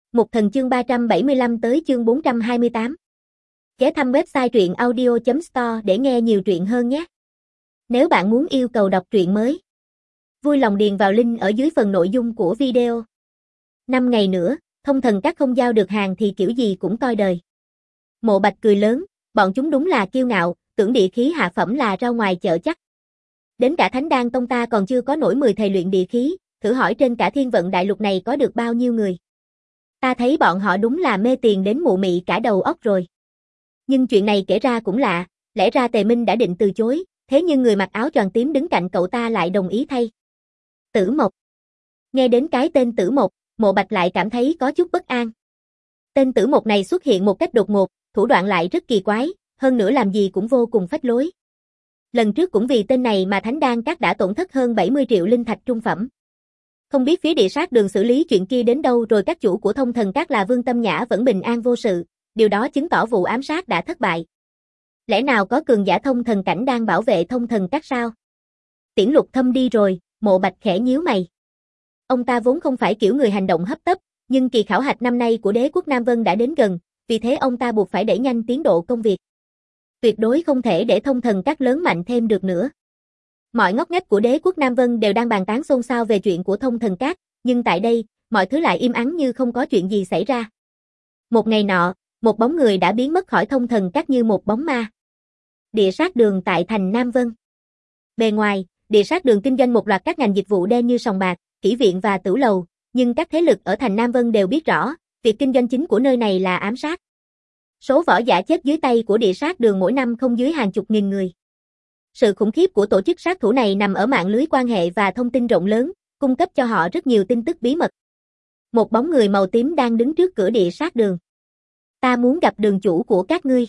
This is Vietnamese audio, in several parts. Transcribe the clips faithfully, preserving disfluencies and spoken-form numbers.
Mục Thần chương ba trăm bảy mươi lăm tới chương bốn trăm hai mươi tám. Ghé thăm website truyện audio chấm store để nghe nhiều truyện hơn nhé. Nếu bạn muốn yêu cầu đọc truyện mới, vui lòng điền vào link ở dưới phần nội dung của video. Năm ngày nữa, Thông Thần Các không giao được hàng thì kiểu gì cũng toi đời. Mộ Bạch cười lớn, bọn chúng đúng là kiêu ngạo, tưởng địa khí hạ phẩm là ra ngoài chợ chắc. Đến cả Thánh Đan Tông ta còn chưa có nổi mười thầy luyện địa khí, thử hỏi trên cả thiên vận đại lục này có được bao nhiêu người. Ta thấy bọn họ đúng là mê tiền đến mụ mị cả đầu óc rồi. Nhưng chuyện này kể ra cũng lạ, lẽ ra Tề Minh đã định từ chối, thế nhưng người mặc áo choàng tím đứng cạnh cậu ta lại đồng ý thay. Tử Mộc. Nghe đến cái tên Tử Mộc, Mộ Bạch lại cảm thấy có chút bất an. Tên Tử Mộc này xuất hiện một cách đột ngột, thủ đoạn lại rất kỳ quái, hơn nữa làm gì cũng vô cùng phách lối. Lần trước cũng vì tên này mà Thánh Đan Các đã tổn thất hơn bảy mươi triệu linh thạch trung phẩm. Không biết phía địa sát đường xử lý chuyện kia đến đâu rồi, các chủ của Thông Thần Các là Vương Tâm Nhã vẫn bình an vô sự, điều đó chứng tỏ vụ ám sát đã thất bại. Lẽ nào có cường giả thông thần cảnh đang bảo vệ Thông Thần Các sao? Tiễn Lục Thâm đi rồi, Mộ Bạch khẽ nhíu mày. Ông ta vốn không phải kiểu người hành động hấp tấp, nhưng kỳ khảo hạch năm nay của đế quốc Nam Vân đã đến gần, vì thế ông ta buộc phải đẩy nhanh tiến độ công việc. Tuyệt đối không thể để Thông Thần Các lớn mạnh thêm được nữa. Mọi ngóc ngách của đế quốc Nam Vân đều đang bàn tán xôn xao về chuyện của Thông Thần Các, nhưng tại đây, mọi thứ lại im ắng như không có chuyện gì xảy ra. Một ngày nọ, một bóng người đã biến mất khỏi Thông Thần Các như một bóng ma. Địa sát đường tại thành Nam Vân. Bề ngoài, địa sát đường kinh doanh một loạt các ngành dịch vụ đen như sòng bạc, kỹ viện và tửu lầu, nhưng các thế lực ở thành Nam Vân đều biết rõ, việc kinh doanh chính của nơi này là ám sát. Số võ giả chết dưới tay của địa sát đường mỗi năm không dưới hàng chục nghìn người. Sự khủng khiếp của tổ chức sát thủ này nằm ở mạng lưới quan hệ và thông tin rộng lớn, cung cấp cho họ rất nhiều tin tức bí mật. Một bóng người màu tím đang đứng trước cửa địa sát đường. Ta muốn gặp đường chủ của các ngươi.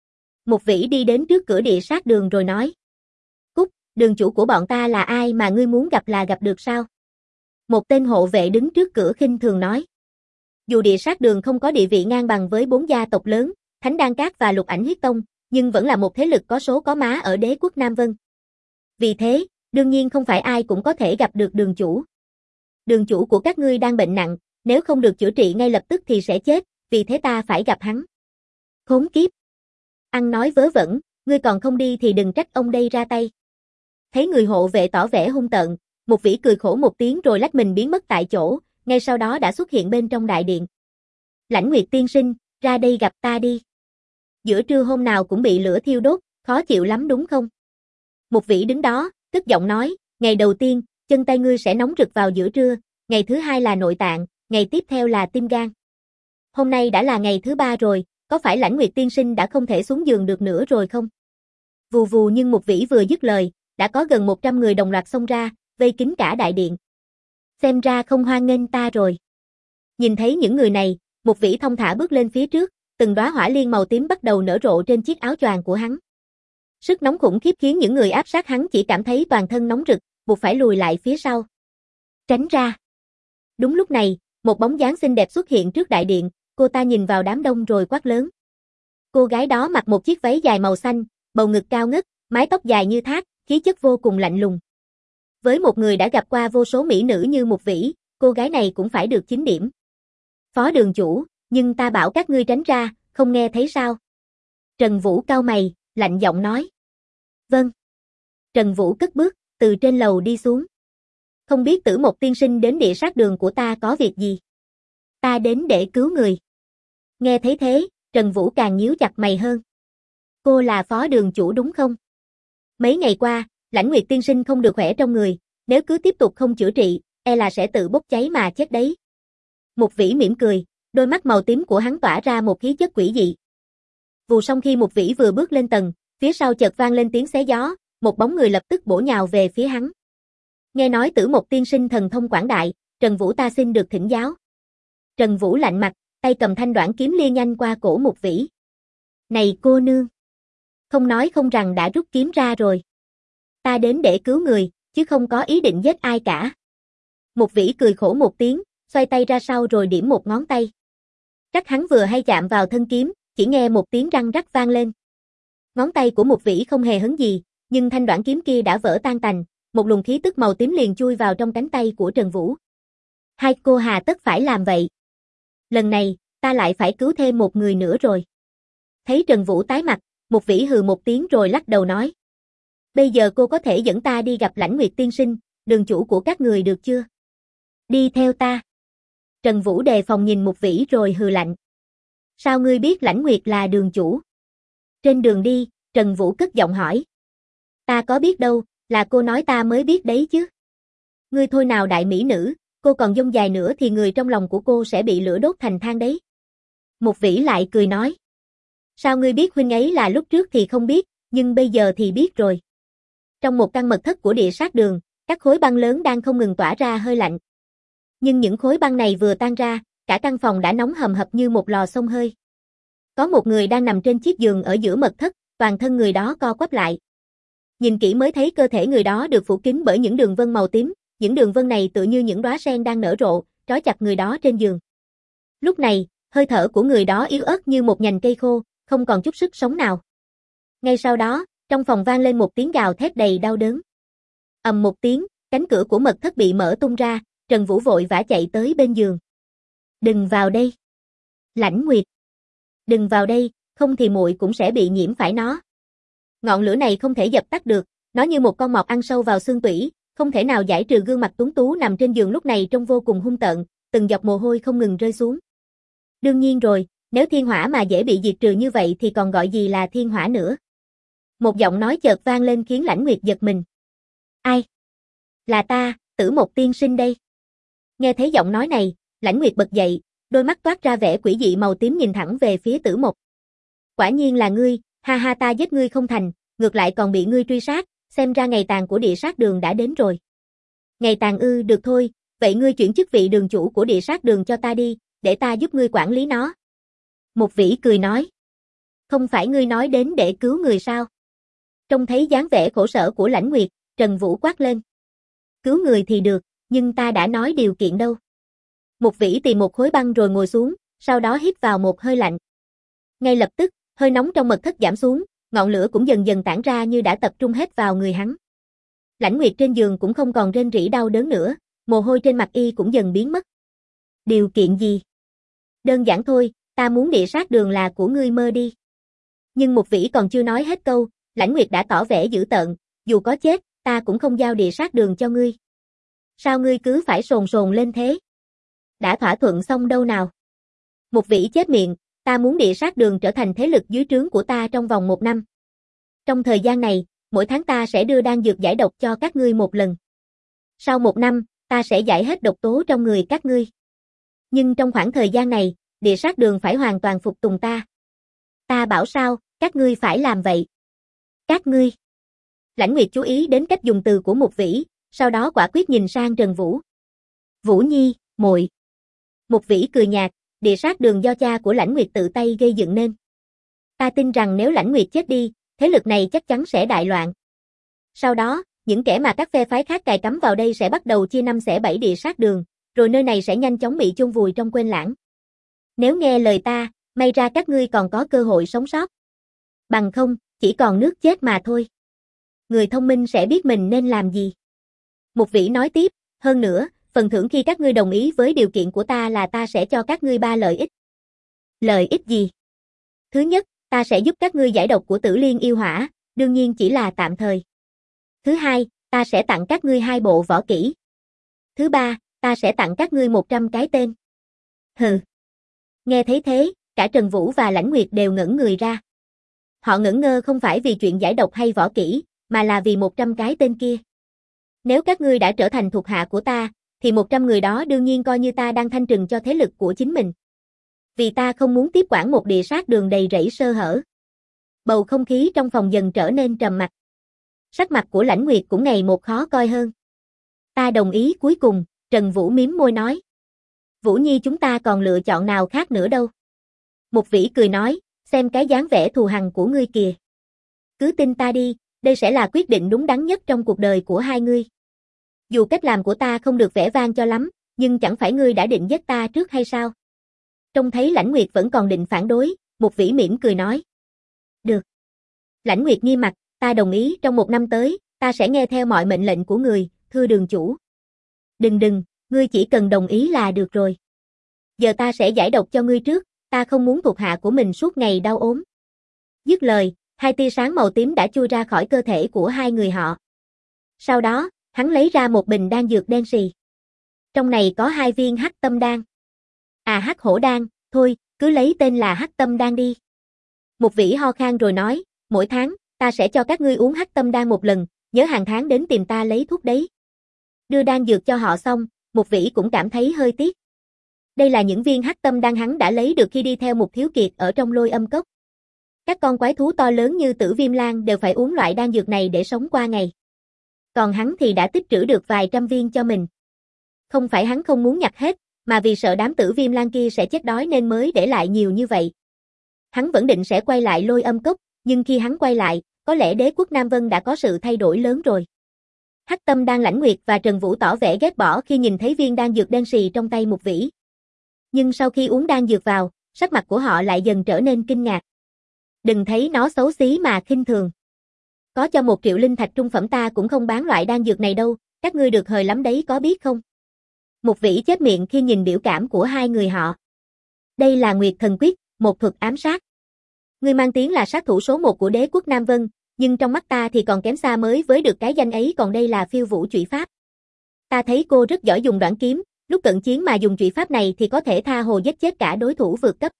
Một vĩ đi đến trước cửa địa sát đường rồi nói. Cút, đường chủ của bọn ta là ai mà ngươi muốn gặp là gặp được sao? Một tên hộ vệ đứng trước cửa khinh thường nói. Dù địa sát đường không có địa vị ngang bằng với bốn gia tộc lớn, Thánh Đan Các và Lục Ảnh Huyết Tông, nhưng vẫn là một thế lực có số có má ở đế quốc Nam Vân. Vì thế, đương nhiên không phải ai cũng có thể gặp được đường chủ. Đường chủ của các ngươi đang bệnh nặng, nếu không được chữa trị ngay lập tức thì sẽ chết, vì thế ta phải gặp hắn. Khốn kiếp! Ăn nói vớ vẩn, ngươi còn không đi thì đừng trách ông đây ra tay. Thấy người hộ vệ tỏ vẻ hung tợn, một vĩ cười khổ một tiếng rồi lách mình biến mất tại chỗ, ngay sau đó đã xuất hiện bên trong đại điện. Lãnh Nguyệt tiên sinh, ra đây gặp ta đi. Giữa trưa hôm nào cũng bị lửa thiêu đốt, khó chịu lắm đúng không? Một vĩ đứng đó, cất giọng nói, ngày đầu tiên, chân tay ngươi sẽ nóng rực vào giữa trưa, ngày thứ hai là nội tạng, ngày tiếp theo là tim gan. Hôm nay đã là ngày thứ ba rồi, có phải Lãnh Nguyệt tiên sinh đã không thể xuống giường được nữa rồi không? Vù vù, nhưng một vĩ vừa dứt lời, đã có gần một trăm người đồng loạt xông ra, vây kín cả đại điện. Xem ra không hoan nghênh ta rồi. Nhìn thấy những người này, một vĩ thong thả bước lên phía trước, từng đóa hỏa liên màu tím bắt đầu nở rộ trên chiếc áo choàng của hắn. Sức nóng khủng khiếp khiến những người áp sát hắn chỉ cảm thấy toàn thân nóng rực, buộc phải lùi lại phía sau. Tránh ra. Đúng lúc này, một bóng dáng xinh đẹp xuất hiện trước đại điện, cô ta nhìn vào đám đông rồi quát lớn. Cô gái đó mặc một chiếc váy dài màu xanh, bầu ngực cao ngất, mái tóc dài như thác, khí chất vô cùng lạnh lùng. Với một người đã gặp qua vô số mỹ nữ như một vĩ, cô gái này cũng phải được chín điểm. Phó đường chủ, nhưng ta bảo các ngươi tránh ra, không nghe thấy sao? Trần Vũ cau mày, lạnh giọng nói. Vâng. Trần Vũ cất bước, từ trên lầu đi xuống. Không biết Tử Mộc tiên sinh đến địa sát đường của ta có việc gì? Ta đến để cứu người. Nghe thấy thế, Trần Vũ càng nhíu chặt mày hơn. Cô là phó đường chủ đúng không? Mấy ngày qua, Lãnh Nguyệt tiên sinh không được khỏe trong người, nếu cứ tiếp tục không chữa trị, e là sẽ tự bốc cháy mà chết đấy. Một vĩ mỉm cười, đôi mắt màu tím của hắn tỏa ra một khí chất quỷ dị. Vù, xong khi một vĩ vừa bước lên tầng, phía sau chợt vang lên tiếng xé gió, một bóng người lập tức bổ nhào về phía hắn. Nghe nói Tử Mộc tiên sinh thần thông quảng đại, Trần Vũ ta xin được thỉnh giáo. Trần Vũ lạnh mặt, tay cầm thanh đoản kiếm lia nhanh qua cổ một vĩ. Này cô nương! Không nói không rằng đã rút kiếm ra rồi. Ta đến để cứu người, chứ không có ý định giết ai cả. Một vĩ cười khổ một tiếng, xoay tay ra sau rồi điểm một ngón tay. Chắc hắn vừa hay chạm vào thân kiếm, chỉ nghe một tiếng răng rắc vang lên. Ngón tay của một vĩ không hề hấn gì, nhưng thanh đoản kiếm kia đã vỡ tan tành, một luồng khí tức màu tím liền chui vào trong cánh tay của Trần Vũ. Hai cô hà tất phải làm vậy. Lần này, ta lại phải cứu thêm một người nữa rồi. Thấy Trần Vũ tái mặt, Mục Vĩ hừ một tiếng rồi lắc đầu nói. Bây giờ cô có thể dẫn ta đi gặp Lãnh Nguyệt tiên sinh, đường chủ của các người được chưa? Đi theo ta. Trần Vũ đề phòng nhìn Mục Vĩ rồi hừ lạnh. Sao ngươi biết Lãnh Nguyệt là đường chủ? Trên đường đi, Trần Vũ cất giọng hỏi. Ta có biết đâu, là cô nói ta mới biết đấy chứ. Ngươi thôi nào đại mỹ nữ, cô còn dông dài nữa thì người trong lòng của cô sẽ bị lửa đốt thành than đấy. Mục Vĩ lại cười nói. Sao ngươi biết huynh ấy là lúc trước thì không biết, nhưng bây giờ thì biết rồi. Trong một căn mật thất của địa sát đường, các khối băng lớn đang không ngừng tỏa ra hơi lạnh. Nhưng những khối băng này vừa tan ra, cả căn phòng đã nóng hầm hập như một lò xông hơi. Có một người đang nằm trên chiếc giường ở giữa mật thất, toàn thân người đó co quắp lại. Nhìn kỹ mới thấy cơ thể người đó được phủ kín bởi những đường vân màu tím, những đường vân này tựa như những đóa sen đang nở rộ, trói chặt người đó trên giường. Lúc này, hơi thở của người đó yếu ớt như một nhành cây khô, không còn chút sức sống nào. Ngay sau đó, trong phòng vang lên một tiếng gào thét đầy đau đớn. Ầm một tiếng, cánh cửa của mật thất bị mở tung ra, Trần Vũ vội vã chạy tới bên giường. Đừng vào đây. Lãnh Nguyệt. Đừng vào đây, không thì muội cũng sẽ bị nhiễm phải nó. Ngọn lửa này không thể dập tắt được, nó như một con mọt ăn sâu vào xương tủy, không thể nào giải trừ. Gương mặt tuấn tú nằm trên giường lúc này trông vô cùng hung tợn, từng giọt mồ hôi không ngừng rơi xuống. Đương nhiên rồi, nếu thiên hỏa mà dễ bị diệt trừ như vậy thì còn gọi gì là thiên hỏa nữa. Một giọng nói chợt vang lên khiến Lãnh Nguyệt giật mình. Ai? Là ta, Tử Mộc tiên sinh đây. Nghe thấy giọng nói này, Lãnh Nguyệt bật dậy, đôi mắt toát ra vẻ quỷ dị màu tím nhìn thẳng về phía Tử Mộc. Quả nhiên là ngươi, ha ha, ta giết ngươi không thành, ngược lại còn bị ngươi truy sát, xem ra ngày tàn của địa sát đường đã đến rồi. Ngày tàn ư, được thôi, vậy ngươi chuyển chức vị đường chủ của địa sát đường cho ta đi, để ta giúp ngươi quản lý nó. Mục Vĩ cười nói. Không phải ngươi nói đến để cứu người sao? Trông thấy dáng vẻ khổ sở của Lãnh Nguyệt, Trần Vũ quát lên. Cứu người thì được, nhưng ta đã nói điều kiện đâu. Mục Vĩ tìm một khối băng rồi ngồi xuống, sau đó hít vào một hơi lạnh. Ngay lập tức, hơi nóng trong mật thất giảm xuống, ngọn lửa cũng dần dần tản ra như đã tập trung hết vào người hắn. Lãnh Nguyệt trên giường cũng không còn rên rỉ đau đớn nữa, mồ hôi trên mặt y cũng dần biến mất. Điều kiện gì? Đơn giản thôi, ta muốn địa sát đường là của ngươi mơ đi. Nhưng Mục Vĩ còn chưa nói hết câu, Lãnh Nguyệt đã tỏ vẻ dữ tợn, dù có chết, ta cũng không giao địa sát đường cho ngươi. Sao ngươi cứ phải sồn sồn lên thế? Đã thỏa thuận xong đâu nào? Mục Vĩ chép miệng, ta muốn địa sát đường trở thành thế lực dưới trướng của ta trong vòng một năm. Trong thời gian này, mỗi tháng ta sẽ đưa đan dược giải độc cho các ngươi một lần. Sau một năm, ta sẽ giải hết độc tố trong người các ngươi. Nhưng trong khoảng thời gian này, địa sát đường phải hoàn toàn phục tùng ta. Ta bảo sao, các ngươi phải làm vậy. Các ngươi. Lãnh Nguyệt chú ý đến cách dùng từ của Mục Vĩ, sau đó quả quyết nhìn sang Trần Vũ. Vũ Nhi, muội. Mục Vĩ cười nhạt, địa sát đường do cha của Lãnh Nguyệt tự tay gây dựng nên. Ta tin rằng nếu Lãnh Nguyệt chết đi, thế lực này chắc chắn sẽ đại loạn. Sau đó, những kẻ mà các phe phái khác cài cắm vào đây sẽ bắt đầu chia năm xẻ bảy địa sát đường, rồi nơi này sẽ nhanh chóng bị chôn vùi trong quên lãng. Nếu nghe lời ta, may ra các ngươi còn có cơ hội sống sót. Bằng không, chỉ còn nước chết mà thôi. Người thông minh sẽ biết mình nên làm gì. Mục Vĩ nói tiếp, hơn nữa, phần thưởng khi các ngươi đồng ý với điều kiện của ta là ta sẽ cho các ngươi ba lợi ích. Lợi ích gì? Thứ nhất, ta sẽ giúp các ngươi giải độc của Tử Liên yêu hỏa, đương nhiên chỉ là tạm thời. Thứ hai, ta sẽ tặng các ngươi hai bộ võ kỹ. Thứ ba, ta sẽ tặng các ngươi một trăm cái tên. Hừ. Nghe thấy thế, cả Trần Vũ và Lãnh Nguyệt đều ngẩn người ra. Họ ngẩn ngơ không phải vì chuyện giải độc hay võ kỹ, mà là vì một trăm cái tên kia. Nếu các ngươi đã trở thành thuộc hạ của ta, thì một trăm người đó đương nhiên coi như ta đang thanh trừng cho thế lực của chính mình. Vì ta không muốn tiếp quản một địa sát đường đầy rẫy sơ hở. Bầu không khí trong phòng dần trở nên trầm mặc. Sắc mặt của Lãnh Nguyệt cũng ngày một khó coi hơn. Ta đồng ý. Cuối cùng, Trần Vũ mím môi nói. Vũ Nhi, chúng ta còn lựa chọn nào khác nữa đâu. Mục Vĩ cười nói, xem cái dáng vẻ thù hằn của ngươi kìa. Cứ tin ta đi, đây sẽ là quyết định đúng đắn nhất trong cuộc đời của hai ngươi. Dù cách làm của ta không được vẻ vang cho lắm, nhưng chẳng phải ngươi đã định giết ta trước hay sao? Trông thấy Lãnh Nguyệt vẫn còn định phản đối, Mục Vĩ mỉm cười nói. Được. Lãnh Nguyệt nghiêm mặt, ta đồng ý, trong một năm tới, ta sẽ nghe theo mọi mệnh lệnh của người, thưa đường chủ. Đừng đừng, ngươi chỉ cần đồng ý là được rồi. giờ ta sẽ giải độc cho ngươi trước, ta không muốn thuộc hạ của mình suốt ngày đau ốm. Dứt lời, hai tia sáng màu tím đã chui ra khỏi cơ thể của hai người họ. Sau đó, hắn lấy ra một bình đan dược đen sì. Trong này có hai viên hắc tâm đan. À hắc hổ đan, thôi, cứ lấy tên là hắc tâm đan đi. Mục Vĩ ho khan rồi nói, mỗi tháng, ta sẽ cho các ngươi uống hắc tâm đan một lần, nhớ hàng tháng đến tìm ta lấy thuốc đấy. Đưa đan dược cho họ xong, Mục Vĩ cũng cảm thấy hơi tiếc. Đây là những viên hắc tâm đan hắn đã lấy được khi đi theo Mục Thiếu Kiệt ở trong Lôi Âm Cốc. Các con quái thú to lớn như Tử Viêm Lang đều phải uống loại đan dược này để sống qua ngày. Còn hắn thì đã tích trữ được vài trăm viên cho mình. Không phải hắn không muốn nhặt hết, mà vì sợ đám Tử Viêm Lang kia sẽ chết đói nên mới để lại nhiều như vậy. Hắn vẫn định sẽ quay lại Lôi Âm Cốc, nhưng khi hắn quay lại, có lẽ đế quốc Nam Vân đã có sự thay đổi lớn rồi. Hắc Tâm Đan Lãnh Nguyệt và Trần Vũ tỏ vẻ ghét bỏ khi nhìn thấy viên đan dược đen sì trong tay Mục Vĩ. Nhưng sau khi uống đan dược vào, sắc mặt của họ lại dần trở nên kinh ngạc. Đừng thấy nó xấu xí mà khinh thường. Có cho một triệu linh thạch trung phẩm ta cũng không bán loại đan dược này đâu, các ngươi được hời lắm đấy có biết không? Mục Vĩ chết miệng khi nhìn biểu cảm của hai người họ. Đây là Nguyệt Thần Quyết, một thuật ám sát. Ngươi mang tiếng là sát thủ số một của đế quốc Nam Vân, nhưng trong mắt ta thì còn kém xa mới với được cái danh ấy, còn đây là phiêu vũ chủy pháp. Ta thấy cô rất giỏi dùng đoạn kiếm, lúc cận chiến mà dùng chủy pháp này thì có thể tha hồ giết chết cả đối thủ vượt cấp.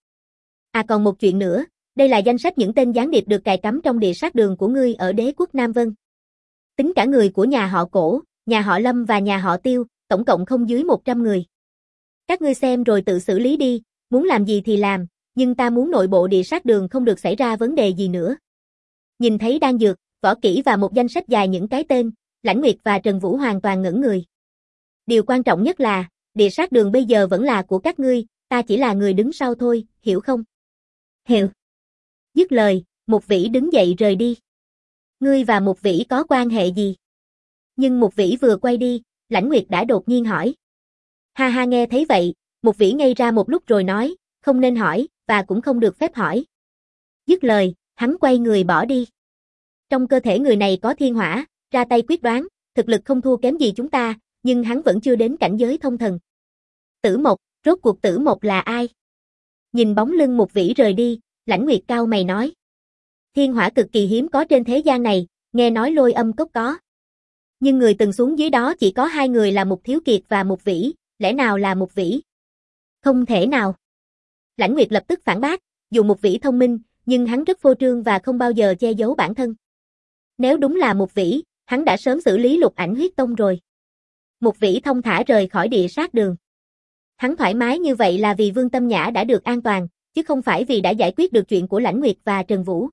À còn một chuyện nữa, đây là danh sách những tên gián điệp được cài cắm trong địa sát đường của ngươi ở đế quốc Nam Vân. Tính cả người của nhà họ Cổ, nhà họ Lâm và nhà họ Tiêu, tổng cộng không dưới một trăm người. Các ngươi xem rồi tự xử lý đi, muốn làm gì thì làm, nhưng ta muốn nội bộ địa sát đường không được xảy ra vấn đề gì nữa. Nhìn thấy đan dược, võ kỹ và một danh sách dài những cái tên, Lãnh Nguyệt và Trần Vũ hoàn toàn ngẩn người. Điều quan trọng nhất là, địa sát đường bây giờ vẫn là của các ngươi, ta chỉ là người đứng sau thôi, hiểu không? Hiểu. Dứt lời, Mục Vĩ đứng dậy rời đi. Ngươi và Mục Vĩ có quan hệ gì? Nhưng Mục Vĩ vừa quay đi, Lãnh Nguyệt đã đột nhiên hỏi. Ha ha, nghe thấy vậy, Mục Vĩ ngây ra một lúc rồi nói, không nên hỏi, và cũng không được phép hỏi. Dứt lời, hắn quay người bỏ đi. Trong cơ thể người này có thiên hỏa, ra tay quyết đoán, thực lực không thua kém gì chúng ta, nhưng hắn vẫn chưa đến cảnh giới thông thần. Tử Mộc, rốt cuộc Tử Mộc là ai? Nhìn bóng lưng Mục Vĩ rời đi, Lãnh Nguyệt cau mày nói. Thiên hỏa cực kỳ hiếm có trên thế gian này, nghe nói Lôi Âm Cốc có. Nhưng người từng xuống dưới đó chỉ có hai người là Mục Thiếu Kiệt và Mục Vĩ, lẽ nào là Mục Vĩ? Không thể nào. Lãnh Nguyệt lập tức phản bác, dù Mục Vĩ thông minh, nhưng hắn rất phô trương và không bao giờ che giấu bản thân. Nếu đúng là Mục Vĩ, hắn đã sớm xử lý Lục Ảnh Huyết Tông rồi. Mục Vĩ thông thả rời khỏi địa sát đường. Hắn thoải mái như vậy là vì Vương Tâm Nhã đã được an toàn, chứ không phải vì đã giải quyết được chuyện của Lãnh Nguyệt và Trần Vũ.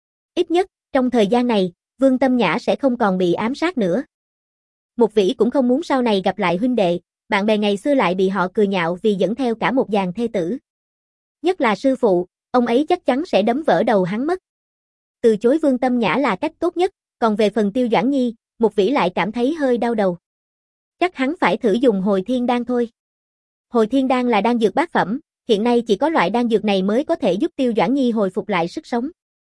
Ít nhất, trong thời gian này, Vương Tâm Nhã sẽ không còn bị ám sát nữa. Mục Vĩ cũng không muốn sau này gặp lại huynh đệ, bạn bè ngày xưa lại bị họ cười nhạo vì dẫn theo cả một dàn thê tử. Nhất là sư phụ, ông ấy chắc chắn sẽ đấm vỡ đầu hắn mất. Từ chối Vương Tâm Nhã là cách tốt nhất, còn về phần Tiêu Doãn Nhi, Mục Vĩ lại cảm thấy hơi đau đầu. Chắc hắn phải thử dùng Hồi Thiên Đan thôi. Hồi Thiên Đan là đan dược bát phẩm, hiện nay chỉ có loại đan dược này mới có thể giúp Tiêu Doãn Nhi hồi phục lại sức sống.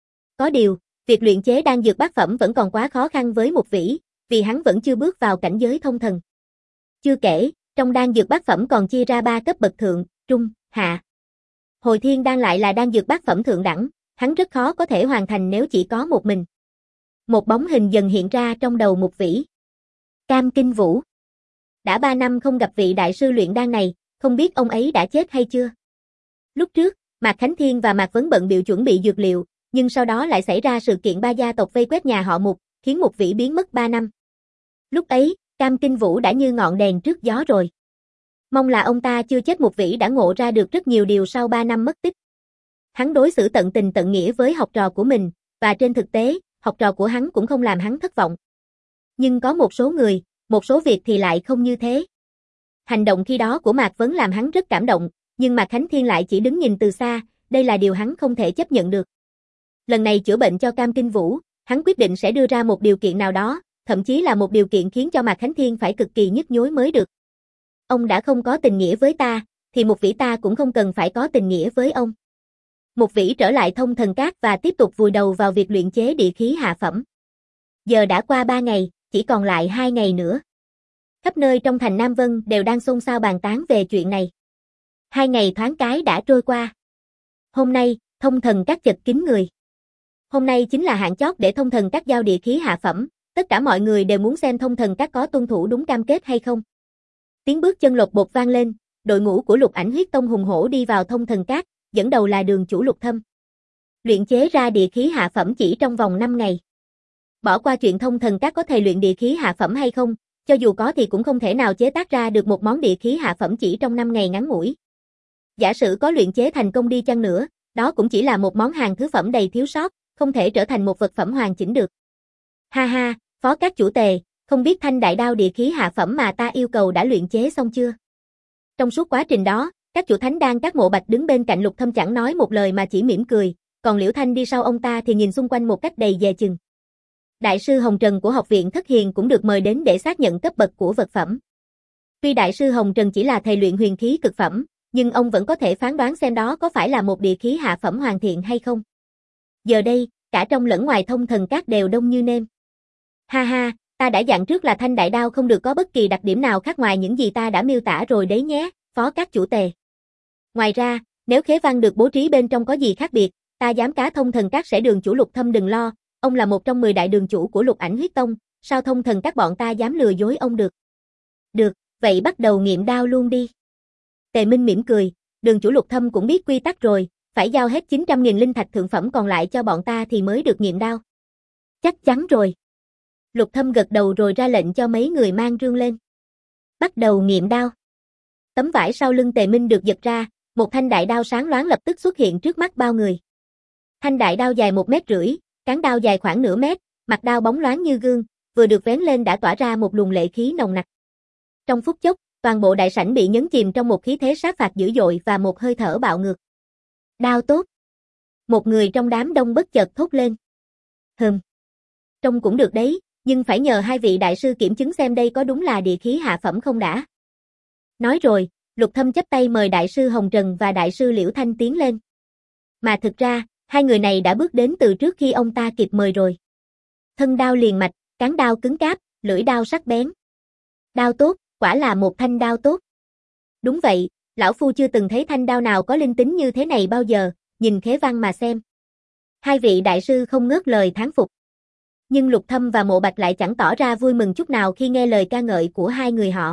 Có điều, việc luyện chế đan dược bát phẩm vẫn còn quá khó khăn với Mục Vĩ, vì hắn vẫn chưa bước vào cảnh giới thông thần. Chưa kể, trong đan dược bát phẩm còn chia ra ba cấp bậc thượng, trung, hạ. Hồi Thiên Đan lại là đan dược bát phẩm thượng đẳng, hắn rất khó có thể hoàn thành nếu chỉ có một mình. Một bóng hình dần hiện ra trong đầu Mục Vĩ. Cam Kinh Vũ. Đã ba năm không gặp vị đại sư luyện đan này, không biết ông ấy đã chết hay chưa. Lúc trước, Mạc Khánh Thiên và Mạc Vấn bận bịu chuẩn bị dược liệu, nhưng sau đó lại xảy ra sự kiện ba gia tộc vây quét nhà họ Mục, khiến Mục Vĩ biến mất ba năm. Lúc ấy, Cam Kinh Vũ đã như ngọn đèn trước gió rồi. Mong là ông ta chưa chết. Mục Vĩ đã ngộ ra được rất nhiều điều sau ba năm mất tích. Hắn đối xử tận tình tận nghĩa với học trò của mình, và trên thực tế, học trò của hắn cũng không làm hắn thất vọng. Nhưng có một số người, một số việc thì lại không như thế. Hành động khi đó của Mạc Vấn làm hắn rất cảm động, nhưng Mạc Khánh Thiên lại chỉ đứng nhìn từ xa, đây là điều hắn không thể chấp nhận được. Lần này chữa bệnh cho Cam Kinh Vũ, hắn quyết định sẽ đưa ra một điều kiện nào đó, thậm chí là một điều kiện khiến cho Mạc Khánh Thiên phải cực kỳ nhức nhối mới được. Ông đã không có tình nghĩa với ta, thì Mục Vĩ ta cũng không cần phải có tình nghĩa với ông. Mục Vĩ trở lại Thông Thần Cát và tiếp tục vùi đầu vào việc luyện chế địa khí hạ phẩm. Giờ đã qua ba ngày, chỉ còn lại hai ngày nữa. Khắp nơi trong thành Nam Vân đều đang xôn xao bàn tán về chuyện này. Hai ngày thoáng cái đã trôi qua. Hôm nay, thông thần các chật kín người. Hôm nay chính là hạn chót để thông thần các giao địa khí hạ phẩm, tất cả mọi người đều muốn xem thông thần các có tuân thủ đúng cam kết hay không. Tiếng bước chân lột bột vang lên, đội ngũ của Lục Ảnh Huyết Tông hùng hổ đi vào thông thần các, dẫn đầu là đường chủ Lục Thâm. Luyện chế ra địa khí hạ phẩm chỉ trong vòng năm ngày. Bỏ qua chuyện thông thần các có thể luyện địa khí hạ phẩm hay không, cho dù có thì cũng không thể nào chế tác ra được một món địa khí hạ phẩm chỉ trong năm ngày ngắn ngủi. Giả sử có luyện chế thành công đi chăng nữa, đó cũng chỉ là một món hàng thứ phẩm đầy thiếu sót, không thể trở thành một vật phẩm hoàn chỉnh được. Ha ha, Phó các chủ tề, không biết thanh đại đao địa khí hạ phẩm mà ta yêu cầu đã luyện chế xong chưa? Trong suốt quá trình đó, các chủ thánh đan các Mộ Bạch đứng bên cạnh Lục Thâm chẳng nói một lời mà chỉ mỉm cười, còn Liễu Thanh đi sau ông ta thì nhìn xung quanh một cách đầy dè chừng. Đại sư Hồng Trần của học viện Thất Hiền cũng được mời đến để xác nhận cấp bậc của vật phẩm. Tuy đại sư Hồng Trần chỉ là thầy luyện huyền khí cực phẩm, nhưng ông vẫn có thể phán đoán xem đó có phải là một địa khí hạ phẩm hoàn thiện hay không. Giờ đây, cả trong lẫn ngoài thông thần các đều đông như nêm. Ha ha, ta đã dặn trước là thanh đại đao không được có bất kỳ đặc điểm nào khác ngoài những gì ta đã miêu tả rồi đấy nhé, Phó các chủ tề. Ngoài ra, nếu khế văn được bố trí bên trong có gì khác biệt, ta dám cá thông thần các sẽ đường chủ Lục Thâm đừng lo, ông là một trong mười đại đường chủ của Lục Ảnh Huyết Tông, sao thông thần các bọn ta dám lừa dối ông được. Được, vậy bắt đầu nghiệm đao luôn đi. Tề Minh mỉm cười, đường chủ Lục Thâm cũng biết quy tắc rồi, phải giao hết chín trăm nghìn linh thạch thượng phẩm còn lại cho bọn ta thì mới được nghiệm đao. Chắc chắn rồi. Lục Thâm gật đầu rồi ra lệnh cho mấy người mang rương lên. Bắt đầu nghiệm đao. Tấm vải sau lưng Tề Minh được giật ra, một thanh đại đao sáng loáng lập tức xuất hiện trước mắt bao người. Thanh đại đao dài một mét rưỡi, cán đao dài khoảng nửa mét, mặt đao bóng loáng như gương, vừa được vén lên đã tỏa ra một luồng lệ khí nồng nặc. Trong phút chốc, toàn bộ đại sảnh bị nhấn chìm trong một khí thế sát phạt dữ dội và một hơi thở bạo ngược. Đao tốt. Một người trong đám đông bất chợt thốt lên. Hừm. Trông cũng được đấy, nhưng phải nhờ hai vị đại sư kiểm chứng xem đây có đúng là địa khí hạ phẩm không đã. Nói rồi, Lục Thâm chắp tay mời đại sư Hồng Trần và đại sư Liễu Thanh tiến lên. Mà thực ra, hai người này đã bước đến từ trước khi ông ta kịp mời rồi. Thân đao liền mạch, cán đao cứng cáp, lưỡi đao sắc bén. Đao tốt, quả là một thanh đao tốt. Đúng vậy, lão phu chưa từng thấy thanh đao nào có linh tính như thế này bao giờ, nhìn khế văn mà xem. Hai vị đại sư không ngớt lời thán phục. Nhưng Lục Thâm và Mộ Bạch lại chẳng tỏ ra vui mừng chút nào khi nghe lời ca ngợi của hai người họ.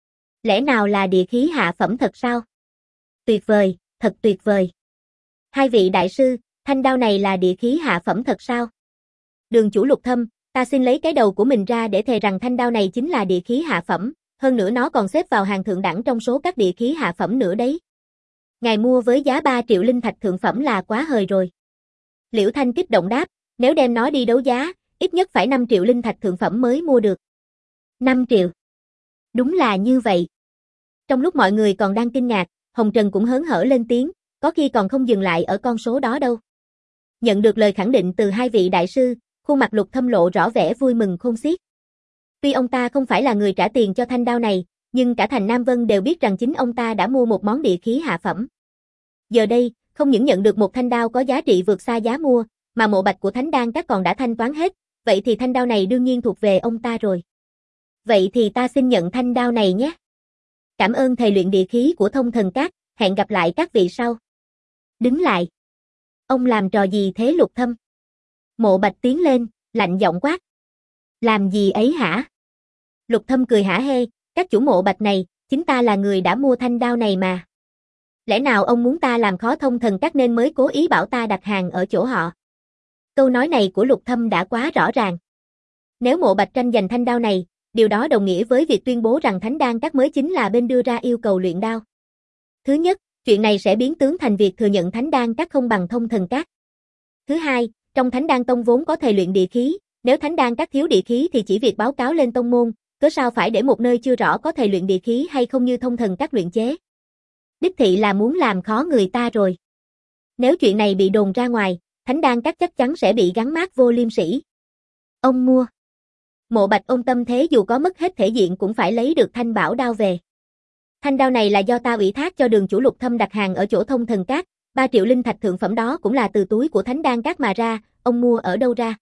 Lẽ nào là địa khí hạ phẩm thật sao? Tuyệt vời, thật tuyệt vời. Hai vị đại sư, thanh đao này là địa khí hạ phẩm thật sao? Đường chủ Lục Thâm, ta xin lấy cái đầu của mình ra để thề rằng thanh đao này chính là địa khí hạ phẩm, hơn nữa nó còn xếp vào hàng thượng đẳng trong số các địa khí hạ phẩm nữa đấy. Ngài mua với giá ba triệu linh thạch thượng phẩm là quá hời rồi. Liễu Thanh kích động đáp, nếu đem nó đi đấu giá, ít nhất phải năm triệu linh thạch thượng phẩm mới mua được. năm triệu. Đúng là như vậy. Trong lúc mọi người còn đang kinh ngạc, Hồng Trần cũng hớn hở lên tiếng, có khi còn không dừng lại ở con số đó đâu. Nhận được lời khẳng định từ hai vị đại sư, khuôn mặt Lục Thâm lộ rõ vẻ vui mừng khôn xiết. Tuy ông ta không phải là người trả tiền cho thanh đao này, nhưng cả thành Nam Vân đều biết rằng chính ông ta đã mua một món địa khí hạ phẩm. Giờ đây, không những nhận được một thanh đao có giá trị vượt xa giá mua, mà Mộ Bạch của Thánh Đan các còn đã thanh toán hết, vậy thì thanh đao này đương nhiên thuộc về ông ta rồi. Vậy thì ta xin nhận thanh đao này nhé. Cảm ơn thầy luyện địa khí của thông thần các, hẹn gặp lại các vị sau. Đứng lại. Ông làm trò gì thế Lục Thâm? Mộ Bạch tiến lên, lạnh giọng quát. Làm gì ấy hả? Lục Thâm cười hả hê, các chủ Mộ Bạch này, chính ta là người đã mua thanh đao này mà. Lẽ nào ông muốn ta làm khó thông thần các nên mới cố ý bảo ta đặt hàng ở chỗ họ? Câu nói này của Lục Thâm đã quá rõ ràng. Nếu Mộ Bạch tranh giành thanh đao này, điều đó đồng nghĩa với việc tuyên bố rằng Thánh Đan các mới chính là bên đưa ra yêu cầu luyện đao. Thứ nhất, chuyện này sẽ biến tướng thành việc thừa nhận Thánh Đan các không bằng thông thần các. Thứ hai, trong Thánh Đan tông vốn có thầy luyện địa khí, nếu Thánh Đan các thiếu địa khí thì chỉ việc báo cáo lên tông môn, cớ sao phải để một nơi chưa rõ có thầy luyện địa khí hay không như thông thần các luyện chế. Đích thị là muốn làm khó người ta rồi. Nếu chuyện này bị đồn ra ngoài, Thánh Đan các chắc chắn sẽ bị gắn mác vô liêm sỉ. Ông mua. Mộ Bạch ôm tâm thế dù có mất hết thể diện cũng phải lấy được thanh bảo đao về. Thanh đao này là do ta ủy thác cho đường chủ Lục Thâm đặt hàng ở chỗ thông thần các, ba triệu linh thạch thượng phẩm đó cũng là từ túi của Thánh Đan các mà ra, ông mua ở đâu ra?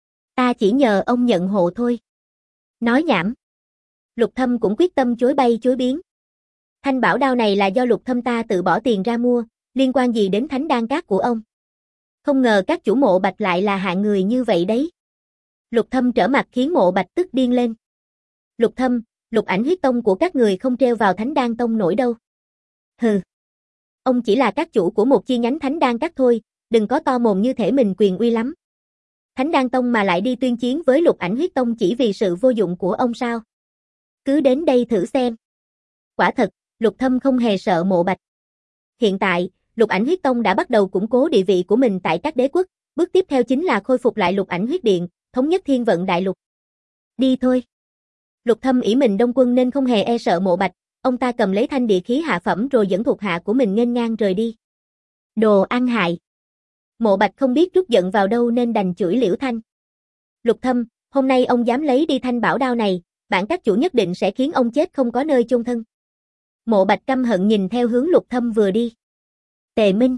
Ta chỉ nhờ ông nhận hộ thôi. Nói nhảm. Lục Thâm cũng quyết tâm chối bay chối biến. Thanh bảo đao này là do Lục Thâm ta tự bỏ tiền ra mua, liên quan gì đến thánh đan các của ông? Không ngờ các chủ Mộ Bạch lại là hạng người như vậy đấy. Lục Thâm trở mặt khiến Mộ Bạch tức điên lên. Lục Thâm, Lục Ảnh huyết tông của các người không treo vào thánh đan tông nổi đâu. Hừ. Ông chỉ là các chủ của một chi nhánh thánh đan các thôi, đừng có to mồm như thể mình quyền uy lắm. Thánh đan tông mà lại đi tuyên chiến với Lục Ảnh huyết tông chỉ vì sự vô dụng của ông sao? Cứ đến đây thử xem. Quả thật, Lục Thâm không hề sợ Mộ Bạch. Hiện tại, Lục Ảnh huyết tông đã bắt đầu củng cố địa vị của mình tại các đế quốc, bước tiếp theo chính là khôi phục lại Lục Ảnh huyết điện, thống nhất thiên vận đại lục. Đi thôi. Lục Thâm ỷ mình đông quân nên không hề e sợ Mộ Bạch, ông ta cầm lấy thanh địa khí hạ phẩm rồi dẫn thuộc hạ của mình nghênh ngang rời đi. Đồ ăn hại. Mộ Bạch không biết trút giận vào đâu nên đành chửi Liễu Thanh. Lục Thâm, hôm nay ông dám lấy đi thanh bảo đao này, bản các chủ nhất định sẽ khiến ông chết không có nơi chôn thân. Mộ Bạch căm hận nhìn theo hướng Lục Thâm vừa đi. Tề Minh.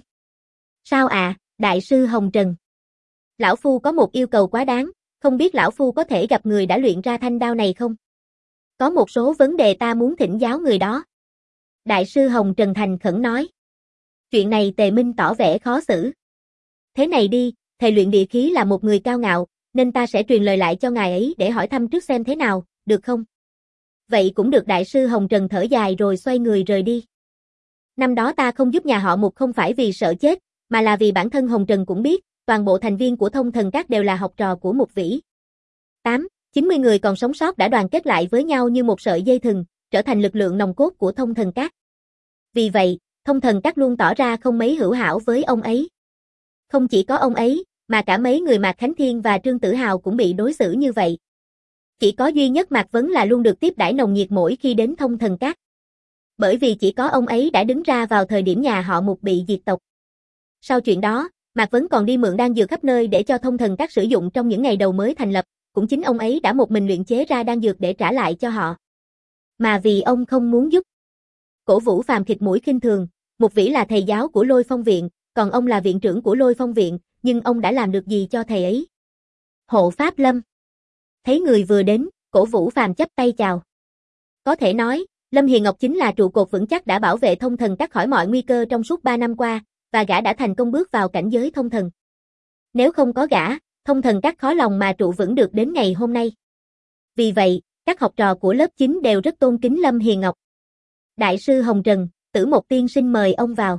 Sao ạ, à, Đại sư Hồng Trần? Lão Phu có một yêu cầu quá đáng, không biết Lão Phu có thể gặp người đã luyện ra thanh đao này không? Có một số vấn đề ta muốn thỉnh giáo người đó. Đại sư Hồng Trần thành khẩn nói. Chuyện này Tề Minh tỏ vẻ khó xử. Thế này đi, thầy luyện địa khí là một người cao ngạo, nên ta sẽ truyền lời lại cho ngài ấy để hỏi thăm trước xem thế nào, được không? Vậy cũng được. Đại sư Hồng Trần thở dài rồi xoay người rời đi. Năm đó ta không giúp nhà họ Mục không phải vì sợ chết, mà là vì bản thân Hồng Trần cũng biết, toàn bộ thành viên của Thông Thần Các đều là học trò của Mục Vĩ. tám, chín mươi người còn sống sót đã đoàn kết lại với nhau như một sợi dây thừng, trở thành lực lượng nòng cốt của Thông Thần Các. Vì vậy, Thông Thần Các luôn tỏ ra không mấy hữu hảo với ông ấy. Không chỉ có ông ấy, mà cả mấy người Mạc Khánh Thiên và Trương Tử Hào cũng bị đối xử như vậy. Chỉ có duy nhất Mạc Vấn là luôn được tiếp đãi nồng nhiệt mỗi khi đến Thông Thần Các. Bởi vì chỉ có ông ấy đã đứng ra vào thời điểm nhà họ Mục bị diệt tộc. Sau chuyện đó, Mạc Vấn còn đi mượn đan dược khắp nơi để cho Thông Thần Các sử dụng trong những ngày đầu mới thành lập, cũng chính ông ấy đã một mình luyện chế ra đan dược để trả lại cho họ. Mà vì ông không muốn giúp. Cổ Vũ Phàm khịt mũi khinh thường, Mục Vĩ là thầy giáo của Lôi Phong Viện, còn ông là viện trưởng của Lôi Phong Viện, nhưng ông đã làm được gì cho thầy ấy? Hộ Pháp Lâm. Thấy người vừa đến, Cổ Vũ Phàm chắp tay chào. Có thể nói, Lâm Hiền Ngọc chính là trụ cột vững chắc đã bảo vệ Thông Thần Các khỏi mọi nguy cơ trong suốt ba năm qua, và gã đã thành công bước vào cảnh giới thông thần. Nếu không có gã, Thông Thần Các khó lòng mà trụ vững được đến ngày hôm nay. Vì vậy, các học trò của lớp chín đều rất tôn kính Lâm Hiền Ngọc. Đại sư Hồng Trần, Tử Mộc tiên sinh mời ông vào.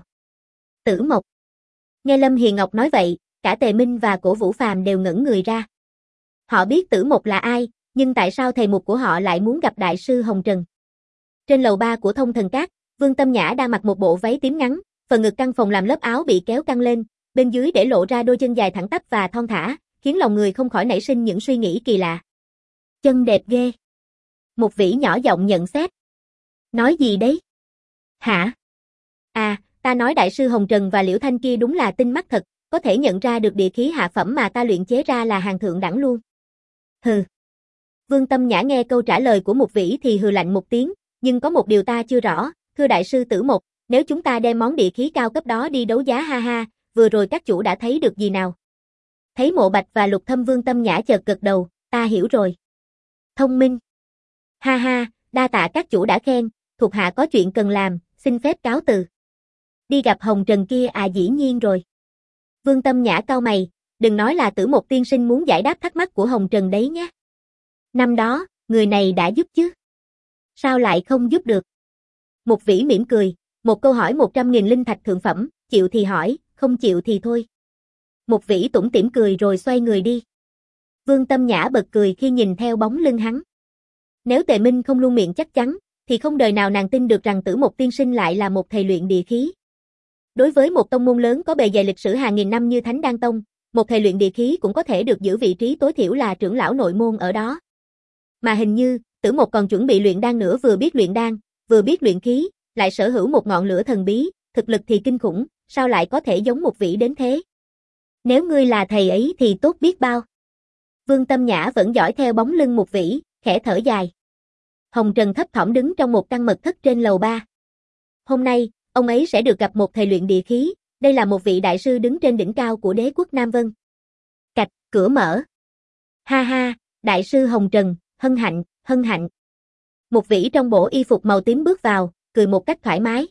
Tử Mộc. Nghe Lâm Hiền Ngọc nói vậy, cả Tề Minh và Cổ Vũ Phàm đều ngẩn người ra. Họ biết Tử Mộc là ai, nhưng tại sao thầy mục của họ lại muốn gặp Đại sư Hồng Trần? Trên lầu ba của Thông Thần Các, Vương Tâm Nhã đang mặc một bộ váy tím ngắn, phần ngực căng phồng làm lớp áo bị kéo căng lên, bên dưới để lộ ra đôi chân dài thẳng tắp và thon thả, khiến lòng người không khỏi nảy sinh những suy nghĩ kỳ lạ. Chân đẹp ghê. Mục Vĩ nhỏ giọng nhận xét. Nói gì đấy? Hả? À, ta nói Đại sư Hồng Trần và Liễu Thanh kia đúng là tinh mắt thật, có thể nhận ra được địa khí hạ phẩm mà ta luyện chế ra là hàng thượng đẳng luôn. Hừ. Vương Tâm Nhã nghe câu trả lời của Mục Vĩ thì hừ lạnh một tiếng, nhưng có một điều ta chưa rõ, thưa Đại sư Tử Mộc, nếu chúng ta đem món địa khí cao cấp đó đi đấu giá ha ha, vừa rồi các chủ đã thấy được gì nào? Thấy Mộ Bạch và Lục Thâm. Vương Tâm Nhã chợt gật đầu, ta hiểu rồi. Thông minh. Ha ha, đa tạ các chủ đã khen, thuộc hạ có chuyện cần làm, xin phép cáo từ. Đi gặp Hồng Trần kia à? Dĩ nhiên rồi. Vương Tâm Nhã cau mày, đừng nói là Tử Mộc tiên sinh muốn giải đáp thắc mắc của Hồng Trần đấy nhé. Năm đó, người này đã giúp chứ? Sao lại không giúp được? Mục Vĩ mỉm cười, một câu hỏi một trăm nghìn linh thạch thượng phẩm, chịu thì hỏi, không chịu thì thôi. Mục Vĩ tủm tỉm cười rồi xoay người đi. Vương Tâm Nhã bật cười khi nhìn theo bóng lưng hắn. Nếu Tề Minh không luôn miệng chắc chắn, thì không đời nào nàng tin được rằng Tử Mộc tiên sinh lại là một thầy luyện địa khí. Đối với một tông môn lớn có bề dày lịch sử hàng nghìn năm như Thánh Đan Tông, một thầy luyện địa khí cũng có thể được giữ vị trí tối thiểu là trưởng lão nội môn ở đó. Mà hình như, Tử Mộc còn chuẩn bị luyện đan nữa, vừa biết luyện đan, vừa biết luyện khí, lại sở hữu một ngọn lửa thần bí, thực lực thì kinh khủng, sao lại có thể giống Mục Vĩ đến thế? Nếu ngươi là thầy ấy thì tốt biết bao. Vương Tâm Nhã vẫn dõi theo bóng lưng Mục Vĩ, khẽ thở dài. Hồng Trần thấp thỏm đứng trong một căn mật thất trên lầu ba. Hôm nay, ông ấy sẽ được gặp một thầy luyện địa khí, đây là một vị đại sư đứng trên đỉnh cao của đế quốc Nam Vân. Cạch, cửa mở. Ha ha, đại sư Hồng Trần, hân hạnh, hân hạnh. Mục Vĩ trong bộ y phục màu tím bước vào, cười một cách thoải mái.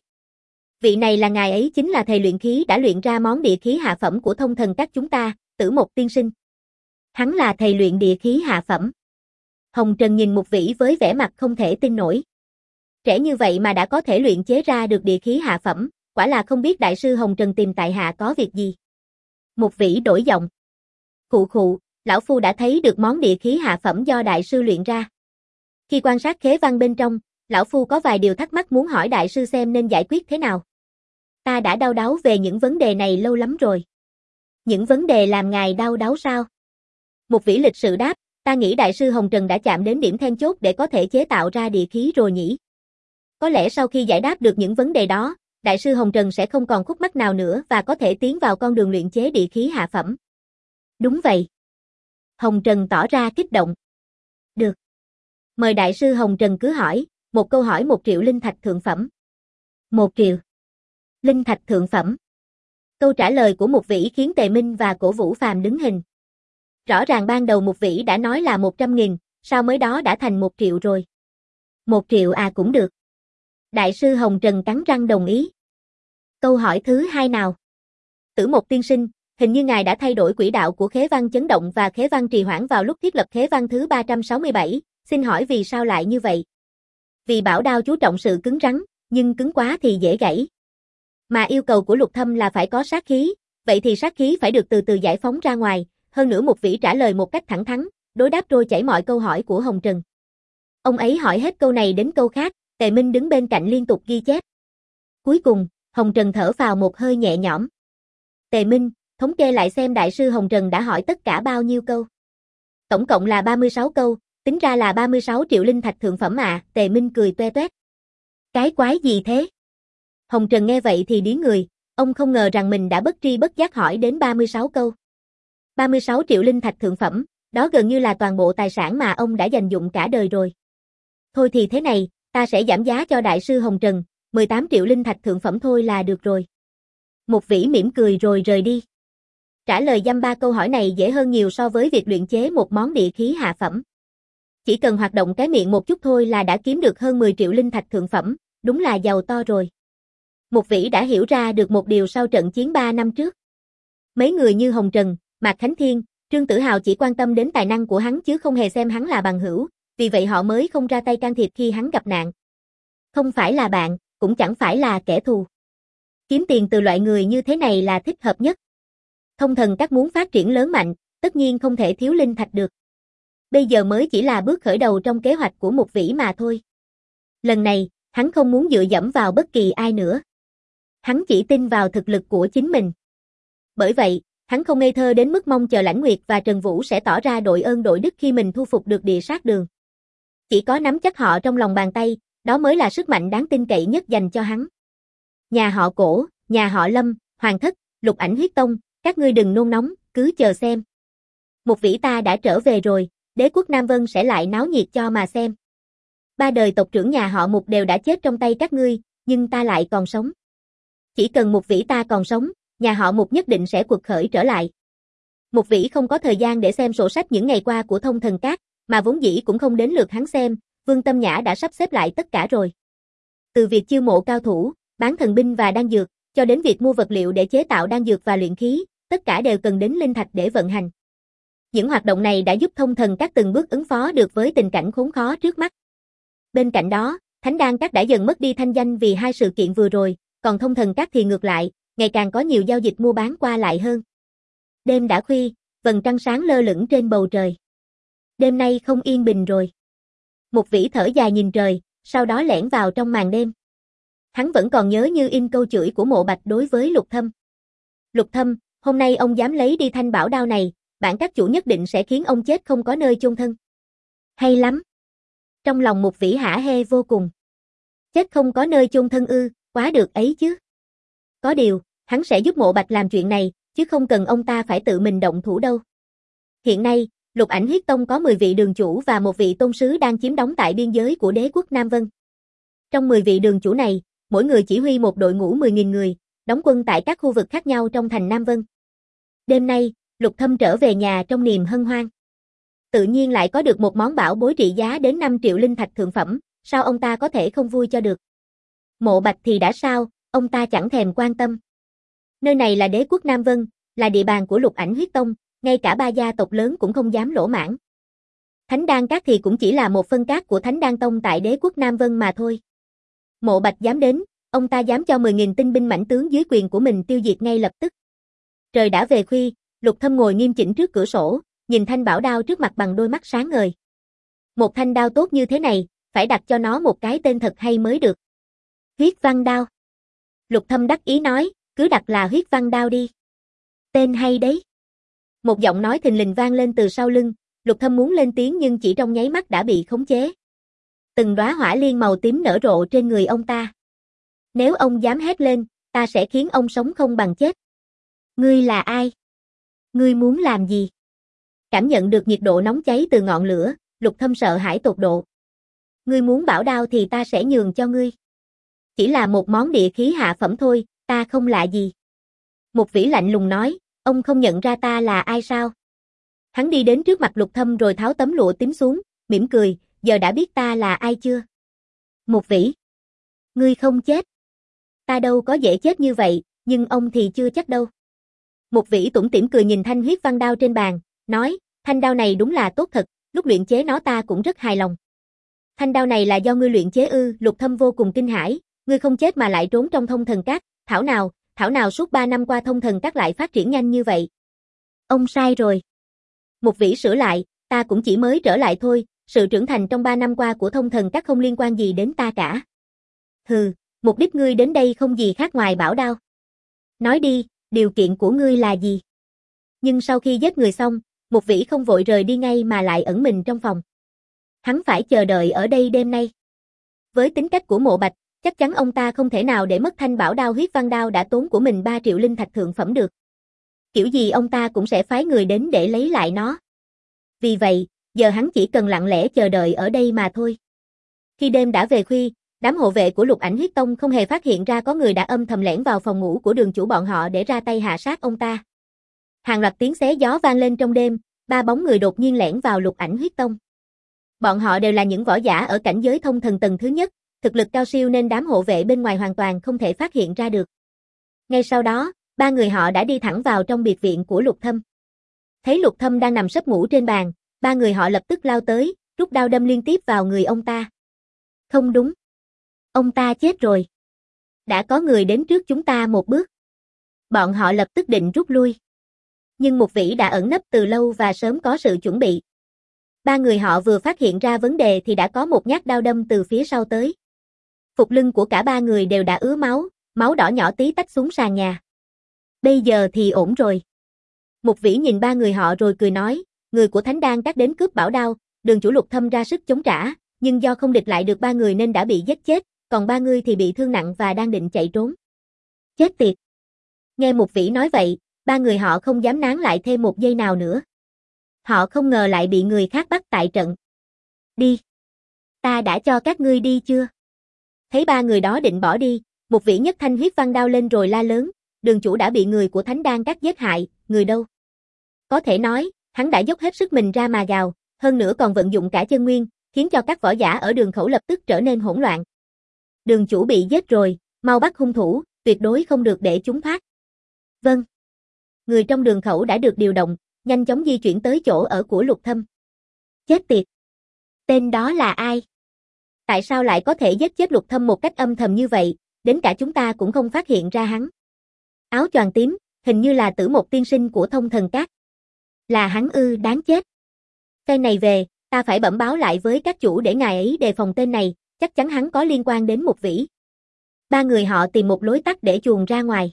Vị này là ngài ấy chính là thầy luyện khí đã luyện ra món địa khí hạ phẩm của thông thần các chúng ta, Tử Mộc tiên sinh. Hắn là thầy luyện địa khí hạ phẩm. Hồng Trần nhìn Mục Vĩ với vẻ mặt không thể tin nổi. Trẻ như vậy mà đã có thể luyện chế ra được địa khí hạ phẩm, quả là không biết đại sư Hồng Trần tìm tại hạ có việc gì. Mục Vĩ đổi giọng. Khụ khụ, lão phu đã thấy được món địa khí hạ phẩm do đại sư luyện ra. Khi quan sát khế văn bên trong, lão phu có vài điều thắc mắc muốn hỏi đại sư xem nên giải quyết thế nào. Ta đã đau đáu về những vấn đề này lâu lắm rồi. Những vấn đề làm ngài đau đáu sao? Mục Vĩ lịch sự đáp, ta nghĩ đại sư Hồng Trần đã chạm đến điểm then chốt để có thể chế tạo ra địa khí rồi nhỉ. Có lẽ sau khi giải đáp được những vấn đề đó, đại sư Hồng Trần sẽ không còn khúc mắc nào nữa và có thể tiến vào con đường luyện chế địa khí hạ phẩm. Đúng vậy. Hồng Trần tỏ ra kích động. Được. Mời đại sư Hồng Trần cứ hỏi, một câu hỏi một triệu linh thạch thượng phẩm. Một triệu. Linh thạch thượng phẩm. Câu trả lời của Mục Vĩ khiến Tề Minh và Cổ Vũ Phàm đứng hình. Rõ ràng ban đầu Mục Vĩ đã nói là một trăm nghìn, sao mới đó đã thành một triệu rồi. Một triệu à cũng được. Đại sư Hồng Trần cắn răng đồng ý. Câu hỏi thứ hai nào. Tử Mộc tiên sinh, hình như ngài đã thay đổi quỹ đạo của khế văn chấn động và khế văn trì hoãn vào lúc thiết lập khế văn thứ ba trăm sáu mươi bảy, xin hỏi vì sao lại như vậy? Vì bảo đao chú trọng sự cứng rắn, nhưng cứng quá thì dễ gãy. Mà yêu cầu của Lục Thâm là phải có sát khí, vậy thì sát khí phải được từ từ giải phóng ra ngoài, hơn nữa Mục Vĩ trả lời một cách thẳng thắn, đối đáp trôi chảy mọi câu hỏi của Hồng Trần. Ông ấy hỏi hết câu này đến câu khác, Tề Minh đứng bên cạnh liên tục ghi chép. Cuối cùng, Hồng Trần thở vào một hơi nhẹ nhõm. Tề Minh, thống kê lại xem đại sư Hồng Trần đã hỏi tất cả bao nhiêu câu. Tổng cộng là ba mươi sáu câu, tính ra là ba mươi sáu triệu linh thạch thượng phẩm ạ, à, Tề Minh cười toe toét. Cái quái gì thế? Hồng Trần nghe vậy thì điếng người, ông không ngờ rằng mình đã bất tri bất giác hỏi đến ba mươi sáu câu. ba mươi sáu triệu linh thạch thượng phẩm, đó gần như là toàn bộ tài sản mà ông đã dành dụm cả đời rồi. Thôi thì thế này, ta sẽ giảm giá cho đại sư Hồng Trần, mười tám triệu linh thạch thượng phẩm thôi là được rồi. Mục Vĩ mỉm cười rồi rời đi. Trả lời dăm ba câu hỏi này dễ hơn nhiều so với việc luyện chế một món địa khí hạ phẩm. Chỉ cần hoạt động cái miệng một chút thôi là đã kiếm được hơn mười triệu linh thạch thượng phẩm, đúng là giàu to rồi. Mục Vĩ đã hiểu ra được một điều sau trận chiến ba năm trước. Mấy người như Hồng Trần, Mạc Khánh Thiên, Trương Tử Hào chỉ quan tâm đến tài năng của hắn chứ không hề xem hắn là bằng hữu, vì vậy họ mới không ra tay can thiệp khi hắn gặp nạn. Không phải là bạn, cũng chẳng phải là kẻ thù. Kiếm tiền từ loại người như thế này là thích hợp nhất. Thông thần các muốn phát triển lớn mạnh, tất nhiên không thể thiếu linh thạch được. Bây giờ mới chỉ là bước khởi đầu trong kế hoạch của Mục Vĩ mà thôi. Lần này, hắn không muốn dựa dẫm vào bất kỳ ai nữa. Hắn chỉ tin vào thực lực của chính mình. Bởi vậy, hắn không ngây thơ đến mức mong chờ Lãnh Nguyệt và Trần Vũ sẽ tỏ ra đội ơn đội đức khi mình thu phục được địa sát đường. Chỉ có nắm chắc họ trong lòng bàn tay, đó mới là sức mạnh đáng tin cậy nhất dành cho hắn. Nhà họ Cổ, nhà họ Lâm, Hoàng Thất, Lục Ảnh Huyết Tông, các ngươi đừng nôn nóng, cứ chờ xem. Mục Vĩ ta đã trở về rồi, đế quốc Nam Vân sẽ lại náo nhiệt cho mà xem. Ba đời tộc trưởng nhà họ Mục đều đã chết trong tay các ngươi, nhưng ta lại còn sống. Chỉ cần Mục Vĩ ta còn sống, nhà họ Mục nhất định sẽ quật khởi trở lại. Mục Vĩ không có thời gian để xem sổ sách những ngày qua của Thông Thần Các, mà vốn dĩ cũng không đến lượt hắn xem, Vương Tâm Nhã đã sắp xếp lại tất cả rồi. Từ việc chiêu mộ cao thủ, bán thần binh và đan dược, cho đến việc mua vật liệu để chế tạo đan dược và luyện khí, tất cả đều cần đến linh thạch để vận hành. Những hoạt động này đã giúp Thông Thần Các từng bước ứng phó được với tình cảnh khốn khó trước mắt. Bên cạnh đó, Thánh Đan Các đã dần mất đi thanh danh vì hai sự kiện vừa rồi, còn Thông Thần Các thì ngược lại, ngày càng có nhiều giao dịch mua bán qua lại hơn. Đêm đã khuya, vầng trăng sáng lơ lửng trên bầu trời. Đêm nay không yên bình rồi. Mục Vĩ thở dài nhìn trời, sau đó lẻn vào trong màn đêm. Hắn vẫn còn nhớ như in câu chửi của Mộ Bạch đối với Lục Thâm. Lục Thâm, hôm nay ông dám lấy đi thanh bảo đao này, bản các chủ nhất định sẽ khiến ông chết không có nơi chôn thân. Hay lắm. Trong lòng Mục Vĩ hả hê vô cùng. Chết không có nơi chôn thân ư, quá được ấy chứ. Có điều, hắn sẽ giúp Mộ Bạch làm chuyện này, chứ không cần ông ta phải tự mình động thủ đâu. Hiện nay, Lục Ảnh Huyết Tông có mười vị đường chủ và một vị tôn sứ đang chiếm đóng tại biên giới của đế quốc Nam Vân. Trong mười vị đường chủ này, mỗi người chỉ huy một đội ngũ mười nghìn người, đóng quân tại các khu vực khác nhau trong thành Nam Vân. Đêm nay, Lục Thâm trở về nhà trong niềm hân hoan. Tự nhiên lại có được một món bảo bối trị giá đến năm triệu linh thạch thượng phẩm, sao ông ta có thể không vui cho được. Mộ Bạch thì đã sao, ông ta chẳng thèm quan tâm. Nơi này là đế quốc Nam Vân, là địa bàn của Lục Ảnh Huyết Tông, ngay cả ba gia tộc lớn cũng không dám lỗ mãng. Thánh Đan Các thì cũng chỉ là một phân các của Thánh Đan Tông tại đế quốc Nam Vân mà thôi. Mộ Bạch dám đến, ông ta dám cho mười nghìn tinh binh mãnh tướng dưới quyền của mình tiêu diệt ngay lập tức. Trời đã về khuya, Lục Thâm ngồi nghiêm chỉnh trước cửa sổ, nhìn thanh bảo đao trước mặt bằng đôi mắt sáng ngời. Một thanh đao tốt như thế này, phải đặt cho nó một cái tên thật hay mới được. Huyết Văn Đao. Lục Thâm đắc ý nói, cứ đặt là Huyết Văn Đao đi. Tên hay đấy. Một giọng nói thình lình vang lên từ sau lưng, Lục Thâm muốn lên tiếng nhưng chỉ trong nháy mắt đã bị khống chế. Từng đóa hỏa liên màu tím nở rộ trên người ông ta. Nếu ông dám hét lên, ta sẽ khiến ông sống không bằng chết. Ngươi là ai? Ngươi muốn làm gì? Cảm nhận được nhiệt độ nóng cháy từ ngọn lửa, Lục Thâm sợ hãi tột độ. Ngươi muốn bảo đao thì ta sẽ nhường cho ngươi. Chỉ là một món địa khí hạ phẩm thôi, ta không lạ gì. Một vĩ lạnh lùng nói, ông không nhận ra ta là ai sao? Hắn đi đến trước mặt Lục Thâm rồi tháo tấm lụa tím xuống, mỉm cười, giờ đã biết ta là ai chưa? Một vĩ. Ngươi không chết. Ta đâu có dễ chết như vậy, nhưng ông thì chưa chắc đâu. Một vĩ tủm tỉm cười nhìn thanh huyết văn đao trên bàn, nói, thanh đao này đúng là tốt thật, lúc luyện chế nó ta cũng rất hài lòng. Thanh đao này là do ngươi luyện chế ư? Lục Thâm vô cùng kinh hãi, ngươi không chết mà lại trốn trong thông thần các, thảo nào, thảo nào suốt ba năm qua thông thần các lại phát triển nhanh như vậy. Ông sai rồi. Một vĩ sửa lại, ta cũng chỉ mới trở lại thôi, sự trưởng thành trong ba năm qua của thông thần các không liên quan gì đến ta cả. Hừ, mục đích ngươi đến đây không gì khác ngoài bảo đao. Nói đi, điều kiện của ngươi là gì? Nhưng sau khi giết người xong, một vĩ không vội rời đi ngay mà lại ẩn mình trong phòng. Hắn phải chờ đợi ở đây đêm nay. Với tính cách của Mộ Bạch, chắc chắn ông ta không thể nào để mất thanh bảo đao huyết văn đao đã tốn của mình ba triệu linh thạch thượng phẩm được. Kiểu gì ông ta cũng sẽ phái người đến để lấy lại nó. Vì vậy, giờ hắn chỉ cần lặng lẽ chờ đợi ở đây mà thôi. Khi đêm đã về khuya, đám hộ vệ của Lục Ảnh Huyết Tông không hề phát hiện ra có người đã âm thầm lẻn vào phòng ngủ của đường chủ bọn họ để ra tay hạ sát ông ta. Hàng loạt tiếng xé gió vang lên trong đêm, ba bóng người đột nhiên lẻn vào Lục Ảnh Huyết Tông. Bọn họ đều là những võ giả ở cảnh giới thông thần tầng thứ nhất, thực lực cao siêu nên đám hộ vệ bên ngoài hoàn toàn không thể phát hiện ra được. Ngay sau đó, ba người họ đã đi thẳng vào trong biệt viện của Lục Thâm. Thấy Lục Thâm đang nằm sấp ngủ trên bàn, ba người họ lập tức lao tới, rút đao đâm liên tiếp vào người ông ta. Không đúng. Ông ta chết rồi. Đã có người đến trước chúng ta một bước. Bọn họ lập tức định rút lui. Nhưng một vĩ đã ẩn nấp từ lâu và sớm có sự chuẩn bị. Ba người họ vừa phát hiện ra vấn đề thì đã có một nhát đao đâm từ phía sau tới. Phục lưng của cả ba người đều đã ứa máu, máu đỏ nhỏ tí tách xuống sàn nhà. Bây giờ thì ổn rồi. Một vĩ nhìn ba người họ rồi cười nói, người của Thánh Đan Các đến cướp bảo đao, đường chủ Lục Thâm ra sức chống trả, nhưng do không địch lại được ba người nên đã bị giết chết, còn ba người thì bị thương nặng và đang định chạy trốn. Chết tiệt. Nghe một vĩ nói vậy, ba người họ không dám nán lại thêm một giây nào nữa. Họ không ngờ lại bị người khác bắt tại trận. Đi. Ta đã cho các ngươi đi chưa? Thấy ba người đó định bỏ đi, một vĩ nhất thanh huyết văn đao lên rồi la lớn, đường chủ đã bị người của Thánh Đan Các giết hại, người đâu? Có thể nói, hắn đã dốc hết sức mình ra mà gào, hơn nữa còn vận dụng cả chân nguyên, khiến cho các võ giả ở đường khẩu lập tức trở nên hỗn loạn. Đường chủ bị giết rồi, mau bắt hung thủ, tuyệt đối không được để chúng thoát. Vâng. Người trong đường khẩu đã được điều động, nhanh chóng di chuyển tới chỗ ở của Lục Thâm. Chết tiệt. Tên đó là ai? Tại sao lại có thể giết chết Lục Thâm một cách âm thầm như vậy, đến cả chúng ta cũng không phát hiện ra hắn. Áo choàng tím, hình như là Tử Một tiên sinh của Thông Thần Các. Là hắn ư? Đáng chết. Cái này về, ta phải bẩm báo lại với các chủ để ngài ấy đề phòng tên này, chắc chắn hắn có liên quan đến một vĩ. Ba người họ tìm một lối tắt để chuồn ra ngoài.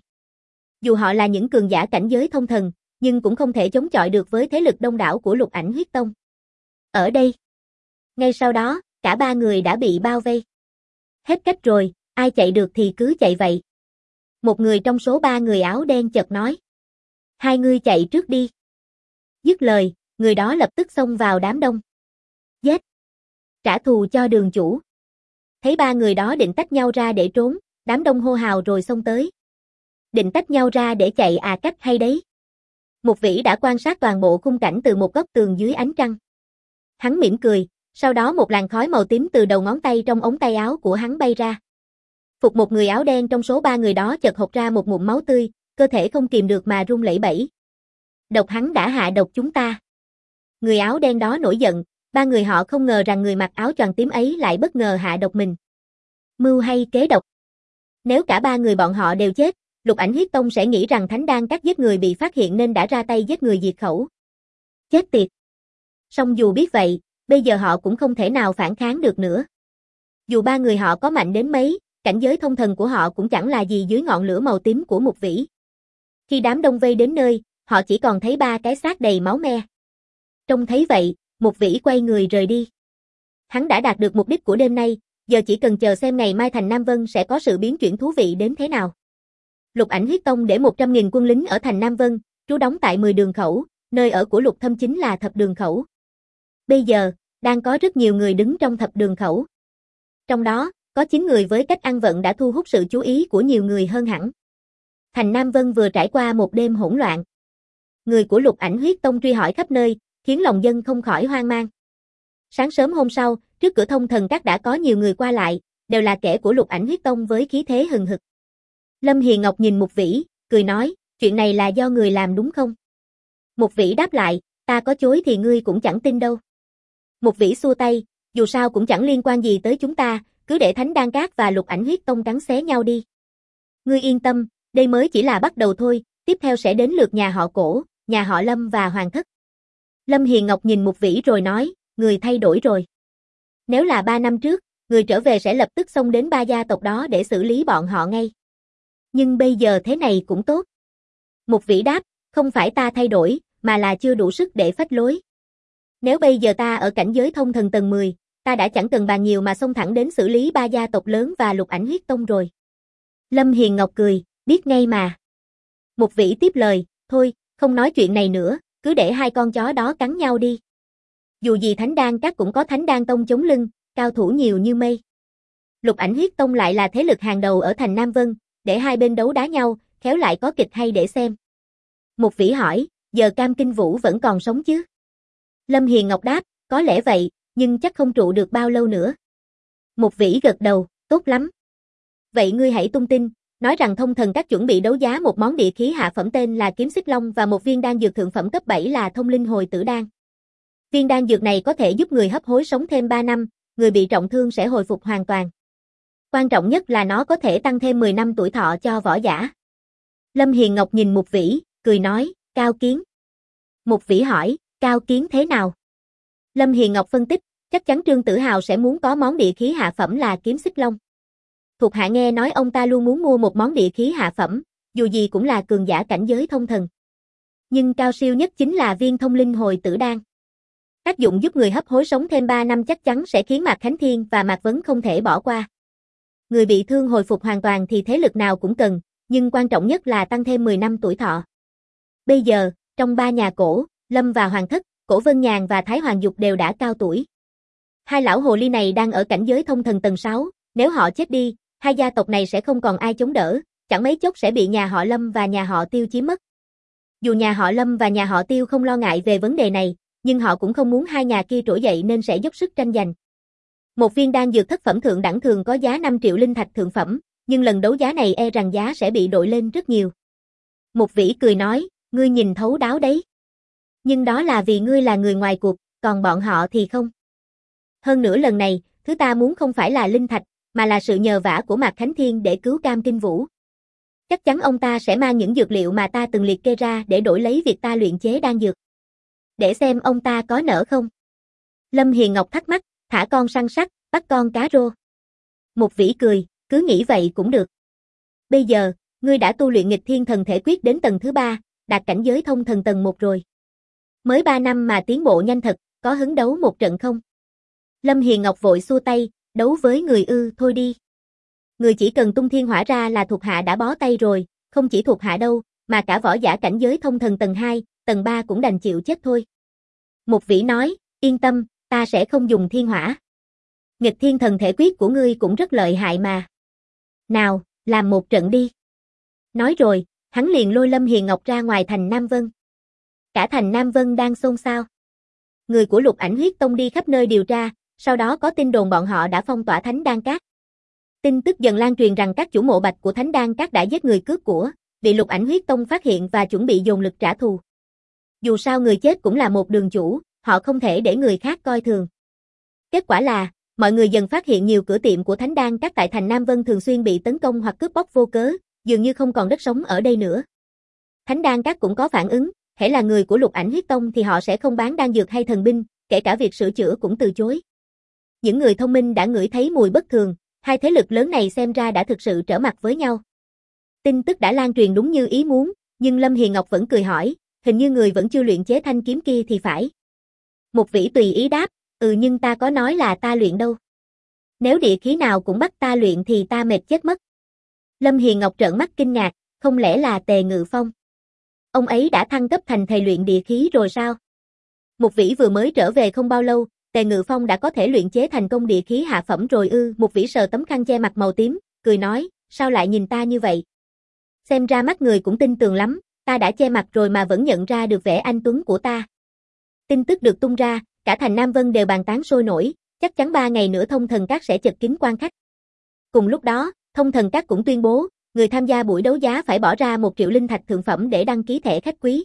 Dù họ là những cường giả cảnh giới thông thần, nhưng cũng không thể chống chọi được với thế lực đông đảo của Lục Ảnh Huyết Tông. Ở đây. Ngay sau đó, cả ba người đã bị bao vây. Hết cách rồi, ai chạy được thì cứ chạy vậy. Một người trong số ba người áo đen chợt nói. Hai ngươi chạy trước đi. Dứt lời, người đó lập tức xông vào đám đông. Giết. Trả thù cho đường chủ. Thấy ba người đó định tách nhau ra để trốn, đám đông hô hào rồi xông tới. Định tách nhau ra để chạy à, cách hay đấy. Một vĩ đã quan sát toàn bộ khung cảnh từ một góc tường dưới ánh trăng. Hắn mỉm cười, sau đó một làn khói màu tím từ đầu ngón tay trong ống tay áo của hắn bay ra. Phục một người áo đen trong số ba người đó chợt hộc ra một ngụm máu tươi, cơ thể không kìm được mà run lẩy bẩy. Độc hắn đã hạ độc chúng ta. Người áo đen đó nổi giận, ba người họ không ngờ rằng người mặc áo choàng tím ấy lại bất ngờ hạ độc mình. Mưu hay kế độc? Nếu cả ba người bọn họ đều chết, Lục Ảnh Huyết Tông sẽ nghĩ rằng Thánh Đan Các giết người bị phát hiện nên đã ra tay giết người diệt khẩu. Chết tiệt! Song dù biết vậy, bây giờ họ cũng không thể nào phản kháng được nữa. Dù ba người họ có mạnh đến mấy, cảnh giới thông thần của họ cũng chẳng là gì dưới ngọn lửa màu tím của Mục Vĩ. Khi đám đông vây đến nơi, họ chỉ còn thấy ba cái xác đầy máu me. Trông thấy vậy, Mục Vĩ quay người rời đi. Hắn đã đạt được mục đích của đêm nay, giờ chỉ cần chờ xem ngày mai thành Nam Vân sẽ có sự biến chuyển thú vị đến thế nào. Lục Ảnh Huyết Tông để một trăm nghìn quân lính ở thành Nam Vân, trú đóng tại mười đường khẩu, nơi ở của Lục Thâm chính là thập đường khẩu. Bây giờ, đang có rất nhiều người đứng trong thập đường khẩu. Trong đó, có chín người với cách ăn vận đã thu hút sự chú ý của nhiều người hơn hẳn. Thành Nam Vân vừa trải qua một đêm hỗn loạn. Người của Lục Ảnh Huyết Tông truy hỏi khắp nơi, khiến lòng dân không khỏi hoang mang. Sáng sớm hôm sau, trước cửa Thông Thần Các đã có nhiều người qua lại, đều là kẻ của Lục Ảnh Huyết Tông với khí thế hừng hực. Lâm Hiền Ngọc nhìn Mục Vĩ, cười nói, chuyện này là do người làm đúng không? Mục Vĩ đáp lại, ta có chối thì ngươi cũng chẳng tin đâu. Mục Vĩ xua tay, dù sao cũng chẳng liên quan gì tới chúng ta, cứ để Thánh Đan Các và Lục Ảnh Huyết Tông cắn xé nhau đi. Ngươi yên tâm, đây mới chỉ là bắt đầu thôi, tiếp theo sẽ đến lượt nhà họ Cổ, nhà họ Lâm và Hoàng Thất. Lâm Hiền Ngọc nhìn Mục Vĩ rồi nói, người thay đổi rồi. Nếu là ba năm trước, người trở về sẽ lập tức xông đến ba gia tộc đó để xử lý bọn họ ngay. Nhưng bây giờ thế này cũng tốt. Mục Vĩ đáp, không phải ta thay đổi, mà là chưa đủ sức để phách lối. Nếu bây giờ ta ở cảnh giới thông thần tầng mười, ta đã chẳng cần bàn nhiều mà xông thẳng đến xử lý ba gia tộc lớn và Lục Ảnh Huyết Tông rồi. Lâm Hiền Ngọc cười, biết ngay mà. Mục Vĩ tiếp lời, thôi, không nói chuyện này nữa, cứ để hai con chó đó cắn nhau đi. Dù gì Thánh Đan Các cũng có Thánh Đan Tông chống lưng, cao thủ nhiều như mây. Lục Ảnh Huyết Tông lại là thế lực hàng đầu ở thành Nam Vân, để hai bên đấu đá nhau, khéo lại có kịch hay để xem. Mục Vĩ hỏi, giờ Cam Kinh Vũ vẫn còn sống chứ? Lâm Hiền Ngọc đáp, có lẽ vậy, nhưng chắc không trụ được bao lâu nữa. Mục Vĩ gật đầu, tốt lắm. Vậy ngươi hãy tung tin, nói rằng Thông Thần Các chuẩn bị đấu giá một món địa khí hạ phẩm tên là Kiếm Xích Long và một viên đan dược thượng phẩm cấp bảy là Thông Linh Hồi Tử Đan. Viên đan dược này có thể giúp người hấp hối sống thêm ba năm, người bị trọng thương sẽ hồi phục hoàn toàn. Quan trọng nhất là nó có thể tăng thêm mười năm tuổi thọ cho võ giả. Lâm Hiền Ngọc nhìn Mục Vĩ, cười nói, cao kiến. Mục Vĩ hỏi, cao kiến thế nào? Lâm Hiền Ngọc phân tích, chắc chắn Trương Tử Hào sẽ muốn có món địa khí hạ phẩm là Kiếm Xích Long. Thuộc hạ nghe nói ông ta luôn muốn mua một món địa khí hạ phẩm, dù gì cũng là cường giả cảnh giới thông thần. Nhưng cao siêu nhất chính là viên Thông Linh Hồi Tử Đan. Tác dụng giúp người hấp hối sống thêm ba năm chắc chắn sẽ khiến Mạc Khánh Thiên và Mạc Vấn không thể bỏ qua. Người bị thương hồi phục hoàn toàn thì thế lực nào cũng cần, nhưng quan trọng nhất là tăng thêm mười năm tuổi thọ. Bây giờ, trong ba nhà Cổ, Lâm và Hoàng Thất, Cổ Vân Nhàn và Thái Hoàng Dục đều đã cao tuổi. Hai lão hồ ly này đang ở cảnh giới thông thần tầng sáu, nếu họ chết đi, hai gia tộc này sẽ không còn ai chống đỡ, chẳng mấy chốc sẽ bị nhà họ Lâm và nhà họ Tiêu chiếm mất. Dù nhà họ Lâm và nhà họ Tiêu không lo ngại về vấn đề này, nhưng họ cũng không muốn hai nhà kia trỗi dậy nên sẽ dốc sức tranh giành. Một viên đan dược thất phẩm thượng đẳng thường có giá năm triệu linh thạch thượng phẩm, nhưng lần đấu giá này e rằng giá sẽ bị đội lên rất nhiều. Mục Vĩ cười nói, ngươi nhìn thấu đáo đấy. Nhưng đó là vì ngươi là người ngoài cuộc, còn bọn họ thì không. Hơn nữa lần này, thứ ta muốn không phải là linh thạch, mà là sự nhờ vả của Mạc Khánh Thiên để cứu Cam Kinh Vũ. Chắc chắn ông ta sẽ mang những dược liệu mà ta từng liệt kê ra để đổi lấy việc ta luyện chế đan dược. Để xem ông ta có nỡ không? Lâm Hiền Ngọc thắc mắc, thả con săn sắt, bắt con cá rô. Mục Vĩ cười, cứ nghĩ vậy cũng được. Bây giờ, ngươi đã tu luyện nghịch thiên thần thể quyết đến tầng thứ ba, đạt cảnh giới thông thần tầng một rồi. Mới ba năm mà tiến bộ nhanh thật, có hứng đấu một trận không? Lâm Hiền Ngọc vội xua tay, đấu với người ư, thôi đi. Người chỉ cần tung thiên hỏa ra là thuộc hạ đã bó tay rồi, không chỉ thuộc hạ đâu, mà cả võ giả cảnh giới thông thần tầng hai, tầng ba cũng đành chịu chết thôi. Mục Vĩ nói, yên tâm, ta sẽ không dùng thiên hỏa. Nghịch thiên thần thể quyết của ngươi cũng rất lợi hại mà. Nào, làm một trận đi. Nói rồi, hắn liền lôi Lâm Hiền Ngọc ra ngoài thành Nam Vân. Cả thành Nam Vân đang xôn xao. Người của Lục Ảnh Huyết Tông đi khắp nơi điều tra, sau đó có tin đồn bọn họ đã phong tỏa Thánh Đan Các. Tin tức dần lan truyền rằng các chủ mộ bạch của Thánh Đan Các đã giết người cướp của, bị Lục Ảnh Huyết Tông phát hiện và chuẩn bị dồn lực trả thù. Dù sao người chết cũng là một đường chủ, họ không thể để người khác coi thường. Kết quả là, mọi người dần phát hiện nhiều cửa tiệm của Thánh Đan Các tại thành Nam Vân thường xuyên bị tấn công hoặc cướp bóc vô cớ, dường như không còn đất sống ở đây nữa. Thánh Đan Các cũng có phản ứng, hễ là người của Lục Ảnh Huyết Tông thì họ sẽ không bán đan dược hay thần binh, kể cả việc sửa chữa cũng từ chối. Những người thông minh đã ngửi thấy mùi bất thường, hai thế lực lớn này xem ra đã thực sự trở mặt với nhau. Tin tức đã lan truyền đúng như ý muốn, nhưng Lâm Hiền Ngọc vẫn cười hỏi, hình như người vẫn chưa luyện chế thanh kiếm kia thì phải. Mục Vĩ tùy ý đáp, ừ nhưng ta có nói là ta luyện đâu. Nếu địa khí nào cũng bắt ta luyện thì ta mệt chết mất. Lâm Hiền Ngọc trợn mắt kinh ngạc, không lẽ là Tề Ngự Phong? Ông ấy đã thăng cấp thành thầy luyện địa khí rồi sao? Mục Vĩ vừa mới trở về không bao lâu, Tề Ngự Phong đã có thể luyện chế thành công địa khí hạ phẩm rồi ư? Mục Vĩ sờ tấm khăn che mặt màu tím, cười nói, sao lại nhìn ta như vậy? Xem ra mắt người cũng tin tưởng lắm, ta đã che mặt rồi mà vẫn nhận ra được vẻ anh tuấn của ta. Tin tức được tung ra, cả thành Nam Vân đều bàn tán sôi nổi, chắc chắn ba ngày nữa Thông Thần Các sẽ chật kín quan khách. Cùng lúc đó, Thông Thần Các cũng tuyên bố, người tham gia buổi đấu giá phải bỏ ra một triệu linh thạch thượng phẩm để đăng ký thẻ khách quý.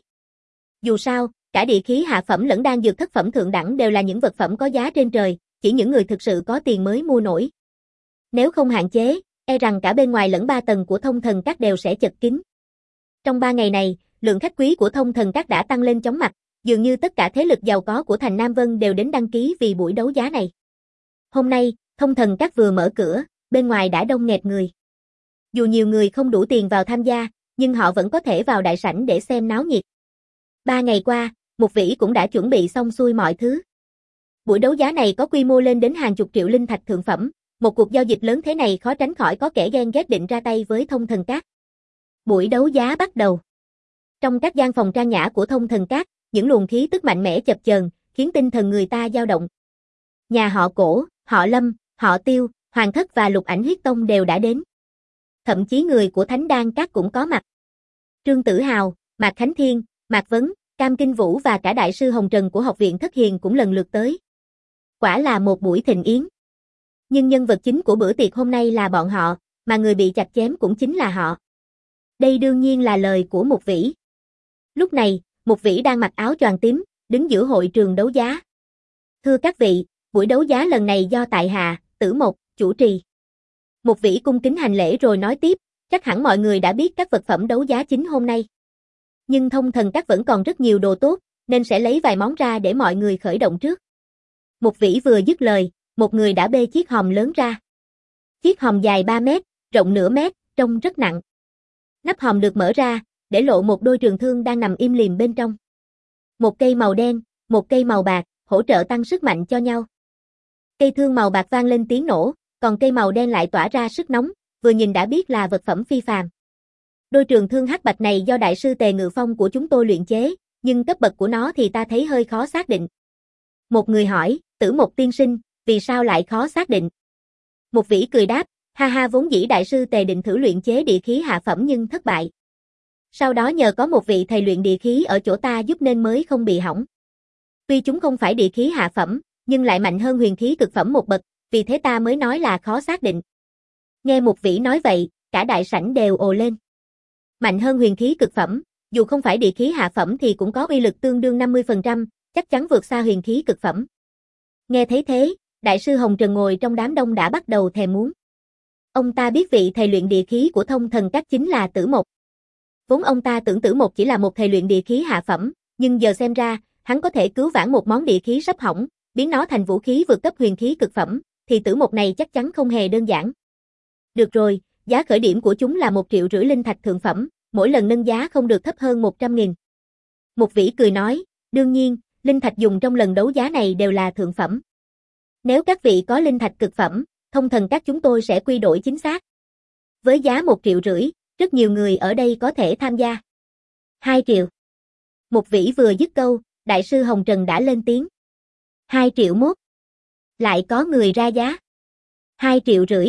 Dù sao, cả địa khí hạ phẩm lẫn đan dược thất phẩm thượng đẳng đều là những vật phẩm có giá trên trời, chỉ những người thực sự có tiền mới mua nổi. Nếu không hạn chế, e rằng cả bên ngoài lẫn ba tầng của Thông Thần Các đều sẽ chật kín. Trong ba ngày này, lượng khách quý của Thông Thần Các đã tăng lên chóng mặt, dường như tất cả thế lực giàu có của thành Nam Vân đều đến đăng ký vì buổi đấu giá này. Hôm nay, Thông Thần Các vừa mở cửa, bên ngoài đã đông nghẹt người. Dù nhiều người không đủ tiền vào tham gia, nhưng họ vẫn có thể vào đại sảnh để xem náo nhiệt. Ba ngày qua, Mục Vĩ cũng đã chuẩn bị xong xuôi mọi thứ. Buổi đấu giá này có quy mô lên đến hàng chục triệu linh thạch thượng phẩm, một cuộc giao dịch lớn thế này khó tránh khỏi có kẻ ghen ghét định ra tay với Thông Thần Các. Buổi đấu giá bắt đầu. Trong các gian phòng trang nhã của Thông Thần Các, những luồng khí tức mạnh mẽ chập chờn, khiến tinh thần người ta dao động. Nhà họ Cổ, họ Lâm, họ Tiêu, Hoàng Thất và Lục Ảnh Huyết Tông đều đã đến. Thậm chí người của Thánh Đan Các cũng có mặt. Trương Tử Hào, Mạc Khánh Thiên, Mạc Vấn, Cam Kinh Vũ và cả đại sư Hồng Trần của Học viện Thất Hiền cũng lần lượt tới. Quả là một buổi thịnh yến. Nhưng nhân vật chính của bữa tiệc hôm nay là bọn họ, mà người bị chặt chém cũng chính là họ. Đây đương nhiên là lời của Mục Vĩ. Lúc này, Mục Vĩ đang mặc áo choàng tím, đứng giữa hội trường đấu giá. Thưa các vị, buổi đấu giá lần này do tại hạ, Tử Mộc, chủ trì. Mục Vĩ cung kính hành lễ rồi nói tiếp, chắc hẳn mọi người đã biết các vật phẩm đấu giá chính hôm nay. Nhưng Thông Thần Các vẫn còn rất nhiều đồ tốt, nên sẽ lấy vài món ra để mọi người khởi động trước. Mục Vĩ vừa dứt lời, một người đã bê chiếc hòm lớn ra. Chiếc hòm dài ba mét, rộng nửa mét, trông rất nặng. Nắp hòm được mở ra, để lộ một đôi trường thương đang nằm im lìm bên trong. Một cây màu đen, một cây màu bạc, hỗ trợ tăng sức mạnh cho nhau. Cây thương màu bạc vang lên tiếng nổ, còn cây màu đen lại tỏa ra sức nóng, vừa nhìn đã biết là vật phẩm phi phàm. Đôi trường thương hắc bạch này do đại sư Tề Ngự Phong của chúng tôi luyện chế, nhưng cấp bậc của nó thì ta thấy hơi khó xác định. Một người hỏi, Tử Mộc tiên sinh, vì sao lại khó xác định? Mục Vĩ cười đáp, ha ha vốn dĩ đại sư Tề định thử luyện chế địa khí hạ phẩm nhưng thất bại. Sau đó nhờ có một vị thầy luyện địa khí ở chỗ ta giúp nên mới không bị hỏng. Tuy chúng không phải địa khí hạ phẩm, nhưng lại mạnh hơn huyền khí cực phẩm một bậc, vì thế ta mới nói là khó xác định. Nghe Mục Vĩ nói vậy, cả đại sảnh đều ồ lên. Mạnh hơn huyền khí cực phẩm, dù không phải địa khí hạ phẩm thì cũng có uy lực tương đương năm mươi phần trăm, chắc chắn vượt xa huyền khí cực phẩm. Nghe thấy thế, đại sư Hồng Trần ngồi trong đám đông đã bắt đầu thèm muốn. Ông ta biết vị thầy luyện địa khí của Thông Thần Các chính là Tử Mộc. Vốn ông ta tưởng Tử Mộc chỉ là một thầy luyện địa khí hạ phẩm, nhưng giờ xem ra, hắn có thể cứu vãn một món địa khí sắp hỏng, biến nó thành vũ khí vượt cấp huyền khí cực phẩm, thì Tử Mộc này chắc chắn không hề đơn giản. Được rồi, giá khởi điểm của chúng là một triệu rưỡi linh thạch thượng phẩm, mỗi lần nâng giá không được thấp hơn một trăm nghìn. Mục Vĩ cười nói, đương nhiên, linh thạch dùng trong lần đấu giá này đều là thượng phẩm. Nếu các vị có linh thạch cực phẩm, Thông Thần Các chúng tôi sẽ quy đổi chính xác. Với giá một triệu rưỡi, rất nhiều người ở đây có thể tham gia. Hai triệu. Mục Vĩ vừa dứt câu, đại sư Hồng Trần đã lên tiếng. Hai triệu mốt. Lại có người ra giá. Hai triệu rưỡi.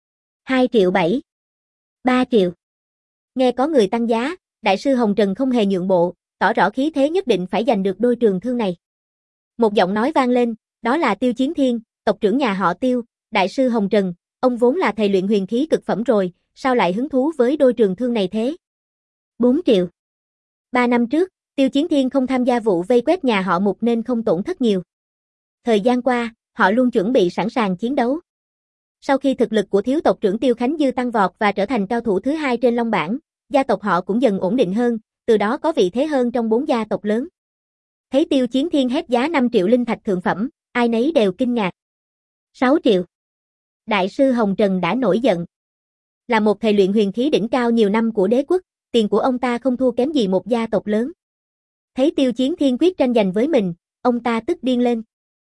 Hai triệu bảy. Ba triệu. Nghe có người tăng giá, đại sư Hồng Trần không hề nhượng bộ, tỏ rõ khí thế nhất định phải giành được đôi trường thương này. Một giọng nói vang lên, đó là Tiêu Chiến Thiên, tộc trưởng nhà họ Tiêu, đại sư Hồng Trần, Ông vốn là thầy luyện huyền khí cực phẩm rồi, sao lại hứng thú với đôi trường thương này thế? bốn triệu. Ba năm trước, Tiêu Chiến Thiên không tham gia vụ vây quét nhà họ Mục nên không tổn thất nhiều. Thời gian qua, họ luôn chuẩn bị sẵn sàng chiến đấu. Sau khi thực lực của thiếu tộc trưởng Tiêu Khánh Dư tăng vọt và trở thành cao thủ thứ hai trên Long bảng, gia tộc họ cũng dần ổn định hơn, từ đó có vị thế hơn trong bốn gia tộc lớn. Thấy Tiêu Chiến Thiên hét giá năm triệu linh thạch thượng phẩm, ai nấy đều kinh ngạc. sáu triệu. Đại sư Hồng Trần đã nổi giận. Là một thầy luyện huyền khí đỉnh cao nhiều năm của đế quốc, tiền của ông ta không thua kém gì một gia tộc lớn. Thấy Tiêu Chiến Thiên quyết tranh giành với mình, ông ta tức điên lên.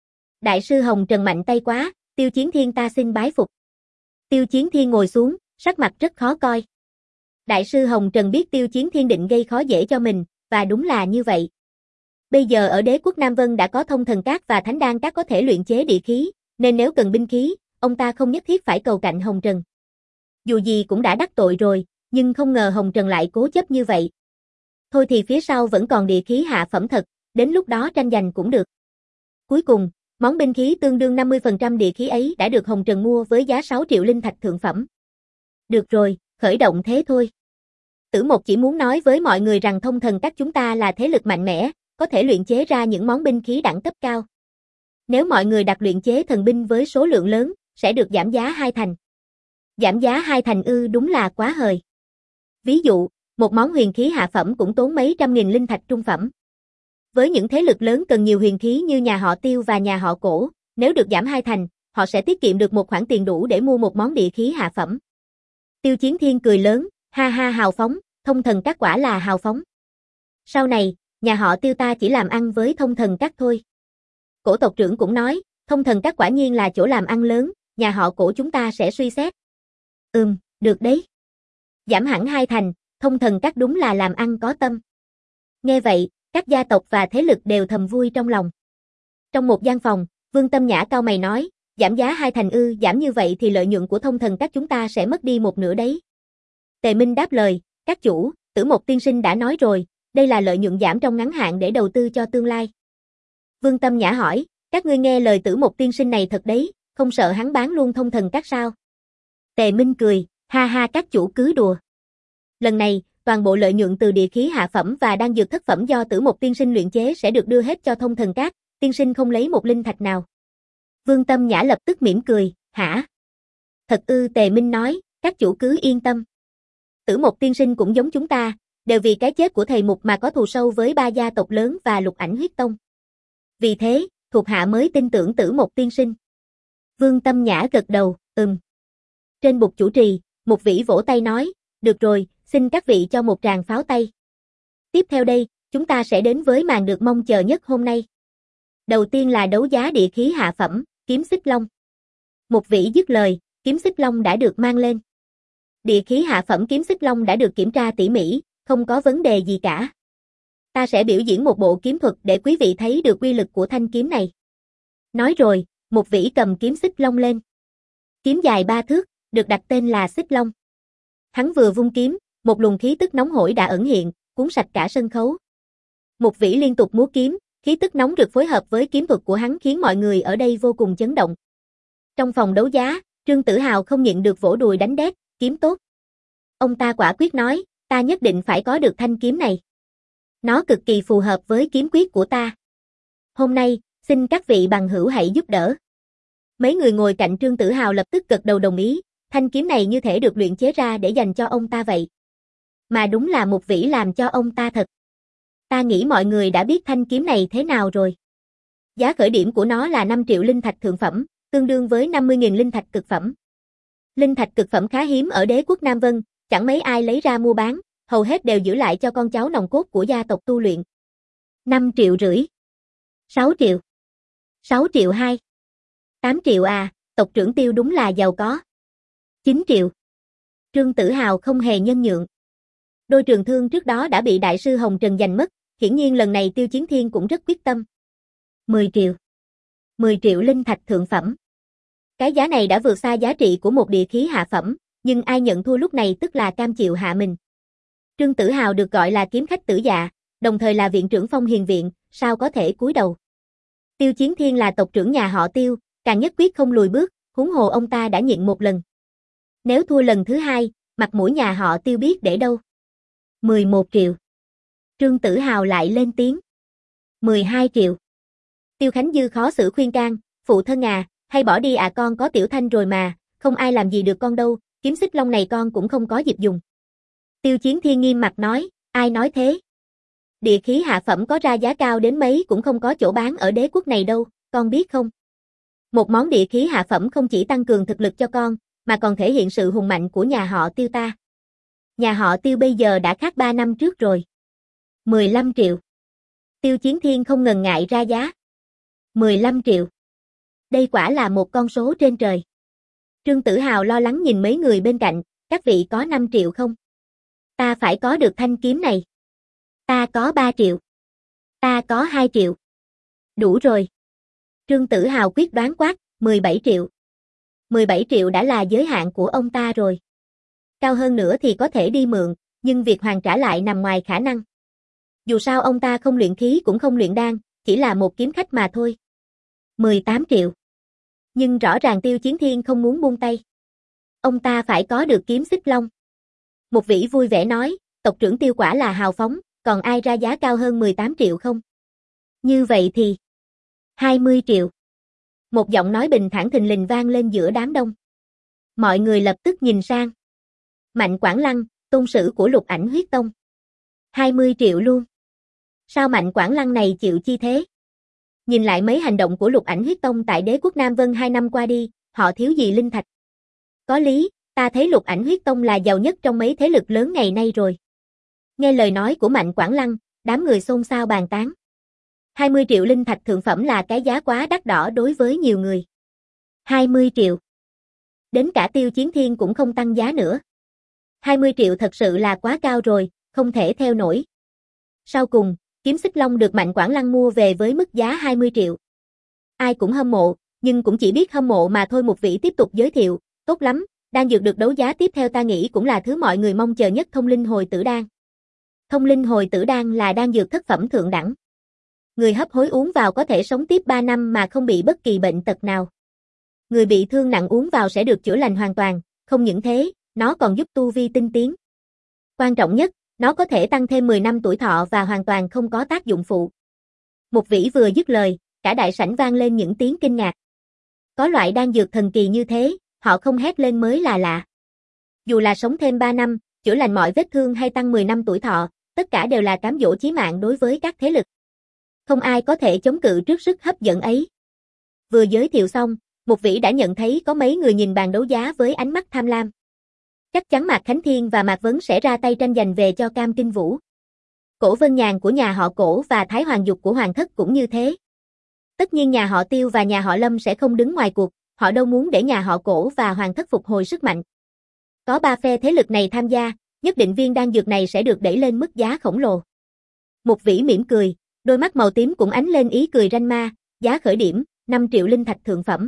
Đại sư Hồng Trần mạnh tay quá, Tiêu Chiến Thiên ta xin bái phục. Tiêu Chiến Thiên ngồi xuống, sắc mặt rất khó coi. Đại sư Hồng Trần biết Tiêu Chiến Thiên định gây khó dễ cho mình, và đúng là như vậy. Bây giờ ở đế quốc Nam Vân đã có thông thần cát và thánh đan cát có thể luyện chế địa khí, nên nếu cần binh khí, ông ta không nhất thiết phải cầu cạnh Hồng Trần. Dù gì cũng đã đắc tội rồi, nhưng không ngờ Hồng Trần lại cố chấp như vậy. Thôi thì phía sau vẫn còn địa khí hạ phẩm thật, đến lúc đó tranh giành cũng được. Cuối cùng, món binh khí tương đương năm mươi phần trăm địa khí ấy đã được Hồng Trần mua với giá sáu triệu linh thạch thượng phẩm. Được rồi, khởi động thế thôi. Tử Mộc chỉ muốn nói với mọi người rằng thông thần các chúng ta là thế lực mạnh mẽ, có thể luyện chế ra những món binh khí đẳng cấp cao. Nếu mọi người đặt luyện chế thần binh với số lượng lớn, sẽ được giảm giá hai thành. Giảm giá hai thành ư đúng là quá hời. Ví dụ, một món huyền khí hạ phẩm cũng tốn mấy trăm nghìn linh thạch trung phẩm. Với những thế lực lớn cần nhiều huyền khí như nhà họ Tiêu và nhà họ Cổ, nếu được giảm hai thành, họ sẽ tiết kiệm được một khoản tiền đủ để mua một món địa khí hạ phẩm. Tiêu Chiến Thiên cười lớn, ha ha hào phóng, thông thần các quả là hào phóng. Sau này, nhà họ Tiêu ta chỉ làm ăn với thông thần các thôi. Cổ tộc trưởng cũng nói, thông thần các quả nhiên là chỗ làm ăn lớn, nhà họ Cổ chúng ta sẽ suy xét. Ừm, được đấy. Giảm hẳn hai thành, thông thần các đúng là làm ăn có tâm. Nghe vậy, các gia tộc và thế lực đều thầm vui trong lòng. Trong một gian phòng, Vương Tâm Nhã cau mày nói, giảm giá hai thành ư, giảm như vậy thì lợi nhuận của thông thần các chúng ta sẽ mất đi một nửa đấy. Tề Minh đáp lời, các chủ, Tử Mộc tiên sinh đã nói rồi, đây là lợi nhuận giảm trong ngắn hạn để đầu tư cho tương lai. Vương Tâm Nhã hỏi, các ngươi nghe lời Tử Mộc tiên sinh này thật đấy, không sợ hắn bán luôn thông thần các sao? Tề Minh cười, ha ha các chủ cứ đùa. Lần này, toàn bộ lợi nhuận từ địa khí hạ phẩm và đan dược thất phẩm do Tử Mộc tiên sinh luyện chế sẽ được đưa hết cho thông thần các, tiên sinh không lấy một linh thạch nào. Vương Tâm Nhã lập tức mỉm cười, hả? Thật ư? Tề Minh nói, các chủ cứ yên tâm. Tử Mộc tiên sinh cũng giống chúng ta, đều vì cái chết của thầy Mục mà có thù sâu với ba gia tộc lớn và Lục Ảnh huyết tông. Vì thế, thuộc hạ mới tin tưởng Tử Mộc tiên sinh. Vương Tâm Nhã gật đầu, ừm. Trên bục chủ trì, Mục Vĩ vỗ tay nói, được rồi, xin các vị cho một tràng pháo tay. Tiếp theo đây, chúng ta sẽ đến với màn được mong chờ nhất hôm nay. Đầu tiên là đấu giá địa khí hạ phẩm, kiếm xích long. Mục Vĩ dứt lời, kiếm xích long đã được mang lên. Địa khí hạ phẩm kiếm xích long đã được kiểm tra tỉ mỉ, không có vấn đề gì cả. Ta sẽ biểu diễn một bộ kiếm thuật để quý vị thấy được uy lực của thanh kiếm này. Nói rồi, Mục Vĩ cầm kiếm xích long lên. Kiếm dài ba thước, được đặt tên là xích long. Hắn vừa vung kiếm, một luồng khí tức nóng hổi đã ẩn hiện, cuốn sạch cả sân khấu. Mục Vĩ liên tục múa kiếm, khí tức nóng rực phối hợp với kiếm thuật của hắn khiến mọi người ở đây vô cùng chấn động. Trong phòng đấu giá, Trương Tử Hào không nhịn được vỗ đùi đánh đét, kiếm tốt. Ông ta quả quyết nói, ta nhất định phải có được thanh kiếm này. Nó cực kỳ phù hợp với kiếm quyết của ta. Hôm nay, xin các vị bằng hữu hãy giúp đỡ. Mấy người ngồi cạnh Trương Tử Hào lập tức gật đầu đồng ý, thanh kiếm này như thể được luyện chế ra để dành cho ông ta vậy. Mà đúng là Mục Vĩ làm cho ông ta thật. Ta nghĩ mọi người đã biết thanh kiếm này thế nào rồi. Giá khởi điểm của nó là năm triệu linh thạch thượng phẩm, tương đương với năm mươi nghìn linh thạch cực phẩm. Linh thạch cực phẩm khá hiếm ở đế quốc Nam Vân, chẳng mấy ai lấy ra mua bán, hầu hết đều giữ lại cho con cháu nòng cốt của gia tộc tu luyện. năm triệu rưỡi. sáu triệu. sáu triệu hai. tám triệu à, tộc trưởng Tiêu đúng là giàu có. chín triệu. Trương Tử Hào không hề nhân nhượng. Đôi trường thương trước đó đã bị đại sư Hồng Trần giành mất, hiển nhiên lần này Tiêu Chiến Thiên cũng rất quyết tâm. mười triệu. mười triệu linh thạch thượng phẩm. Cái giá này đã vượt xa giá trị của một địa khí hạ phẩm, nhưng ai nhận thua lúc này tức là cam chịu hạ mình. Trương Tử Hào được gọi là kiếm khách tử dạ, đồng thời là viện trưởng Phong Hiền viện, sao có thể cúi đầu. Tiêu Chiến Thiên là tộc trưởng nhà họ Tiêu, càng nhất quyết không lùi bước, huống hồ ông ta đã nhịn một lần. Nếu thua lần thứ hai, mặt mũi nhà họ Tiêu biết để đâu. mười một triệu. Trương Tử Hào lại lên tiếng. mười hai triệu. Tiêu Khánh Dư khó xử khuyên can, phụ thân à, hay bỏ đi à, con có Tiểu Thanh rồi mà, không ai làm gì được con đâu, kiếm xích long này con cũng không có dịp dùng. Tiêu Chiến Thiên nghiêm mặt nói, ai nói thế? Địa khí hạ phẩm có ra giá cao đến mấy cũng không có chỗ bán ở đế quốc này đâu, con biết không? Một món địa khí hạ phẩm không chỉ tăng cường thực lực cho con, mà còn thể hiện sự hùng mạnh của nhà họ Tiêu ta. Nhà họ Tiêu bây giờ đã khác ba năm trước rồi. mười lăm triệu. Tiêu Chiến Thiên không ngần ngại ra giá. mười lăm triệu. Đây quả là một con số trên trời. Trương Tử Hào lo lắng nhìn mấy người bên cạnh, các vị có năm triệu không? Ta phải có được thanh kiếm này. Ta có ba triệu. Ta có hai triệu. Đủ rồi. Trương Tử Hào quyết đoán quát, mười bảy triệu. mười bảy triệu đã là giới hạn của ông ta rồi. Cao hơn nữa thì có thể đi mượn, nhưng việc hoàn trả lại nằm ngoài khả năng. Dù sao ông ta không luyện khí cũng không luyện đan, chỉ là một kiếm khách mà thôi. mười tám triệu. Nhưng rõ ràng Tiêu Chiến Thiên không muốn buông tay. Ông ta phải có được kiếm xích long. Một vĩ vui vẻ nói, tộc trưởng Tiêu quả là hào phóng, còn ai ra giá cao hơn mười tám triệu không? Như vậy thì... hai mươi triệu. Một giọng nói bình thản thình lình vang lên giữa đám đông. Mọi người lập tức nhìn sang. Mạnh Quảng Lăng, tôn sử của Lục Ảnh Huyết Tông. hai mươi triệu luôn. Sao Mạnh Quảng Lăng này chịu chi thế? Nhìn lại mấy hành động của Lục Ảnh Huyết Tông tại đế quốc Nam Vân hai năm qua đi, họ thiếu gì linh thạch. Có lý, ta thấy Lục Ảnh Huyết Tông là giàu nhất trong mấy thế lực lớn ngày nay rồi. Nghe lời nói của Mạnh Quảng Lăng, đám người xôn xao bàn tán. hai mươi triệu linh thạch thượng phẩm là cái giá quá đắt đỏ đối với nhiều người. hai mươi triệu. Đến cả Tiêu Chiến Thiên cũng không tăng giá nữa. hai mươi triệu thật sự là quá cao rồi, không thể theo nổi. Sau cùng, kiếm xích long được Mạnh Quảng Lăng mua về với mức giá hai mươi triệu. Ai cũng hâm mộ, nhưng cũng chỉ biết hâm mộ mà thôi. Một vị tiếp tục giới thiệu, tốt lắm, đan dược được đấu giá tiếp theo ta nghĩ cũng là thứ mọi người mong chờ nhất, thông linh hồi tử đan. Thông linh hồi tử đan là đan dược thất phẩm thượng đẳng. Người hấp hối uống vào có thể sống tiếp ba năm mà không bị bất kỳ bệnh tật nào. Người bị thương nặng uống vào sẽ được chữa lành hoàn toàn, không những thế, nó còn giúp tu vi tinh tiến. Quan trọng nhất, nó có thể tăng thêm mười năm tuổi thọ và hoàn toàn không có tác dụng phụ. Một vĩ vừa dứt lời, cả đại sảnh vang lên những tiếng kinh ngạc. Có loại đan dược thần kỳ như thế, họ không hét lên mới là lạ. Dù là sống thêm ba năm, chữa lành mọi vết thương hay tăng mười năm tuổi thọ, tất cả đều là cám dỗ chí mạng đối với các thế lực. Không ai có thể chống cự trước sức hấp dẫn ấy. Vừa giới thiệu xong, một vĩ đã nhận thấy có mấy người nhìn bàn đấu giá với ánh mắt tham lam. Chắc chắn Mạc Khánh Thiên và Mạc Vấn sẽ ra tay tranh giành về cho Cam Kinh Vũ. Cổ Vân Nhàn của nhà họ Cổ và Thái Hoàng Dục của Hoàng Thất cũng như thế. Tất nhiên nhà họ Tiêu và nhà họ Lâm sẽ không đứng ngoài cuộc, họ đâu muốn để nhà họ Cổ và Hoàng Thất phục hồi sức mạnh. Có ba phe thế lực này tham gia, nhất định viên đan dược này sẽ được đẩy lên mức giá khổng lồ. Một vĩ mỉm cười, đôi mắt màu tím cũng ánh lên ý cười ranh ma, giá khởi điểm, năm triệu linh thạch thượng phẩm.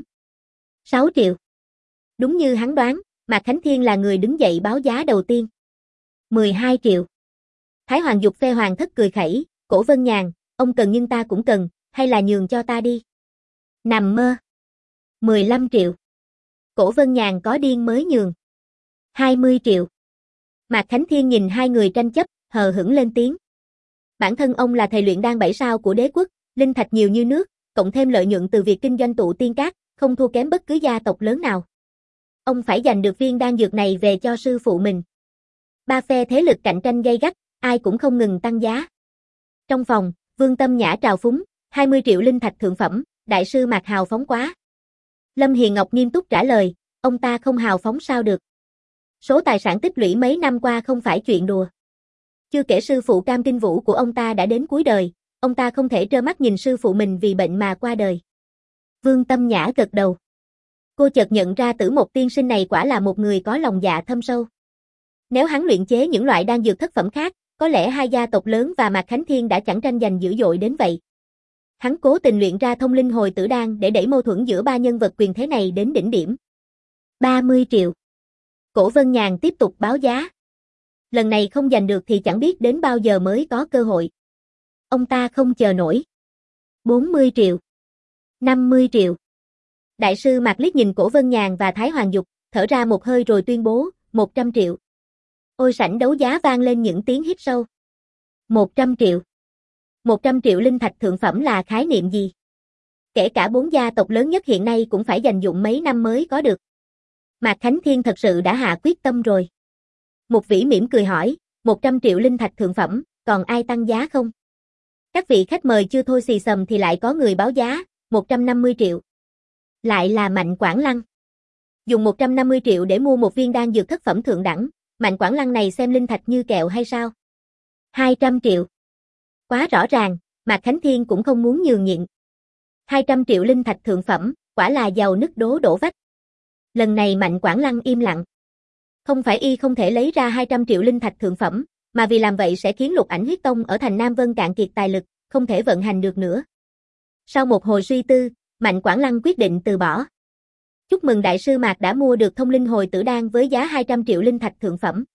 sáu triệu. Đúng như hắn đoán, Mạc Khánh Thiên là người đứng dậy báo giá đầu tiên. mười hai triệu. Thái Hoàng Dục phe Hoàng Thất cười khẩy, Cổ Vân Nhàn, ông cần nhưng ta cũng cần, hay là nhường cho ta đi. Nằm mơ. mười lăm triệu. Cổ Vân Nhàn có điên mới nhường. hai mươi triệu. Mạc Khánh Thiên nhìn hai người tranh chấp, hờ hững lên tiếng. Bản thân ông là thầy luyện đan bảy sao của đế quốc, linh thạch nhiều như nước, cộng thêm lợi nhuận từ việc kinh doanh tụ tiên cát, không thua kém bất cứ gia tộc lớn nào. Ông phải giành được viên đan dược này về cho sư phụ mình. Ba phe thế lực cạnh tranh gay gắt, ai cũng không ngừng tăng giá. Trong phòng, Vương Tâm Nhã trào phúng, hai mươi triệu linh thạch thượng phẩm, đại sư Mạc hào phóng quá. Lâm Hiền Ngọc nghiêm túc trả lời, ông ta không hào phóng sao được. Số tài sản tích lũy mấy năm qua không phải chuyện đùa. Chưa kể sư phụ Cam Kinh Vũ của ông ta đã đến cuối đời, ông ta không thể trơ mắt nhìn sư phụ mình vì bệnh mà qua đời. Vương Tâm Nhã gật đầu. Cô chợt nhận ra Tử Một tiên sinh này quả là một người có lòng dạ thâm sâu. Nếu hắn luyện chế những loại đan dược thất phẩm khác, có lẽ hai gia tộc lớn và Mạc Khánh Thiên đã chẳng tranh giành dữ dội đến vậy. Hắn cố tình luyện ra thông linh hồi tử đan để đẩy mâu thuẫn giữa ba nhân vật quyền thế này đến đỉnh điểm. ba mươi triệu. Cổ Vân Nhàn tiếp tục báo giá. Lần này không giành được thì chẳng biết đến bao giờ mới có cơ hội. Ông ta không chờ nổi. bốn mươi triệu. năm mươi triệu. Đại sư Mạc liếc nhìn Cổ Vân Nhàn và Thái Hoàng Dục, thở ra một hơi rồi tuyên bố, một trăm triệu. Ôi sảnh đấu giá vang lên những tiếng hít sâu. một trăm triệu. một trăm triệu linh thạch thượng phẩm là khái niệm gì? Kể cả bốn gia tộc lớn nhất hiện nay cũng phải dành dụm mấy năm mới có được. Mạc Khánh Thiên thật sự đã hạ quyết tâm rồi. Mục Vĩ mỉm cười hỏi, một trăm triệu linh thạch thượng phẩm, còn ai tăng giá không? Các vị khách mời chưa thôi xì xầm thì lại có người báo giá, một trăm năm mươi triệu. Lại là Mạnh Quảng Lăng. Dùng một trăm năm mươi triệu để mua một viên đan dược thất phẩm thượng đẳng, Mạnh Quảng Lăng này xem linh thạch như kẹo hay sao? hai trăm triệu. Quá rõ ràng, Mạc Khánh Thiên cũng không muốn nhường nhịn. hai trăm triệu linh thạch thượng phẩm, quả là giàu nứt đố đổ vách. Lần này Mạnh Quảng Lăng im lặng. Không phải y không thể lấy ra hai trăm triệu linh thạch thượng phẩm, mà vì làm vậy sẽ khiến Lục Ảnh Huyết Tông ở thành Nam Vân cạn kiệt tài lực, không thể vận hành được nữa. Sau một hồi suy tư, Mạnh Quảng Lăng quyết định từ bỏ. Chúc mừng đại sư Mạc đã mua được thông linh hồi tử đan với giá hai trăm triệu linh thạch thượng phẩm.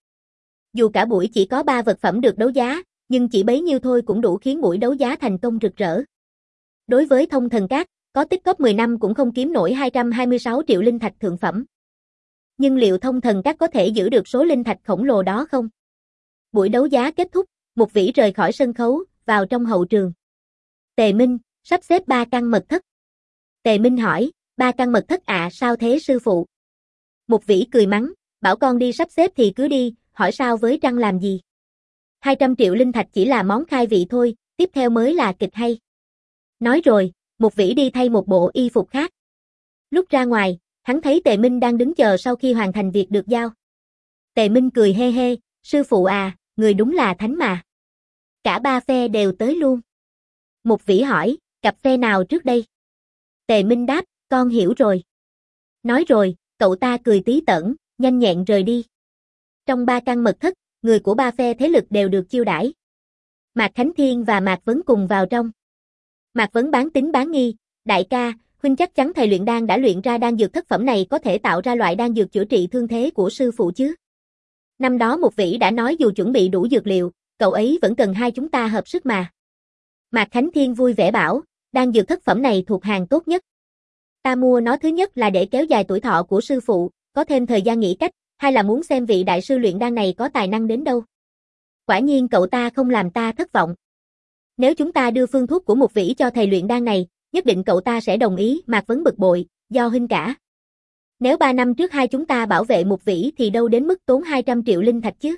Dù cả buổi chỉ có ba vật phẩm được đấu giá, nhưng chỉ bấy nhiêu thôi cũng đủ khiến buổi đấu giá thành công rực rỡ. Đối với Thông Thần Các, có tích góp mười năm cũng không kiếm nổi hai trăm hai mươi sáu triệu linh thạch thượng phẩm. Nhưng liệu Thông Thần Các có thể giữ được số linh thạch khổng lồ đó không? Buổi đấu giá kết thúc, Mục Vĩ rời khỏi sân khấu, vào trong hậu trường. Tề Minh, sắp xếp ba căn mật thất. Tề Minh hỏi, ba căn mật thất ạ, à, sao thế sư phụ? Mục Vĩ cười mắng, bảo con đi sắp xếp thì cứ đi, hỏi sao với trăng làm gì? hai trăm triệu linh thạch chỉ là món khai vị thôi, tiếp theo mới là kịch hay. Nói rồi, Mục Vĩ đi thay một bộ y phục khác. Lúc ra ngoài, hắn thấy Tề Minh đang đứng chờ sau khi hoàn thành việc được giao. Tề Minh cười hê hê, sư phụ à, người đúng là thánh mà. Cả ba phe đều tới luôn. Mục Vĩ hỏi, cặp phe nào trước đây? Tề Minh đáp, con hiểu rồi. Nói rồi, cậu ta cười tí tởn, nhanh nhẹn rời đi. Trong ba căn mật thất, người của ba phe thế lực đều được chiêu đãi. Mạc Khánh Thiên và Mạc Vấn cùng vào trong. Mạc Vấn bán tín bán nghi, đại ca, huynh chắc chắn thầy luyện đan đã luyện ra đan dược thất phẩm này có thể tạo ra loại đan dược chữa trị thương thế của sư phụ chứ? Năm đó Mục Vĩ đã nói dù chuẩn bị đủ dược liệu, cậu ấy vẫn cần hai chúng ta hợp sức mà. Mạc Khánh Thiên vui vẻ bảo, đan dược thất phẩm này thuộc hàng tốt nhất. Ta mua nó thứ nhất là để kéo dài tuổi thọ của sư phụ, có thêm thời gian nghĩ cách, hay là muốn xem vị đại sư luyện đan này có tài năng đến đâu. Quả nhiên cậu ta không làm ta thất vọng. Nếu chúng ta đưa phương thuốc của Mục Vĩ cho thầy luyện đan này, nhất định cậu ta sẽ đồng ý. Mạc Vấn bực bội, do huynh cả. Nếu ba năm trước hai chúng ta bảo vệ Mục Vĩ thì đâu đến mức tốn hai trăm triệu linh thạch chứ.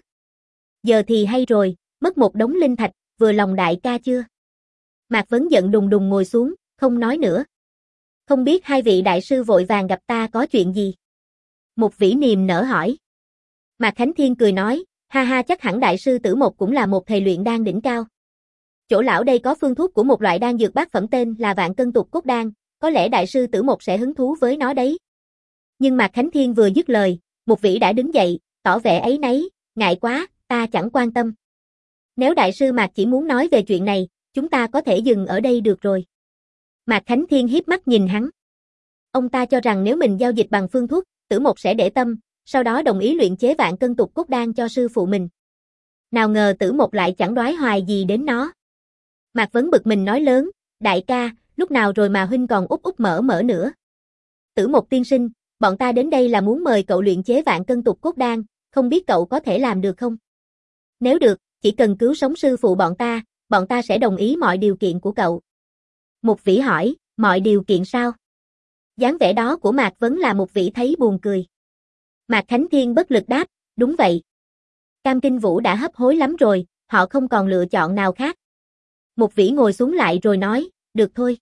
Giờ thì hay rồi, mất một đống linh thạch, vừa lòng đại ca chưa? Mạc Vấn giận đùng đùng ngồi xuống, không nói nữa. Không biết hai vị đại sư vội vàng gặp ta có chuyện gì? Mục Vĩ niềm nở hỏi. Mạc Khánh Thiên cười nói, ha ha, chắc hẳn đại sư Tử Mộc cũng là một thầy luyện đan đỉnh cao. Chỗ lão đây có phương thuốc của một loại đan dược bát phẩm tên là Vạn Cân Tục Cốt Đan, có lẽ đại sư Tử Mộc sẽ hứng thú với nó đấy. Nhưng Mạc Khánh Thiên vừa dứt lời, Mục Vĩ đã đứng dậy, tỏ vẻ áy náy, ngại quá, ta chẳng quan tâm. Nếu đại sư Mạc chỉ muốn nói về chuyện này, chúng ta có thể dừng ở đây được rồi. Mạc Khánh Thiên hiếp mắt nhìn hắn. Ông ta cho rằng nếu mình giao dịch bằng phương thuốc, Tử Mộc sẽ để tâm, sau đó đồng ý luyện chế Vạn Cân Tục Cốt Đan cho sư phụ mình. Nào ngờ Tử Mộc lại chẳng đoái hoài gì đến nó. Mạc Vấn bực mình nói lớn, đại ca, lúc nào rồi mà huynh còn úp úp mở mở nữa. Tử Mộc tiên sinh, bọn ta đến đây là muốn mời cậu luyện chế Vạn Cân Tục Cốt Đan, không biết cậu có thể làm được không? Nếu được, chỉ cần cứu sống sư phụ bọn ta, bọn ta sẽ đồng ý mọi điều kiện của cậu. Mục Vĩ hỏi, mọi điều kiện sao? Dáng vẻ đó của Mạc Vấn là Mục Vĩ thấy buồn cười. Mạc Khánh Thiên bất lực đáp, đúng vậy. Cam Kinh Vũ đã hấp hối lắm rồi, họ không còn lựa chọn nào khác. Mục Vĩ ngồi xuống lại rồi nói, được thôi.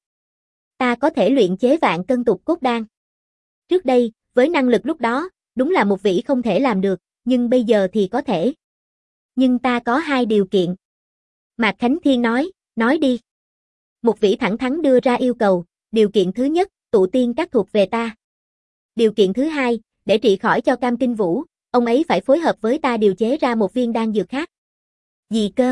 Ta có thể luyện chế Vạn Cân Tục Cốt Đan. Trước đây, với năng lực lúc đó, đúng là Mục Vĩ không thể làm được, nhưng bây giờ thì có thể. Nhưng ta có hai điều kiện. Mạc Khánh Thiên nói, nói đi. Mục Vĩ thẳng thắn đưa ra yêu cầu, điều kiện thứ nhất, tụ tiên các thuộc về ta. Điều kiện thứ hai, để trị khỏi cho Cam Kinh Vũ, ông ấy phải phối hợp với ta điều chế ra một viên đan dược khác. Gì cơ?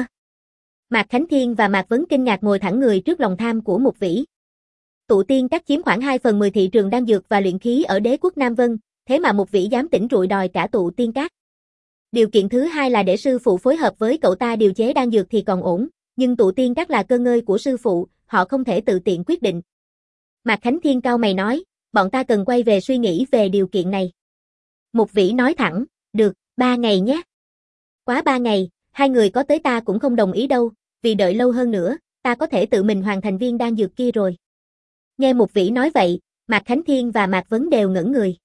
Mạc Khánh Thiên và Mạc Vấn kinh ngạc ngồi thẳng người trước lòng tham của Mục Vĩ. Tụ tiên các chiếm khoảng hai phần mười thị trường đan dược và luyện khí ở đế quốc Nam Vân, thế mà Mục Vĩ dám tỉnh rụi đòi cả tụ tiên các. Điều kiện thứ hai là để sư phụ phối hợp với cậu ta điều chế đan dược thì còn ổn, nhưng tụ tiên các là cơ ngơi của sư phụ, họ không thể tự tiện quyết định. Mạc Khánh Thiên cau mày nói, bọn ta cần quay về suy nghĩ về điều kiện này. Mục Vĩ nói thẳng, được, ba ngày nhé. Quá ba ngày, hai người có tới ta cũng không đồng ý đâu, vì đợi lâu hơn nữa, ta có thể tự mình hoàn thành viên đan dược kia rồi. Nghe Mục Vĩ nói vậy, Mạc Khánh Thiên và Mạc Vấn đều ngẩn người.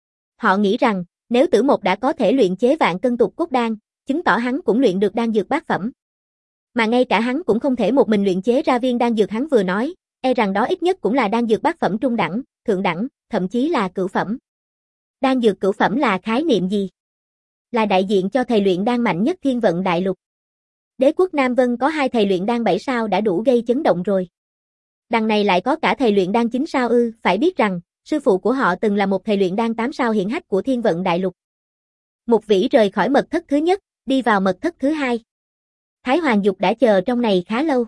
Họ nghĩ rằng, nếu Tử Mộc đã có thể luyện chế vạn cân tục cốt đan, chứng tỏ hắn cũng luyện được đan dược bát phẩm. Mà ngay cả hắn cũng không thể một mình luyện chế ra viên đan dược hắn vừa nói, e rằng đó ít nhất cũng là đan dược bát phẩm trung đẳng, thượng đẳng, thậm chí là cửu phẩm. Đan dược cửu phẩm là khái niệm gì? Là đại diện cho thầy luyện đan mạnh nhất thiên vận đại lục. Đế quốc Nam Vân có hai thầy luyện đan bảy sao đã đủ gây chấn động rồi. Đằng này lại có cả thầy luyện đan chín sao ư, phải biết rằng, sư phụ của họ từng là một thầy luyện đan tám sao hiển hách của thiên vận đại lục. Mục Vĩ rời khỏi mật thất thứ nhất, đi vào mật thất thứ hai. Thái Hoàng Dục đã chờ trong này khá lâu.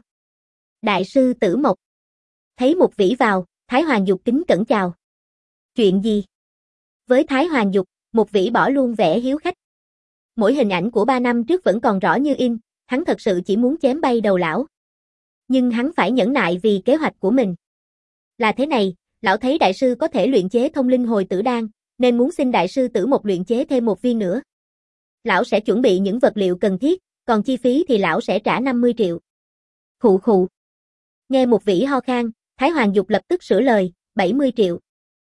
Đại sư Tử Mộc. Thấy Mục Vĩ vào, Thái Hoàng Dục kính cẩn chào. Chuyện gì? Với Thái Hoàng Dục, Mục Vĩ bỏ luôn vẻ hiếu khách. Mỗi hình ảnh của ba năm trước vẫn còn rõ như in, hắn thật sự chỉ muốn chém bay đầu lão. Nhưng hắn phải nhẫn nại vì kế hoạch của mình. Là thế này, lão thấy đại sư có thể luyện chế thông linh hồi tử đan, nên muốn xin đại sư Tử Mộc luyện chế thêm một viên nữa. Lão sẽ chuẩn bị những vật liệu cần thiết, còn chi phí thì lão sẽ trả năm mươi triệu. Khụ khụ. Nghe Mục Vĩ ho khan, Thái Hoàng Dục lập tức sửa lời, bảy mươi triệu.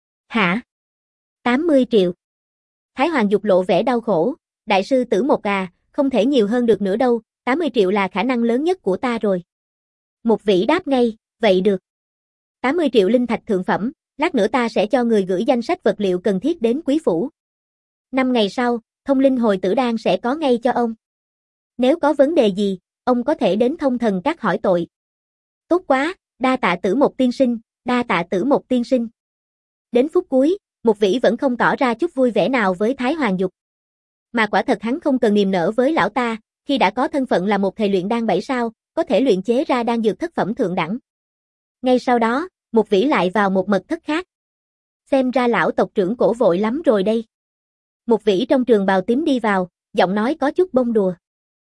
Hả? tám mươi triệu. Thái Hoàng Dục lộ vẻ đau khổ, đại sư Tử Mộc à, không thể nhiều hơn được nữa đâu, tám mươi triệu là khả năng lớn nhất của ta rồi. Mục Vĩ đáp ngay, vậy được. tám mươi triệu linh thạch thượng phẩm, lát nữa ta sẽ cho người gửi danh sách vật liệu cần thiết đến quý phủ. Năm ngày sau, thông linh hồi tử đan sẽ có ngay cho ông. Nếu có vấn đề gì, ông có thể đến thông thần các hỏi tội. Tốt quá, đa tạ Tử Mộc tiên sinh, đa tạ Tử Mộc tiên sinh. Đến phút cuối, Mục Vĩ vẫn không tỏ ra chút vui vẻ nào với Thái Hoàng Dục. Mà quả thật hắn không cần niềm nở với lão ta, khi đã có thân phận là một thầy luyện đan bảy sao, có thể luyện chế ra đan dược thất phẩm thượng đẳng. Ngay sau đó, Mục Vĩ lại vào một mật thất khác. Xem ra lão tộc trưởng cổ vội lắm rồi đây. Mục Vĩ trong trường bào tím đi vào, giọng nói có chút bông đùa.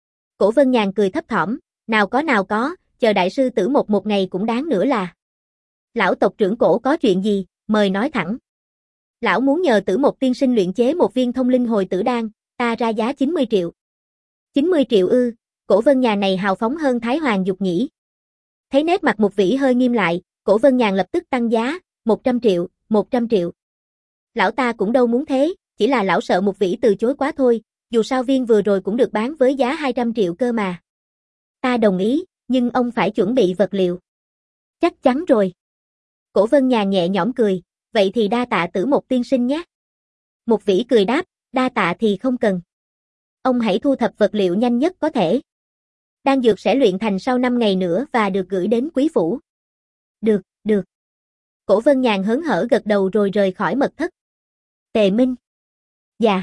Cổ Vân Nhàn cười thấp thỏm, nào có nào có, chờ đại sư Tử Mộc một ngày cũng đáng nữa là. Lão tộc trưởng cổ có chuyện gì, mời nói thẳng. Lão muốn nhờ Tử Mộc tiên sinh luyện chế một viên thông linh hồi tử đan, ta ra giá chín mươi triệu. chín mươi triệu ư, Cổ Vân Nhàn này hào phóng hơn Thái Hoàng Dục nhỉ. Thấy nét mặt Mục Vĩ hơi nghiêm lại, Cổ Vân Nhàn lập tức tăng giá, một trăm triệu, một trăm triệu. Lão ta cũng đâu muốn thế, chỉ là lão sợ Mục Vĩ từ chối quá thôi, dù sao viên vừa rồi cũng được bán với giá hai trăm triệu cơ mà. Ta đồng ý, nhưng ông phải chuẩn bị vật liệu. Chắc chắn rồi. Cổ Vân Nhàn nhẹ nhõm cười, vậy thì đa tạ Tử Mộc tiên sinh nhé. Mục Vĩ cười đáp, đa tạ thì không cần. Ông hãy thu thập vật liệu nhanh nhất có thể. Đan dược sẽ luyện thành sau năm ngày nữa và được gửi đến quý phủ. Được, được. Cổ Vân Nhàn hớn hở gật đầu rồi rời khỏi mật thất. Tề Minh. Dạ.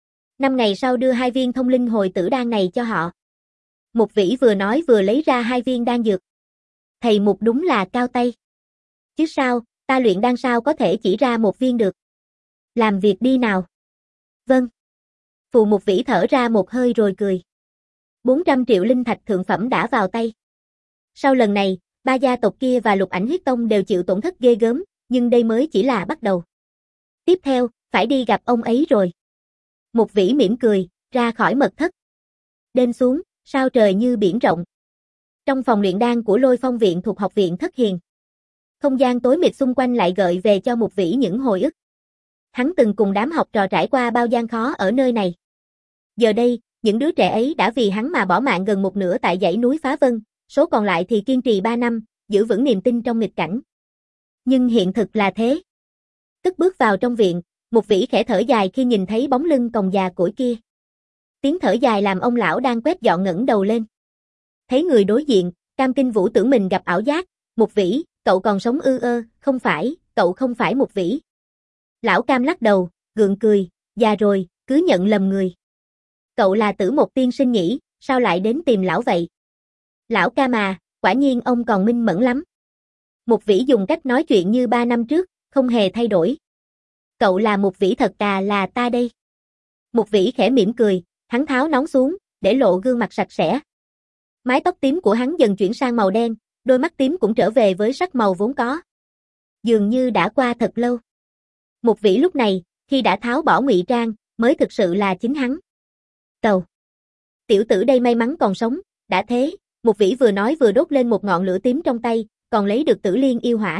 Năm ngày sau đưa hai viên thông linh hồi tử đan này cho họ. Mục Vĩ vừa nói vừa lấy ra hai viên đan dược. Thầy Mục đúng là cao tay. Chứ sao, ta luyện đan sao có thể chỉ ra một viên được. Làm việc đi nào. Vâng. Phù Mục Vĩ thở ra một hơi rồi cười. bốn trăm triệu linh thạch thượng phẩm đã vào tay. Sau lần này, ba gia tộc kia và Lục Ảnh Huyết Tông đều chịu tổn thất ghê gớm, nhưng đây mới chỉ là bắt đầu. Tiếp theo, phải đi gặp ông ấy rồi. Mục Vĩ mỉm cười, ra khỏi mật thất. Đêm xuống, sao trời như biển rộng. Trong phòng luyện đan của Lôi Phong viện thuộc học viện Thất Hiền. Không gian tối mịt xung quanh lại gợi về cho Mục Vĩ những hồi ức. Hắn từng cùng đám học trò trải qua bao gian khó ở nơi này. Giờ đây, những đứa trẻ ấy đã vì hắn mà bỏ mạng gần một nửa tại dãy núi Phá Vân, số còn lại thì kiên trì ba năm, giữ vững niềm tin trong nghịch cảnh. Nhưng hiện thực là thế. Cất bước vào trong viện, Mục Vĩ khẽ thở dài khi nhìn thấy bóng lưng còng già cỗi kia. Tiếng thở dài làm ông lão đang quét dọn ngẩng đầu lên. Thấy người đối diện, Cam Kinh Vũ tưởng mình gặp ảo giác, Mục Vĩ, cậu còn sống ư? Ơ, không phải, cậu không phải Mục Vĩ. Lão Cam lắc đầu, gượng cười, già rồi, cứ nhận lầm người. Cậu là Tử Mộc tiên sinh nhỉ, sao lại đến tìm lão vậy? Lão Cam à, quả nhiên ông còn minh mẫn lắm. Mục Vĩ dùng cách nói chuyện như ba năm trước, không hề thay đổi. Cậu là Mục Vĩ thật à? Là ta đây. Mục Vĩ khẽ mỉm cười, hắn tháo nón xuống, để lộ gương mặt sạch sẽ. Mái tóc tím của hắn dần chuyển sang màu đen, đôi mắt tím cũng trở về với sắc màu vốn có. Dường như đã qua thật lâu. Mục Vĩ lúc này, khi đã tháo bỏ ngụy trang, mới thực sự là chính hắn. Cầu. Tiểu tử đây may mắn còn sống, đã thế, Mục Vĩ vừa nói vừa đốt lên một ngọn lửa tím trong tay, còn lấy được Tử Liên yêu hỏa.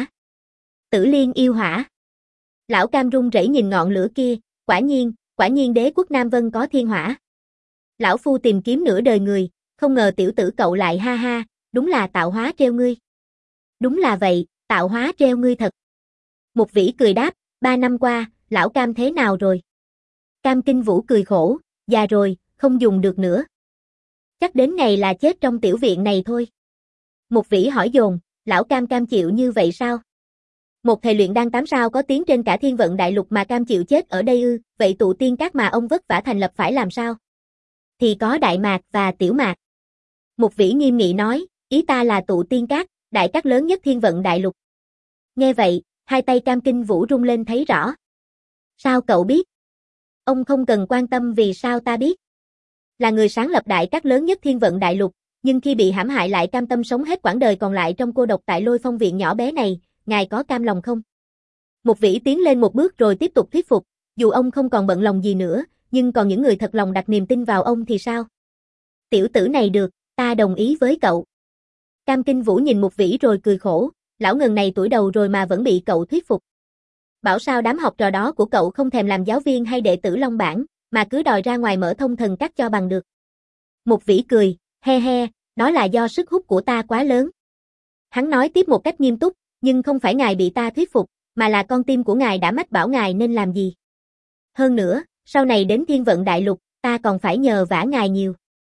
Tử Liên yêu hỏa. Lão Cam run rẩy nhìn ngọn lửa kia, quả nhiên, quả nhiên đế quốc Nam Vân có thiên hỏa. Lão phu tìm kiếm nửa đời người, không ngờ tiểu tử cậu lại ha ha, đúng là tạo hóa treo ngươi. Đúng là vậy, tạo hóa treo ngươi thật. Mục Vĩ cười đáp, ba năm qua, lão Cam thế nào rồi? Cam Kinh Vũ cười khổ, già rồi, không dùng được nữa. Chắc đến ngày là chết trong tiểu viện này thôi. Mục Vĩ hỏi dồn, lão Cam cam chịu như vậy sao? Một thầy luyện đan tám sao có tiếng trên cả thiên vận đại lục mà cam chịu chết ở đây ư, vậy tụ tiên các mà ông vất vả thành lập phải làm sao? Thì có Đại Mạc và Tiểu Mạc. Mục Vĩ nghiêm nghị nói, ý ta là tụ tiên các, đại các lớn nhất thiên vận đại lục. Nghe vậy, hai tay Cam Kinh Vũ rung lên thấy rõ. Sao cậu biết? Ông không cần quan tâm vì sao ta biết. Là người sáng lập đại các lớn nhất thiên vận đại lục, nhưng khi bị hãm hại lại cam tâm sống hết quãng đời còn lại trong cô độc tại Lôi Phong viện nhỏ bé này, ngài có cam lòng không? Mục Vĩ tiến lên một bước rồi tiếp tục thuyết phục, dù ông không còn bận lòng gì nữa, nhưng còn những người thật lòng đặt niềm tin vào ông thì sao? Tiểu tử này được, ta đồng ý với cậu. Cam Kinh Vũ nhìn Mục Vĩ rồi cười khổ, lão ngần này tuổi đầu rồi mà vẫn bị cậu thuyết phục. Bảo sao đám học trò đó của cậu không thèm làm giáo viên hay đệ tử Long Bảng, mà cứ đòi ra ngoài mở thông thần các cho bằng được. Mục Vĩ cười, he he, đó là do sức hút của ta quá lớn. Hắn nói tiếp một cách nghiêm túc, nhưng không phải ngài bị ta thuyết phục, mà là con tim của ngài đã mách bảo ngài nên làm gì. Hơn nữa, sau này đến thiên vận đại lục, ta còn phải nhờ vả ngài nhiều.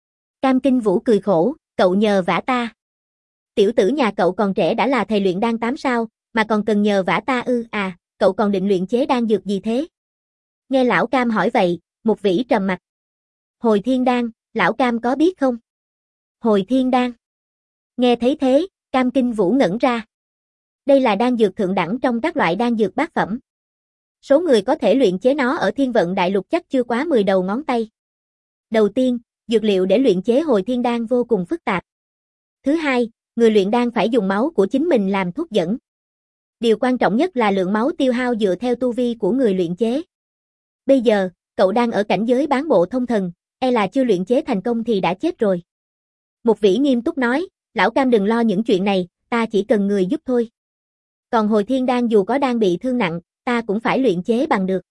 Cam Kinh Vũ cười khổ, cậu nhờ vả ta. Tiểu tử nhà cậu còn trẻ đã là thầy luyện đan tám sao, mà còn cần nhờ vả ta ư, à, cậu còn định luyện chế đan dược gì thế? Nghe lão Cam hỏi vậy, Mục Vĩ trầm mặt. Hồi thiên đan, lão Cam có biết không? Hồi thiên đan. Nghe thấy thế, Cam Kinh Vũ ngẩn ra. Đây là đan dược thượng đẳng trong các loại đan dược bát phẩm. Số người có thể luyện chế nó ở thiên vận đại lục chắc chưa quá mười đầu ngón tay. Đầu tiên, dược liệu để luyện chế hồi thiên đan vô cùng phức tạp. Thứ hai, người luyện đan phải dùng máu của chính mình làm thuốc dẫn. Điều quan trọng nhất là lượng máu tiêu hao dựa theo tu vi của người luyện chế. Bây giờ, cậu đang ở cảnh giới bán bộ thông thần, e là chưa luyện chế thành công thì đã chết rồi. Mục Vĩ nghiêm túc nói, lão Cam đừng lo những chuyện này, ta chỉ cần người giúp thôi. Còn hồi thiên đan dù có đang bị thương nặng, ta cũng phải luyện chế bằng được.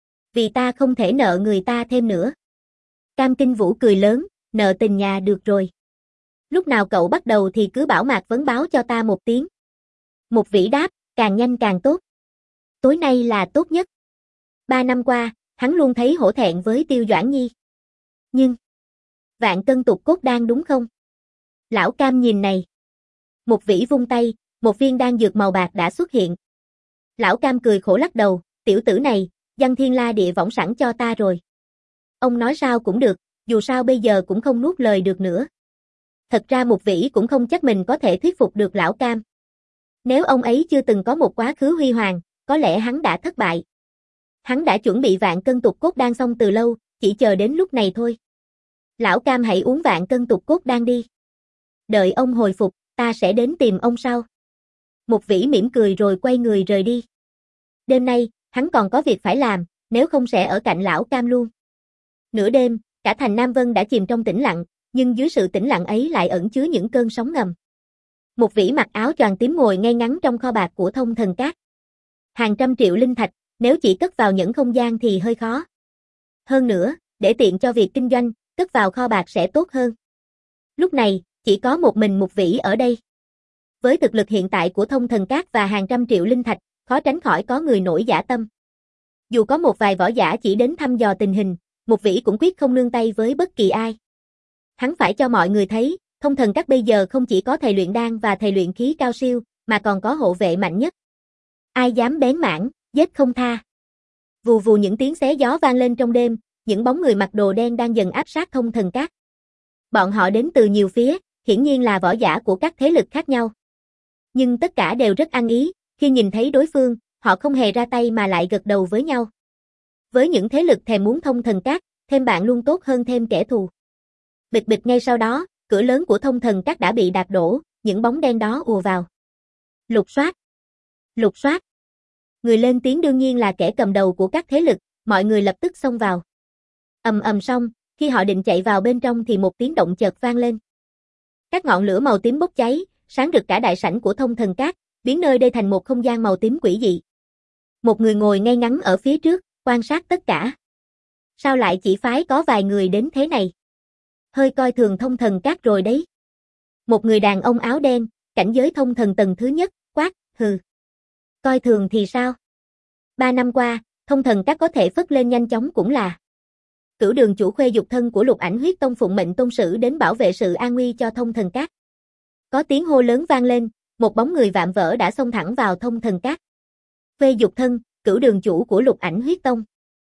Vì ta không thể nợ người ta thêm nữa. Cam Kinh Vũ cười lớn, nợ tình nhà được rồi. Lúc nào cậu bắt đầu thì cứ bảo Mạc Vấn báo cho ta một tiếng. Mục Vĩ đáp, càng nhanh càng tốt. Tối nay là tốt nhất. Ba năm qua, hắn luôn thấy hổ thẹn với Tiêu Doãn Nhi. Nhưng, vạn cân tục cốt đan đúng không? Lão Cam nhìn này. Mục Vĩ vung tay, một viên đan dược màu bạc đã xuất hiện. Lão Cam cười khổ lắc đầu, tiểu tử này, Giăng Thiên La Địa võng sẵn cho ta rồi. Ông nói sao cũng được, dù sao bây giờ cũng không nuốt lời được nữa. Thật ra Mục Vĩ cũng không chắc mình có thể thuyết phục được lão Cam. Nếu ông ấy chưa từng có một quá khứ huy hoàng, có lẽ hắn đã thất bại. Hắn đã chuẩn bị vạn cân tục cốt đan xong từ lâu, chỉ chờ đến lúc này thôi. Lão Cam hãy uống vạn cân tục cốt đan đi. Đợi ông hồi phục, ta sẽ đến tìm ông sau. Mục Vĩ mỉm cười rồi quay người rời đi. Đêm nay, hắn còn có việc phải làm, nếu không sẽ ở cạnh lão Cam luôn. Nửa đêm, cả thành Nam Vân đã chìm trong tĩnh lặng, nhưng dưới sự tĩnh lặng ấy lại ẩn chứa những cơn sóng ngầm. Mục Vĩ mặc áo choàng tím ngồi ngay ngắn trong kho bạc của Thông Thần Các. Hàng trăm triệu linh thạch, nếu chỉ cất vào những không gian thì hơi khó. Hơn nữa, để tiện cho việc kinh doanh, cất vào kho bạc sẽ tốt hơn. Lúc này, chỉ có một mình Mục Vĩ ở đây. Với thực lực hiện tại của Thông Thần Các và hàng trăm triệu linh thạch, khó tránh khỏi có người nổi dã tâm. Dù có một vài võ giả chỉ đến thăm dò tình hình, Mục Vĩ cũng quyết không nương tay với bất kỳ ai. Hắn phải cho mọi người thấy, Thông Thần Các bây giờ không chỉ có thầy luyện đan và thầy luyện khí cao siêu, mà còn có hộ vệ mạnh nhất. Ai dám bén mảng, giết không tha. Vù vù những tiếng xé gió vang lên trong đêm, những bóng người mặc đồ đen đang dần áp sát Thông Thần Các. Bọn họ đến từ nhiều phía, hiển nhiên là võ giả của các thế lực khác nhau. Nhưng tất cả đều rất ăn ý, khi nhìn thấy đối phương, họ không hề ra tay mà lại gật đầu với nhau. Với những thế lực thèm muốn Thông Thần Các, thêm bạn luôn tốt hơn thêm kẻ thù. Bịch bịch ngay sau đó, cửa lớn của Thông Thần Các đã bị đạp đổ, những bóng đen đó ùa vào. Lục soát! Lục soát! Người lên tiếng đương nhiên là kẻ cầm đầu của các thế lực, mọi người lập tức xông vào. Ầm ầm xong, khi họ định chạy vào bên trong thì một tiếng động chợt vang lên. Các ngọn lửa màu tím bốc cháy, sáng rực cả đại sảnh của Thông Thần Các, biến nơi đây thành một không gian màu tím quỷ dị. Một người ngồi ngay ngắn ở phía trước, quan sát tất cả. Sao lại chỉ phái có vài người đến thế này? Hơi coi thường Thông Thần Các rồi đấy. Một người đàn ông áo đen, cảnh giới thông thần tầng thứ nhất, quát, hừ. Coi thường thì sao? Ba năm qua, Thông Thần Các có thể phất lên nhanh chóng cũng là. Cửu Đường chủ Khuê Dục thân của Lục Ảnh Huyết Tông phụng mệnh tôn sử đến bảo vệ sự an nguy cho Thông Thần Các. Có tiếng hô lớn vang lên, một bóng người vạm vỡ đã xông thẳng vào Thông Thần Các. Khuê Dục thân, Cửu Đường chủ của Lục Ảnh Huyết Tông.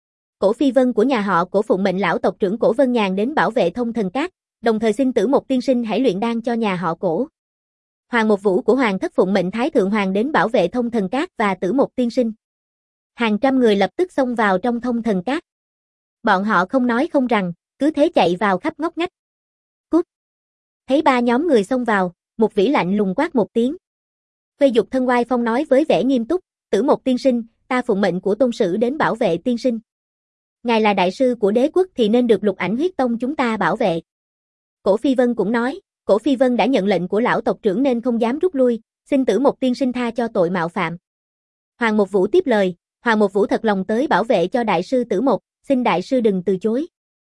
Cổ Phi Vân của nhà họ Cổ phụng mệnh lão tộc trưởng Cổ Vân Nhàn đến bảo vệ Thông Thần Các, đồng thời xin Tử Mộc tiên sinh hãy luyện đan cho nhà họ Cổ. Hoàng Một Vũ của Hoàng thất phụng mệnh Thái Thượng Hoàng đến bảo vệ Thông Thần Các và Tử Mộc tiên sinh. Hàng trăm người lập tức xông vào trong Thông Thần Các. Bọn họ không nói không rằng, cứ thế chạy vào khắp ngóc ngách. Cút! Thấy ba nhóm người xông vào, một vĩ lạnh lùng quát một tiếng. Khuê Dục thân oai phong nói với vẻ nghiêm túc, Tử Mộc tiên sinh, ta phụng mệnh của tôn sử đến bảo vệ tiên sinh. Ngài là đại sư của đế quốc thì nên được Lục Ảnh Huyết Tông chúng ta bảo vệ. Cổ Phi Vân cũng nói, Cổ Phi Vân đã nhận lệnh của lão tộc trưởng nên không dám rút lui, xin Tử Mộc tiên sinh tha cho tội mạo phạm. Hoàng Một Vũ tiếp lời, Hoàng Một Vũ thật lòng tới bảo vệ cho đại sư Tử Mộc, xin đại sư đừng từ chối.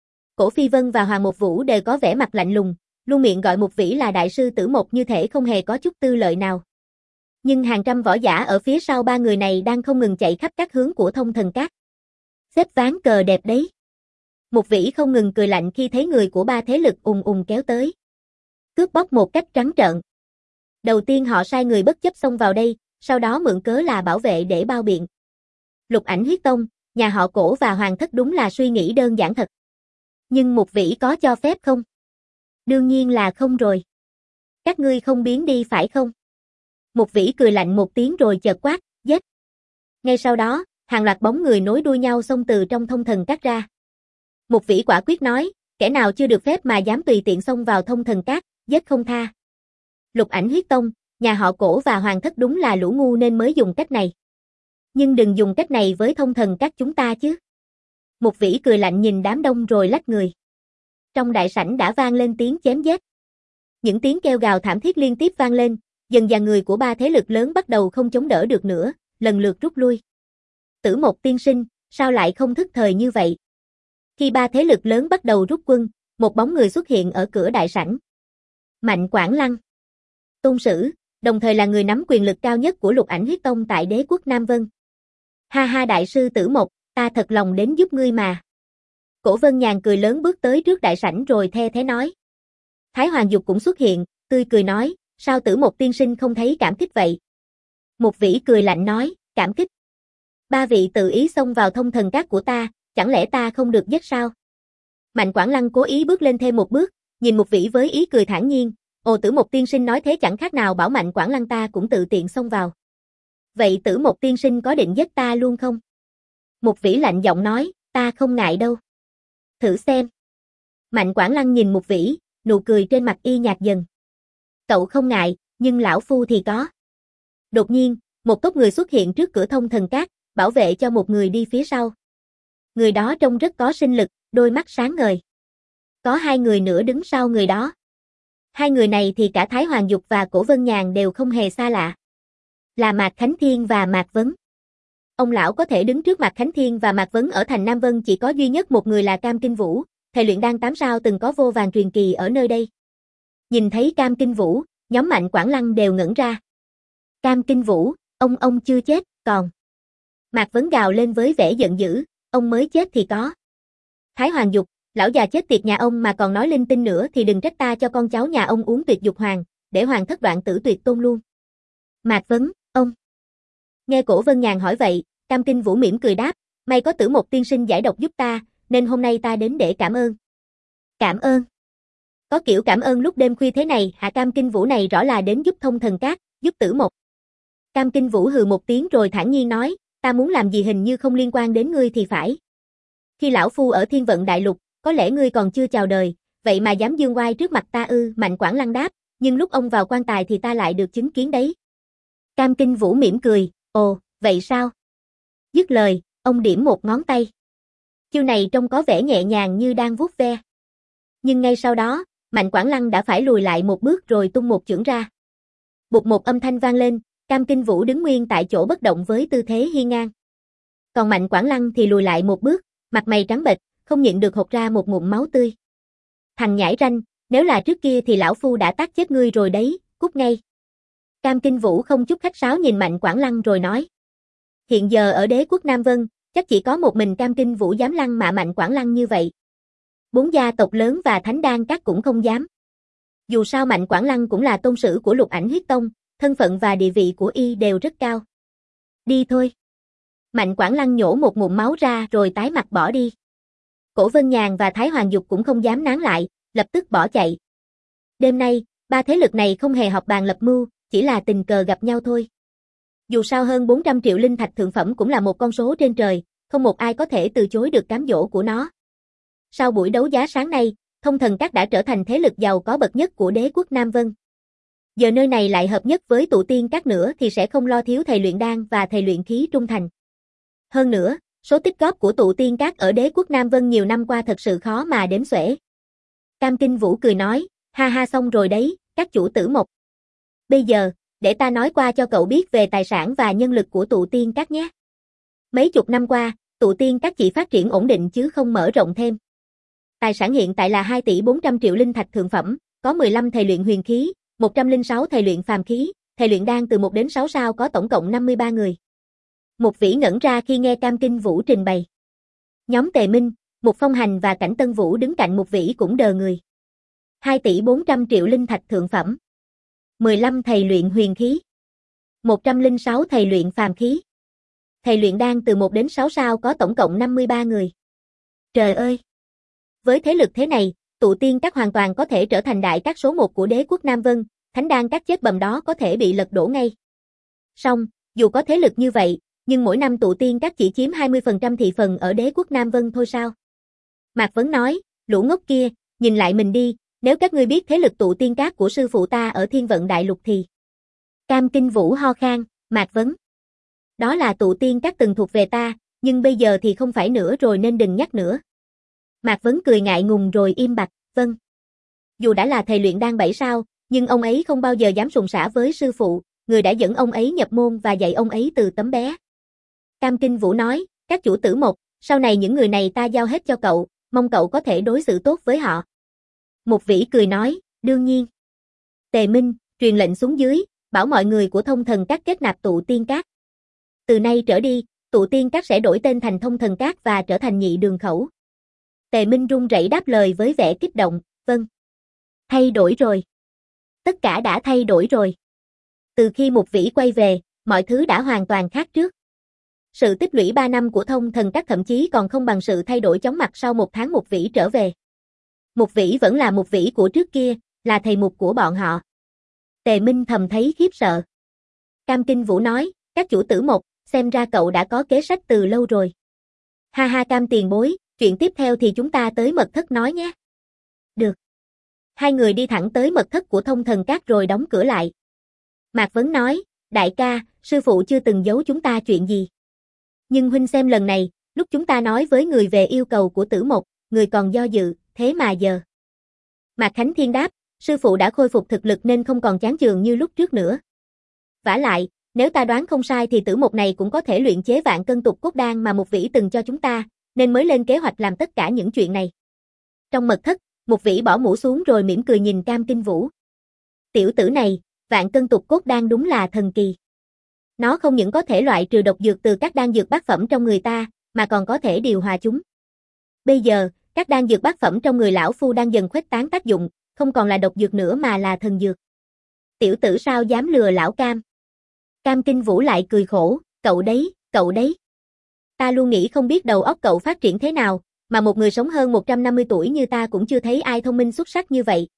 Cổ Phi Vân và Hoàng Một Vũ đều có vẻ mặt lạnh lùng, luôn miệng gọi một vĩ là đại sư Tử Mộc như thể không hề có chút tư lợi nào. Nhưng hàng trăm võ giả ở phía sau ba người này đang không ngừng chạy khắp các hướng của Thông Thần Các. Xếp ván cờ đẹp đấy. Một vĩ không ngừng cười lạnh khi thấy người của ba thế lực ùng ùng kéo tới. Cướp bóc một cách trắng trợn. Đầu tiên họ sai người bất chấp xông vào đây, sau đó mượn cớ là bảo vệ để bao biện. Lục Ảnh Huyết Tông, nhà họ Cổ và Hoàng thất đúng là suy nghĩ đơn giản thật. Nhưng một vĩ có cho phép không? Đương nhiên là không rồi. Các ngươi không biến đi phải không? Một vĩ cười lạnh một tiếng rồi chợt quát, giết. Ngay sau đó, hàng loạt bóng người nối đuôi nhau xông từ trong Thông Thần Các ra. Một vĩ quả quyết nói, kẻ nào chưa được phép mà dám tùy tiện xông vào Thông Thần Các, giết không tha. Lục Ảnh Huyết Tông, nhà họ Cổ và Hoàng thất đúng là lũ ngu nên mới dùng cách này. Nhưng đừng dùng cách này với Thông Thần Các chúng ta chứ. Một vĩ cười lạnh nhìn đám đông rồi lách người. Trong đại sảnh đã vang lên tiếng chém giết. Những tiếng kêu gào thảm thiết liên tiếp vang lên, dần dần người của ba thế lực lớn bắt đầu không chống đỡ được nữa, lần lượt rút lui. Tử Mộc tiên sinh, sao lại không thức thời như vậy? Khi ba thế lực lớn bắt đầu rút quân, một bóng người xuất hiện ở cửa đại sảnh. Mạnh Quảng Lăng. Tôn sử, đồng thời là người nắm quyền lực cao nhất của Lục Ảnh Huyết Tông tại đế quốc Nam Vân. Ha ha đại sư Tử Mộc, ta thật lòng đến giúp ngươi mà. Cổ Vân Nhàn cười lớn bước tới trước đại sảnh rồi the thế nói. Thái Hoàng Dục cũng xuất hiện, tươi cười nói, sao Tử Mộc tiên sinh không thấy cảm kích vậy? Một vĩ cười lạnh nói, cảm kích. Ba vị tự ý xông vào Thông Thần Các của ta, chẳng lẽ ta không được giết sao? Mạnh Quảng Lăng cố ý bước lên thêm một bước, nhìn một vĩ với ý cười thản nhiên, ồ Tử Mộc tiên sinh nói thế chẳng khác nào bảo Mạnh Quảng Lăng ta cũng tự tiện xông vào. Vậy Tử Mộc tiên sinh có định giết ta luôn không? Một vĩ lạnh giọng nói, ta không ngại đâu. Thử xem. Mạnh Quảng Lăng nhìn một vĩ, nụ cười trên mặt y nhạt dần. Cậu không ngại, nhưng lão phu thì có. Đột nhiên, một tốp người xuất hiện trước cửa Thông Thần Các, bảo vệ cho một người đi phía sau. Người đó trông rất có sinh lực, đôi mắt sáng ngời. Có hai người nữa đứng sau người đó. Hai người này thì cả Thái Hoàng Dục và Cổ Vân Nhàn đều không hề xa lạ. Là Mạc Khánh Thiên và Mạc Vấn. Ông lão có thể đứng trước Mạc Khánh Thiên và Mạc Vấn ở thành Nam Vân chỉ có duy nhất một người là Cam Kinh Vũ, thầy luyện đan tám sao từng có vô vàn truyền kỳ ở nơi đây. Nhìn thấy Cam Kinh Vũ, nhóm Mạnh Quảng Lăng đều ngẩn ra. Cam Kinh Vũ, ông ông chưa chết, còn. Mạc Vấn gào lên với vẻ giận dữ, ông mới chết thì có. Thái Hoàng Dục, lão già chết tiệt nhà ông mà còn nói linh tinh nữa thì đừng trách ta cho con cháu nhà ông uống tuyệt dục hoàng, để hoàng thất đoạn tử tuyệt tôn luôn. Mạc Vấn, ông. Nghe Cổ Vân Nhàn hỏi vậy, Cam Kinh Vũ mỉm cười đáp, may có Tử Mộc tiên sinh giải độc giúp ta, nên hôm nay ta đến để cảm ơn. Cảm ơn. Có kiểu cảm ơn lúc đêm khuya thế này, hạ Cam Kinh Vũ này rõ là đến giúp Thông Thần Các, giúp Tử Mộc. Cam Kinh Vũ hừ một tiếng rồi thản nhiên nói, ta muốn làm gì hình như không liên quan đến ngươi thì phải. Khi lão phu ở Thiên Vận Đại Lục, có lẽ ngươi còn chưa chào đời, vậy mà dám dương oai trước mặt ta ư? Mạnh Quảng Lăng đáp, nhưng lúc ông vào quan tài thì ta lại được chứng kiến đấy. Cam Kinh Vũ mỉm cười, ồ, vậy sao? Dứt lời, ông điểm một ngón tay. Chiêu này trông có vẻ nhẹ nhàng như đang vuốt ve. Nhưng ngay sau đó, Mạnh Quảng Lăng đã phải lùi lại một bước rồi tung một chưởng ra. Bụt một âm thanh vang lên, Cam Kinh Vũ đứng nguyên tại chỗ bất động với tư thế hiên ngang. Còn Mạnh Quảng Lăng thì lùi lại một bước, mặt mày trắng bệch, không nhịn được hộc ra một ngụm máu tươi. Thằng nhãi ranh, nếu là trước kia thì lão phu đã tát chết ngươi rồi đấy, cút ngay. Cam Kinh Vũ không chút khách sáo nhìn Mạnh Quảng Lăng rồi nói. Hiện giờ ở đế quốc Nam Vân, chắc chỉ có một mình Cam Kinh Vũ dám lăng mạ Mạnh Quảng Lăng như vậy. Bốn gia tộc lớn và Thánh Đan Các cũng không dám. Dù sao Mạnh Quảng Lăng cũng là tôn sử của Lục Ảnh Huyết Tông, thân phận và địa vị của y đều rất cao. Đi thôi. Mạnh Quảng Lăng nhổ một ngụm máu ra rồi tái mặt bỏ đi. Cổ Vân Nhàn và Thái Hoàng Dục cũng không dám nán lại, lập tức bỏ chạy. Đêm nay, ba thế lực này không hề họp bàn lập mưu, chỉ là tình cờ gặp nhau thôi. Dù sao hơn bốn trăm triệu linh thạch thượng phẩm cũng là một con số trên trời, không một ai có thể từ chối được cám dỗ của nó. Sau buổi đấu giá sáng nay, Thông Thần Các đã trở thành thế lực giàu có bậc nhất của đế quốc Nam Vân. Giờ nơi này lại hợp nhất với Tụ Tiên Các nữa thì sẽ không lo thiếu thầy luyện đan và thầy luyện khí trung thành. Hơn nữa, số tích góp của Tụ Tiên Các ở đế quốc Nam Vân nhiều năm qua thật sự khó mà đếm xuể. Cam Kinh Vũ cười nói, ha ha xong rồi đấy, các chủ tử Mộc. Bây giờ, để ta nói qua cho cậu biết về tài sản và nhân lực của Tụ Tiên Các nhé. Mấy chục năm qua, Tụ Tiên Các chỉ phát triển ổn định chứ không mở rộng thêm. Tài sản hiện tại là hai tỷ bốn trăm triệu linh thạch thượng phẩm, có mười lăm thầy luyện huyền khí, một trăm lẻ sáu thầy luyện phàm khí, thầy luyện đan từ một đến sáu sao có tổng cộng năm mươi ba người. Mục Vĩ ngẩn ra khi nghe Cam Kinh Vũ trình bày. Nhóm Tề Minh, Mục Phong Hành và Cảnh Tân Vũ đứng cạnh Mục Vĩ cũng đờ người. hai tỷ bốn trăm triệu linh thạch thượng phẩm, mười lăm thầy luyện huyền khí, một trăm lẻ sáu thầy luyện phàm khí. Thầy luyện đan từ một đến sáu sao có tổng cộng năm mươi ba người. Trời ơi! Với thế lực thế này, Tụ Tiên Các hoàn toàn có thể trở thành đại các số một của đế quốc Nam Vân, Thánh Đan Các chết bầm đó có thể bị lật đổ ngay. Song, dù có thế lực như vậy, nhưng mỗi năm Tụ Tiên Các chỉ chiếm hai mươi phần trăm thị phần ở đế quốc Nam Vân thôi sao? Mạc Vấn nói, lũ ngốc kia, nhìn lại mình đi, nếu các ngươi biết thế lực Tụ Tiên Các của sư phụ ta ở Thiên Vận Đại Lục thì. Cam Kinh Vũ ho khan, Mạc Vấn. Đó là Tụ Tiên Các từng thuộc về ta, nhưng bây giờ thì không phải nữa rồi nên đừng nhắc nữa. Mạc Vấn cười ngại ngùng rồi im bặt, vâng. Dù đã là thầy luyện đan bảy sao, nhưng ông ấy không bao giờ dám sùng sã với sư phụ, người đã dẫn ông ấy nhập môn và dạy ông ấy từ tấm bé. Cam Kinh Vũ nói, các chủ tử Mộc, sau này những người này ta giao hết cho cậu, mong cậu có thể đối xử tốt với họ. Mục Vĩ cười nói, đương nhiên. Tề Minh, truyền lệnh xuống dưới, bảo mọi người của Thông Thần Các kết nạp Tụ Tiên Các. Từ nay trở đi, Tụ Tiên Các sẽ đổi tên thành Thông Thần Các và trở thành nhị đường khẩu. Tề Minh run rẩy đáp lời với vẻ kích động, vâng. Thay đổi rồi. Tất cả đã thay đổi rồi. Từ khi Mục Vĩ quay về, mọi thứ đã hoàn toàn khác trước. Sự tích lũy ba năm của Thông Thần Các thậm chí còn không bằng sự thay đổi chóng mặt sau một tháng Mục Vĩ trở về. Mục Vĩ vẫn là Mục Vĩ của trước kia, là thầy Mục của bọn họ. Tề Minh thầm thấy khiếp sợ. Cam Kinh Vũ nói, các chủ tử Mộc, xem ra cậu đã có kế sách từ lâu rồi. Ha ha Cam tiền bối, chuyện tiếp theo thì chúng ta tới mật thất nói nhé. Được. Hai người đi thẳng tới mật thất của Thông Thần Các rồi đóng cửa lại. Mạc Vấn nói, đại ca, sư phụ chưa từng giấu chúng ta chuyện gì. Nhưng huynh xem lần này, lúc chúng ta nói với người về yêu cầu của Tử Mộc, người còn do dự, thế mà giờ. Mạc Khánh Thiên đáp, sư phụ đã khôi phục thực lực nên không còn chán chường như lúc trước nữa. Vả lại, nếu ta đoán không sai thì Tử Mộc này cũng có thể luyện chế vạn cân tục cốt đan mà Mục Vĩ từng cho chúng ta, nên mới lên kế hoạch làm tất cả những chuyện này. Trong mật thất, Mục Vĩ bỏ mũ xuống rồi mỉm cười nhìn Cam Kinh Vũ. Tiểu tử này, vạn cân tục cốt đan đúng là thần kỳ. Nó không những có thể loại trừ độc dược từ các đan dược bát phẩm trong người ta, mà còn có thể điều hòa chúng. Bây giờ, các đan dược bát phẩm trong người lão phu đang dần khuếch tán tác dụng, không còn là độc dược nữa mà là thần dược. Tiểu tử sao dám lừa lão Cam? Cam Kinh Vũ lại cười khổ, cậu đấy, cậu đấy. Ta luôn nghĩ không biết đầu óc cậu phát triển thế nào, mà một người sống hơn một trăm năm mươi tuổi như ta cũng chưa thấy ai thông minh xuất sắc như vậy.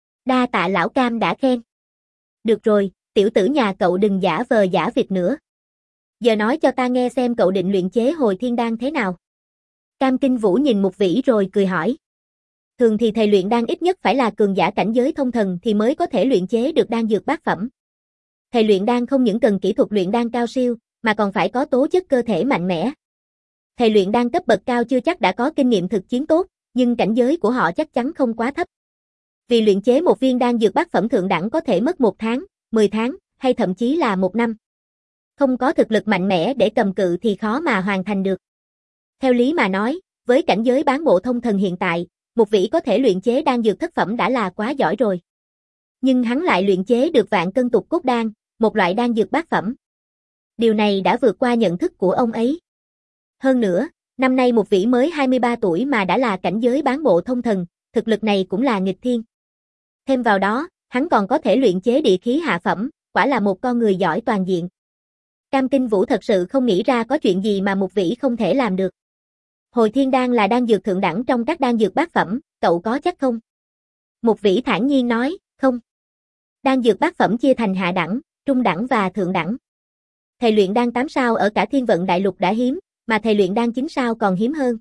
Đa tạ lão Cam đã khen. Được rồi, tiểu tử nhà cậu đừng giả vờ giả vịt nữa. Giờ nói cho ta nghe xem cậu định luyện chế hồi thiên đan thế nào. Cam Kinh Vũ nhìn Mục Vĩ rồi cười hỏi. Thường thì thầy luyện đan ít nhất phải là cường giả cảnh giới thông thần thì mới có thể luyện chế được đan dược bát phẩm. Thầy luyện đan không những cần kỹ thuật luyện đan cao siêu, mà còn phải có tố chất cơ thể mạnh mẽ. Thầy luyện đan cấp bậc cao chưa chắc đã có kinh nghiệm thực chiến tốt, nhưng cảnh giới của họ chắc chắn không quá thấp. Vì luyện chế một viên đan dược bát phẩm thượng đẳng có thể mất một tháng, mười tháng, hay thậm chí là một năm. Không có thực lực mạnh mẽ để cầm cự thì khó mà hoàn thành được. Theo lý mà nói, với cảnh giới bán bộ thông thần hiện tại, một vị có thể luyện chế đan dược thất phẩm đã là quá giỏi rồi. Nhưng hắn lại luyện chế được vạn cân tục cốt đan, một loại đan dược bát phẩm. Điều này đã vượt qua nhận thức của ông ấy. Hơn nữa, năm nay một vị mới hai mươi ba tuổi mà đã là cảnh giới bán bộ thông thần, thực lực này cũng là nghịch thiên. Thêm vào đó, hắn còn có thể luyện chế địa khí hạ phẩm, quả là một con người giỏi toàn diện. Cam Kinh Vũ thật sự không nghĩ ra có chuyện gì mà một vị không thể làm được. Hồi thiên đan là đan dược thượng đẳng trong các đan dược bát phẩm, cậu có chắc không? Một vị thản nhiên nói, không. Đan dược bát phẩm chia thành hạ đẳng, trung đẳng và thượng đẳng. Thầy luyện đan tám sao ở cả thiên vận đại lục đã hiếm, mà thầy luyện đan chín sao còn hiếm hơn.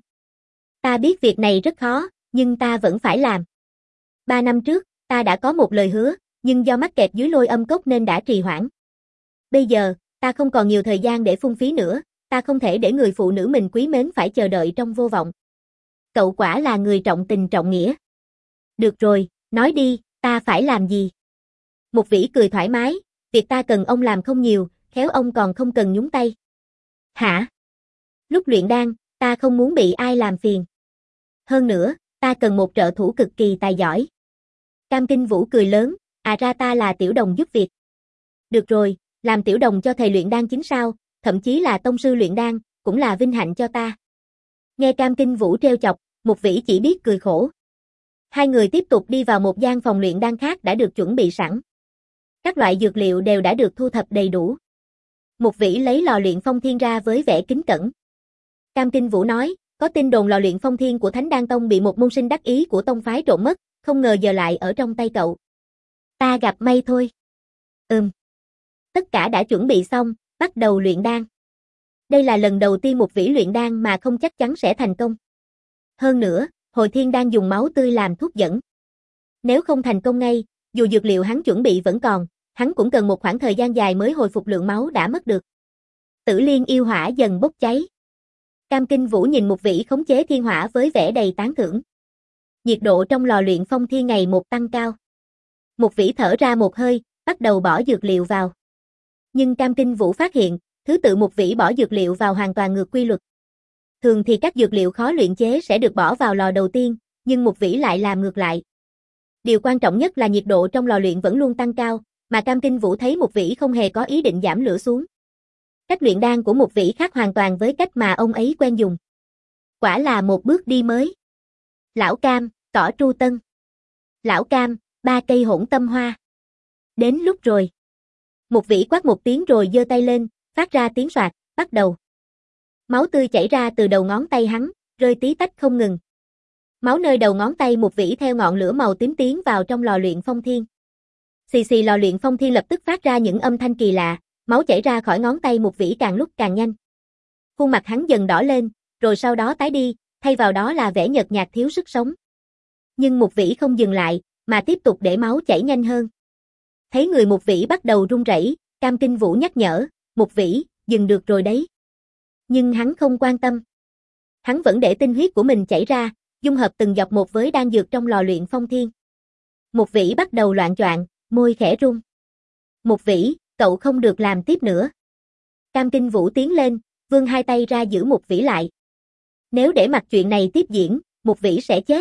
Ta biết việc này rất khó, nhưng ta vẫn phải làm. Ba năm trước, ta đã có một lời hứa, nhưng do mắc kẹt dưới lôi âm cốc nên đã trì hoãn. Bây giờ, ta không còn nhiều thời gian để phung phí nữa, ta không thể để người phụ nữ mình quý mến phải chờ đợi trong vô vọng. Cậu quả là người trọng tình trọng nghĩa. Được rồi, nói đi, ta phải làm gì? Một vĩ cười thoải mái, việc ta cần ông làm không nhiều, khéo ông còn không cần nhúng tay. Hả? Lúc luyện đan, ta không muốn bị ai làm phiền. Hơn nữa, ta cần một trợ thủ cực kỳ tài giỏi. Cam Kinh Vũ cười lớn, à ra ta là tiểu đồng giúp việc. Được rồi, làm tiểu đồng cho thầy luyện đan chín sao, thậm chí là tông sư luyện đan, cũng là vinh hạnh cho ta. Nghe Cam Kinh Vũ trêu chọc, một vĩ chỉ biết cười khổ. Hai người tiếp tục đi vào một gian phòng luyện đan khác đã được chuẩn bị sẵn. Các loại dược liệu đều đã được thu thập đầy đủ. Một vĩ lấy lò luyện phong thiên ra với vẻ kính cẩn. Cam Kinh Vũ nói, có tin đồn lò luyện phong thiên của Thánh Đan Tông bị một môn sinh đắc ý của tông phái trộm mất, không ngờ giờ lại ở trong tay cậu. Ta gặp may thôi. Ừm. Tất cả đã chuẩn bị xong, bắt đầu luyện đan. Đây là lần đầu tiên một vĩ luyện đan mà không chắc chắn sẽ thành công. Hơn nữa, Hồi Thiên đang dùng máu tươi làm thuốc dẫn. Nếu không thành công ngay, dù dược liệu hắn chuẩn bị vẫn còn, hắn cũng cần một khoảng thời gian dài mới hồi phục lượng máu đã mất được. Tử Liên yêu hỏa dần bốc cháy. Cam Kinh Vũ nhìn một vĩ khống chế thiên hỏa với vẻ đầy tán thưởng. Nhiệt độ trong lò luyện phong thiên ngày một tăng cao. Một vĩ thở ra một hơi, bắt đầu bỏ dược liệu vào. Nhưng Cam Kinh Vũ phát hiện, thứ tự một vĩ bỏ dược liệu vào hoàn toàn ngược quy luật. Thường thì các dược liệu khó luyện chế sẽ được bỏ vào lò đầu tiên, nhưng một vĩ lại làm ngược lại. Điều quan trọng nhất là nhiệt độ trong lò luyện vẫn luôn tăng cao, mà Cam Kinh Vũ thấy một vĩ không hề có ý định giảm lửa xuống. Cách luyện đan của một vĩ khác hoàn toàn với cách mà ông ấy quen dùng. Quả là một bước đi mới. Lão Cam, cỏ tru tân. Lão Cam, ba cây hỗn tâm hoa. Đến lúc rồi. Một vĩ quát một tiếng rồi giơ tay lên, phát ra tiếng soạt, bắt đầu. Máu tươi chảy ra từ đầu ngón tay hắn, rơi tí tách không ngừng. Máu nơi đầu ngón tay một vĩ theo ngọn lửa màu tím tiến vào trong lò luyện phong thiên. Xì xì lò luyện phong thiên lập tức phát ra những âm thanh kỳ lạ, máu chảy ra khỏi ngón tay một vĩ càng lúc càng nhanh. Khuôn mặt hắn dần đỏ lên, rồi sau đó tái đi, thay vào đó là vẻ nhợt nhạt thiếu sức sống. Nhưng một vĩ không dừng lại, mà tiếp tục để máu chảy nhanh hơn. Thấy người một vĩ bắt đầu run rẩy, Cam Kinh Vũ nhắc nhở, một vĩ, dừng được rồi đấy. Nhưng hắn không quan tâm. Hắn vẫn để tinh huyết của mình chảy ra, dung hợp từng giọt một với đan dược trong lò luyện phong thiên. Một vĩ bắt đầu loạng choạng, môi khẽ run. Một vĩ, cậu không được làm tiếp nữa. Cam Kinh Vũ tiến lên, vươn hai tay ra giữ một vĩ lại. Nếu để mặc chuyện này tiếp diễn, một vĩ sẽ chết.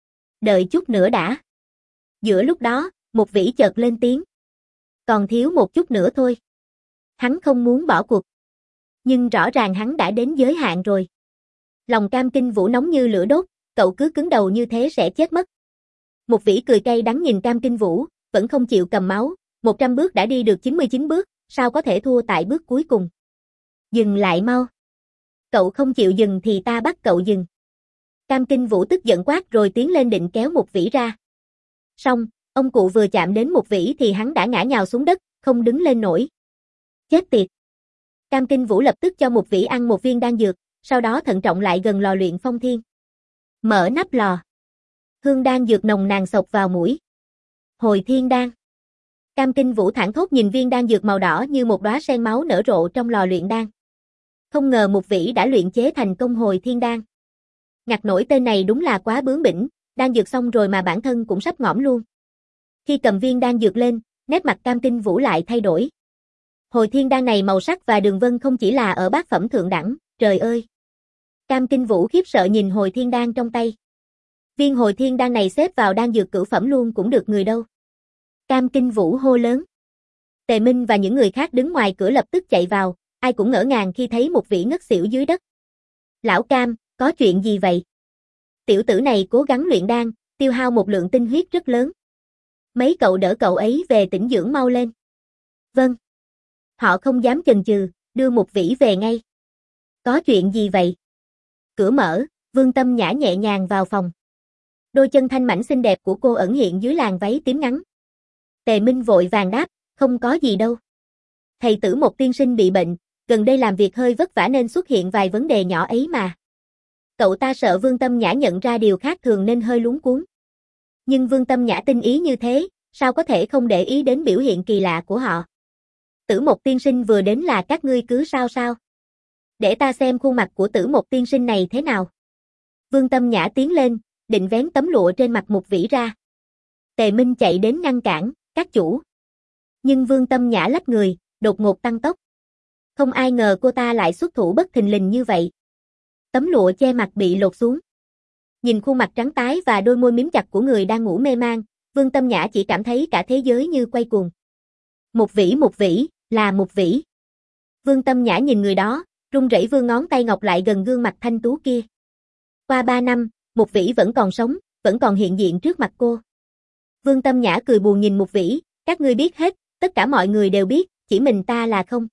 Đợi chút nữa đã. Giữa lúc đó, một vĩ chợt lên tiếng. Còn thiếu một chút nữa thôi. Hắn không muốn bỏ cuộc. Nhưng rõ ràng hắn đã đến giới hạn rồi. Lòng Cam Kinh Vũ nóng như lửa đốt, cậu cứ cứng đầu như thế sẽ chết mất. Một vĩ cười cay đắng nhìn Cam Kinh Vũ, vẫn không chịu cầm máu, một trăm bước đã đi được chín mươi chín bước, sao có thể thua tại bước cuối cùng. Dừng lại mau. Cậu không chịu dừng thì ta bắt cậu dừng. Cam Kinh Vũ tức giận quát rồi tiến lên định kéo một vĩ ra. Xong, ông cụ vừa chạm đến một vĩ thì hắn đã ngã nhào xuống đất, không đứng lên nổi. Chết tiệt. Cam Kinh Vũ lập tức cho một vĩ ăn một viên đan dược, sau đó thận trọng lại gần lò luyện phong thiên. Mở nắp lò. Hương đan dược nồng nàn xộc vào mũi. Hồi thiên đan. Cam Kinh Vũ thảng thốt nhìn viên đan dược màu đỏ như một đóa sen máu nở rộ trong lò luyện đan. Không ngờ Mục Vĩ đã luyện chế thành công hồi thiên đan. Ngặt nổi tên này đúng là quá bướng bỉnh, đan dược xong rồi mà bản thân cũng sắp ngõm luôn. Khi cầm viên đan dược lên, nét mặt Cam Kinh Vũ lại thay đổi. Hồi thiên đan này màu sắc và đường vân không chỉ là ở bát phẩm thượng đẳng, trời ơi. Cam Kinh Vũ khiếp sợ nhìn hồi thiên đan trong tay. Viên hồi thiên đan này xếp vào đan dược cửu phẩm luôn cũng được người đâu. Cam Kinh Vũ hô lớn. Tề Minh và những người khác đứng ngoài cửa lập tức chạy vào, ai cũng ngỡ ngàng khi thấy Mục Vĩ ngất xỉu dưới đất. Lão Cam, có chuyện gì vậy? Tiểu tử này cố gắng luyện đan, tiêu hao một lượng tinh huyết rất lớn. Mấy cậu đỡ cậu ấy về tĩnh dưỡng mau lên. Vâng. Họ không dám chần chừ, đưa Mục Vĩ về ngay. Có chuyện gì vậy? Cửa mở, Vương Tâm Nhã nhẹ nhàng vào phòng. Đôi chân thanh mảnh xinh đẹp của cô ẩn hiện dưới làn váy tím ngắn. Tề Minh vội vàng đáp, không có gì đâu. Thầy Tử Một tiên sinh bị bệnh, gần đây làm việc hơi vất vả nên xuất hiện vài vấn đề nhỏ ấy mà. Cậu ta sợ Vương Tâm Nhã nhận ra điều khác thường nên hơi luống cuống. Nhưng Vương Tâm Nhã tinh ý như thế, sao có thể không để ý đến biểu hiện kỳ lạ của họ. Tử Một tiên sinh vừa đến là các ngươi cứ sao sao. Để ta xem khuôn mặt của Tử Một tiên sinh này thế nào. Vương Tâm Nhã tiến lên, định vén tấm lụa trên mặt Mục Vĩ ra. Tề Minh chạy đến ngăn cản, các chủ. Nhưng Vương Tâm Nhã lách người, đột ngột tăng tốc. Không ai ngờ cô ta lại xuất thủ bất thình lình như vậy. Tấm lụa che mặt bị lột xuống. Nhìn khuôn mặt trắng tái và đôi môi mím chặt của người đang ngủ mê man, Vương Tâm Nhã chỉ cảm thấy cả thế giới như quay cuồng. Mục Vĩ, Mục Vĩ, là Mục Vĩ. Vương Tâm Nhã nhìn người đó, run rẩy vươn ngón tay ngọc lại gần gương mặt thanh tú kia. Qua ba năm, Mục Vĩ vẫn còn sống, vẫn còn hiện diện trước mặt cô. Vương Tâm Nhã cười buồn nhìn Mục Vĩ, các ngươi biết hết, tất cả mọi người đều biết, chỉ mình ta là không.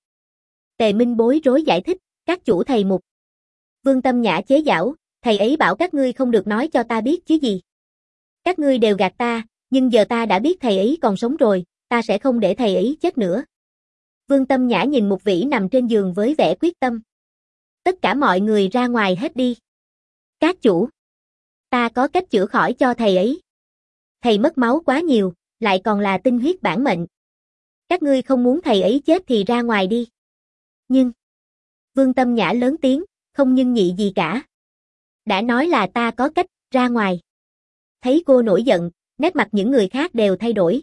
Tề Minh bối rối giải thích, các chủ thầy Mục. Vương Tâm Nhã chế giễu, thầy ấy bảo các ngươi không được nói cho ta biết chứ gì. Các ngươi đều gạt ta, nhưng giờ ta đã biết thầy ấy còn sống rồi, ta sẽ không để thầy ấy chết nữa. Vương Tâm Nhã nhìn Mục Vĩ nằm trên giường với vẻ quyết tâm. Tất cả mọi người ra ngoài hết đi. Các chủ, ta có cách chữa khỏi cho thầy ấy. Thầy mất máu quá nhiều, lại còn là tinh huyết bản mệnh. Các ngươi không muốn thầy ấy chết thì ra ngoài đi. Nhưng, Vương Tâm Nhã lớn tiếng, không nhưng nhị gì cả. Đã nói là ta có cách, ra ngoài. Thấy cô nổi giận, nét mặt những người khác đều thay đổi.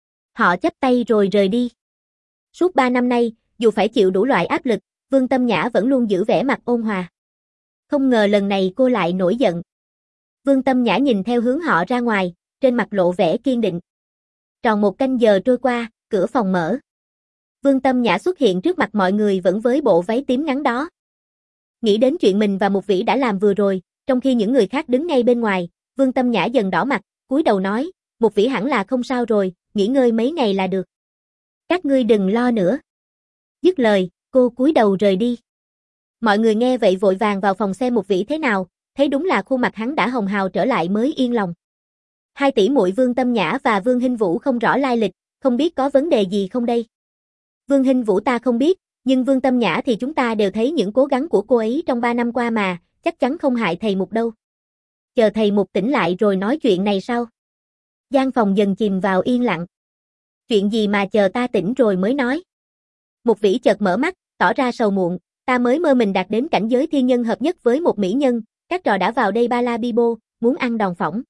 Họ chắp tay rồi rời đi. Suốt ba năm nay, dù phải chịu đủ loại áp lực, Vương Tâm Nhã vẫn luôn giữ vẻ mặt ôn hòa. Không ngờ lần này cô lại nổi giận. Vương Tâm Nhã nhìn theo hướng họ ra ngoài, trên mặt lộ vẻ kiên định. Tròn một canh giờ trôi qua, cửa phòng mở. Vương Tâm Nhã xuất hiện trước mặt mọi người vẫn với bộ váy tím ngắn đó. Nghĩ đến chuyện mình và Mục Vĩ đã làm vừa rồi, trong khi những người khác đứng ngay bên ngoài, Vương Tâm Nhã dần đỏ mặt, cúi đầu nói, Mục Vĩ hẳn là không sao rồi, nghỉ ngơi mấy ngày là được. Các ngươi đừng lo nữa. Dứt lời, cô cúi đầu rời đi. Mọi người nghe vậy vội vàng vào phòng xem Mục Vĩ thế nào, thấy đúng là khuôn mặt hắn đã hồng hào trở lại mới yên lòng. Hai tỷ muội Vương Tâm Nhã và Vương Hinh Vũ không rõ lai lịch, không biết có vấn đề gì không đây. Vương Hinh Vũ ta không biết, nhưng Vương Tâm Nhã thì chúng ta đều thấy những cố gắng của cô ấy trong ba năm qua mà, chắc chắn không hại thầy Mục đâu. Chờ thầy Mục tỉnh lại rồi nói chuyện này sau. Gian phòng dần chìm vào yên lặng. Chuyện gì mà chờ ta tỉnh rồi mới nói. Mục Vĩ chợt mở mắt, tỏ ra sầu muộn, ta mới mơ mình đạt đến cảnh giới thiên nhân hợp nhất với một mỹ nhân, các trò đã vào đây ba la bi bô, muốn ăn đòn phỏng.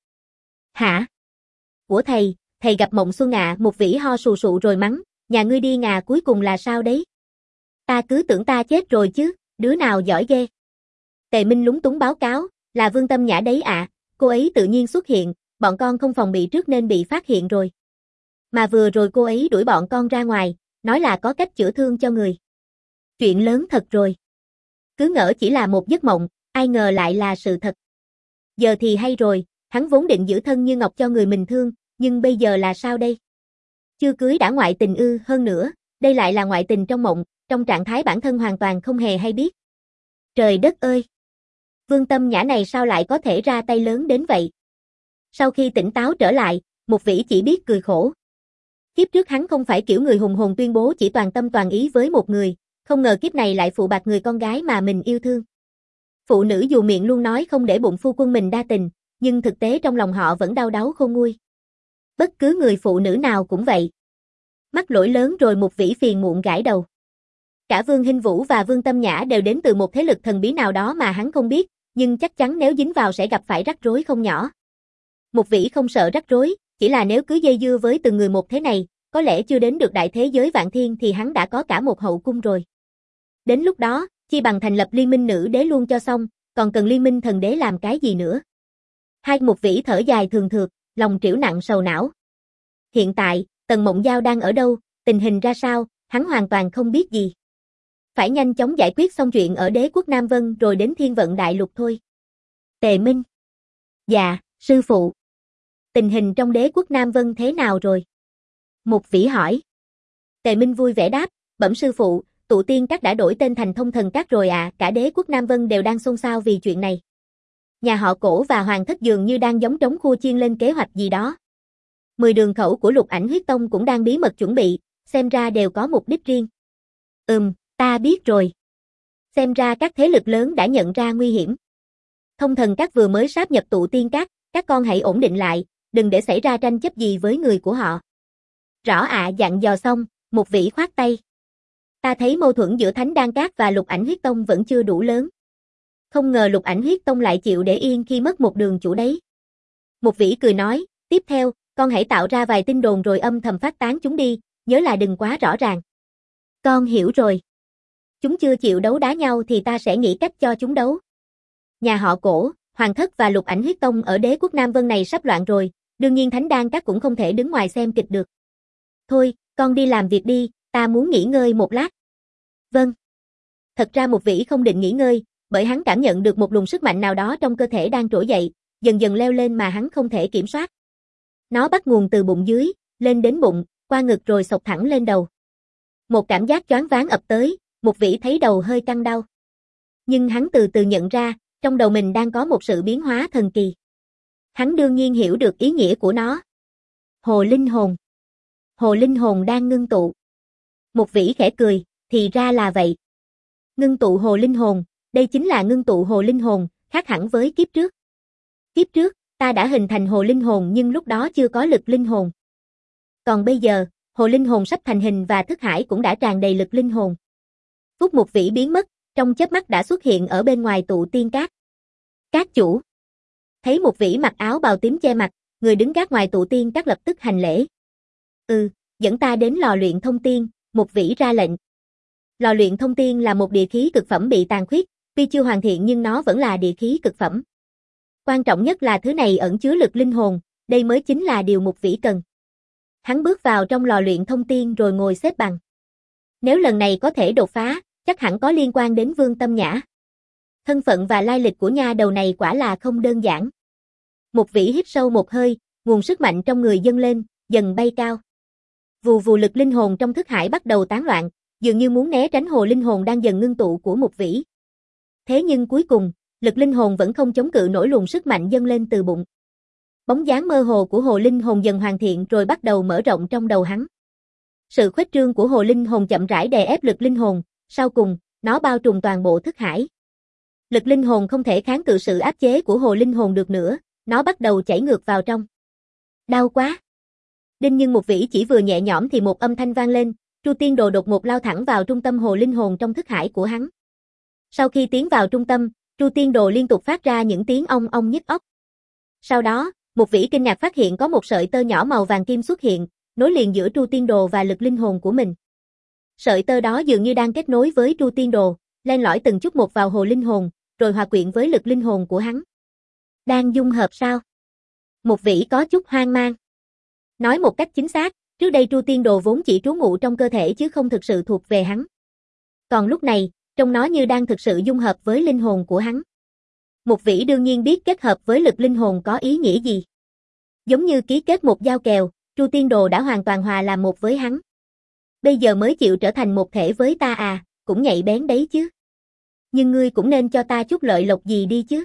Hả? Của thầy, thầy gặp mộng xuân ạ, à, Mục Vĩ ho sù sụ rồi mắng, nhà ngươi đi ngà cuối cùng là sao đấy? Ta cứ tưởng ta chết rồi chứ, đứa nào giỏi ghê. Tề Minh lúng túng báo cáo, là Vương Tâm Nhã đấy ạ, à, cô ấy tự nhiên xuất hiện, bọn con không phòng bị trước nên bị phát hiện rồi. Mà vừa rồi cô ấy đuổi bọn con ra ngoài, nói là có cách chữa thương cho người. Chuyện lớn thật rồi. Cứ ngỡ chỉ là một giấc mộng, ai ngờ lại là sự thật. Giờ thì hay rồi, hắn vốn định giữ thân như ngọc cho người mình thương, nhưng bây giờ là sao đây? Chưa cưới đã ngoại tình ư, hơn nữa, đây lại là ngoại tình trong mộng, trong trạng thái bản thân hoàn toàn không hề hay biết. Trời đất ơi! Vương Tâm Nhã này sao lại có thể ra tay lớn đến vậy? Sau khi tỉnh táo trở lại, Mục Vĩ chỉ biết cười khổ. Kiếp trước hắn không phải kiểu người hùng hồn tuyên bố chỉ toàn tâm toàn ý với một người, không ngờ kiếp này lại phụ bạc người con gái mà mình yêu thương. Phụ nữ dù miệng luôn nói không để bụng phu quân mình đa tình, nhưng thực tế trong lòng họ vẫn đau đáu khôn nguôi. Bất cứ người phụ nữ nào cũng vậy. Mắc lỗi lớn rồi Mục Vĩ phiền muộn gãi đầu. Cả Vương Hinh Vũ và Vương Tâm Nhã đều đến từ một thế lực thần bí nào đó mà hắn không biết, nhưng chắc chắn nếu dính vào sẽ gặp phải rắc rối không nhỏ. Mục Vĩ không sợ rắc rối, chỉ là nếu cứ dây dưa với từng người một thế này, có lẽ chưa đến được đại thế giới vạn thiên thì hắn đã có cả một hậu cung rồi. Đến lúc đó, chi bằng thành lập liên minh nữ đế luôn cho xong, còn cần liên minh thần đế làm cái gì nữa. Hai Mục Vĩ thở dài thường thượt, lòng trĩu nặng sầu não. Hiện tại, Tần Mộng Giao đang ở đâu, tình hình ra sao, hắn hoàn toàn không biết gì. Phải nhanh chóng giải quyết xong chuyện ở đế quốc Nam Vân rồi đến Thiên Vận Đại Lục thôi. Tề Minh. Dạ, sư phụ. Tình hình trong đế quốc Nam Vân thế nào rồi? Mục Vĩ hỏi. Tề Minh vui vẻ đáp, bẩm sư phụ, tụ tiên các đã đổi tên thành Thông Thần Các rồi à, cả đế quốc Nam Vân đều đang xôn xao vì chuyện này. Nhà họ Cổ và Hoàng thất dường như đang giống trống khua chiên lên kế hoạch gì đó. Mười đường khẩu của Lục Ảnh Huyết Tông cũng đang bí mật chuẩn bị, xem ra đều có mục đích riêng. Ừm, ta biết rồi. Xem ra các thế lực lớn đã nhận ra nguy hiểm. Thông Thần Các vừa mới sáp nhập tụ tiên các, các con hãy ổn định lại, đừng để xảy ra tranh chấp gì với người của họ. Rõ ạ, dặn dò xong, Mục Vĩ khoát tay. Ta thấy mâu thuẫn giữa Thánh Đan Các và Lục Ảnh Huyết Tông vẫn chưa đủ lớn. Không ngờ Lục Ảnh Huyết Tông lại chịu để yên khi mất một đường chủ đấy. Mục Vĩ cười nói, tiếp theo, con hãy tạo ra vài tin đồn rồi âm thầm phát tán chúng đi, nhớ là đừng quá rõ ràng. Con hiểu rồi. Chúng chưa chịu đấu đá nhau thì ta sẽ nghĩ cách cho chúng đấu. Nhà họ Cổ, Hoàng thất và Lục Ảnh Huyết Tông ở đế quốc Nam Vân này sắp loạn rồi, đương nhiên Thánh Đan Các cũng không thể đứng ngoài xem kịch được. Thôi, con đi làm việc đi, ta muốn nghỉ ngơi một lát. Vâng. Thật ra Mục Vĩ không định nghỉ ngơi, bởi hắn cảm nhận được một luồng sức mạnh nào đó trong cơ thể đang trỗi dậy, dần dần leo lên mà hắn không thể kiểm soát. Nó bắt nguồn từ bụng dưới, lên đến bụng, qua ngực rồi xộc thẳng lên đầu. Một cảm giác choáng váng ập tới, Mục Vĩ thấy đầu hơi căng đau. Nhưng hắn từ từ nhận ra, trong đầu mình đang có một sự biến hóa thần kỳ. Hắn đương nhiên hiểu được ý nghĩa của nó. Hồ linh hồn. Hồ linh hồn đang ngưng tụ. Mục Vĩ khẽ cười, thì ra là vậy. Ngưng tụ hồ linh hồn, đây chính là ngưng tụ hồ linh hồn, khác hẳn với kiếp trước. Kiếp trước, ta đã hình thành hồ linh hồn nhưng lúc đó chưa có lực linh hồn. Còn bây giờ, hồ linh hồn sắp thành hình và thức hải cũng đã tràn đầy lực linh hồn. Phúc Mục Vĩ biến mất, trong chớp mắt đã xuất hiện ở bên ngoài tụ tiên các. Các chủ. Thấy Mục Vĩ mặc áo bào tím che mặt, người đứng gác ngoài tụ tiên các lập tức hành lễ. Ừ, dẫn ta đến lò luyện thông tiên, Mục Vĩ ra lệnh. Lò luyện thông tiên là một địa khí cực phẩm bị tàn khuyết, tuy chưa hoàn thiện nhưng nó vẫn là địa khí cực phẩm. Quan trọng nhất là thứ này ẩn chứa lực linh hồn, đây mới chính là điều Mục Vĩ cần. Hắn bước vào trong lò luyện thông tiên rồi ngồi xếp bằng. Nếu lần này có thể đột phá, chắc hẳn có liên quan đến Vương Tâm Nhã. Thân phận và lai lịch của nha đầu này quả là không đơn giản. Mục Vĩ hít sâu một hơi, nguồn sức mạnh trong người dâng lên, dần bay cao. Vù vù lực linh hồn trong thức hải bắt đầu tán loạn, dường như muốn né tránh hồ linh hồn đang dần ngưng tụ của Mục Vĩ. Thế nhưng cuối cùng, lực linh hồn vẫn không chống cự nổi luồng sức mạnh dâng lên từ bụng. Bóng dáng mơ hồ của hồ linh hồn dần hoàn thiện rồi bắt đầu mở rộng trong đầu hắn. Sự khuếch trương của hồ linh hồn chậm rãi đè ép lực linh hồn, sau cùng, nó bao trùm toàn bộ thức hải. Lực linh hồn không thể kháng cự sự áp chế của hồ linh hồn được nữa, nó bắt đầu chảy ngược vào trong. Đau quá! Đinh nhưng Mục Vĩ chỉ vừa nhẹ nhõm thì một âm thanh vang lên, Tru Tiên Đồ đột ngột lao thẳng vào trung tâm hồ linh hồn trong thức hải của hắn. Sau khi tiến vào trung tâm, Tru Tiên Đồ liên tục phát ra những tiếng ong ong nhức óc. Sau đó, Mục Vĩ kinh ngạc phát hiện có một sợi tơ nhỏ màu vàng kim xuất hiện, nối liền giữa Tru Tiên Đồ và lực linh hồn của mình. Sợi tơ đó dường như đang kết nối với Tru Tiên Đồ, len lỏi từng chút một vào hồ linh hồn, rồi hòa quyện với lực linh hồn của hắn. Đang dung hợp sao? Mục Vĩ có chút hoang mang. Nói một cách chính xác, trước đây Tru Tiên Đồ vốn chỉ trú ngụ trong cơ thể chứ không thực sự thuộc về hắn. Còn lúc này, trông nó như đang thực sự dung hợp với linh hồn của hắn. Mục Vĩ đương nhiên biết kết hợp với lực linh hồn có ý nghĩa gì. Giống như ký kết một giao kèo, Tru Tiên Đồ đã hoàn toàn hòa làm một với hắn. Bây giờ mới chịu trở thành một thể với ta à, cũng nhạy bén đấy chứ. Nhưng ngươi cũng nên cho ta chút lợi lộc gì đi chứ.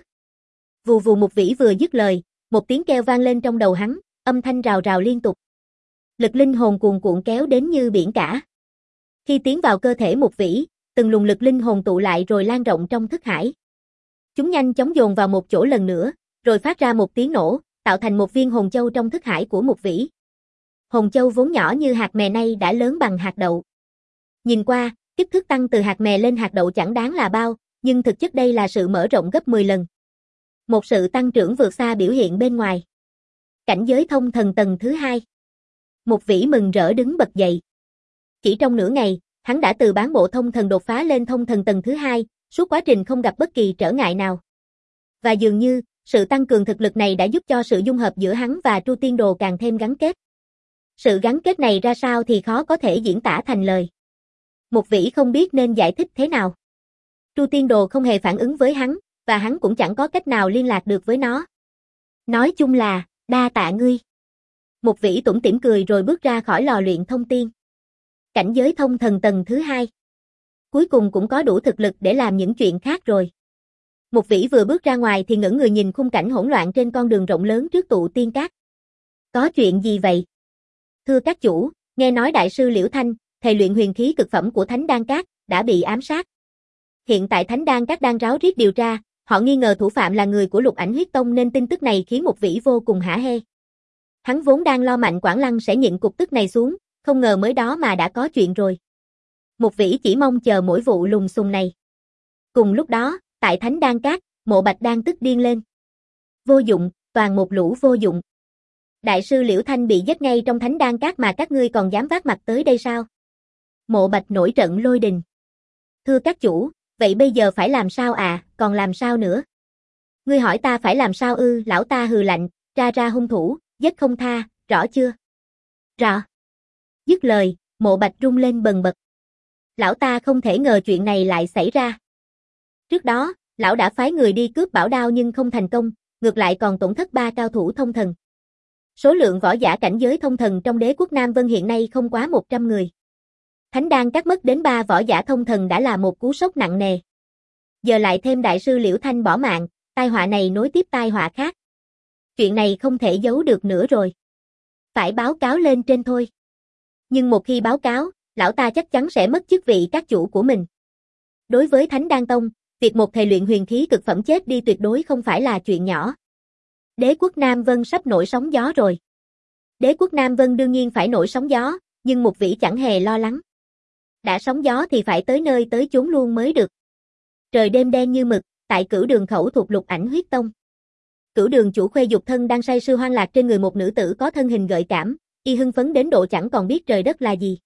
Vù vù Mục Vĩ vừa dứt lời, một tiếng kêu vang lên trong đầu hắn, âm thanh rào rào liên tục. Lực linh hồn cuồn cuộn kéo đến như biển cả. Khi tiến vào cơ thể Mục Vĩ, từng luồng lực linh hồn tụ lại rồi lan rộng trong thức hải. Chúng nhanh chóng dồn vào một chỗ lần nữa, rồi phát ra một tiếng nổ, tạo thành một viên hồn châu trong thức hải của Mục Vĩ. Hồn châu vốn nhỏ như hạt mè nay đã lớn bằng hạt đậu. Nhìn qua, Kích thước tăng từ hạt mè lên hạt đậu chẳng đáng là bao, nhưng thực chất đây là sự mở rộng gấp mười lần. Một sự tăng trưởng vượt xa biểu hiện bên ngoài. Cảnh giới thông thần tầng thứ hai. Mục Vĩ mừng rỡ đứng bật dậy. Chỉ trong nửa ngày, hắn đã từ bán bộ thông thần đột phá lên thông thần tầng thứ hai, suốt quá trình không gặp bất kỳ trở ngại nào. Và dường như, sự tăng cường thực lực này đã giúp cho sự dung hợp giữa hắn và Tru Tiên Đồ càng thêm gắn kết. Sự gắn kết này ra sao thì khó có thể diễn tả thành lời. Mục Vĩ không biết nên giải thích thế nào. Tru Tiên Đồ không hề phản ứng với hắn, và hắn cũng chẳng có cách nào liên lạc được với nó. Nói chung là, đa tạ ngươi. Mục Vĩ tủm tỉm cười rồi bước ra khỏi lò luyện thông tiên. Cảnh giới thông thần tầng thứ hai. Cuối cùng cũng có đủ thực lực để làm những chuyện khác rồi. Mục Vĩ vừa bước ra ngoài thì ngẩng người nhìn khung cảnh hỗn loạn trên con đường rộng lớn trước tụ tiên các. Có chuyện gì vậy? Thưa các chủ, nghe nói đại sư Liễu Thanh, thầy luyện huyền khí cực phẩm của Thánh Đan Các, đã bị ám sát. Hiện tại Thánh Đan Các đang ráo riết điều tra, họ nghi ngờ thủ phạm là người của Lục Ảnh Huyết Tông nên tin tức này khiến Mục Vĩ vô cùng hả hê. Hắn vốn đang lo Mạnh Quảng Lăng sẽ nhịn cục tức này xuống, không ngờ mới đó mà đã có chuyện rồi. Mục Vĩ chỉ mong chờ mỗi vụ lùng xùm này. Cùng lúc đó, tại Thánh Đan Các, Mộ Bạch đang tức điên lên. Vô dụng, toàn một lũ vô dụng. Đại sư Liễu Thanh bị giết ngay trong Thánh Đan Các mà các ngươi còn dám vác mặt tới đây sao? Mộ Bạch nổi trận lôi đình. Thưa các chủ, vậy bây giờ phải làm sao à, còn làm sao nữa? Ngươi hỏi ta phải làm sao ư? Lão ta hừ lạnh, tra ra hung thủ, giết không tha, rõ chưa? Rõ. Dứt lời, Mộ Bạch rung lên bần bật. Lão ta không thể ngờ chuyện này lại xảy ra. Trước đó, lão đã phái người đi cướp bảo đao nhưng không thành công, ngược lại còn tổn thất ba cao thủ thông thần. Số lượng võ giả cảnh giới thông thần trong đế quốc Nam Vân hiện nay không quá một trăm người. Thánh Đan Các mất đến ba võ giả thông thần đã là một cú sốc nặng nề. Giờ lại thêm đại sư Liễu Thanh bỏ mạng, tai họa này nối tiếp tai họa khác. Chuyện này không thể giấu được nữa rồi. Phải báo cáo lên trên thôi. Nhưng một khi báo cáo, lão ta chắc chắn sẽ mất chức vị các chủ của mình. Đối với Thánh Đan Tông, việc một thầy luyện huyền khí cực phẩm chết đi tuyệt đối không phải là chuyện nhỏ. Đế quốc Nam Vân sắp nổi sóng gió rồi. Đế quốc Nam Vân đương nhiên phải nổi sóng gió, nhưng Mục Vĩ chẳng hề lo lắng. Đã sóng gió thì phải tới nơi tới chốn luôn mới được. Trời đêm đen như mực, tại Cửu Đường khẩu thuộc Lục Ảnh Huyết Tông. Cửu Đường chủ Khuê Dục Thân đang say sưa hoang lạc trên người một nữ tử có thân hình gợi cảm, y hưng phấn đến độ chẳng còn biết trời đất là gì.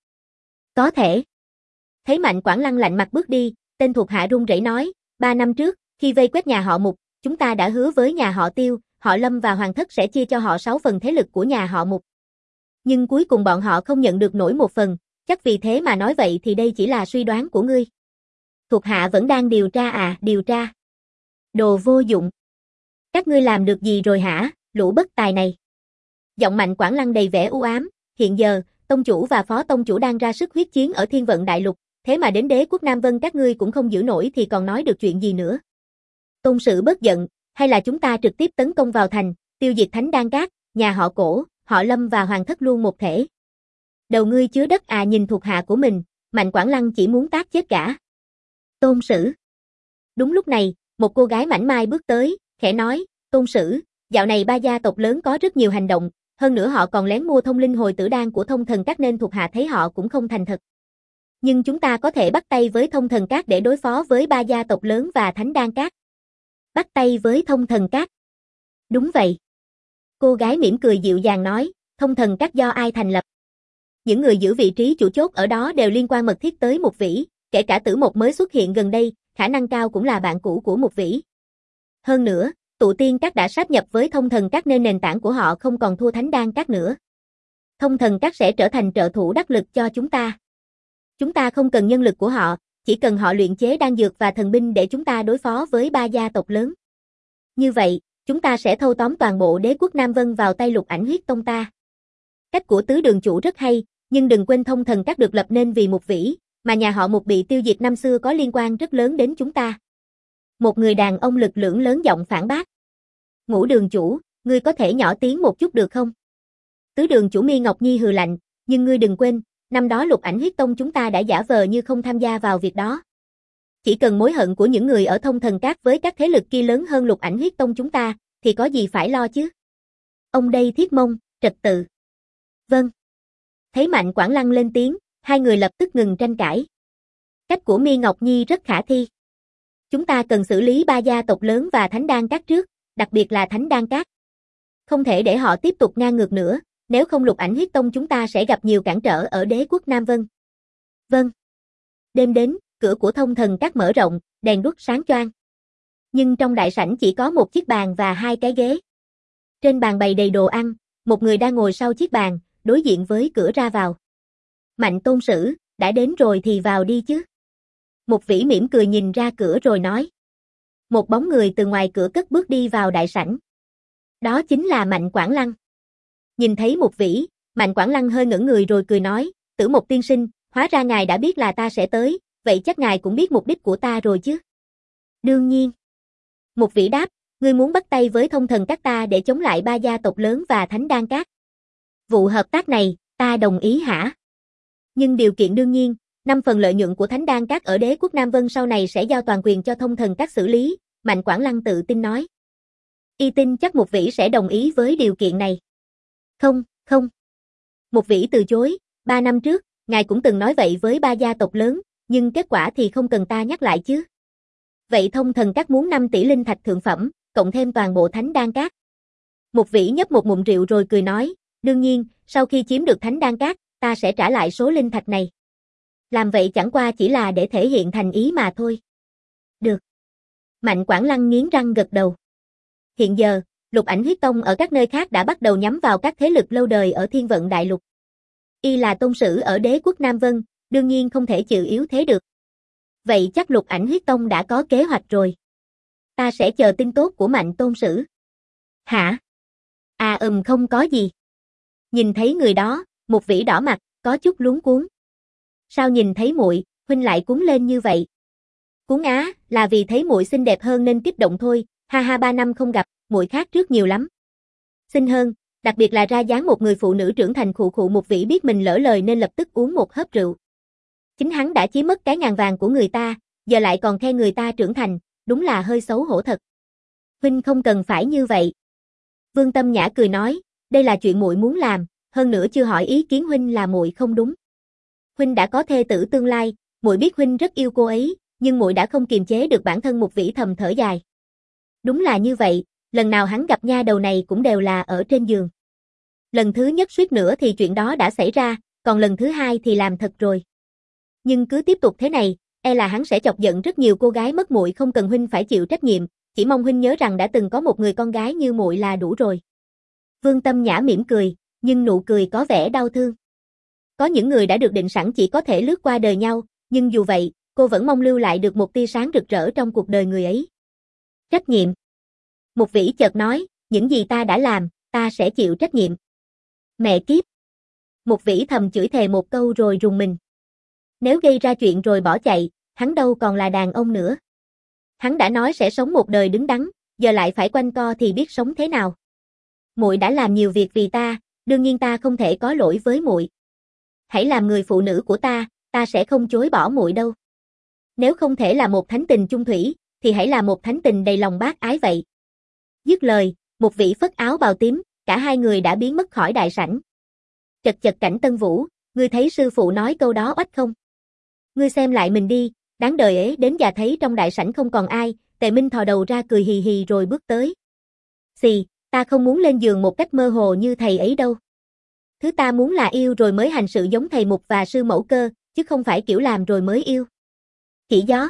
Có thể. Thấy Mạnh Quảng Lăng lạnh mặt bước đi, tên thuộc hạ run rẩy nói, ba năm trước, khi vây quét nhà họ Mục, chúng ta đã hứa với nhà họ Tiêu, họ Lâm và Hoàng Thất sẽ chia cho họ sáu phần thế lực của nhà họ Mục. Nhưng cuối cùng bọn họ không nhận được nổi một phần, chắc vì thế mà nói vậy thì đây chỉ là suy đoán của ngươi. Thuộc hạ vẫn đang điều tra à, điều tra. Đồ vô dụng. Các ngươi làm được gì rồi hả, lũ bất tài này. Giọng Mạnh Quảng Lăng đầy vẻ u ám, hiện giờ, tông chủ và phó tông chủ đang ra sức huyết chiến ở Thiên Vận Đại Lục, thế mà đến đế quốc Nam Vân các ngươi cũng không giữ nổi thì còn nói được chuyện gì nữa. Tôn Sử bớt giận, hay là chúng ta trực tiếp tấn công vào thành, tiêu diệt Thánh Đan Các, nhà họ Cổ, họ Lâm và Hoàng Thất luôn một thể. Đầu ngươi chứa đất à, nhìn thuộc hạ của mình, Mạnh Quảng Lăng chỉ muốn tác chết cả. Tôn Sử. Đúng lúc này, một cô gái mảnh mai bước tới, khẽ nói, Tôn Sử, dạo này ba gia tộc lớn có rất nhiều hành động, hơn nữa họ còn lén mua thông linh hồi tử đan của thông thần các nên thuộc hạ thấy họ cũng không thành thật. Nhưng chúng ta có thể bắt tay với thông thần các để đối phó với ba gia tộc lớn và Thánh Đan Các. Bắt tay với thông thần các. Đúng vậy. Cô gái mỉm cười dịu dàng nói, thông thần các do ai thành lập? Những người giữ vị trí chủ chốt ở đó đều liên quan mật thiết tới Mục Vĩ, kể cả Tử Mộc mới xuất hiện gần đây, khả năng cao cũng là bạn cũ của Mục Vĩ. Hơn nữa, tụ tiên các đã sáp nhập với thông thần các nên nền tảng của họ không còn thua Thánh Đan các nữa. Thông thần các sẽ trở thành trợ thủ đắc lực cho chúng ta. Chúng ta không cần nhân lực của họ, chỉ cần họ luyện chế đan dược và thần binh để chúng ta đối phó với ba gia tộc lớn. Như vậy, chúng ta sẽ thâu tóm toàn bộ đế quốc Nam Vân vào tay Lục Ảnh Huyết Tông ta. Cách của tứ đường chủ rất hay, nhưng đừng quên thông thần các được lập nên vì Mục Vĩ, mà nhà họ Mục bị tiêu diệt năm xưa có liên quan rất lớn đến chúng ta. Một người đàn ông lực lưỡng lớn giọng phản bác. Ngũ đường chủ, ngươi có thể nhỏ tiếng một chút được không? Tứ đường chủ Mi Ngọc Nhi hừ lạnh, nhưng ngươi đừng quên, năm đó Lục Ảnh Huyết Tông chúng ta đã giả vờ như không tham gia vào việc đó. Chỉ cần mối hận của những người ở thông thần các với các thế lực kia lớn hơn Lục Ảnh Huyết Tông chúng ta, thì có gì phải lo chứ? Ông đây thiết mông, trật tự. Vâng. Thấy Mạnh Quảng Lăng lên tiếng, hai người lập tức ngừng tranh cãi. Cách của Mi Ngọc Nhi rất khả thi. Chúng ta cần xử lý ba gia tộc lớn và Thánh Đan Các trước, đặc biệt là Thánh Đan Các. Không thể để họ tiếp tục ngang ngược nữa, nếu không Lục Ảnh Huyết Tông chúng ta sẽ gặp nhiều cản trở ở đế quốc Nam Vân. Vâng. Đêm đến, cửa của Thông Thần Các mở rộng, đèn đuốc sáng choang. Nhưng trong đại sảnh chỉ có một chiếc bàn và hai cái ghế. Trên bàn bày đầy đồ ăn, một người đang ngồi sau chiếc bàn, đối diện với cửa ra vào. Mạnh Tôn Sử, đã đến rồi thì vào đi chứ. Một vĩ mỉm cười nhìn ra cửa rồi nói. Một bóng người từ ngoài cửa cất bước đi vào đại sảnh. Đó chính là Mạnh Quảng Lăng. Nhìn thấy một vĩ, Mạnh Quảng Lăng hơi ngẩn người rồi cười nói, Tử Mộc tiên sinh, hóa ra ngài đã biết là ta sẽ tới, vậy chắc ngài cũng biết mục đích của ta rồi chứ. Đương nhiên. Một vĩ đáp, ngươi muốn bắt tay với Thông Thần Các ta để chống lại ba gia tộc lớn và Thánh Đan Các. Vụ hợp tác này, ta đồng ý hả? Nhưng điều kiện đương nhiên, năm phần lợi nhuận của Thánh Đan Các ở đế quốc Nam Vân sau này sẽ giao toàn quyền cho Thông Thần Các xử lý, Mạnh Quảng Lăng tự tin nói. Y tin chắc một vĩ sẽ đồng ý với điều kiện này. Không, không. Một vĩ từ chối, ba năm trước, ngài cũng từng nói vậy với ba gia tộc lớn, nhưng kết quả thì không cần ta nhắc lại chứ. Vậy Thông Thần Các muốn năm tỷ linh thạch thượng phẩm, cộng thêm toàn bộ Thánh Đan Các. Một vĩ nhấp một ngụm rượu rồi cười nói, đương nhiên, sau khi chiếm được Thánh Đan Các, ta sẽ trả lại số linh thạch này. Làm vậy chẳng qua chỉ là để thể hiện thành ý mà thôi. Được. Mạnh Quảng Lăng nghiến răng gật đầu. Hiện giờ, Lục Ảnh Huyết Tông ở các nơi khác đã bắt đầu nhắm vào các thế lực lâu đời ở Thiên Vận Đại Lục. Y là tôn sử ở đế quốc Nam Vân, đương nhiên không thể chịu yếu thế được. Vậy chắc Lục Ảnh Huyết Tông đã có kế hoạch rồi. Ta sẽ chờ tin tốt của Mạnh tôn sử. Hả? À ừm không có gì. Nhìn thấy người đó, một vĩ đỏ mặt, có chút luống cuống. Sao nhìn thấy muội, huynh lại cuống lên như vậy? Cuống á, là vì thấy muội xinh đẹp hơn nên kích động thôi, ha ha ba năm không gặp, muội khác trước nhiều lắm. Xinh hơn, đặc biệt là ra dáng một người phụ nữ trưởng thành khụ khụ một vĩ biết mình lỡ lời nên lập tức uống một hớp rượu. Chính hắn đã chiếm mất cái ngàn vàng của người ta, giờ lại còn khen người ta trưởng thành, đúng là hơi xấu hổ thật. Huynh không cần phải như vậy. Vương Tâm Nhã cười nói, đây là chuyện muội muốn làm, hơn nữa chưa hỏi ý kiến huynh là muội không đúng. Huynh đã có thê tử tương lai, muội biết huynh rất yêu cô ấy, nhưng muội đã không kiềm chế được bản thân một vĩ thầm thở dài. Đúng là như vậy, lần nào hắn gặp nha đầu này cũng đều là ở trên giường. Lần thứ nhất suýt nữa thì chuyện đó đã xảy ra, còn lần thứ hai thì làm thật rồi. Nhưng cứ tiếp tục thế này, e là hắn sẽ chọc giận rất nhiều cô gái mất muội không cần huynh phải chịu trách nhiệm, chỉ mong huynh nhớ rằng đã từng có một người con gái như muội là đủ rồi. Vương Tâm Nhã mỉm cười, nhưng nụ cười có vẻ đau thương. Có những người đã được định sẵn chỉ có thể lướt qua đời nhau, nhưng dù vậy, cô vẫn mong lưu lại được một tia sáng rực rỡ trong cuộc đời người ấy. Trách nhiệm. Một vĩ chợt nói, những gì ta đã làm, ta sẽ chịu trách nhiệm. Mẹ kiếp. Một vĩ thầm chửi thề một câu rồi rùng mình. Nếu gây ra chuyện rồi bỏ chạy, hắn đâu còn là đàn ông nữa. Hắn đã nói sẽ sống một đời đứng đắn, giờ lại phải quanh co thì biết sống thế nào. Muội đã làm nhiều việc vì ta, đương nhiên ta không thể có lỗi với muội. Hãy làm người phụ nữ của ta, ta sẽ không chối bỏ muội đâu. Nếu không thể là một thánh tình chung thủy, thì hãy là một thánh tình đầy lòng bác ái vậy. Dứt lời, một vị phất áo bào tím, cả hai người đã biến mất khỏi đại sảnh. Chật chật Cảnh Tân Vũ, ngươi thấy sư phụ nói câu đó oách không? Ngươi xem lại mình đi, đáng đời ấy đến già thấy trong đại sảnh không còn ai, Tề Minh thò đầu ra cười hì hì rồi bước tới. Xì, ta không muốn lên giường một cách mơ hồ như thầy ấy đâu. Thứ ta muốn là yêu rồi mới hành sự giống thầy Mục và sư mẫu Cơ, chứ không phải kiểu làm rồi mới yêu. Chỉ gió.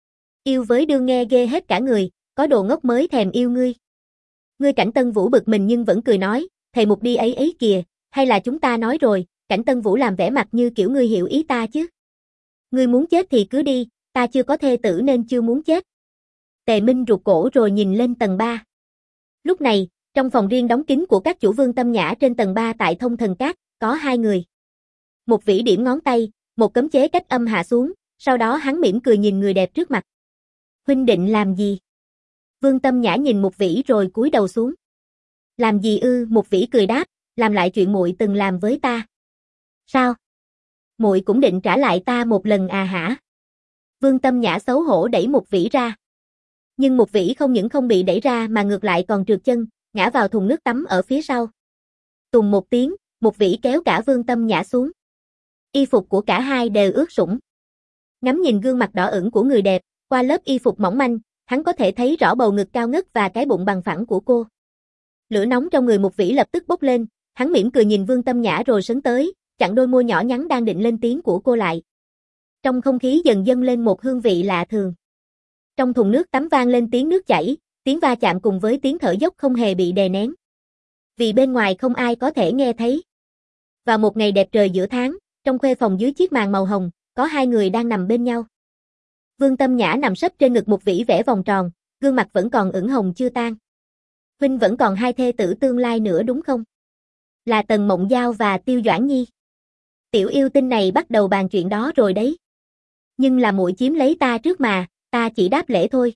Yêu với đương nghe ghê hết cả người, có đồ ngốc mới thèm yêu ngươi. Ngươi Cảnh Tân Vũ bực mình nhưng vẫn cười nói, thầy Mục đi ấy ấy kìa, hay là chúng ta nói rồi, Cảnh Tân Vũ làm vẻ mặt như kiểu ngươi hiểu ý ta chứ. Ngươi muốn chết thì cứ đi, ta chưa có thê tử nên chưa muốn chết. Tề Minh rụt cổ rồi nhìn lên tầng ba. Lúc này, trong phòng riêng đóng kín của các chủ Vương Tâm Nhã trên tầng ba tại Thông Thần Các, có hai người. Một vĩ điểm ngón tay, một cấm chế cách âm hạ xuống, sau đó hắn mỉm cười nhìn người đẹp trước mặt. Huynh định làm gì? Vương Tâm Nhã nhìn một vĩ rồi cúi đầu xuống. Làm gì ư? Một vĩ cười đáp, làm lại chuyện muội từng làm với ta. Sao? Muội cũng định trả lại ta một lần à hả? Vương Tâm Nhã xấu hổ đẩy một vĩ ra. Nhưng một vĩ không những không bị đẩy ra mà ngược lại còn trượt chân, ngã vào thùng nước tắm ở phía sau. Tùng một tiếng, một vĩ kéo cả Vương Tâm Nhã xuống. Y phục của cả hai đều ướt sũng. Ngắm nhìn gương mặt đỏ ửng của người đẹp, qua lớp y phục mỏng manh, hắn có thể thấy rõ bầu ngực cao ngất và cái bụng bằng phẳng của cô. Lửa nóng trong người Mục Vĩ lập tức bốc lên, hắn mỉm cười nhìn Vương Tâm Nhã rồi sấn tới, chặn đôi môi nhỏ nhắn đang định lên tiếng của cô lại. Trong không khí dần dâng lên một hương vị lạ thường. Trong thùng nước tắm vang lên tiếng nước chảy, tiếng va chạm cùng với tiếng thở dốc không hề bị đè nén. Vì bên ngoài không ai có thể nghe thấy. Vào một ngày đẹp trời giữa tháng, trong khuê phòng dưới chiếc màn màu hồng, có hai người đang nằm bên nhau. Vương Tâm Nhã nằm sấp trên ngực Mục Vĩ vẽ vòng tròn, gương mặt vẫn còn ửng hồng chưa tan. Huynh vẫn còn hai thê tử tương lai nữa đúng không? Là Tần Mộng Giao và Tiêu Doãn Nhi. Tiểu yêu tinh này bắt đầu bàn chuyện đó rồi đấy. Nhưng là muội chiếm lấy ta trước mà, ta chỉ đáp lễ thôi.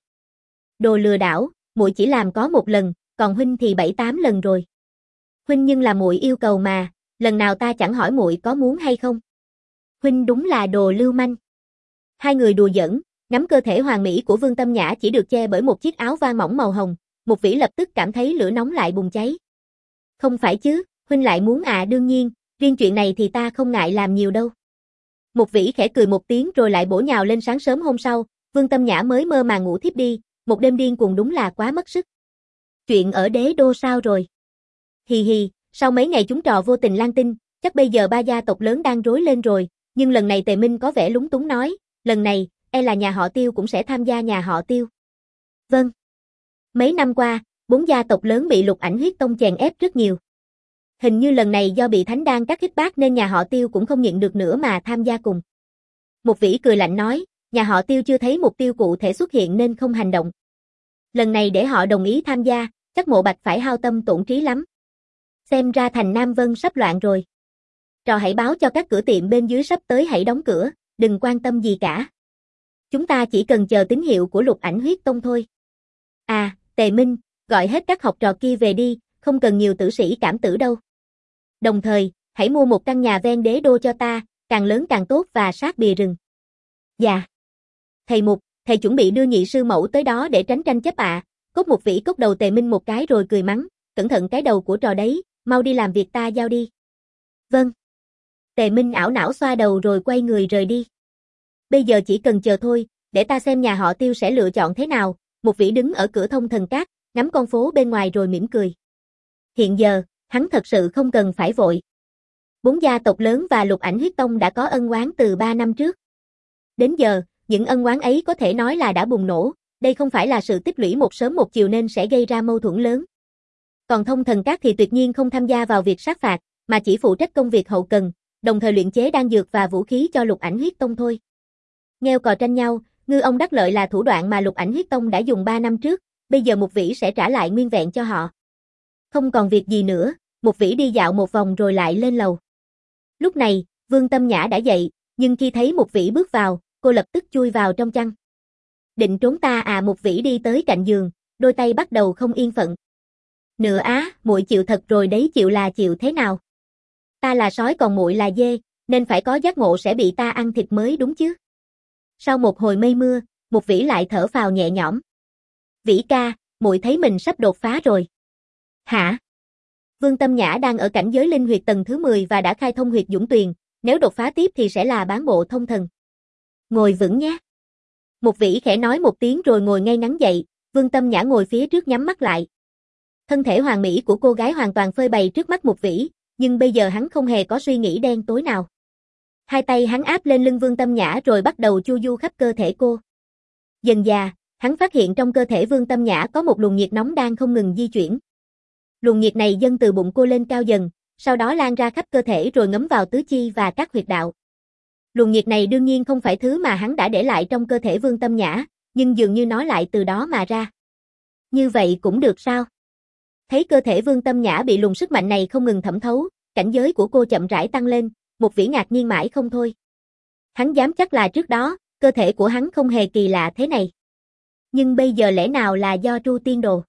Đồ lừa đảo, muội chỉ làm có một lần, còn huynh thì bảy tám lần rồi. Huynh nhưng là muội yêu cầu mà, lần nào ta chẳng hỏi muội có muốn hay không. Huynh đúng là đồ lưu manh. Hai người đùa giỡn, ngắm cơ thể hoàn mỹ của Vương Tâm Nhã chỉ được che bởi một chiếc áo va mỏng màu hồng, Mục Vĩ lập tức cảm thấy lửa nóng lại bùng cháy. Không phải chứ, huynh lại muốn à đương nhiên, riêng chuyện này thì ta không ngại làm nhiều đâu. Mục Vĩ khẽ cười một tiếng rồi lại bổ nhào lên. Sáng sớm hôm sau, Vương Tâm Nhã mới mơ màng ngủ thiếp đi, một đêm điên cuồng đúng là quá mất sức. Chuyện ở đế đô sao rồi? Hì hì, sau mấy ngày chúng trò vô tình lan tin, chắc bây giờ ba gia tộc lớn đang rối lên rồi, nhưng lần này Tề Minh có vẻ lúng túng nói, lần này, e là nhà họ Tiêu cũng sẽ tham gia nhà họ Tiêu. Vâng. Mấy năm qua, bốn gia tộc lớn bị Lục Ảnh Huyết Tông chèn ép rất nhiều. Hình như lần này do bị Thánh Đan cắt hít bát nên nhà họ Tiêu cũng không nhịn được nữa mà tham gia cùng. Mục Vĩ cười lạnh nói, nhà họ Tiêu chưa thấy mục tiêu cụ thể xuất hiện nên không hành động. Lần này để họ đồng ý tham gia, chắc Mộ Bạch phải hao tâm tổn trí lắm. Xem ra thành Nam Vân sắp loạn rồi. Trò hãy báo cho các cửa tiệm bên dưới sắp tới hãy đóng cửa, đừng quan tâm gì cả. Chúng ta chỉ cần chờ tín hiệu của Lục Ảnh Huyết Tông thôi. À, Tề Minh, gọi hết các học trò kia về đi, không cần nhiều tử sĩ cảm tử đâu. Đồng thời, hãy mua một căn nhà ven đế đô cho ta, càng lớn càng tốt và sát bìa rừng. Dạ. Thầy Mục, thầy chuẩn bị đưa nhị sư mẫu tới đó để tránh tranh chấp ạ. À. Cốt Mục Vĩ cốc đầu Tề Minh một cái rồi cười mắng, cẩn thận cái đầu của trò đấy, mau đi làm việc ta giao đi. Vâng. Tề Minh ảo não xoa đầu rồi quay người rời đi. Bây giờ chỉ cần chờ thôi, để ta xem nhà họ Tiêu sẽ lựa chọn thế nào. Mục Vĩ đứng ở cửa thông thần cát, ngắm con phố bên ngoài rồi mỉm cười. Hiện giờ, hắn thật sự không cần phải vội. Bốn gia tộc lớn và Lục Ảnh Huyết Tông đã có ân oán từ ba năm trước. Đến giờ, những ân oán ấy có thể nói là đã bùng nổ, đây không phải là sự tích lũy một sớm một chiều nên sẽ gây ra mâu thuẫn lớn. Còn thông thần cát thì tuyệt nhiên không tham gia vào việc sát phạt, mà chỉ phụ trách công việc hậu cần, đồng thời luyện chế đan dược và vũ khí cho Lục Ảnh Huyết Tông thôi. Nghêu cò tranh nhau, ngư ông đắc lợi là thủ đoạn mà Lục Ảnh Huyết Tông đã dùng ba năm trước, bây giờ Mục Vĩ sẽ trả lại nguyên vẹn cho họ. Không còn việc gì nữa, Mục Vĩ đi dạo một vòng rồi lại lên lầu. Lúc này, Vương Tâm Nhã đã dậy, nhưng khi thấy Mục Vĩ bước vào, cô lập tức chui vào trong chăn. Định trốn ta à? Mục Vĩ đi tới cạnh giường, đôi tay bắt đầu không yên phận. Nửa á, muội chịu thật rồi đấy. Chịu là chịu thế nào? Ta là sói còn muội là dê, nên phải có giác ngộ sẽ bị ta ăn thịt mới đúng chứ? Sau một hồi mây mưa, Mục Vĩ lại thở phào nhẹ nhõm. Vĩ ca, muội thấy mình sắp đột phá rồi. Hả? Vương Tâm Nhã đang ở cảnh giới linh huyệt tầng thứ mười và đã khai thông huyệt Dũng Tuyền, nếu đột phá tiếp thì sẽ là bán bộ thông thần. Ngồi vững nhé. Mục Vĩ khẽ nói một tiếng rồi ngồi ngay ngắn dậy, Vương Tâm Nhã ngồi phía trước nhắm mắt lại. Thân thể hoàn mỹ của cô gái hoàn toàn phơi bày trước mắt Mục Vĩ, nhưng bây giờ hắn không hề có suy nghĩ đen tối nào. Hai tay hắn áp lên lưng Vương Tâm Nhã rồi bắt đầu chu du khắp cơ thể cô. Dần dà, hắn phát hiện trong cơ thể Vương Tâm Nhã có một luồng nhiệt nóng đang không ngừng di chuyển. Luồng nhiệt này dâng từ bụng cô lên cao dần, sau đó lan ra khắp cơ thể rồi ngấm vào tứ chi và các huyệt đạo. Luồng nhiệt này đương nhiên không phải thứ mà hắn đã để lại trong cơ thể Vương Tâm Nhã, nhưng dường như nó lại từ đó mà ra. Như vậy cũng được sao? Thấy cơ thể Vương Tâm Nhã bị luồng sức mạnh này không ngừng thẩm thấu, cảnh giới của cô chậm rãi tăng lên, Mục Vĩ ngạc nhiên mãi không thôi. Hắn dám chắc là trước đó, cơ thể của hắn không hề kỳ lạ thế này. Nhưng bây giờ lẽ nào là do Tru Tiên Đồ?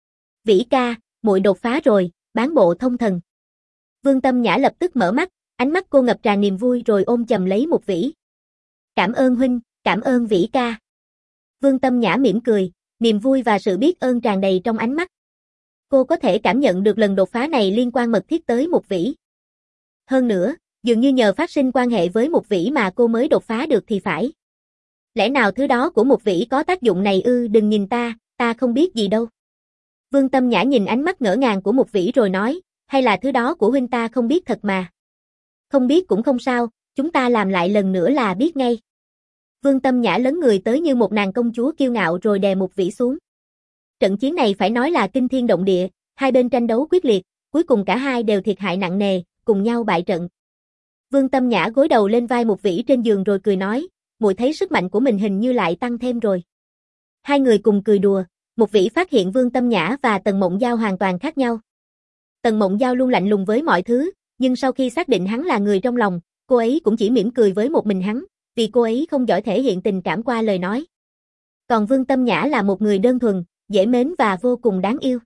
Vĩ ca, muội đột phá rồi, bán bộ thông thần. Vương Tâm Nhã lập tức mở mắt, ánh mắt cô ngập tràn niềm vui rồi ôm chầm lấy Mục Vĩ. Cảm ơn huynh, cảm ơn Vĩ ca. Vương Tâm Nhã mỉm cười, niềm vui và sự biết ơn tràn đầy trong ánh mắt. Cô có thể cảm nhận được lần đột phá này liên quan mật thiết tới Mục Vĩ. Hơn nữa, dường như nhờ phát sinh quan hệ với Mục Vĩ mà cô mới đột phá được thì phải. Lẽ nào thứ đó của một vĩ có tác dụng này ư? Đừng nhìn ta, ta không biết gì đâu. Vương Tâm Nhã nhìn ánh mắt ngỡ ngàng của một vĩ rồi nói, hay là thứ đó của huynh ta không biết thật mà. Không biết cũng không sao, chúng ta làm lại lần nữa là biết ngay. Vương Tâm Nhã lớn người tới như một nàng công chúa kiêu ngạo rồi đè một vĩ xuống. Trận chiến này phải nói là kinh thiên động địa, hai bên tranh đấu quyết liệt, cuối cùng cả hai đều thiệt hại nặng nề, cùng nhau bại trận. Vương Tâm Nhã gối đầu lên vai một vĩ trên giường rồi cười nói, muội thấy sức mạnh của mình hình như lại tăng thêm rồi. Hai người cùng cười đùa, một vĩ phát hiện Vương Tâm Nhã và Tần Mộng Giao hoàn toàn khác nhau. Tần Mộng Giao luôn lạnh lùng với mọi thứ, nhưng sau khi xác định hắn là người trong lòng, cô ấy cũng chỉ mỉm cười với một mình hắn, vì cô ấy không giỏi thể hiện tình cảm qua lời nói. Còn Vương Tâm Nhã là một người đơn thuần, dễ mến và vô cùng đáng yêu.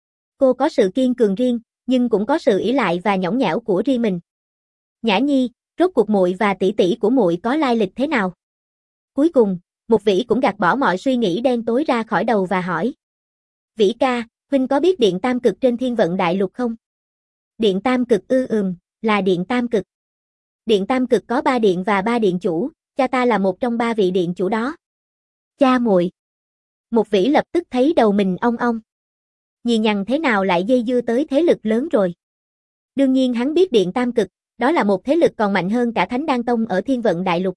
Cô có sự kiên cường riêng, nhưng cũng có sự ỷ lại và nhõng nhẽo của riêng mình. Nhã Nhi, rốt cuộc muội và tỷ tỷ của muội có lai lịch thế nào? Cuối cùng, một vĩ cũng gạt bỏ mọi suy nghĩ đen tối ra khỏi đầu và hỏi. Vĩ ca, huynh có biết điện tam cực trên thiên vận đại lục không? Điện tam cực ư? Ừm, là điện tam cực. Điện tam cực có ba điện và ba điện chủ, cha ta là một trong ba vị điện chủ đó. Cha muội. Một vĩ lập tức thấy đầu mình ong ong. Nhì nhằng thế nào lại dây dưa tới thế lực lớn rồi. Đương nhiên hắn biết điện tam cực, đó là một thế lực còn mạnh hơn cả Thánh Đan Tông ở thiên vận đại lục.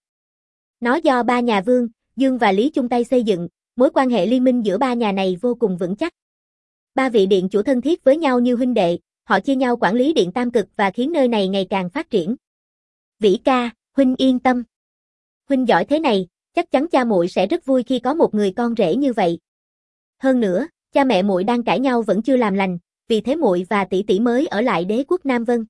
Nó do ba nhà Vương, Dương và Lý chung tay xây dựng, mối quan hệ liên minh giữa ba nhà này vô cùng vững chắc. Ba vị điện chủ thân thiết với nhau như huynh đệ, họ chia nhau quản lý điện tam cực và khiến nơi này ngày càng phát triển. Vĩ ca, huynh yên tâm. Huynh giỏi thế này, chắc chắn cha muội sẽ rất vui khi có một người con rể như vậy. Hơn nữa, cha mẹ muội đang cãi nhau vẫn chưa làm lành, vì thế muội và tỷ tỷ mới ở lại đế quốc Nam Vân.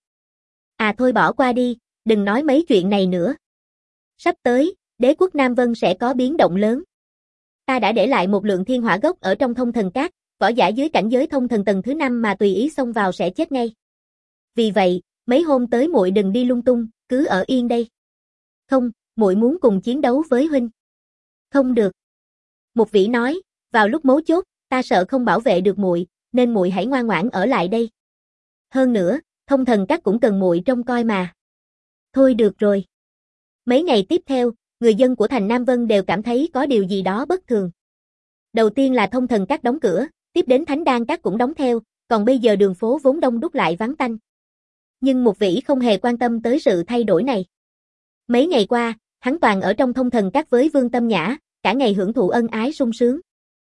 À thôi bỏ qua đi, đừng nói mấy chuyện này nữa. Sắp tới, đế quốc Nam Vân sẽ có biến động lớn. Ta đã để lại một lượng thiên hỏa gốc ở trong thông thần cát, võ giả dưới cảnh giới thông thần tầng thứ năm mà tùy ý xông vào sẽ chết ngay. Vì vậy, mấy hôm tới muội đừng đi lung tung, cứ ở yên đây. Không, muội muốn cùng chiến đấu với huynh. Không được. Một vĩ nói, vào lúc mấu chốt, ta sợ không bảo vệ được muội, nên muội hãy ngoan ngoãn ở lại đây. Hơn nữa, thông thần các cũng cần muội trông coi mà. Thôi được rồi. Mấy ngày tiếp theo, người dân của thành Nam Vân đều cảm thấy có điều gì đó bất thường. Đầu tiên là thông thần các đóng cửa, tiếp đến Thánh Đan các cũng đóng theo, còn bây giờ đường phố vốn đông đúc lại vắng tanh. Nhưng một vĩ không hề quan tâm tới sự thay đổi này. Mấy ngày qua, hắn toàn ở trong thông thần các với Vương Tâm Nhã, cả ngày hưởng thụ ân ái sung sướng.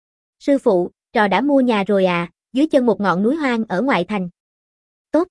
Sư phụ, trò đã mua nhà rồi à, dưới chân một ngọn núi hoang ở ngoại thành. Tốt.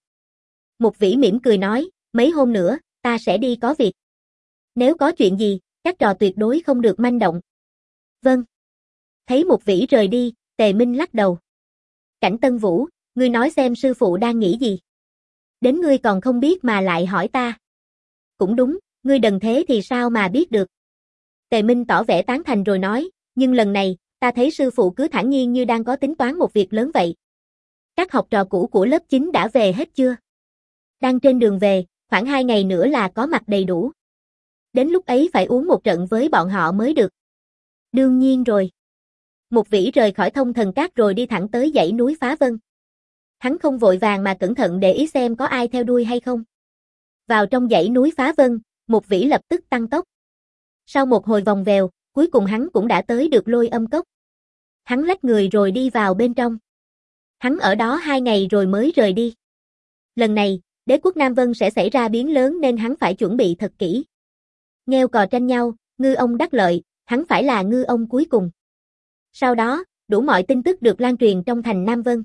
Một vĩ mỉm cười nói, mấy hôm nữa, ta sẽ đi có việc. Nếu có chuyện gì, các trò tuyệt đối không được manh động. Vâng. Thấy một vĩ rời đi, Tề Minh lắc đầu. Cảnh Tân Vũ, ngươi nói xem sư phụ đang nghĩ gì? Đến ngươi còn không biết mà lại hỏi ta. Cũng đúng, ngươi đần thế thì sao mà biết được. Tề Minh tỏ vẻ tán thành rồi nói, nhưng lần này, ta thấy sư phụ cứ thản nhiên như đang có tính toán một việc lớn vậy. Các học trò cũ của lớp chín đã về hết chưa? Đang trên đường về, khoảng hai ngày nữa là có mặt đầy đủ. Đến lúc ấy phải uống một trận với bọn họ mới được. Đương nhiên rồi. Một vĩ rời khỏi thông thần cát rồi đi thẳng tới dãy núi Phá Vân. Hắn không vội vàng mà cẩn thận để ý xem có ai theo đuôi hay không. Vào trong dãy núi Phá Vân, một vĩ lập tức tăng tốc. Sau một hồi vòng vèo, cuối cùng hắn cũng đã tới được Lôi Âm Cốc. Hắn lách người rồi đi vào bên trong. Hắn ở đó hai ngày rồi mới rời đi. Lần này, đế quốc Nam Vân sẽ xảy ra biến lớn nên hắn phải chuẩn bị thật kỹ. Nghêu cò tranh nhau, ngư ông đắc lợi, hắn phải là ngư ông cuối cùng. Sau đó, đủ mọi tin tức được lan truyền trong thành Nam Vân.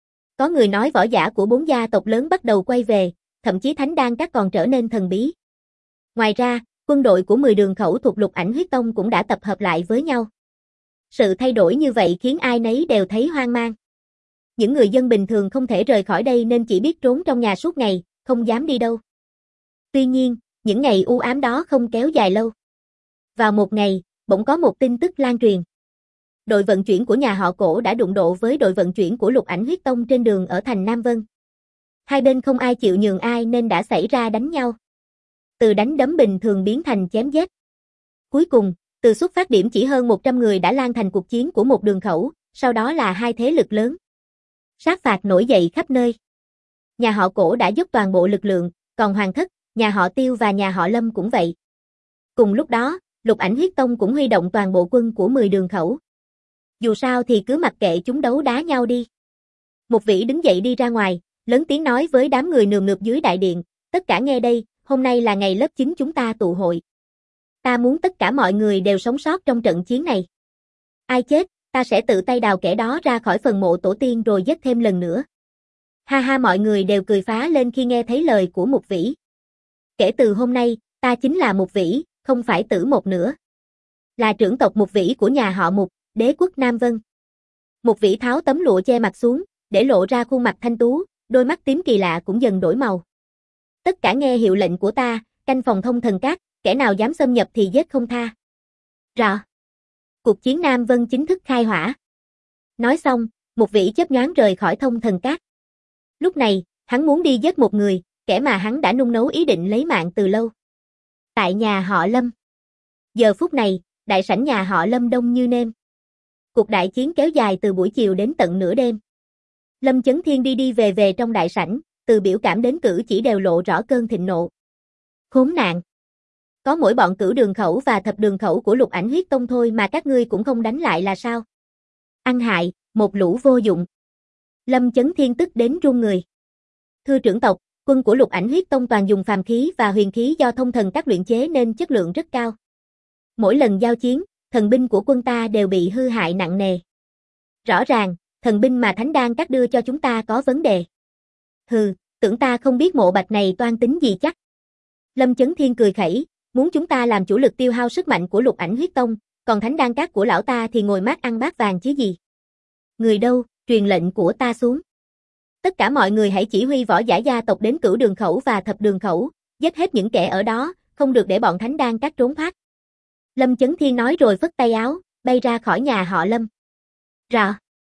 Có người nói võ giả của bốn gia tộc lớn bắt đầu quay về, thậm chí Thánh Đan các còn trở nên thần bí. Ngoài ra, quân đội của mười đường khẩu thuộc Lục Ảnh Huyết Tông cũng đã tập hợp lại với nhau. Sự thay đổi như vậy khiến ai nấy đều thấy hoang mang. Những người dân bình thường không thể rời khỏi đây nên chỉ biết trốn trong nhà suốt ngày, không dám đi đâu. Tuy nhiên, những ngày u ám đó không kéo dài lâu. Vào một ngày, bỗng có một tin tức lan truyền. Đội vận chuyển của nhà họ Cổ đã đụng độ với đội vận chuyển của Lục Ảnh Huyết Tông trên đường ở thành Nam Vân. Hai bên không ai chịu nhường ai nên đã xảy ra đánh nhau. Từ đánh đấm bình thường biến thành chém giết. Cuối cùng, từ xuất phát điểm chỉ hơn một trăm người đã lan thành cuộc chiến của một đường khẩu, sau đó là hai thế lực lớn. Sát phạt nổi dậy khắp nơi. Nhà họ Cổ đã dốc toàn bộ lực lượng, còn Hoàng Thất, nhà họ Tiêu và nhà họ Lâm cũng vậy. Cùng lúc đó, Lục Ảnh Huyết Tông cũng huy động toàn bộ quân của mười đường khẩu. Dù sao thì cứ mặc kệ chúng đấu đá nhau đi. Một Vĩ đứng dậy đi ra ngoài, lớn tiếng nói với đám người nườm nượp dưới đại điện, tất cả nghe đây, hôm nay là ngày lớp chín chúng ta tụ hội. Ta muốn tất cả mọi người đều sống sót trong trận chiến này. Ai chết, ta sẽ tự tay đào kẻ đó ra khỏi phần mộ tổ tiên rồi giết thêm lần nữa. Ha ha, mọi người đều cười phá lên khi nghe thấy lời của Mục Vĩ. Kể từ hôm nay, ta chính là Mục Vĩ, không phải Tử Một nữa. Là trưởng tộc Mục Vĩ của nhà họ Mục, đế quốc Nam Vân. Mục Vĩ tháo tấm lụa che mặt xuống, để lộ ra khuôn mặt thanh tú, đôi mắt tím kỳ lạ cũng dần đổi màu. Tất cả nghe hiệu lệnh của ta, canh phòng Thông Thần Các, kẻ nào dám xâm nhập thì giết không tha. Rõ. Cuộc chiến Nam Vân chính thức khai hỏa. Nói xong, Mục Vĩ chớp nhoáng rời khỏi Thông Thần Các. Lúc này, hắn muốn đi giết một người, kẻ mà hắn đã nung nấu ý định lấy mạng từ lâu. Tại nhà họ Lâm. Giờ phút này, đại sảnh nhà họ Lâm đông như nêm. Cuộc đại chiến kéo dài từ buổi chiều đến tận nửa đêm. Lâm Chấn Thiên đi đi về về trong đại sảnh, từ biểu cảm đến cử chỉ đều lộ rõ cơn thịnh nộ. Khốn nạn! Có mỗi bọn Cửu Đường Khẩu và Thập Đường Khẩu của Lục Ảnh Huyết Tông thôi mà các ngươi cũng không đánh lại là sao? Ăn hại, một lũ vô dụng. Lâm Chấn Thiên tức đến run người. Thưa trưởng tộc, quân của Lục Ảnh Huyết Tông toàn dùng phàm khí và huyền khí do Thông Thần Các luyện chế nên chất lượng rất cao. Mỗi lần giao chiến, thần binh của quân ta đều bị hư hại nặng nề. Rõ ràng, thần binh mà Thánh Đan Các đưa cho chúng ta có vấn đề. Hừ, tưởng ta không biết Mộ Bạch này toan tính gì chắc. Lâm Chấn Thiên cười khẩy, muốn chúng ta làm chủ lực tiêu hao sức mạnh của Lục Ảnh Huyết Tông, còn Thánh Đan Các của lão ta thì ngồi mát ăn bát vàng chứ gì. Người đâu, truyền lệnh của ta xuống. Tất cả mọi người hãy chỉ huy võ giả gia tộc đến Cửu Đường Khẩu và Thập Đường Khẩu, giết hết những kẻ ở đó, không được để bọn Thánh Đan Các trốn thoát. Lâm Chấn Thiên nói rồi phất tay áo, bay ra khỏi nhà họ Lâm. Rọ.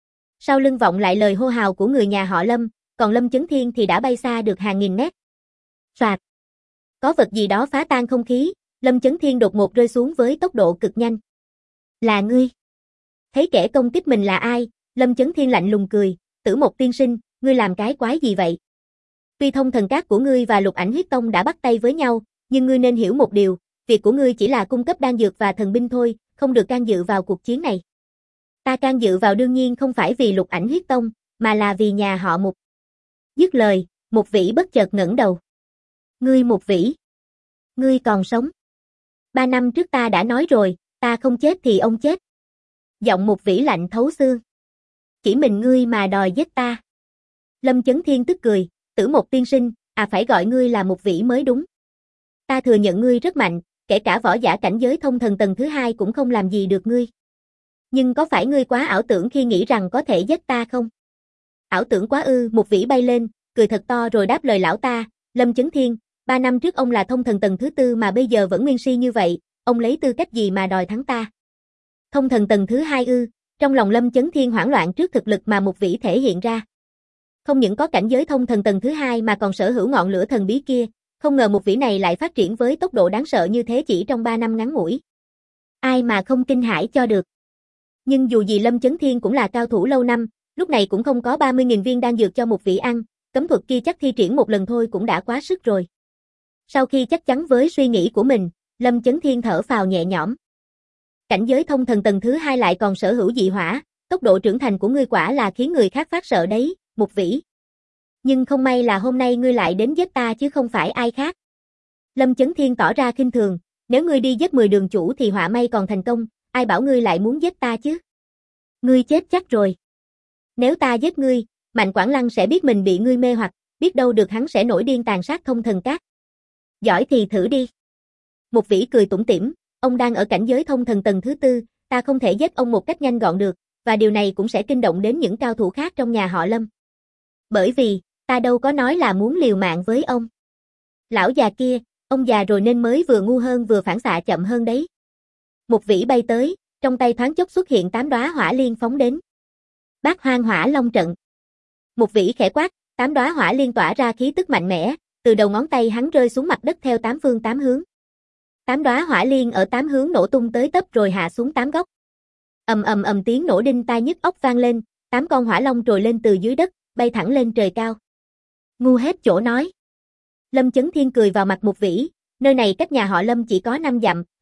Sau lưng vọng lại lời hô hào của người nhà họ Lâm, còn Lâm Chấn Thiên thì đã bay xa được hàng nghìn mét. Soạt. Có vật gì đó phá tan không khí, Lâm Chấn Thiên đột ngột rơi xuống với tốc độ cực nhanh. Là ngươi. Thấy kẻ công kích mình là ai, Lâm Chấn Thiên lạnh lùng cười, Tử Một tiên sinh, ngươi làm cái quái gì vậy? Tuy Thông Thần Các của ngươi và Lục Ảnh Huyết Tông đã bắt tay với nhau, nhưng ngươi nên hiểu một điều, việc của ngươi chỉ là cung cấp đan dược và thần binh thôi, không được can dự vào cuộc chiến này. Ta can dự vào đương nhiên không phải vì Lục Ảnh Huyết Tông, mà là vì nhà họ Mục. Dứt lời, Mục Vĩ bất chợt ngẩng đầu. Ngươi Mục Vĩ. Ngươi còn sống. Ba năm trước ta đã nói rồi, ta không chết thì ông chết. Giọng Mục Vĩ lạnh thấu xương. Chỉ mình ngươi mà đòi giết ta. Lâm Chấn Thiên tức cười, Tử Một tiên sinh, à phải gọi ngươi là Mục Vĩ mới đúng. Ta thừa nhận ngươi rất mạnh, kể cả võ giả cảnh giới thông thần tầng thứ hai cũng không làm gì được ngươi. Nhưng có phải ngươi quá ảo tưởng khi nghĩ rằng có thể giết ta không? Ảo tưởng quá ư, Mục Vĩ bay lên, cười thật to rồi đáp lời lão ta, Lâm Chấn Thiên, ba năm trước ông là thông thần tầng thứ tư mà bây giờ vẫn nguyên si như vậy, ông lấy tư cách gì mà đòi thắng ta? Thông thần tầng thứ hai ư? Trong lòng Lâm Chấn Thiên hoảng loạn trước thực lực mà Mục Vĩ thể hiện ra. Không những có cảnh giới thông thần tầng thứ hai mà còn sở hữu ngọn lửa thần bí kia, không ngờ Mục Vĩ này lại phát triển với tốc độ đáng sợ như thế chỉ trong ba năm ngắn ngủi. Ai mà không kinh hãi cho được. Nhưng dù gì Lâm Chấn Thiên cũng là cao thủ lâu năm, lúc này cũng không có ba mươi nghìn viên đan dược cho Mục Vĩ ăn, cấm thuật kia chắc thi triển một lần thôi cũng đã quá sức rồi. Sau khi chắc chắn với suy nghĩ của mình, Lâm Chấn Thiên thở phào nhẹ nhõm. Cảnh giới thông thần tầng thứ hai lại còn sở hữu dị hỏa, tốc độ trưởng thành của ngươi quả là khiến người khác phát sợ đấy, Mục Vĩ. Nhưng không may là hôm nay ngươi lại đến giết ta chứ không phải ai khác. Lâm Chấn Thiên tỏ ra khinh thường, nếu ngươi đi giết mười đường chủ thì họa may còn thành công, ai bảo ngươi lại muốn giết ta chứ? Ngươi chết chắc rồi. Nếu ta giết ngươi, Mạnh Quảng Lăng sẽ biết mình bị ngươi mê hoặc, biết đâu được hắn sẽ nổi điên tàn sát Thông Thần Các. Giỏi thì thử đi. Mục Vĩ cười tủm tỉm, ông đang ở cảnh giới thông thần tầng thứ tư, ta không thể giết ông một cách nhanh gọn được, và điều này cũng sẽ kinh động đến những cao thủ khác trong nhà họ Lâm. Bởi vì, ta đâu có nói là muốn liều mạng với ông. Lão già kia, ông già rồi nên mới vừa ngu hơn vừa phản xạ chậm hơn đấy. Mục Vĩ bay tới, trong tay thoáng chốc xuất hiện tám đóa hỏa liên phóng đến. Bát Hoang Hỏa Long trận. Mục Vĩ khẽ quát, tám đóa hỏa liên tỏa ra khí tức mạnh mẽ, từ đầu ngón tay hắn rơi xuống mặt đất theo tám phương tám hướng. Tám đóa hỏa liên ở tám hướng nổ tung tới tấp rồi hạ xuống tám góc. Ầm ầm ầm tiếng nổ đinh tai nhức óc vang lên, tám con hỏa long trồi lên từ dưới đất, bay thẳng lên trời cao. Ngu hết chỗ nói. Lâm Chấn Thiên cười vào mặt Mục Vĩ, nơi này cách nhà họ Lâm chỉ có năm dặm,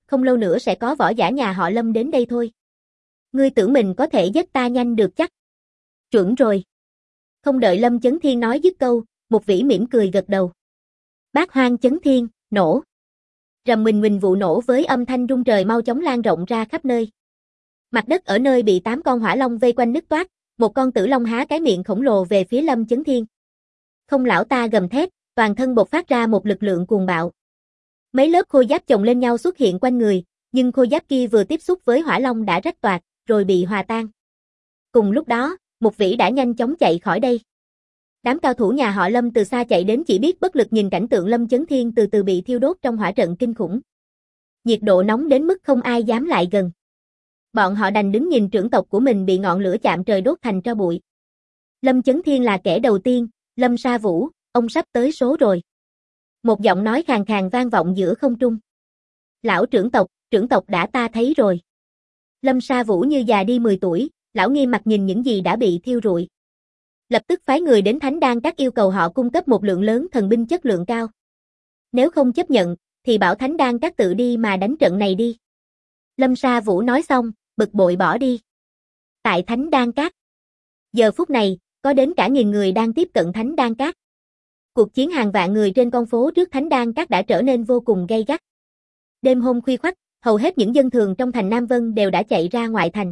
không lâu nữa sẽ có võ giả nhà họ Lâm đến đây thôi. Ngươi tưởng mình có thể giết ta nhanh được chắc? Chuẩn rồi. Không đợi Lâm Chấn Thiên nói dứt câu, Một Vĩ mỉm cười gật đầu. Bát Hoang Chấn Thiên, nổ. Rầm mình mình vụ nổ với âm thanh rung trời mau chóng lan rộng ra khắp nơi. Mặt đất ở nơi bị tám con hỏa long vây quanh nứt toác, một con tử long há cái miệng khổng lồ về phía Lâm Chấn Thiên. Không lão ta gầm thét, toàn thân bộc phát ra một lực lượng cuồng bạo. Mấy lớp khôi giáp chồng lên nhau xuất hiện quanh người, nhưng khôi giáp kia vừa tiếp xúc với hỏa long đã rách toạc, rồi bị hòa tan. Cùng lúc đó, Một Vĩ đã nhanh chóng chạy khỏi đây. Đám cao thủ nhà họ Lâm từ xa chạy đến chỉ biết bất lực nhìn cảnh tượng Lâm Chấn Thiên từ từ bị thiêu đốt trong hỏa trận kinh khủng. Nhiệt độ nóng đến mức không ai dám lại gần. Bọn họ đành đứng nhìn trưởng tộc của mình bị ngọn lửa chạm trời đốt thành tro bụi. Lâm Chấn Thiên là kẻ đầu tiên, Lâm Sa Vũ, ông sắp tới số rồi. Một giọng nói khàn khàn vang vọng giữa không trung. Lão trưởng tộc, trưởng tộc đã ta thấy rồi. Lâm Sa Vũ như già đi mười tuổi, lão nghiêm mặt nhìn những gì đã bị thiêu rụi. Lập tức phái người đến Thánh Đan Các yêu cầu họ cung cấp một lượng lớn thần binh chất lượng cao. Nếu không chấp nhận, thì bảo Thánh Đan Các tự đi mà đánh trận này đi. Lâm Sa Vũ nói xong, bực bội bỏ đi. Tại Thánh Đan Các, giờ phút này, có đến cả nghìn người đang tiếp cận Thánh Đan Các. Cuộc chiến hàng vạn người trên con phố trước Thánh Đan Các đã trở nên vô cùng gay gắt. Đêm hôm khuya khoắt, hầu hết những dân thường trong thành Nam Vân đều đã chạy ra ngoại thành.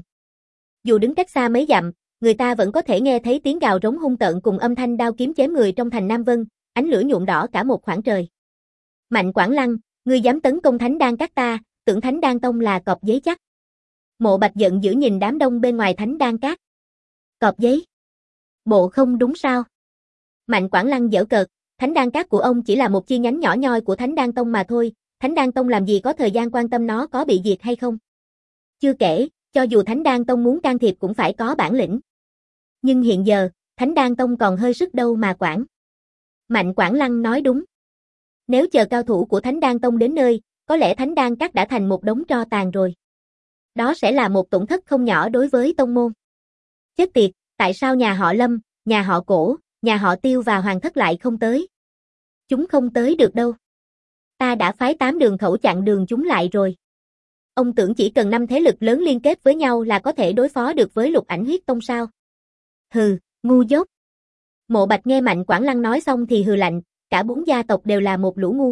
Dù đứng cách xa mấy dặm, người ta vẫn có thể nghe thấy tiếng gào rống hung tợn cùng âm thanh đao kiếm chém người trong thành Nam Vân, ánh lửa nhuộm đỏ cả một khoảng trời. Mạnh Quảng Lăng, ngươi dám tấn công Thánh Đan Các ta, tưởng Thánh Đan Tông là cọp giấy chắc. Mộ Bạch giận dữ nhìn đám đông bên ngoài Thánh Đan Các. Cọp giấy? Bộ không đúng sao? Mạnh Quảng Lăng giễu cợt, Thánh Đan Các của ông chỉ là một chi nhánh nhỏ nhoi của Thánh Đan Tông mà thôi, Thánh Đan Tông làm gì có thời gian quan tâm nó có bị diệt hay không. Chưa kể, cho dù Thánh Đan Tông muốn can thiệp cũng phải có bản lĩnh. Nhưng hiện giờ, Thánh Đan Tông còn hơi sức đâu mà quản. Mạnh Quảng Lăng nói đúng. Nếu chờ cao thủ của Thánh Đan Tông đến nơi, có lẽ Thánh Đan Các đã thành một đống tro tàn rồi. Đó sẽ là một tổn thất không nhỏ đối với tông môn. Chết tiệt, tại sao nhà họ Lâm, nhà họ Cổ, nhà họ Tiêu và Hoàng Thất lại không tới? Chúng không tới được đâu. Ta đã phái tám đường khẩu chặn đường chúng lại rồi. Ông tưởng chỉ cần năm thế lực lớn liên kết với nhau là có thể đối phó được với Lục Ảnh Huyết Tông sao? Hừ, ngu dốt. Mộ Bạch nghe Mạnh Quảng Lăng nói xong thì hừ lạnh, cả bốn gia tộc đều là một lũ ngu.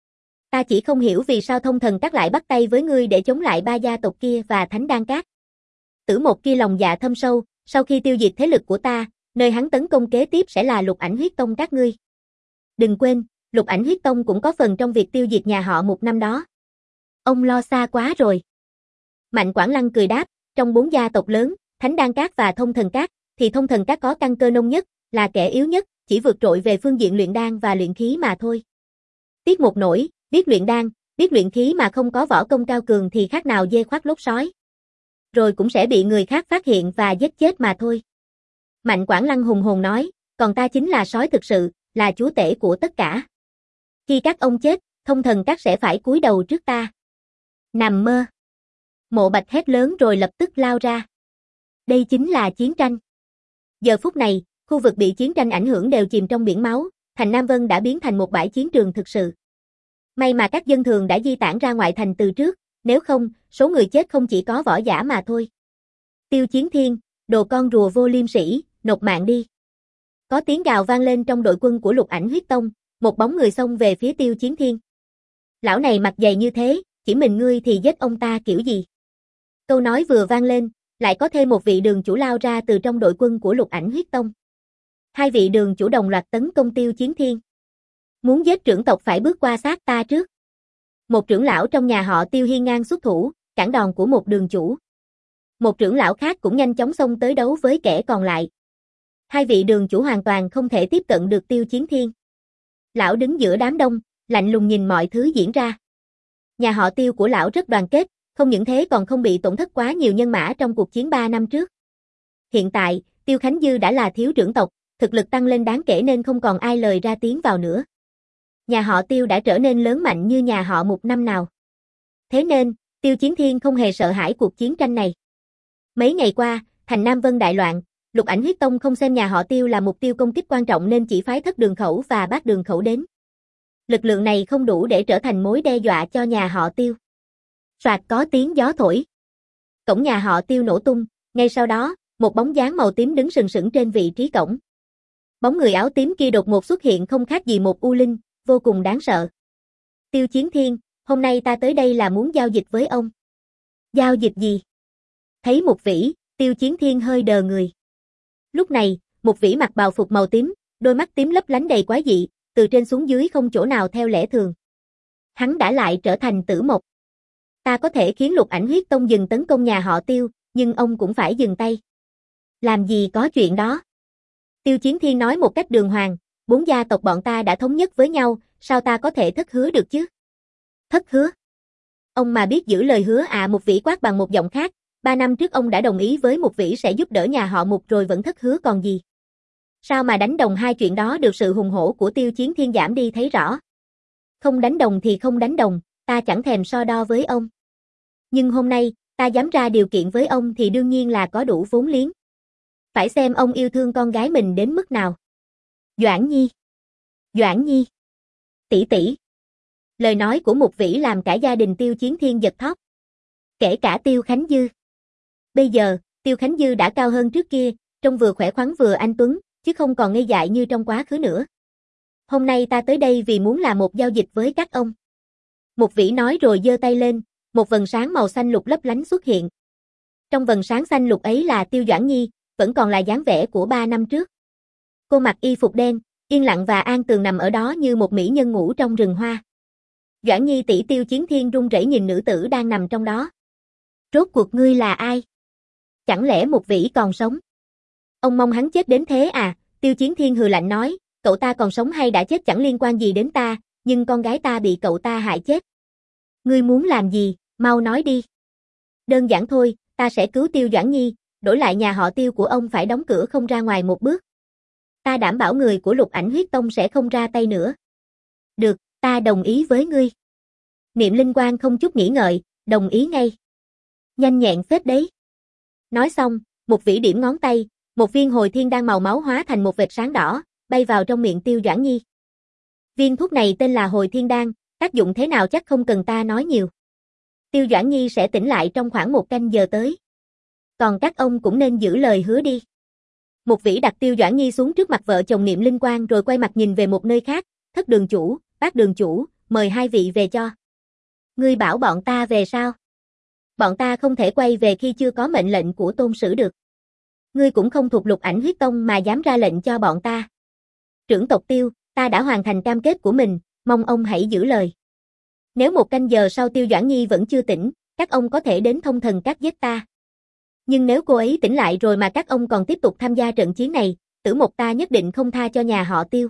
Ta chỉ không hiểu vì sao Thông Thần Các lại bắt tay với ngươi để chống lại ba gia tộc kia và Thánh Đan Các. Tử Một kia lòng dạ thâm sâu, sau khi tiêu diệt thế lực của ta, nơi hắn tấn công kế tiếp sẽ là Lục Ảnh Huyết Tông các ngươi. Đừng quên, Lục Ảnh Huyết Tông cũng có phần trong việc tiêu diệt nhà họ Mục năm đó. Ông lo xa quá rồi. Mạnh Quảng Lăng cười đáp, trong bốn gia tộc lớn, Thánh Đan Các và Thông Thần Các, thì Thông Thần Các có căn cơ nông nhất, là kẻ yếu nhất, chỉ vượt trội về phương diện luyện đan và luyện khí mà thôi. Tiếc một nỗi, biết luyện đan, biết luyện khí mà không có võ công cao cường thì khác nào dê khoác lốt sói. Rồi cũng sẽ bị người khác phát hiện và giết chết mà thôi. Mạnh Quảng Lăng hùng hồn nói, còn ta chính là sói thực sự, là chúa tể của tất cả. Khi các ông chết, Thông Thần Các sẽ phải cúi đầu trước ta. Nằm mơ. Mộ Bạch hét lớn rồi lập tức lao ra. Đây chính là chiến tranh. Giờ phút này, khu vực bị chiến tranh ảnh hưởng đều chìm trong biển máu, thành Nam Vân đã biến thành một bãi chiến trường thực sự. May mà các dân thường đã di tản ra ngoại thành từ trước, nếu không, số người chết không chỉ có võ giả mà thôi. Tiêu Chiến Thiên, đồ con rùa vô liêm sỉ, nộp mạng đi. Có tiếng gào vang lên trong đội quân của Lục Ảnh Huyết Tông, một bóng người xông về phía Tiêu Chiến Thiên. Lão này mặt dày như thế, chỉ mình ngươi thì giết ông ta kiểu gì? Câu nói vừa vang lên, lại có thêm một vị đường chủ lao ra từ trong đội quân của Lục Ảnh Huyết Tông. Hai vị đường chủ đồng loạt tấn công Tiêu Chiến Thiên. Muốn giết trưởng tộc phải bước qua xác ta trước. Một trưởng lão trong nhà họ Tiêu hiên ngang xuất thủ, cản đòn của một đường chủ. Một trưởng lão khác cũng nhanh chóng xông tới đấu với kẻ còn lại. Hai vị đường chủ hoàn toàn không thể tiếp cận được Tiêu Chiến Thiên. Lão đứng giữa đám đông, lạnh lùng nhìn mọi thứ diễn ra. Nhà họ Tiêu của lão rất đoàn kết, không những thế còn không bị tổn thất quá nhiều nhân mã trong cuộc chiến ba năm trước. Hiện tại, Tiêu Khánh Dư đã là thiếu trưởng tộc, thực lực tăng lên đáng kể nên không còn ai lời ra tiếng vào nữa. Nhà họ Tiêu đã trở nên lớn mạnh như nhà họ Mục năm nào. Thế nên, Tiêu Chiến Thiên không hề sợ hãi cuộc chiến tranh này. Mấy ngày qua, thành Nam Vân đại loạn, Lục Ảnh Huyết Tông không xem nhà họ Tiêu là mục tiêu công kích quan trọng nên chỉ phái Thất Đường Khẩu và Bát Đường Khẩu đến. Lực lượng này không đủ để trở thành mối đe dọa cho nhà họ Tiêu. Soạt có tiếng gió thổi. Cổng nhà họ Tiêu nổ tung, ngay sau đó, một bóng dáng màu tím đứng sừng sững trên vị trí cổng. Bóng người áo tím kia đột ngột xuất hiện không khác gì một u linh, vô cùng đáng sợ. Tiêu Chiến Thiên, hôm nay ta tới đây là muốn giao dịch với ông. Giao dịch gì? Thấy Mục Vĩ, Tiêu Chiến Thiên hơi đờ người. Lúc này, Mục Vĩ mặc bào phục màu tím, đôi mắt tím lấp lánh đầy quái dị, từ trên xuống dưới không chỗ nào theo lẽ thường. Hắn đã lại trở thành Tử Mộc. Ta có thể khiến Lục Ảnh Huyết Tông dừng tấn công nhà họ Tiêu, nhưng ông cũng phải dừng tay. Làm gì có chuyện đó. Tiêu Chiến Thiên nói một cách đường hoàng, bốn gia tộc bọn ta đã thống nhất với nhau, sao ta có thể thất hứa được chứ? Thất hứa? Ông mà biết giữ lời hứa à? Mục Vĩ quát bằng một giọng khác, ba năm trước ông đã đồng ý với Mục Vĩ sẽ giúp đỡ nhà họ Mục rồi vẫn thất hứa còn gì. Sao mà đánh đồng hai chuyện đó được? Sự hùng hổ của Tiêu Chiến Thiên giảm đi thấy rõ. Không đánh đồng thì không đánh đồng, ta chẳng thèm so đo với ông. Nhưng hôm nay, ta dám ra điều kiện với ông thì đương nhiên là có đủ vốn liếng. Phải xem ông yêu thương con gái mình đến mức nào. Doãn Nhi. Doãn Nhi. Tỷ tỷ. Lời nói của Mục Vĩ làm cả gia đình Tiêu Chiến Thiên giật thót. Kể cả Tiêu Khánh Dư. Bây giờ, Tiêu Khánh Dư đã cao hơn trước kia, trông vừa khỏe khoắn vừa anh tuấn, chứ không còn ngây dại như trong quá khứ nữa. Hôm nay ta tới đây vì muốn làm một giao dịch với các ông. Mục Vĩ nói rồi giơ tay lên, một vầng sáng màu xanh lục lấp lánh xuất hiện. Trong vầng sáng xanh lục ấy là Tiêu Doãn Nhi, vẫn còn là dáng vẻ của ba năm trước. Cô mặc y phục đen, yên lặng và an tường nằm ở đó như một mỹ nhân ngủ trong rừng hoa. Doãn Nhi tỷ. Tiêu Chiến Thiên run rẩy nhìn nữ tử đang nằm trong đó. Rốt cuộc ngươi là ai? Chẳng lẽ Mục Vĩ còn sống? Ông mong hắn chết đến thế à? Tiêu Chiến Thiên hừ lạnh nói, cậu ta còn sống hay đã chết chẳng liên quan gì đến ta, nhưng con gái ta bị cậu ta hại chết. Ngươi muốn làm gì, mau nói đi. Đơn giản thôi, ta sẽ cứu Tiêu Doãn Nhi, đổi lại nhà họ Tiêu của ông phải đóng cửa không ra ngoài một bước. Ta đảm bảo người của Lục Ảnh Huyết Tông sẽ không ra tay nữa. Được, ta đồng ý với ngươi. Niệm Linh Quang không chút nghĩ ngợi, đồng ý ngay. Nhanh nhẹn phết đấy. Nói xong, Mục Vĩ điểm ngón tay, một viên hồi thiên đan màu máu hóa thành một vệt sáng đỏ, bay vào trong miệng Tiêu Doãn Nhi. Viên thuốc này tên là hồi thiên đan, tác dụng thế nào chắc không cần ta nói nhiều. Tiêu Doãn Nhi sẽ tỉnh lại trong khoảng một canh giờ tới. Còn các ông cũng nên giữ lời hứa đi. Mục Vĩ đặt Tiêu Doãn Nhi xuống trước mặt vợ chồng Niệm Linh Quang rồi quay mặt nhìn về một nơi khác, Thất đường chủ, Bát đường chủ, mời hai vị về cho. Ngươi bảo bọn ta về sao? Bọn ta không thể quay về khi chưa có mệnh lệnh của tôn sử được. Ngươi cũng không thuộc Lục Ảnh Huyết Tông mà dám ra lệnh cho bọn ta. Trưởng tộc Tiêu, ta đã hoàn thành cam kết của mình, mong ông hãy giữ lời. Nếu một canh giờ sau Tiêu Doãn Nhi vẫn chưa tỉnh, các ông có thể đến Thông Thần Các giết ta. Nhưng nếu cô ấy tỉnh lại rồi mà các ông còn tiếp tục tham gia trận chiến này, Tử Mộc ta nhất định không tha cho nhà họ Tiêu.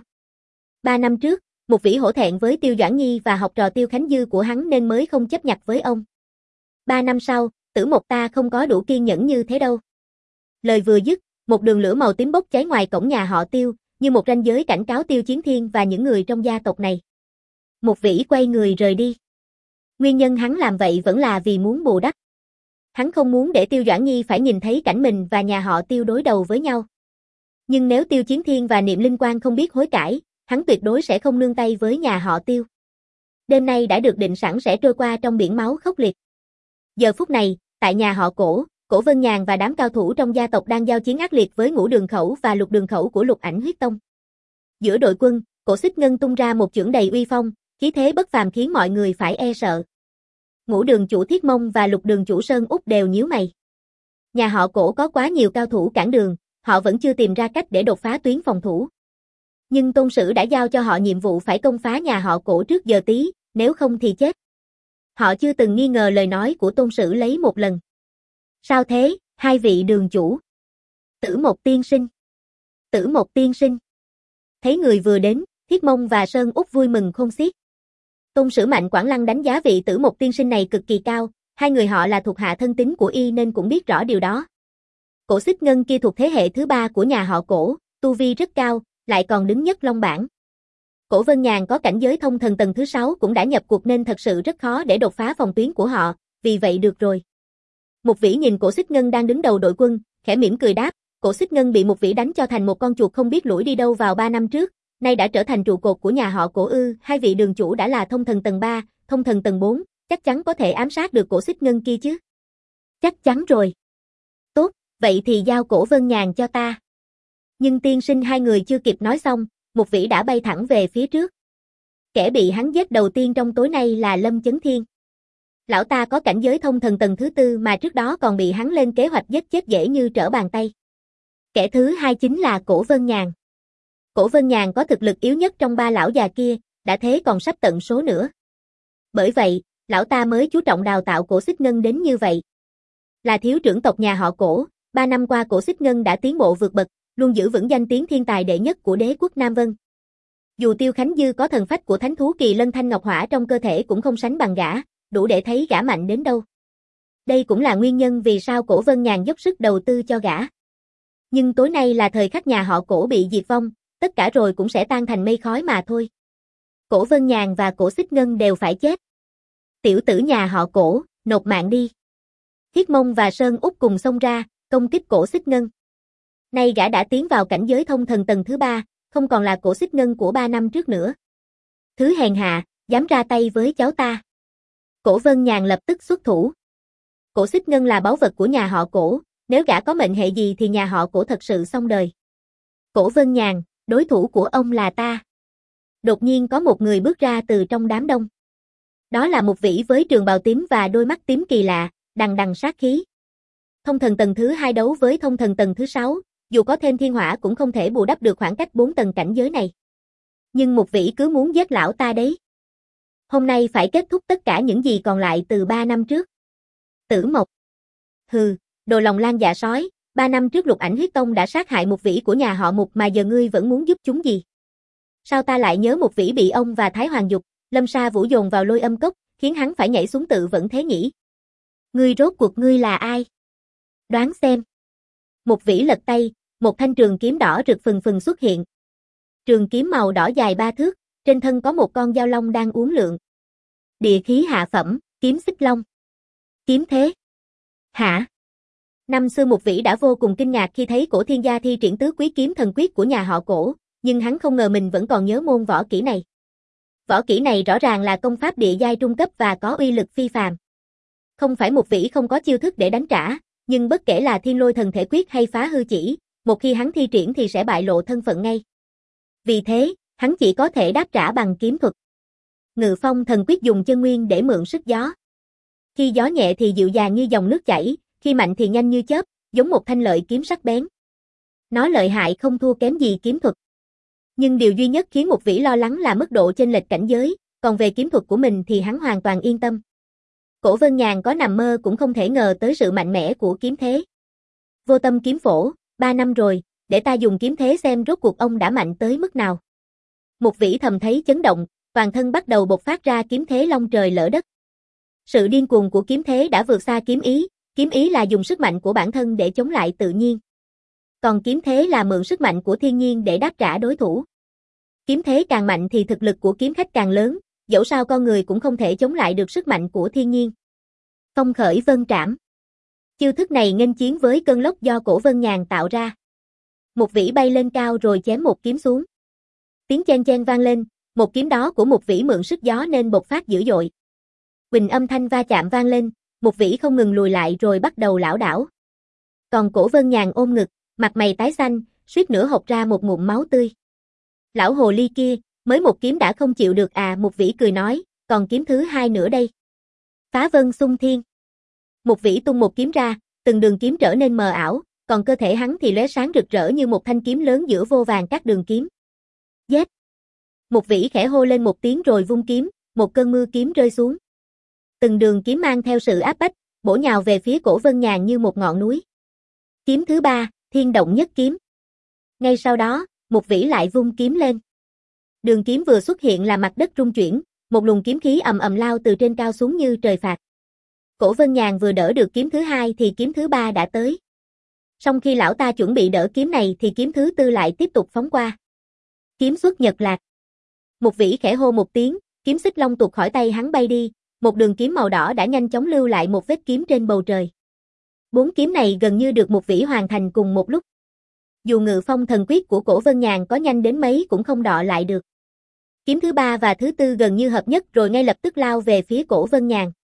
Ba năm trước, Mục Vĩ hổ thẹn với Tiêu Doãn Nhi và học trò Tiêu Khánh Dư của hắn nên mới không chấp nhặt với ông. Ba năm sau, Tử Mộc ta không có đủ kiên nhẫn như thế đâu. Lời vừa dứt, một đường lửa màu tím bốc cháy ngoài cổng nhà họ Tiêu, như một ranh giới cảnh cáo Tiêu Chiến Thiên và những người trong gia tộc này. Mục Vĩ quay người rời đi. Nguyên nhân hắn làm vậy vẫn là vì muốn bù đắp. Hắn không muốn để Tiêu Doãn Nhi phải nhìn thấy cảnh mình và nhà họ Tiêu đối đầu với nhau. Nhưng nếu Tiêu Chiến Thiên và Niệm Linh Quang không biết hối cải, hắn tuyệt đối sẽ không nương tay với nhà họ Tiêu. Đêm nay đã được định sẵn sẽ trôi qua trong biển máu khốc liệt. Giờ phút này, tại nhà họ Cổ, Cổ Vân Nhàn và đám cao thủ trong gia tộc đang giao chiến ác liệt với Ngũ Đường Khẩu và Lục Đường Khẩu của Lục Ảnh Huyết Tông. Giữa đội quân, Cổ Xích Ngân tung ra một chưởng đầy uy phong, khí thế bất phàm khiến mọi người phải e sợ. Ngũ Đường chủ Thiết Mông và Lục Đường chủ Sơn Úc đều nhíu mày. Nhà họ Cổ có quá nhiều cao thủ cản đường, họ vẫn chưa tìm ra cách để đột phá tuyến phòng thủ. Nhưng tôn sử đã giao cho họ nhiệm vụ phải công phá nhà họ Cổ trước giờ tí, nếu không thì chết. Họ chưa từng nghi ngờ lời nói của tôn sử lấy một lần. Sao thế, hai vị đường chủ? Tử Mộc tiên sinh. Tử Mộc tiên sinh. Thấy người vừa đến, Thiết Mông và Sơn Úc vui mừng khôn xiết. Tôn sử Mạnh Quảng Lăng đánh giá vị Tử Mộc tiên sinh này cực kỳ cao, hai người họ là thuộc hạ thân tín của y nên cũng biết rõ điều đó. Cổ Xích Ngân kia thuộc thế hệ thứ ba của nhà họ Cổ, tu vi rất cao, lại còn đứng nhất long bảng. Cổ Vân Nhàn có cảnh giới thông thần tầng thứ sáu cũng đã nhập cuộc nên thật sự rất khó để đột phá phòng tuyến của họ, vì vậy được rồi. Mục Vĩ nhìn Cổ Xích Ngân đang đứng đầu đội quân, khẽ mỉm cười đáp, Cổ Xích Ngân bị Mục Vĩ đánh cho thành một con chuột không biết lủi đi đâu vào ba năm trước, nay đã trở thành trụ cột của nhà họ Cổ ư, hai vị đường chủ đã là thông thần tầng ba, thông thần tầng bốn, chắc chắn có thể ám sát được cổ xích ngân kia chứ. Chắc chắn rồi. Tốt, vậy thì giao cổ Vân Nhàn cho ta. Nhưng tiên sinh hai người chưa kịp nói xong, một vĩ đã bay thẳng về phía trước. Kẻ bị hắn giết đầu tiên trong tối nay là Lâm Chấn Thiên. Lão ta có cảnh giới thông thần tầng thứ tư mà trước đó còn bị hắn lên kế hoạch giết chết dễ như trở bàn tay. Kẻ thứ hai chính là cổ Vân Nhàn. Cổ Vân Nhàn có thực lực yếu nhất trong ba lão già kia, đã thế còn sắp tận số nữa. Bởi vậy, lão ta mới chú trọng đào tạo cổ xích ngân đến như vậy. Là thiếu trưởng tộc nhà họ cổ, ba năm qua cổ xích ngân đã tiến bộ vượt bậc, luôn giữ vững danh tiếng thiên tài đệ nhất của đế quốc Nam Vân. Dù Tiêu Khánh Dư có thần phách của thánh thú kỳ lân thanh ngọc hỏa trong cơ thể cũng không sánh bằng gã, đủ để thấy gã mạnh đến đâu. Đây cũng là nguyên nhân vì sao cổ Vân Nhàn dốc sức đầu tư cho gã. Nhưng tối nay là thời khắc nhà họ cổ bị diệt vong, tất cả rồi cũng sẽ tan thành mây khói mà thôi. Cổ Vân Nhàn và cổ xích ngân đều phải chết. Tiểu tử nhà họ cổ, nộp mạng đi. Thiết Mông và Sơn Úc cùng xông ra, công kích cổ xích ngân. Nay gã đã tiến vào cảnh giới thông thần tầng thứ ba, không còn là cổ xích ngân của ba năm trước nữa. Thứ hèn hạ, dám ra tay với cháu ta. Cổ Vân Nhàn lập tức xuất thủ. Cổ xích ngân là báu vật của nhà họ cổ, nếu gã có mệnh hệ gì thì nhà họ cổ thật sự xong đời. Cổ Vân Nhàn, đối thủ của ông là ta. Đột nhiên có một người bước ra từ trong đám đông. Đó là một vĩ với trường bào tím và đôi mắt tím kỳ lạ, đằng đằng sát khí. Thông thần tầng thứ hai đấu với thông thần tầng thứ sáu, dù có thêm thiên hỏa cũng không thể bù đắp được khoảng cách bốn tầng cảnh giới này. Nhưng một vĩ cứ muốn giết lão ta đấy. Hôm nay phải kết thúc tất cả những gì còn lại từ ba năm trước. Tử Mộc. Hừ, đồ lòng lan dạ sói, ba năm trước Lục Ảnh Huyết Tông đã sát hại một vĩ của nhà họ Mục mà giờ ngươi vẫn muốn giúp chúng gì? Sao ta lại nhớ một vĩ bị ông và Thái Hoàng Dục, Lâm Sa Vũ dồn vào lôi âm cốc, khiến hắn phải nhảy xuống tự vẫn thế nhỉ? Ngươi rốt cuộc ngươi là ai? Đoán xem. Một vĩ lật tay, một thanh trường kiếm đỏ rực phừng phừng xuất hiện. Trường kiếm màu đỏ dài ba thước, trên thân có một con dao long đang uốn lượn. Địa khí hạ phẩm, kiếm xích long. Kiếm thế. Hả? Năm xưa một vĩ đã vô cùng kinh ngạc khi thấy cổ thiên gia thi triển tứ quý kiếm thần quyết của nhà họ cổ, nhưng hắn không ngờ mình vẫn còn nhớ môn võ kỹ này. Võ kỹ này rõ ràng là công pháp địa giai trung cấp và có uy lực phi phàm. Không phải một vĩ không có chiêu thức để đánh trả, nhưng bất kể là thiên lôi thần thể quyết hay phá hư chỉ, một khi hắn thi triển thì sẽ bại lộ thân phận ngay. Vì thế, hắn chỉ có thể đáp trả bằng kiếm thuật. Ngự phong thần quyết dùng chân nguyên để mượn sức gió. Khi gió nhẹ thì dịu dàng như dòng nước chảy, khi mạnh thì nhanh như chớp, giống một thanh lợi kiếm sắc bén. Nó lợi hại không thua kém gì kiếm thuật. Nhưng điều duy nhất khiến một vĩ lo lắng là mức độ chênh lệch cảnh giới, còn về kiếm thuật của mình thì hắn hoàn toàn yên tâm. Cổ Vân Nhàn có nằm mơ cũng không thể ngờ tới sự mạnh mẽ của kiếm thế. Vô tâm kiếm phổ, ba năm rồi, để ta dùng kiếm thế xem rốt cuộc ông đã mạnh tới mức nào. Một vĩ thầm thấy chấn động, toàn thân bắt đầu bộc phát ra kiếm thế long trời lỡ đất. Sự điên cuồng của kiếm thế đã vượt xa kiếm ý, kiếm ý là dùng sức mạnh của bản thân để chống lại tự nhiên. Còn kiếm thế là mượn sức mạnh của thiên nhiên để đáp trả đối thủ. Kiếm thế càng mạnh thì thực lực của kiếm khách càng lớn, dẫu sao con người cũng không thể chống lại được sức mạnh của thiên nhiên. Phong khởi vân trảm. Chiêu thức này nghênh chiến với cơn lốc do cổ Vân Nhàn tạo ra. Một vĩ bay lên cao rồi chém một kiếm xuống. Tiếng chen chen vang lên, một kiếm đó của một vĩ mượn sức gió nên bộc phát dữ dội. Quỳnh âm thanh va chạm vang lên, một vĩ không ngừng lùi lại rồi bắt đầu lảo đảo. Còn cổ Vân Nhàn ôm ngực, mặt mày tái xanh, suýt nữa hộc ra một ngụm máu tươi. Lão hồ ly kia, mới một kiếm đã không chịu được à, một vĩ cười nói, còn kiếm thứ hai nữa đây. Phá vân xung thiên. Một vĩ tung một kiếm ra, từng đường kiếm trở nên mờ ảo, còn cơ thể hắn thì lóe sáng rực rỡ như một thanh kiếm lớn giữa vô vàn các đường kiếm. Giết! Một vĩ khẽ hô lên một tiếng rồi vung kiếm, một cơn mưa kiếm rơi xuống. Từng đường kiếm mang theo sự áp bách, bổ nhào về phía cổ Vân Nhàn như một ngọn núi. Kiếm thứ ba, thiên động nhất kiếm. Ngay sau đó, một vĩ lại vung kiếm lên. Đường kiếm vừa xuất hiện là mặt đất rung chuyển, một luồng kiếm khí ầm ầm lao từ trên cao xuống như trời phạt. Cổ Vân Nhàn vừa đỡ được kiếm thứ hai thì kiếm thứ ba đã tới. Song khi lão ta chuẩn bị đỡ kiếm này thì kiếm thứ tư lại tiếp tục phóng qua. Kiếm xuất nhật lạc. Một vĩ khẽ hô một tiếng, kiếm xích long tuột khỏi tay hắn bay đi, một đường kiếm màu đỏ đã nhanh chóng lưu lại một vết kiếm trên bầu trời. Bốn kiếm này gần như được một vĩ hoàn thành cùng một lúc. Dù ngự phong thần quyết của cổ Vân Nhàn có nhanh đến mấy cũng không đọ lại được. Kiếm thứ ba và thứ tư gần như hợp nhất rồi ngay lập tức lao về phía cổ Vân Nhàn.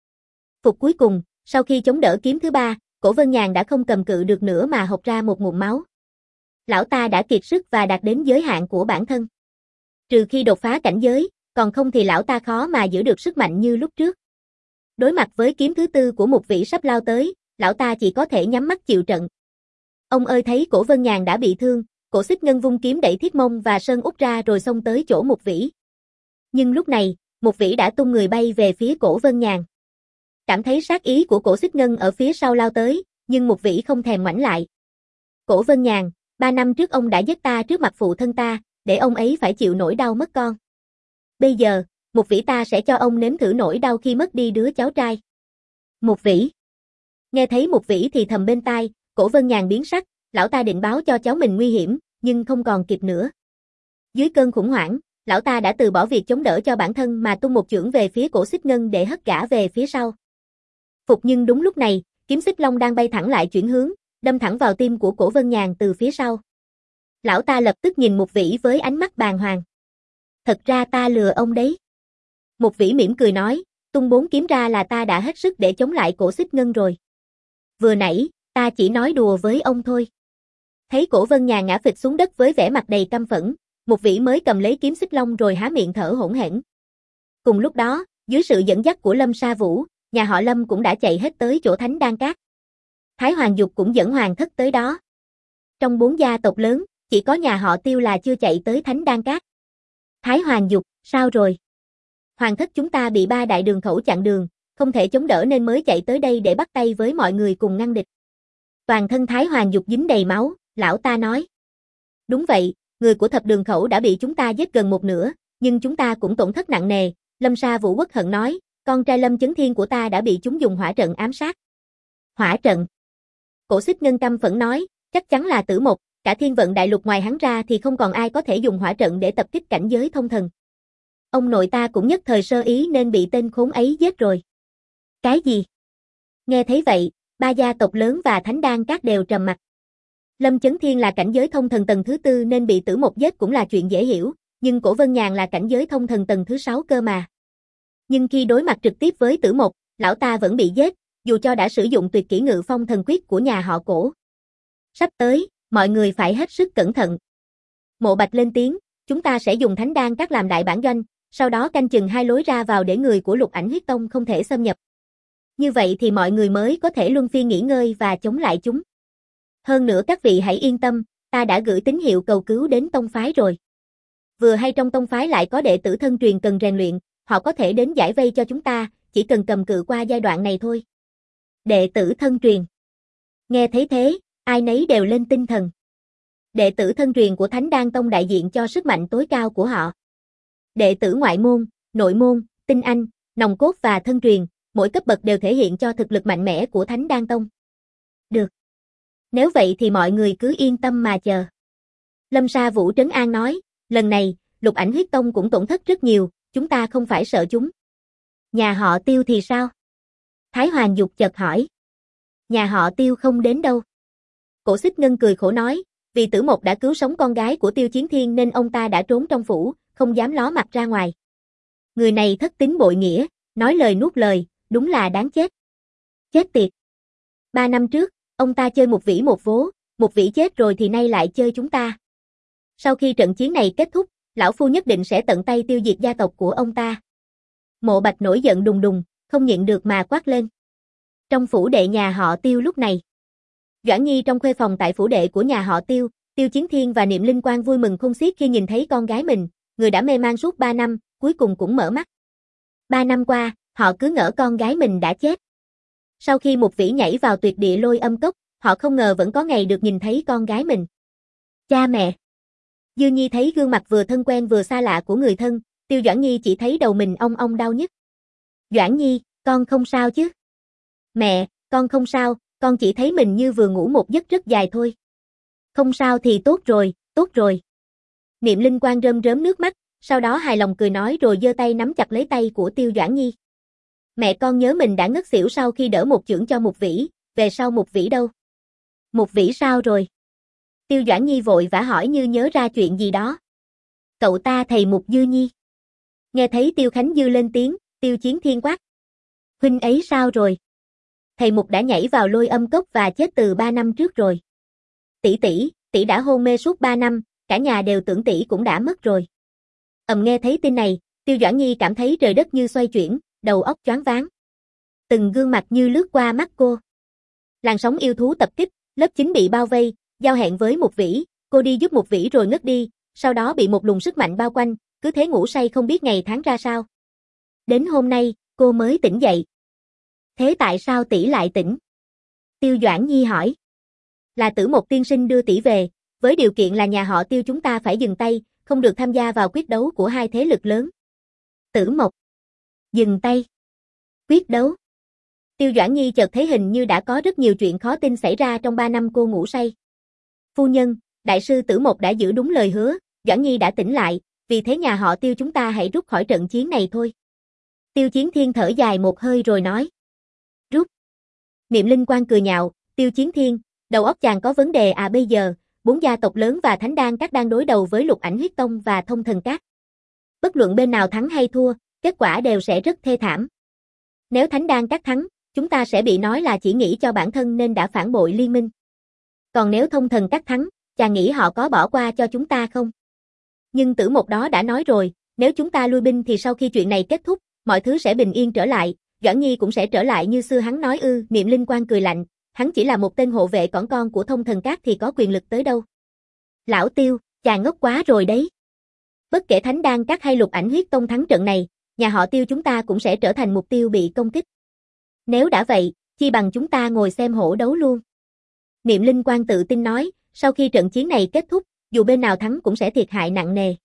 Phục cuối cùng, sau khi chống đỡ kiếm thứ ba, Cổ Vân Nhàn đã không cầm cự được nữa mà hộc ra một ngụm máu. Lão ta đã kiệt sức và đạt đến giới hạn của bản thân. Trừ khi đột phá cảnh giới, còn không thì lão ta khó mà giữ được sức mạnh như lúc trước. Đối mặt với kiếm thứ tư của Mục Vĩ sắp lao tới, lão ta chỉ có thể nhắm mắt chịu trận. Ông ơi thấy Cổ Vân Nhàn đã bị thương, Cổ Xích Ngân vung kiếm đẩy Thiết Mông và Sơn Út ra rồi xông tới chỗ Mục Vĩ. Nhưng lúc này, Mục Vĩ đã tung người bay về phía Cổ Vân Nhàn. Cảm thấy sát ý của Cổ Xích Ngân ở phía sau lao tới, nhưng Mục Vĩ không thèm ngoảnh lại. Cổ Vân Nhàn, ba năm trước ông đã giết ta trước mặt phụ thân ta, để ông ấy phải chịu nỗi đau mất con. Bây giờ, Mục Vĩ ta sẽ cho ông nếm thử nỗi đau khi mất đi đứa cháu trai. Mục Vĩ. Nghe thấy Mục Vĩ thì thầm bên tai, Cổ Vân Nhàn biến sắc, lão ta định báo cho cháu mình nguy hiểm, nhưng không còn kịp nữa. Dưới cơn khủng hoảng, lão ta đã từ bỏ việc chống đỡ cho bản thân mà tung một chưởng về phía Cổ Xích Ngân để hất gã về phía sau. Phục nhưng đúng lúc này, kiếm xích long đang bay thẳng lại chuyển hướng, đâm thẳng vào tim của Cổ Vân Nhàn từ phía sau. Lão ta lập tức nhìn Mục Vĩ với ánh mắt bàng hoàng. Thật ra ta lừa ông đấy. Mục Vĩ mỉm cười nói, tung bốn kiếm ra là ta đã hết sức để chống lại Cổ Xích Ngân rồi. Vừa nãy, ta chỉ nói đùa với ông thôi. Thấy Cổ Vân Nhàn ngã phịch xuống đất với vẻ mặt đầy căm phẫn, Mục Vĩ mới cầm lấy kiếm xích long rồi há miệng thở hổn hển. Cùng lúc đó, dưới sự dẫn dắt của Lâm Sa Vũ, nhà họ Lâm cũng đã chạy hết tới chỗ Thánh Đan Các. Thái Hoàng Dục cũng dẫn hoàng thất tới đó. Trong bốn gia tộc lớn, chỉ có nhà họ Tiêu là chưa chạy tới Thánh Đan Các. Thái Hoàng Dục, sao rồi? Hoàng thất chúng ta bị ba đại đường khẩu chặn đường, không thể chống đỡ nên mới chạy tới đây để bắt tay với mọi người cùng ngăn địch. Toàn thân Thái Hoàng Dục dính đầy máu, lão ta nói. Đúng vậy, người của thập đường khẩu đã bị chúng ta giết gần một nửa, nhưng chúng ta cũng tổn thất nặng nề, Lâm Sa Vũ uất hận nói, con trai Lâm Chấn Thiên của ta đã bị chúng dùng hỏa trận ám sát. Hỏa trận? Cổ Xích Ngân căm phẫn nói, chắc chắn là Tử Mộc, cả thiên vận đại lục ngoài hắn ra thì không còn ai có thể dùng hỏa trận để tập kích cảnh giới thông thần. Ông nội ta cũng nhất thời sơ ý nên bị tên khốn ấy giết rồi. Cái gì? Nghe thấy vậy, ba gia tộc lớn và Thánh Đan Các đều trầm mặt. Lâm Chấn Thiên là cảnh giới thông thần tầng thứ tư nên bị Tử Mộc giết cũng là chuyện dễ hiểu, nhưng Cổ Vân Nhàn là cảnh giới thông thần tầng thứ sáu cơ mà. Nhưng khi đối mặt trực tiếp với Tử Mộc, lão ta vẫn bị giết, dù cho đã sử dụng tuyệt kỹ Ngự Phong thần quyết của nhà họ Cổ. Sắp tới, mọi người phải hết sức cẩn thận. Mộ Bạch lên tiếng, chúng ta sẽ dùng Thánh Đan Các làm đại bản doanh, sau đó canh chừng hai lối ra vào để người của Lục Ảnh Huyết Tông không thể xâm nhập. Như vậy thì mọi người mới có thể luân phiên nghỉ ngơi và chống lại chúng. Hơn nữa các vị hãy yên tâm, ta đã gửi tín hiệu cầu cứu đến tông phái rồi. Vừa hay trong tông phái lại có đệ tử thân truyền cần rèn luyện, họ có thể đến giải vây cho chúng ta, chỉ cần cầm cự qua giai đoạn này thôi. Đệ tử thân truyền. Nghe thấy thế, ai nấy đều lên tinh thần. Đệ tử thân truyền của Thánh Đan Tông đại diện cho sức mạnh tối cao của họ. Đệ tử ngoại môn, nội môn, tinh anh, nòng cốt và thân truyền, mỗi cấp bậc đều thể hiện cho thực lực mạnh mẽ của Thánh Đan Tông. Được. Nếu vậy thì mọi người cứ yên tâm mà chờ. Lâm Sa Vũ trấn an nói, lần này, Lục Ảnh Huyết Tông cũng tổn thất rất nhiều, chúng ta không phải sợ chúng. Nhà họ Tiêu thì sao? Thái Hoàng Dục chợt hỏi. Nhà họ Tiêu không đến đâu. Cổ Xích Ngân cười khổ nói, vì Tử Mộc đã cứu sống con gái của Tiêu Chiến Thiên nên ông ta đã trốn trong phủ, không dám ló mặt ra ngoài. Người này thất tín bội nghĩa, nói lời nuốt lời, đúng là đáng chết. Chết tiệt. Ba năm trước, ông ta chơi một vĩ một vố, một vĩ chết rồi thì nay lại chơi chúng ta. Sau khi trận chiến này kết thúc, lão phu nhất định sẽ tận tay tiêu diệt gia tộc của ông ta. Mộ Bạch nổi giận đùng đùng, không nhịn được mà quát lên. Trong phủ đệ nhà họ Tiêu lúc này, Doãn Nhi trong khuê phòng tại phủ đệ của nhà họ Tiêu, Tiêu Chiến Thiên và Niệm Linh Quang vui mừng khôn xiết khi nhìn thấy con gái mình, người đã mê man suốt ba năm, cuối cùng cũng mở mắt. Ba năm qua, họ cứ ngỡ con gái mình đã chết. Sau khi Mục Vĩ nhảy vào tuyệt địa lôi âm cốc, họ không ngờ vẫn có ngày được nhìn thấy con gái mình. Cha mẹ. Dư Nhi thấy gương mặt vừa thân quen vừa xa lạ của người thân, Tiêu Doãn Nhi chỉ thấy đầu mình ong ong đau nhức. Doãn Nhi, con không sao chứ? Mẹ, con không sao, con chỉ thấy mình như vừa ngủ một giấc rất dài thôi. Không sao thì tốt rồi, tốt rồi. Niệm Linh Quang rơm rớm nước mắt, sau đó hài lòng cười nói rồi giơ tay nắm chặt lấy tay của Tiêu Doãn Nhi. Mẹ con nhớ mình đã ngất xỉu sau khi đỡ một chưởng cho Mục Vĩ, về sau Mục Vĩ đâu? Mục Vĩ sao rồi? Tiêu Doãn Nhi vội vã hỏi như nhớ ra chuyện gì đó. Cậu ta thầy Mục Dư Nhi. Nghe thấy Tiêu Khánh Dư lên tiếng, Tiêu Chiến Thiên quát. Huynh ấy sao rồi? Thầy Mục đã nhảy vào lôi âm cốc và chết từ ba năm trước rồi. Tỷ tỷ, tỷ đã hôn mê suốt ba năm, cả nhà đều tưởng tỷ cũng đã mất rồi. Ầm nghe thấy tin này, Tiêu Doãn Nhi cảm thấy trời đất như xoay chuyển, đầu óc choáng váng. Từng gương mặt như lướt qua mắt cô. Làn sóng yêu thú tập kích, lớp chín bị bao vây, giao hẹn với Mục Vĩ, cô đi giúp Mục Vĩ rồi ngất đi, sau đó bị một luồng sức mạnh bao quanh, cứ thế ngủ say không biết ngày tháng ra sao. Đến hôm nay, cô mới tỉnh dậy. Thế tại sao tỷ lại tỉnh? Tiêu Doãn Nhi hỏi. Là Tử Mộc tiên sinh đưa tỷ về, với điều kiện là nhà họ Tiêu chúng ta phải dừng tay, không được tham gia vào quyết đấu của hai thế lực lớn. Tử Mộc. Dừng tay. Quyết đấu. Tiêu Doãn Nhi chợt thấy hình như đã có rất nhiều chuyện khó tin xảy ra trong ba năm cô ngủ say. Phu nhân, đại sư Tử Mộc đã giữ đúng lời hứa, Doãn Nhi đã tỉnh lại, vì thế nhà họ Tiêu chúng ta hãy rút khỏi trận chiến này thôi. Tiêu Chiến Thiên thở dài một hơi rồi nói. Rút. Niệm Linh Quang cười nhạo, Tiêu Chiến Thiên, đầu óc chàng có vấn đề à bây giờ, bốn gia tộc lớn và Thánh Đan Các đang đối đầu với Lục Ảnh Huyết Tông và Thông Thần Các. Bất luận bên nào thắng hay thua, kết quả đều sẽ rất thê thảm. Nếu Thánh Đan Các thắng, chúng ta sẽ bị nói là chỉ nghĩ cho bản thân nên đã phản bội liên minh. Còn nếu Thông Thần Các thắng, chàng nghĩ họ có bỏ qua cho chúng ta không? Nhưng Tử Mộc đó đã nói rồi, nếu chúng ta lui binh thì sau khi chuyện này kết thúc, mọi thứ sẽ bình yên trở lại, Doãn Nhi cũng sẽ trở lại như xưa hắn nói ư, Niệm Linh Quang cười lạnh, hắn chỉ là một tên hộ vệ cỏn con của Thông Thần Các thì có quyền lực tới đâu. Lão Tiêu, chàng ngốc quá rồi đấy. Bất kể Thánh Đan Các hay Lục Ảnh Huyết Tông thắng trận này, nhà họ Tiêu chúng ta cũng sẽ trở thành mục tiêu bị công kích. Nếu đã vậy, chi bằng chúng ta ngồi xem hổ đấu luôn. Niệm Linh Quang tự tin nói, sau khi trận chiến này kết thúc, dù bên nào thắng cũng sẽ thiệt hại nặng nề.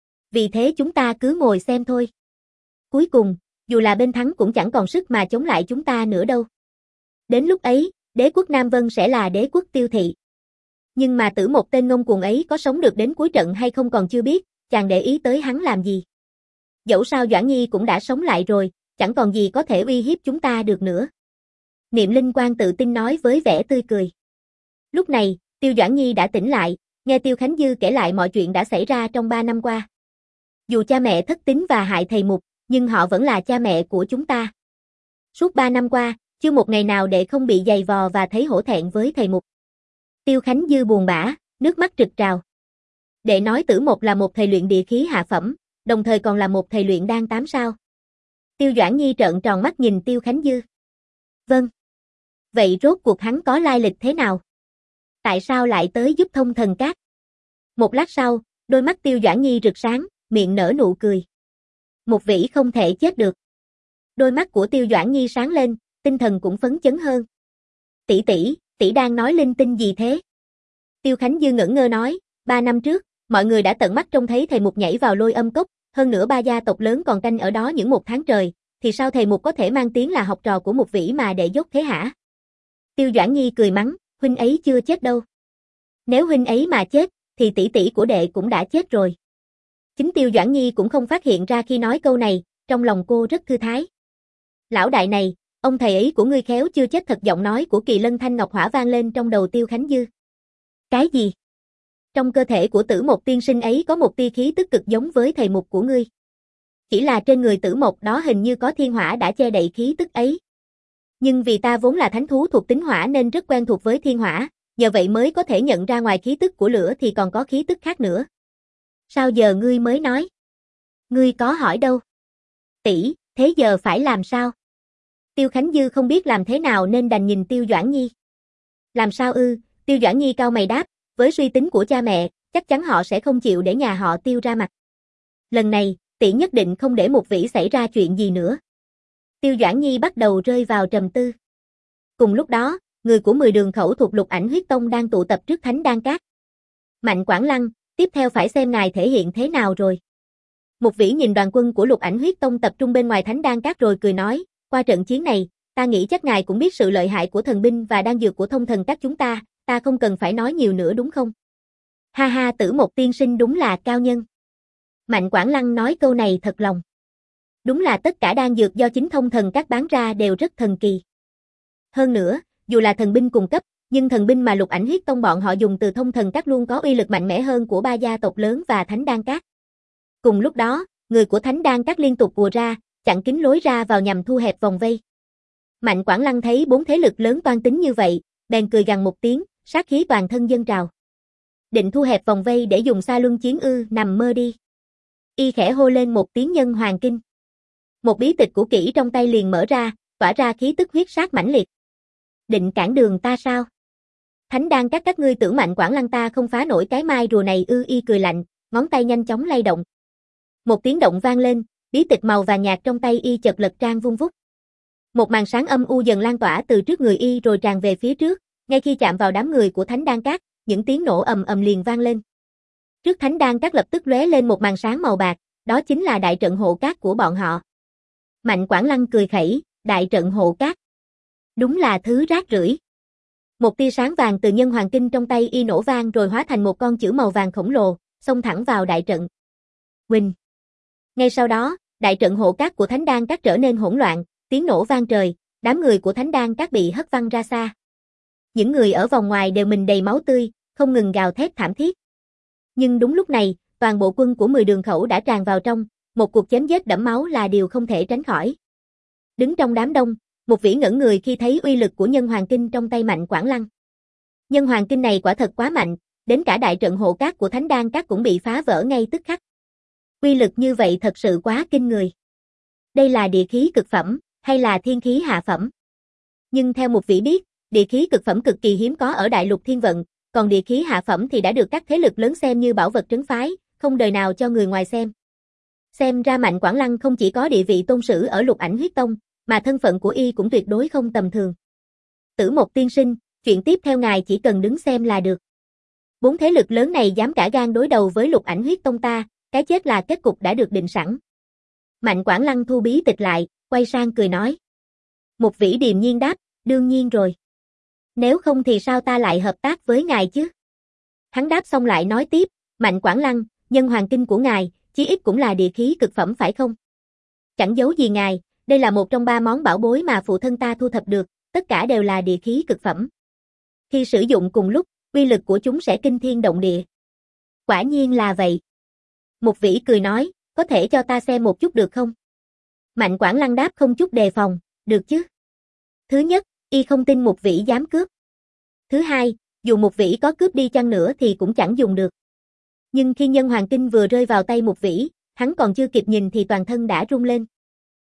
Vì thế chúng ta cứ ngồi xem thôi. Cuối cùng, dù là bên thắng cũng chẳng còn sức mà chống lại chúng ta nữa đâu. Đến lúc ấy, đế quốc Nam Vân sẽ là đế quốc Tiêu thị. Nhưng mà Tử Mộc tên ngông cuồng ấy có sống được đến cuối trận hay không còn chưa biết, chàng để ý tới hắn làm gì. Dẫu sao Doãn Nhi cũng đã sống lại rồi, chẳng còn gì có thể uy hiếp chúng ta được nữa. Niệm Linh Quang tự tin nói với vẻ tươi cười. Lúc này, Tiêu Doãn Nhi đã tỉnh lại, nghe Tiêu Khánh Dư kể lại mọi chuyện đã xảy ra trong ba năm qua. Dù cha mẹ thất tín và hại thầy Mục, nhưng họ vẫn là cha mẹ của chúng ta. Suốt ba năm qua, chưa một ngày nào để không bị giày vò và thấy hổ thẹn với thầy Mục. Tiêu Khánh Dư buồn bã, nước mắt rực trào. Đệ nói Tử Mộc là một thầy luyện địa khí hạ phẩm, đồng thời còn là một thầy luyện đan tám sao. Tiêu Doãn Nhi trợn tròn mắt nhìn Tiêu Khánh Dư. Vâng. Vậy rốt cuộc hắn có lai lịch thế nào? Tại sao lại tới giúp Thông Thần Các? Một lát sau, đôi mắt Tiêu Doãn Nhi rực sáng, miệng nở nụ cười. Mục Vĩ không thể chết được. Đôi mắt của Tiêu Doãn Nhi sáng lên, tinh thần cũng phấn chấn hơn. Tỷ tỷ, tỷ đang nói linh tinh gì thế? Tiêu Khánh Dư ngẩn ngơ nói, ba năm trước, mọi người đã tận mắt trông thấy thầy Mục nhảy vào lôi âm cốc, hơn nữa ba gia tộc lớn còn canh ở đó những một tháng trời, thì sao thầy Mục có thể mang tiếng là học trò của Mục Vĩ mà để dốt thế hả? Tiêu Doãn Nhi cười mắng, huynh ấy chưa chết đâu. Nếu huynh ấy mà chết, thì tỷ tỷ của đệ cũng đã chết rồi. Chính Tiêu Doãn Nhi cũng không phát hiện ra khi nói câu này, trong lòng cô rất thư thái. Lão đại này, ông thầy ấy của ngươi khéo chưa chết thật, giọng nói của Kỳ Lân Thanh Ngọc Hỏa vang lên trong đầu Tiêu Khánh Dư. Cái gì? Trong cơ thể của Tử Mộc tiên sinh ấy có một tia khí tức cực giống với thầy Mục của ngươi. Chỉ là trên người Tử Mộc đó hình như có thiên hỏa đã che đậy khí tức ấy. Nhưng vì ta vốn là thánh thú thuộc tính hỏa nên rất quen thuộc với thiên hỏa, nhờ vậy mới có thể nhận ra ngoài khí tức của lửa thì còn có khí tức khác nữa. Sao giờ ngươi mới nói? Ngươi có hỏi đâu? Tỷ, thế giờ phải làm sao? Tiêu Khánh Dư không biết làm thế nào nên đành nhìn Tiêu Doãn Nhi. Làm sao ư? Tiêu Doãn Nhi cau mày đáp, với suy tính của cha mẹ, chắc chắn họ sẽ không chịu để nhà họ Tiêu ra mặt. Lần này, tỷ nhất định không để Mục Vĩ xảy ra chuyện gì nữa. Tiêu Doãn Nhi bắt đầu rơi vào trầm tư. Cùng lúc đó, người của mười đường khẩu thuộc Lục Ảnh Huyết Tông đang tụ tập trước Thánh Đan Các. Mạnh Quảng Lăng, tiếp theo phải xem ngài thể hiện thế nào rồi. Mục Vĩ nhìn đoàn quân của Lục Ảnh Huyết Tông tập trung bên ngoài Thánh Đan Các rồi cười nói, qua trận chiến này, ta nghĩ chắc ngài cũng biết sự lợi hại của thần binh và đan dược của Thông Thần Các chúng ta, ta không cần phải nói nhiều nữa đúng không? Ha ha, Tử Mộc tiên sinh đúng là cao nhân. Mạnh Quảng Lăng nói câu này thật lòng. Đúng là tất cả đan dược do chính Thông Thần Các bán ra đều rất thần kỳ. Hơn nữa, dù là thần binh cùng cấp, nhưng thần binh mà Lục Ảnh Huyết Tông bọn họ dùng từ Thông Thần Các luôn có uy lực mạnh mẽ hơn của ba gia tộc lớn và Thánh Đan Các. Cùng lúc đó, người của Thánh Đan Các liên tục ùa ra, chặn kín lối ra vào nhằm thu hẹp vòng vây. Mạnh Quảng Lăng thấy bốn thế lực lớn toan tính như vậy, bèn cười gằn một tiếng, sát khí toàn thân dâng trào. Định thu hẹp vòng vây để dùng xa luân chiến ư, nằm mơ đi. Y khẽ hô lên một tiếng nhân hoàng kinh. Một bí tịch cũ kỹ trong tay liền mở ra, tỏa ra khí tức huyết sát mãnh liệt. Định cản đường ta sao? Thánh đan các các ngươi tưởng Mạnh Quảng Lăng ta không phá nổi cái mai rùa này ư? Y cười lạnh, ngón tay nhanh chóng lay động. Một tiếng động vang lên, bí tịch màu vàng nhạt trong tay Y chợt lật trang vung vút. Một màn sáng âm u dần lan tỏa từ trước người Y rồi tràn về phía trước, ngay khi chạm vào đám người của Thánh đan các, những tiếng nổ ầm ầm liền vang lên. Trước Thánh đan các lập tức lóe lên một màn sáng màu bạc, đó chính là đại trận hộ cát của bọn họ. Mạnh Quảng Lăng cười khẩy, đại trận hộ cát. Đúng là thứ rác rưởi. Một tia sáng vàng từ nhân hoàng kinh trong tay Y nổ vang rồi hóa thành một con chữ màu vàng khổng lồ, xông thẳng vào đại trận. Huỳnh. Ngay sau đó, đại trận hộ cát của Thánh đan các trở nên hỗn loạn, tiếng nổ vang trời, đám người của Thánh đan các bị hất văng ra xa. Những người ở vòng ngoài đều mình đầy máu tươi, không ngừng gào thét thảm thiết. Nhưng đúng lúc này, toàn bộ quân của mười đường khẩu đã tràn vào trong, một cuộc chém giết đẫm máu là điều không thể tránh khỏi. Đứng trong đám đông, một vĩ ngẩn người khi thấy uy lực của nhân hoàng kinh trong tay Mạnh Quảng Lăng. Nhân hoàng kinh này quả thật quá mạnh, đến cả đại trận hộ cát của Thánh đan các cũng bị phá vỡ ngay tức khắc. Uy lực như vậy thật sự quá kinh người. Đây là địa khí cực phẩm, hay là thiên khí hạ phẩm? Nhưng theo một vĩ biết, địa khí cực phẩm cực kỳ hiếm có ở đại lục thiên vận, còn địa khí hạ phẩm thì đã được các thế lực lớn xem như bảo vật trấn phái, không đời nào cho người ngoài xem. Xem ra Mạnh Quảng Lăng không chỉ có địa vị tôn sử ở Lục Ảnh Huyết Tông, mà thân phận của Y cũng tuyệt đối không tầm thường. Tử Mộc tiên sinh, chuyện tiếp theo ngài chỉ cần đứng xem là được. Bốn thế lực lớn này dám cả gan đối đầu với Lục Ảnh Huyết Tông ta, cái chết là kết cục đã được định sẵn. Mạnh Quảng Lăng thu bí tịch lại, quay sang cười nói. Một vĩ điềm nhiên đáp, đương nhiên rồi. Nếu không thì sao ta lại hợp tác với ngài chứ? Hắn đáp xong lại nói tiếp, Mạnh Quảng Lăng, nhân hoàng kinh của ngài, chí ít cũng là địa khí cực phẩm phải không? Chẳng giấu gì ngài, đây là một trong ba món bảo bối mà phụ thân ta thu thập được, tất cả đều là địa khí cực phẩm. Khi sử dụng cùng lúc, uy lực của chúng sẽ kinh thiên động địa. Quả nhiên là vậy. Một vĩ cười nói, có thể cho ta xem một chút được không? Mạnh Quảng Lăng đáp không chút đề phòng, được chứ? Thứ nhất, Y không tin một vĩ dám cướp. Thứ hai, dù một vĩ có cướp đi chăng nữa thì cũng chẳng dùng được. Nhưng khi nhân hoàng kinh vừa rơi vào tay một vĩ, hắn còn chưa kịp nhìn thì toàn thân đã rung lên.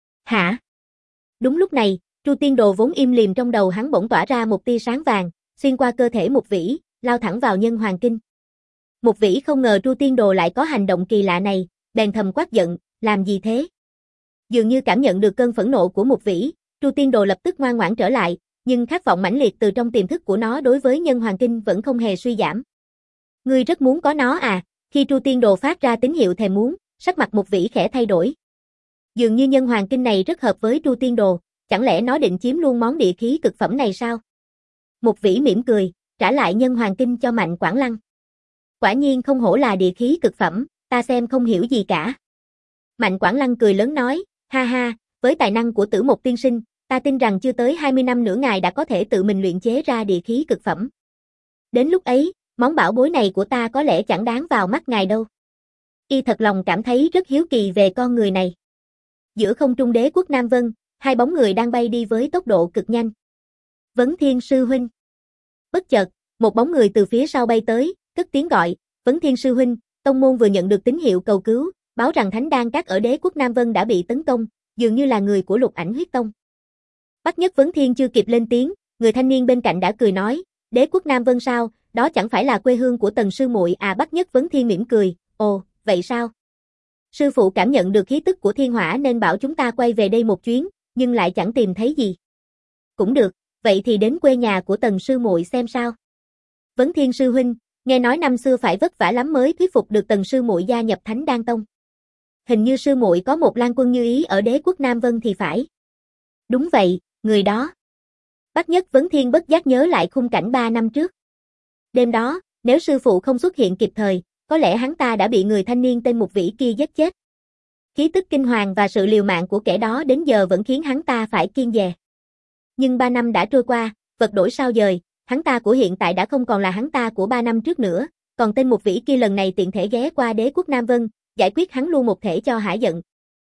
Hả? Đúng lúc này, Tru Tiên Đồ vốn im lìm trong đầu hắn bỗng tỏa ra một tia sáng vàng, xuyên qua cơ thể một vĩ, lao thẳng vào nhân hoàng kinh. Một vĩ không ngờ Tru Tiên Đồ lại có hành động kỳ lạ này, bèn thầm quát giận, làm gì thế? Dường như cảm nhận được cơn phẫn nộ của một vĩ, Tru Tiên Đồ lập tức ngoan ngoãn trở lại, nhưng khát vọng mãnh liệt từ trong tiềm thức của nó đối với nhân hoàng kinh vẫn không hề suy giảm. Ngươi rất muốn có nó à? Khi Tru Tiên Đồ phát ra tín hiệu thèm muốn, sắc mặt một vĩ khẽ thay đổi. Dường như nhân hoàng kinh này rất hợp với Tru Tiên Đồ, chẳng lẽ nó định chiếm luôn món địa khí cực phẩm này sao? Một vĩ mỉm cười, trả lại nhân hoàng kinh cho Mạnh Quảng Lăng. Quả nhiên không hổ là địa khí cực phẩm, ta xem không hiểu gì cả. Mạnh Quảng Lăng cười lớn nói, ha ha, với tài năng của Tử Mộc tiên sinh, ta tin rằng chưa tới hai mươi năm nữa ngài đã có thể tự mình luyện chế ra địa khí cực phẩm. Đến lúc ấy, món bảo bối này của ta có lẽ chẳng đáng vào mắt ngài đâu. Y thật lòng cảm thấy rất hiếu kỳ về con người này. Giữa không trung đế quốc Nam Vân, hai bóng người đang bay đi với tốc độ cực nhanh. Vấn Thiên sư huynh. Bất chợt, một bóng người từ phía sau bay tới, cất tiếng gọi, Vấn Thiên sư huynh, tông môn vừa nhận được tín hiệu cầu cứu, báo rằng Thánh đan các ở đế quốc Nam Vân đã bị tấn công, dường như là người của Lục Ảnh Huyết Tông. Bắc Nhất Vấn Thiên chưa kịp lên tiếng, người thanh niên bên cạnh đã cười nói, đế quốc Nam Vân sao, đó chẳng phải là quê hương của Tần sư muội à? Bắc Nhất Vấn Thiên mỉm cười, ồ, vậy sao? Sư phụ cảm nhận được khí tức của thiên hỏa nên bảo chúng ta quay về đây một chuyến, nhưng lại chẳng tìm thấy gì. Cũng được, vậy thì đến quê nhà của Tần sư muội xem sao. Vấn Thiên sư huynh, nghe nói năm xưa phải vất vả lắm mới thuyết phục được Tần sư muội gia nhập Thánh Đan Tông. Hình như sư muội có một lang quân như ý ở đế quốc Nam Vân thì phải. Đúng vậy, người đó. Bắc Nhất Vấn Thiên bất giác nhớ lại khung cảnh ba năm trước. Đêm đó, nếu sư phụ không xuất hiện kịp thời, có lẽ hắn ta đã bị người thanh niên tên Mục Vĩ kia giết chết. Khí tức kinh hoàng và sự liều mạng của kẻ đó đến giờ vẫn khiến hắn ta phải kiêng dè. Nhưng ba năm đã trôi qua, vật đổi sao dời, hắn ta của hiện tại đã không còn là hắn ta của ba năm trước nữa, còn tên Mục Vĩ kia lần này tiện thể ghé qua đế quốc Nam Vân, giải quyết hắn luôn một thể cho hả giận.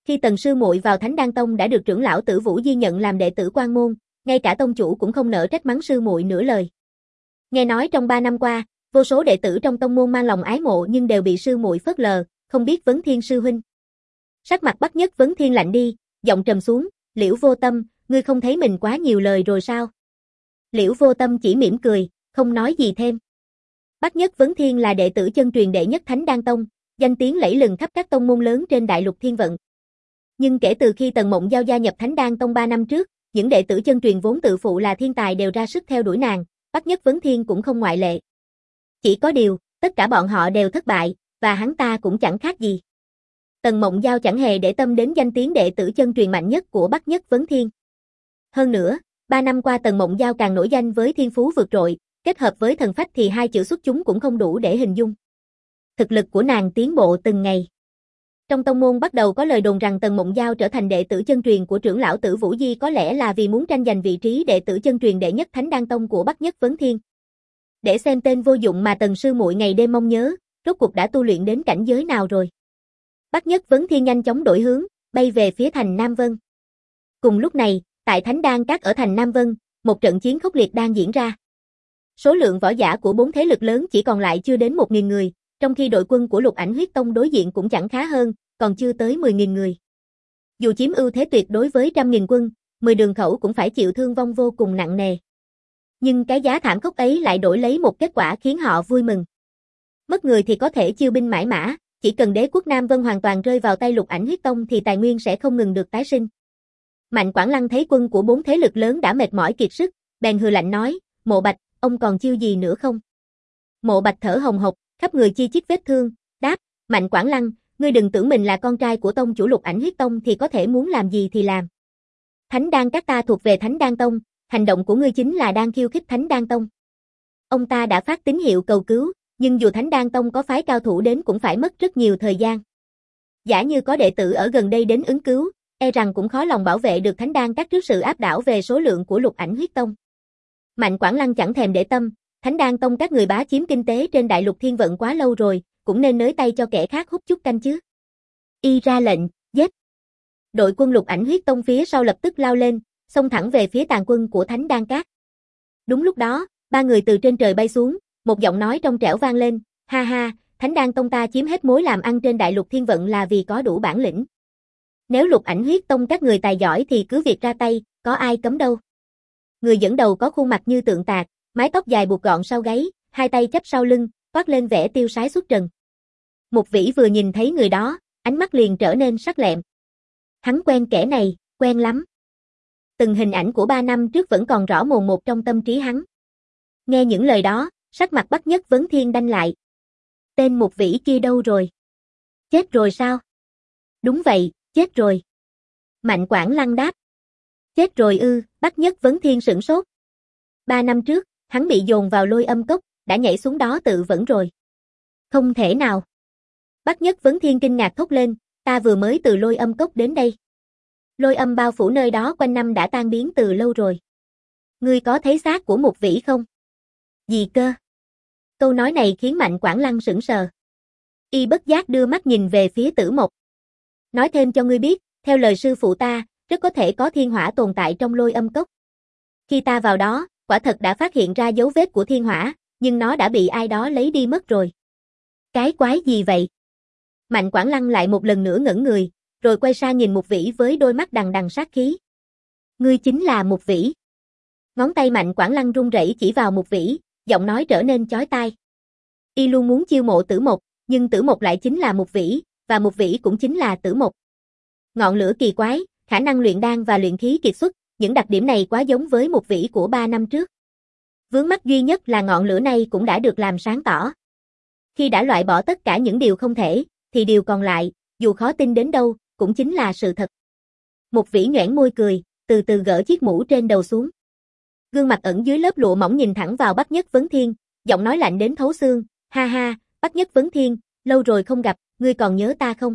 Khi Tần sư muội vào Thánh Đan Tông đã được trưởng lão Tử Vũ Di nhận làm đệ tử quan môn, ngay cả tông chủ cũng không nỡ trách mắng sư muội nửa lời. Nghe nói trong ba năm qua, vô số đệ tử trong tông môn mang lòng ái mộ nhưng đều bị sư muội phớt lờ, không biết vấn thiên sư huynh. Sắc mặt Bắc Nhất Vấn Thiên lạnh đi, giọng trầm xuống, Liễu Vô Tâm, ngươi không thấy mình quá nhiều lời rồi sao? Liễu Vô Tâm chỉ mỉm cười, không nói gì thêm. Bắc Nhất Vấn Thiên là đệ tử chân truyền đệ nhất Thánh Đan Tông, danh tiếng lẫy lừng khắp các tông môn lớn trên đại lục thiên vận. Nhưng kể từ khi Tần Mộng Giao gia nhập Thánh Đan Tông ba năm trước, những đệ tử chân truyền vốn tự phụ là thiên tài đều ra sức theo đuổi nàng, Bắc Nhất Vấn Thiên cũng không ngoại lệ. Chỉ có điều, tất cả bọn họ đều thất bại, và hắn ta cũng chẳng khác gì. Tần Mộng Giao chẳng hề để tâm đến danh tiếng đệ tử chân truyền mạnh nhất của Bắc Nhất Vấn Thiên. Hơn nữa, ba năm qua Tần Mộng Giao càng nổi danh với thiên phú vượt trội, kết hợp với thần phách thì hai chữ xuất chúng cũng không đủ để hình dung. Thực lực của nàng tiến bộ từng ngày. Trong tông môn bắt đầu có lời đồn rằng Tần Mộng Giao trở thành đệ tử chân truyền của trưởng lão Tử Vũ Di có lẽ là vì muốn tranh giành vị trí đệ tử chân truyền đệ nhất Thánh Đan Tông của Bắc Nhất Vấn Thiên. Để xem tên vô dụng mà Tần sư muội ngày đêm mong nhớ, rốt cuộc đã tu luyện đến cảnh giới nào rồi. Bắc Nhất Vấn Thiên nhanh chóng đổi hướng, bay về phía thành Nam Vân. Cùng lúc này, tại Thánh Đan Các ở thành Nam Vân, một trận chiến khốc liệt đang diễn ra. Số lượng võ giả của bốn thế lực lớn chỉ còn lại chưa đến một nghìn người, trong khi đội quân của Lục Ảnh Huyết Tông đối diện cũng chẳng khá hơn, còn chưa tới mười nghìn người. Dù chiếm ưu thế tuyệt đối với trăm nghìn quân, mười đường khẩu cũng phải chịu thương vong vô cùng nặng nề. Nhưng cái giá thảm khốc ấy lại đổi lấy một kết quả khiến họ vui mừng. Mất người thì có thể chiêu binh mãi mã, chỉ cần đế quốc Nam Vân hoàn toàn rơi vào tay Lục Ảnh Huyết Tông thì tài nguyên sẽ không ngừng được tái sinh. Mạnh Quảng Lăng thấy quân của bốn thế lực lớn đã mệt mỏi kiệt sức, bèn hừ lạnh nói, Mộ Bạch, ông còn chiêu gì nữa không? Mộ Bạch thở hồng hộc, khắp người chi chít vết thương, đáp, Mạnh Quảng Lăng, ngươi đừng tưởng mình là con trai của tông chủ Lục Ảnh Huyết Tông thì có thể muốn làm gì thì làm. Thánh Đan Các ta thuộc về Thánh Đan Tông, hành động của ngươi chính là đang khiêu khích Thánh Đan Tông. Ông ta đã phát tín hiệu cầu cứu, nhưng dù Thánh Đan Tông có phái cao thủ đến cũng phải mất rất nhiều thời gian. Giả như có đệ tử ở gần đây đến ứng cứu, e rằng cũng khó lòng bảo vệ được Thánh Đan Các trước sự áp đảo về số lượng của Lục Ảnh Huyết Tông. Mạnh Quảng Lăng chẳng thèm để tâm, Thánh Đan Tông các người bá chiếm kinh tế trên đại lục thiên vận quá lâu rồi, cũng nên nới tay cho kẻ khác hút chút canh chứ. Y ra lệnh, giết. Đội quân Lục Ảnh Huyết Tông phía sau lập tức lao lên, xông thẳng về phía tàn quân của Thánh Đan Các. Đúng lúc đó, ba người từ trên trời bay xuống, một giọng nói trong trẻo vang lên, ha ha, Thánh Đan Tông ta chiếm hết mối làm ăn trên đại lục thiên vận là vì có đủ bản lĩnh. Nếu Lục Ảnh Huyết Tông các người tài giỏi thì cứ việc ra tay, có ai cấm đâu. Người dẫn đầu có khuôn mặt như tượng tạc, mái tóc dài buộc gọn sau gáy, hai tay chắp sau lưng, toát lên vẻ tiêu sái xuất trần. Mục Vĩ vừa nhìn thấy người đó, ánh mắt liền trở nên sắc lẹm. Hắn quen kẻ này, quen lắm. Từng hình ảnh của ba năm trước vẫn còn rõ mồn một trong tâm trí hắn. Nghe những lời đó, sắc mặt Bắc Nhất Vấn Thiên đanh lại. Tên Mục Vĩ kia đâu rồi? Chết rồi sao? Đúng vậy, chết rồi. Mạnh Quảng Lăng đáp. Chết rồi ư, Bắc Nhất Vấn Thiên sửng sốt. Ba năm trước, hắn bị dồn vào Lôi Âm Cốc, đã nhảy xuống đó tự vẫn rồi. Không thể nào. Bắc Nhất Vấn Thiên kinh ngạc thốt lên, ta vừa mới từ Lôi Âm Cốc đến đây. Lôi âm bao phủ nơi đó quanh năm đã tan biến từ lâu rồi. Ngươi có thấy xác của Mục Vĩ không? Gì cơ? Câu nói này khiến Mạnh Quảng Lăng sững sờ. Y bất giác đưa mắt nhìn về phía Tử Mộc. Nói thêm cho ngươi biết, theo lời sư phụ ta, rất có thể có thiên hỏa tồn tại trong Lôi Âm Cốc. Khi ta vào đó, quả thật đã phát hiện ra dấu vết của thiên hỏa, nhưng nó đã bị ai đó lấy đi mất rồi. Cái quái gì vậy? Mạnh Quảng Lăng lại một lần nữa ngẩn người, rồi quay sang nhìn Mục Vĩ với đôi mắt đằng đằng sát khí. Ngươi chính là Mục Vĩ. Ngón tay Mạnh Quảng Lăng run rẩy chỉ vào Mục Vĩ, giọng nói trở nên chói tai. Y luôn muốn chiêu mộ Tử Mộc, nhưng Tử Mộc lại chính là Mục Vĩ, và Mục Vĩ cũng chính là Tử Mộc. Ngọn lửa kỳ quái, khả năng luyện đan và luyện khí kiệt xuất, những đặc điểm này quá giống với Mục Vĩ của ba năm trước. Vướng mắc duy nhất là ngọn lửa này cũng đã được làm sáng tỏ. Khi đã loại bỏ tất cả những điều không thể, thì điều còn lại, dù khó tin đến đâu, cũng chính là sự thật. Mục Vĩ nhoẻn môi cười, từ từ gỡ chiếc mũ trên đầu xuống. Gương mặt ẩn dưới lớp lụa mỏng nhìn thẳng vào Bắc Nhất Vấn Thiên, giọng nói lạnh đến thấu xương, ha ha, Bắc Nhất Vấn Thiên, lâu rồi không gặp, ngươi còn nhớ ta không?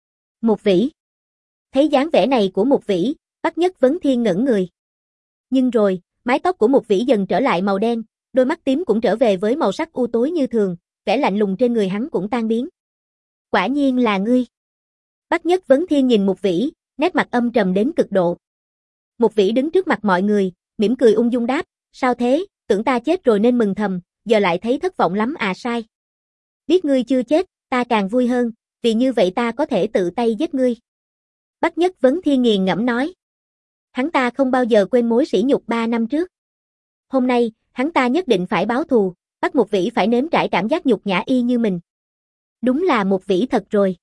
Mục Vĩ. Thấy dáng vẻ này của Mục Vĩ, Bắc Nhất Vấn Thiên ngẩn người. Nhưng rồi, mái tóc của Mục Vĩ dần trở lại màu đen, đôi mắt tím cũng trở về với màu sắc u tối như thường, vẻ lạnh lùng trên người hắn cũng tan biến. Quả nhiên là ngươi. Bắc Nhất Vấn Thiên nhìn Mục Vĩ, nét mặt âm trầm đến cực độ. Mục Vĩ đứng trước mặt mọi người, mỉm cười ung dung đáp, sao thế, tưởng ta chết rồi nên mừng thầm, giờ lại thấy thất vọng lắm à sai. Biết ngươi chưa chết, ta càng vui hơn, vì như vậy ta có thể tự tay giết ngươi. Bắc Nhất Vấn Thiên nghiền ngẫm nói. Hắn ta không bao giờ quên mối sỉ nhục ba năm trước. Hôm nay, hắn ta nhất định phải báo thù, bắt Mục Vĩ phải nếm trải cảm giác nhục nhã y như mình. Đúng là Mục Vĩ thật rồi.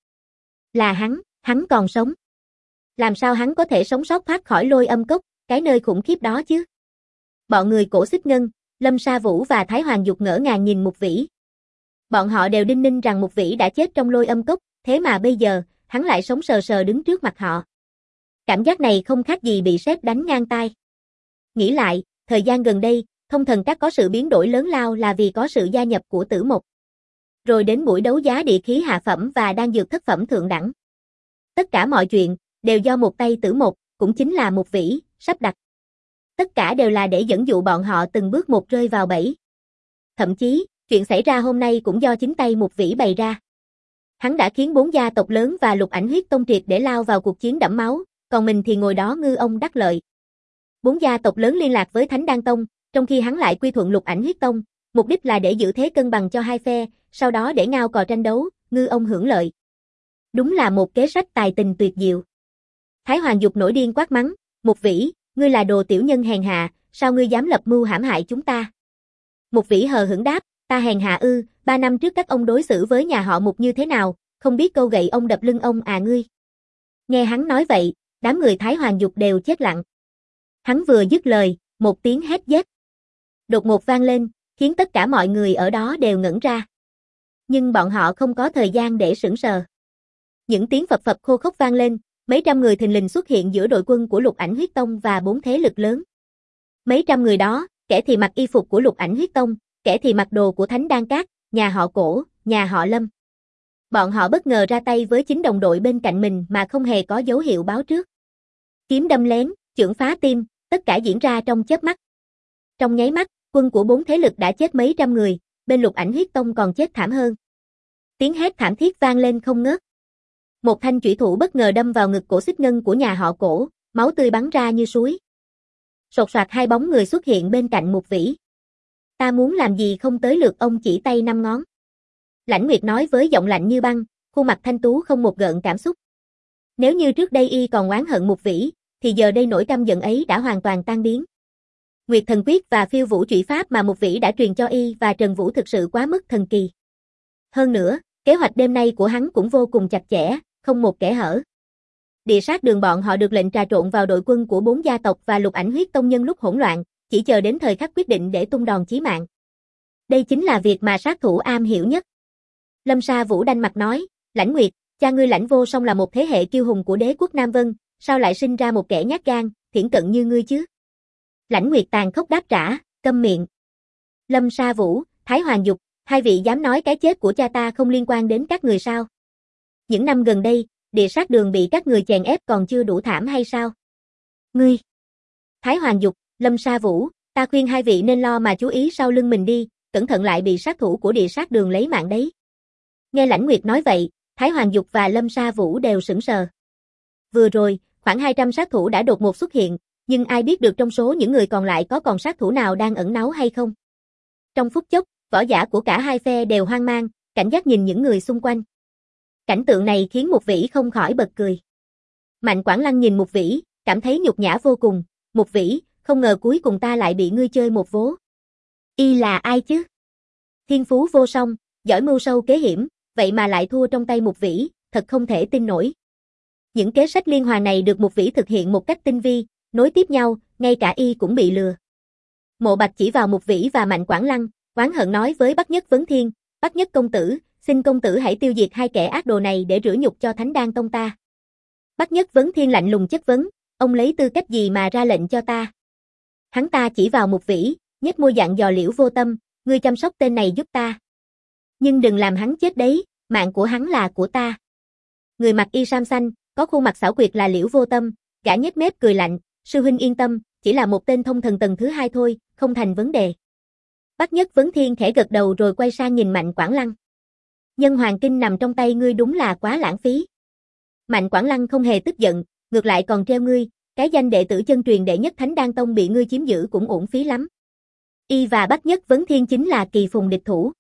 Là hắn, hắn còn sống. Làm sao hắn có thể sống sót thoát khỏi Lôi Âm Cốc, cái nơi khủng khiếp đó chứ? Bọn người Cổ Xích Ngân, Lâm Sa Vũ và Thái Hoàng Dục ngỡ ngàng nhìn Mục Vĩ. Bọn họ đều đinh ninh rằng Mục Vĩ đã chết trong Lôi Âm Cốc, thế mà bây giờ, hắn lại sống sờ sờ đứng trước mặt họ. Cảm giác này không khác gì bị sét đánh ngang tai. Nghĩ lại, thời gian gần đây, Thông Thần Các có sự biến đổi lớn lao là vì có sự gia nhập của Tử Mộc. Rồi đến buổi đấu giá địa khí hạ phẩm và đan dược thất phẩm thượng đẳng. Tất cả mọi chuyện, đều do một tay Tử Mộc, cũng chính là Mục Vĩ, sắp đặt. Tất cả đều là để dẫn dụ bọn họ từng bước một rơi vào bẫy. Thậm chí, chuyện xảy ra hôm nay cũng do chính tay Mục Vĩ bày ra. Hắn đã khiến bốn gia tộc lớn và Lục Ảnh Huyết Tông triệt để lao vào cuộc chiến đẫm máu, còn mình thì ngồi đó ngư ông đắc lợi. Bốn gia tộc lớn liên lạc với Thánh Đan Tông, trong khi hắn lại quy thuận Lục Ảnh Huyết Tông, mục đích là để giữ thế cân bằng cho hai phe, sau đó để ngao cò tranh đấu, ngư ông hưởng lợi. Đúng là một kế sách tài tình tuyệt diệu. Thái Hoàng Dục nổi điên quát mắng, Mục Vĩ, ngươi là đồ tiểu nhân hèn hạ, sao ngươi dám lập mưu hãm hại chúng ta? Mục Vĩ hờ hững đáp, ta hèn hạ ư, ba năm trước các ông đối xử với nhà họ Mục như thế nào, không biết câu gậy ông đập lưng ông à ngươi. Nghe hắn nói vậy, đám người Thái Hoàng Dục đều chết lặng. Hắn vừa dứt lời, một tiếng hét giết đột ngột vang lên, khiến tất cả mọi người ở đó đều ngẩn ra. Nhưng bọn họ không có thời gian để sững sờ. Những tiếng phập phập khô khốc vang lên, mấy trăm người thình lình xuất hiện giữa đội quân của Lục Ảnh Huyết Tông và bốn thế lực lớn. Mấy trăm người đó, kẻ thì mặc y phục của Lục Ảnh Huyết Tông, kẻ thì mặc đồ của Thánh Đan Các, nhà họ Cổ, nhà họ Lâm. Bọn họ bất ngờ ra tay với chính đồng đội bên cạnh mình mà không hề có dấu hiệu báo trước. Kiếm đâm lén, chưởng phá tim, tất cả diễn ra trong chớp mắt. Trong nháy mắt, quân của bốn thế lực đã chết mấy trăm người, bên Lục Ảnh Huyết Tông còn chết thảm hơn. Tiếng hét thảm thiết vang lên không ngớt. Một thanh chủy thủ bất ngờ đâm vào ngực Cổ Xích Ngân của nhà họ Cổ, máu tươi bắn ra như suối. Sột soạt hai bóng người xuất hiện bên cạnh Mục Vĩ. Ta muốn làm gì không tới lượt ông chỉ tay năm ngón. Lãnh Nguyệt nói với giọng lạnh như băng, khuôn mặt thanh tú không một gợn cảm xúc. Nếu như trước đây y còn oán hận Mục Vĩ, thì giờ đây nỗi căm giận ấy đã hoàn toàn tan biến. Nguyệt Thần Quyết và Phiêu Vũ Trụy Pháp mà Mục Vĩ đã truyền cho y và Trần Vũ thực sự quá mức thần kỳ. Hơn nữa, kế hoạch đêm nay của hắn cũng vô cùng chặt chẽ, không một kẽ hở. Địa sát đường bọn họ được lệnh trà trộn vào đội quân của bốn gia tộc và Lục Ảnh Huyết Tông nhân lúc hỗn loạn, chỉ chờ đến thời khắc quyết định để tung đòn chí mạng. Đây chính là việc mà sát thủ am hiểu nhất. Lâm Sa Vũ đanh mặt nói, Lãnh Nguyệt, cha ngươi Lãnh Vô Song là một thế hệ kiêu hùng của đế quốc Nam Vân, sao lại sinh ra một kẻ nhát gan, thiển cận như ngươi chứ? Lãnh Nguyệt tàn khốc đáp trả, câm miệng. Lâm Sa Vũ, Thái Hoàng Dục, hai vị dám nói cái chết của cha ta không liên quan đến các người sao? Những năm gần đây, địa sát đường bị các người chèn ép còn chưa đủ thảm hay sao? Ngươi! Thái Hoàng Dục, Lâm Sa Vũ, ta khuyên hai vị nên lo mà chú ý sau lưng mình đi, cẩn thận lại bị sát thủ của địa sát đường lấy mạng đấy. Nghe Lãnh Nguyệt nói vậy, Thái Hoàng Dục và Lâm Sa Vũ đều sững sờ. Vừa rồi, khoảng hai trăm sát thủ đã đột ngột xuất hiện, nhưng ai biết được trong số những người còn lại có còn sát thủ nào đang ẩn náu hay không? Trong phút chốc, võ giả của cả hai phe đều hoang mang, cảnh giác nhìn những người xung quanh. Cảnh tượng này khiến Mục Vĩ không khỏi bật cười. Mạnh Quảng Lăng nhìn Mục Vĩ, cảm thấy nhục nhã vô cùng. Mục Vĩ, không ngờ cuối cùng ta lại bị ngươi chơi một vố. Y là ai chứ? Thiên phú vô song, giỏi mưu sâu kế hiểm, vậy mà lại thua trong tay Mục Vĩ, thật không thể tin nổi. Những kế sách liên hoàn này được Mục Vĩ thực hiện một cách tinh vi, nối tiếp nhau, ngay cả y cũng bị lừa. Mộ Bạch chỉ vào Mục Vĩ và Mạnh Quảng Lăng, oán hận nói với Bắc Nhất Vấn Thiên, Bắc Nhất công tử, xin công tử hãy tiêu diệt hai kẻ ác đồ này để rửa nhục cho Thánh Đan Tông ta. Bắc Nhất Vấn Thiên lạnh lùng chất vấn, ông lấy tư cách gì mà ra lệnh cho ta? Hắn ta chỉ vào Mục Vĩ, nhếch môi dặn dò Liễu Vô Tâm, ngươi chăm sóc tên này giúp ta. Nhưng đừng làm hắn chết đấy, mạng của hắn là của ta. Người mặc y sam xanh, có khuôn mặt xảo quyệt là Liễu Vô Tâm, gã nhếch mép cười lạnh, sư huynh yên tâm, chỉ là một tên thông thần tầng thứ hai thôi, không thành vấn đề. Bắc Nhất Vấn Thiên khẽ gật đầu rồi quay sang nhìn Mạnh Quảng Lăng. Nhân Hoàng Kinh nằm trong tay ngươi đúng là quá lãng phí. Mạnh Quảng Lăng không hề tức giận, ngược lại còn treo ngươi, cái danh đệ tử chân truyền đệ nhất Thánh Đan Tông bị ngươi chiếm giữ cũng uổng phí lắm. Y và Bắc Nhất Vấn Thiên chính là kỳ phùng địch thủ.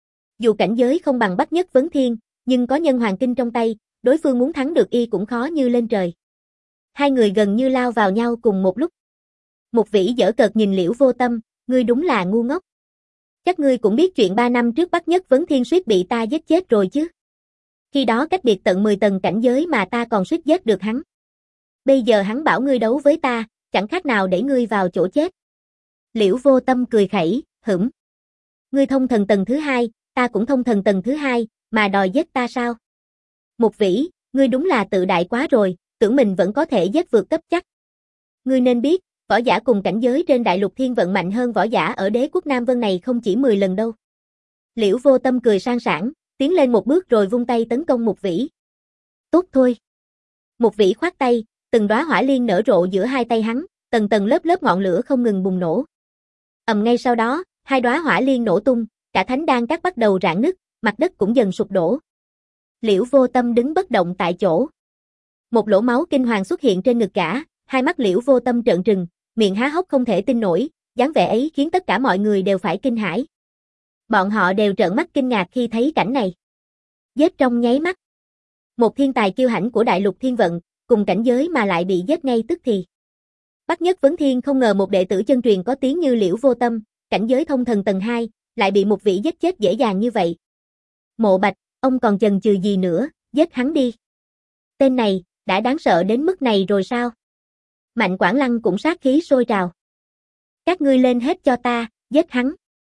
Dù cảnh giới không bằng Bắc Nhất Vấn Thiên, nhưng có nhân hoàng kinh trong tay, đối phương muốn thắng được Y cũng khó như lên trời. Hai người gần như lao vào nhau cùng một lúc. Một Vĩ giở cợt nhìn Liễu Vô Tâm, ngươi đúng là ngu ngốc. Chắc ngươi cũng biết chuyện ba năm trước Bắc Nhất Vấn Thiên suýt bị ta giết chết rồi chứ. Khi đó cách biệt tận mười tầng cảnh giới mà ta còn suýt giết được hắn. Bây giờ hắn bảo ngươi đấu với ta, chẳng khác nào để ngươi vào chỗ chết. Liễu Vô Tâm cười khẩy, hửm. Ngươi thông thần tầng thứ hai, ta cũng thông thần tầng thứ hai, mà đòi giết ta sao? Một Vĩ, ngươi đúng là tự đại quá rồi, tưởng mình vẫn có thể giết vượt cấp chắc. Ngươi nên biết, võ giả cùng cảnh giới trên đại lục thiên vận mạnh hơn võ giả ở đế quốc Nam Vân này không chỉ mười lần đâu. Liễu Vô Tâm cười sang sảng, tiến lên một bước rồi vung tay tấn công Một Vĩ. Tốt thôi. Một Vĩ khoát tay, từng đóa hỏa liên nở rộ giữa hai tay hắn, tầng tầng lớp lớp ngọn lửa không ngừng bùng nổ. Ầm ngay sau đó, hai đóa hỏa liên nổ tung, cả thánh đan các bắt đầu rạn nứt, mặt đất cũng dần sụp đổ. Liễu Vô Tâm đứng bất động tại chỗ. Một lỗ máu kinh hoàng xuất hiện trên ngực gã, hai mắt Liễu Vô Tâm trợn trừng, miệng há hốc không thể tin nổi, dáng vẻ ấy khiến tất cả mọi người đều phải kinh hãi. Bọn họ đều trợn mắt kinh ngạc khi thấy cảnh này. Giết trong nháy mắt. Một thiên tài kiêu hãnh của đại lục thiên vận, cùng cảnh giới mà lại bị giết ngay tức thì. Bắc Nhất Vấn Thiên không ngờ một đệ tử chân truyền có tiếng như Liễu Vô Tâm, cảnh giới thông thần tầng hai, lại bị một vị giết chết dễ dàng như vậy. Mộ Bạch, ông còn chần chừ gì nữa, giết hắn đi. Tên này, đã đáng sợ đến mức này rồi sao? Mạnh Quảng Lăng cũng sát khí sôi trào. Các ngươi lên hết cho ta, giết hắn.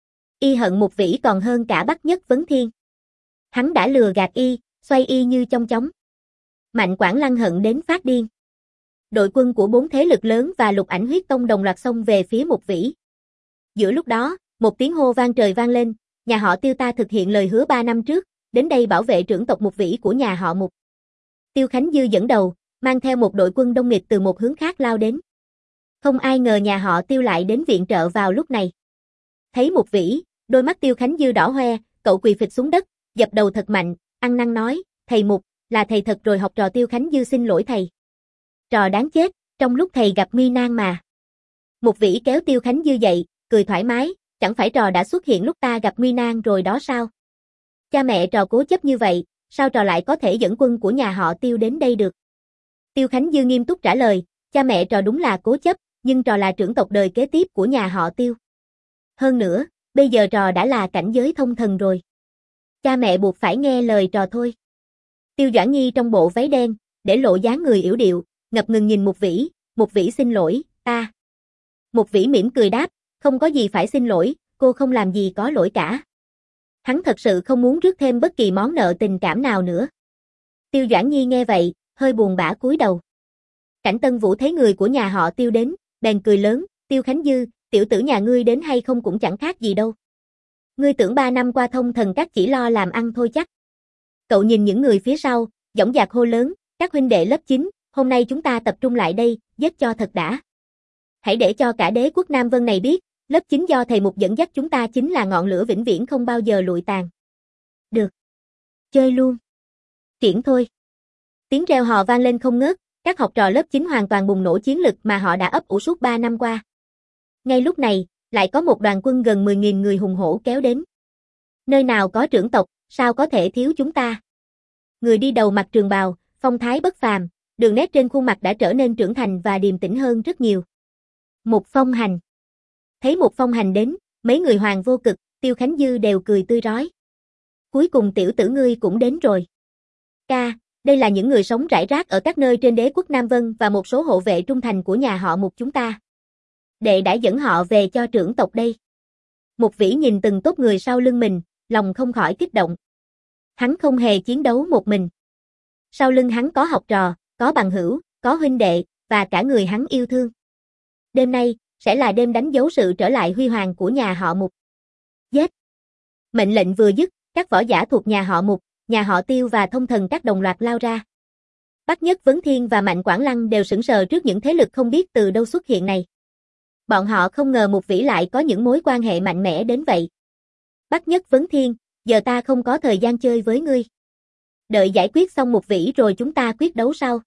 Y hận Một Vĩ còn hơn cả Bắc Nhất Vấn Thiên. Hắn đã lừa gạt Y, xoay Y như chong chóng. Mạnh Quảng Lăng hận đến phát điên. Đội quân của bốn thế lực lớn và Lục Ảnh Huyết Tông đồng loạt xông về phía Một Vĩ. Giữa lúc đó, một tiếng hô vang trời vang lên, nhà họ Tiêu ta thực hiện lời hứa ba năm trước, đến đây bảo vệ trưởng tộc Một Vĩ của nhà họ Mục. Tiêu Khánh Dư dẫn đầu, mang theo một đội quân đông nghịt từ một hướng khác lao đến. Không ai ngờ nhà họ Tiêu lại đến viện trợ vào lúc này. Thấy Một Vĩ, đôi mắt Tiêu Khánh Dư đỏ hoe, cậu quỳ phịch xuống đất, dập đầu thật mạnh, ăn năn nói, thầy Mục, là thầy thật rồi. Học trò Tiêu Khánh Dư xin lỗi thầy. Trò đáng chết, trong lúc thầy gặp nguy nan mà. Một Vĩ kéo Tiêu Khánh Dư dậy, cười thoải mái, chẳng phải trò đã xuất hiện lúc ta gặp nguy nan rồi đó sao? Cha mẹ trò cố chấp như vậy, sao trò lại có thể dẫn quân của nhà họ Tiêu đến đây được? Tiêu Khánh Dư nghiêm túc trả lời, cha mẹ trò đúng là cố chấp, nhưng trò là trưởng tộc đời kế tiếp của nhà họ Tiêu. Hơn nữa, bây giờ trò đã là cảnh giới thông thần rồi. Cha mẹ buộc phải nghe lời trò thôi. Tiêu Doãn Nhi trong bộ váy đen, để lộ dáng người yểu điệu, ngập ngừng nhìn Một Vĩ, Một Vĩ xin lỗi, ta. Một Vĩ mỉm cười đáp, không có gì phải xin lỗi, cô không làm gì có lỗi cả. Hắn thật sự không muốn rước thêm bất kỳ món nợ tình cảm nào nữa. Tiêu Doãn Nhi nghe vậy, hơi buồn bã cúi đầu. Cảnh Tân Vũ thấy người của nhà họ Tiêu đến, bèn cười lớn, Tiêu Khánh Dư, tiểu tử nhà ngươi đến hay không cũng chẳng khác gì đâu. Ngươi tưởng ba năm qua thông thần các chỉ lo làm ăn thôi chắc. Cậu nhìn những người phía sau, dõng dạc hô lớn, các huynh đệ lớp chín, hôm nay chúng ta tập trung lại đây, giết cho thật đã. Hãy để cho cả đế quốc Nam Vân này biết, lớp chín do thầy Mục dẫn dắt chúng ta chính là ngọn lửa vĩnh viễn không bao giờ lụi tàn. Được. Chơi luôn. Triển thôi. Tiếng reo hò vang lên không ngớt, các học trò lớp chín hoàn toàn bùng nổ chiến lực mà họ đã ấp ủ suốt ba năm qua. Ngay lúc này, lại có một đoàn quân gần mười nghìn người hùng hổ kéo đến. Nơi nào có trưởng tộc, sao có thể thiếu chúng ta? Người đi đầu mặc trường bào, phong thái bất phàm, đường nét trên khuôn mặt đã trở nên trưởng thành và điềm tĩnh hơn rất nhiều. Một Phong Hành. Thấy Một Phong Hành đến, mấy người Hoàng Vô Cực, Tiêu Khánh Dư đều cười tươi rói. Cuối cùng tiểu tử ngươi cũng đến rồi. Ca, đây là những người sống rải rác ở các nơi trên đế quốc Nam Vân và một số hộ vệ trung thành của nhà họ Mục chúng ta. Đệ đã dẫn họ về cho trưởng tộc đây. Một Vĩ nhìn từng tốt người sau lưng mình, lòng không khỏi kích động. Hắn không hề chiến đấu một mình. Sau lưng hắn có học trò, có bằng hữu, có huynh đệ, và cả người hắn yêu thương. Đêm nay, sẽ là đêm đánh dấu sự trở lại huy hoàng của nhà họ Mục. Giết! Mệnh lệnh vừa dứt, các võ giả thuộc nhà họ Mục, nhà họ Tiêu và thông thần các đồng loạt lao ra. Bắc Nhất Vấn Thiên và Mạnh Quảng Lăng đều sững sờ trước những thế lực không biết từ đâu xuất hiện này. Bọn họ không ngờ Một Vĩ lại có những mối quan hệ mạnh mẽ đến vậy. Bắc Nhất Vấn Thiên, giờ ta không có thời gian chơi với ngươi. Đợi giải quyết xong Mục Vĩ rồi chúng ta quyết đấu sau.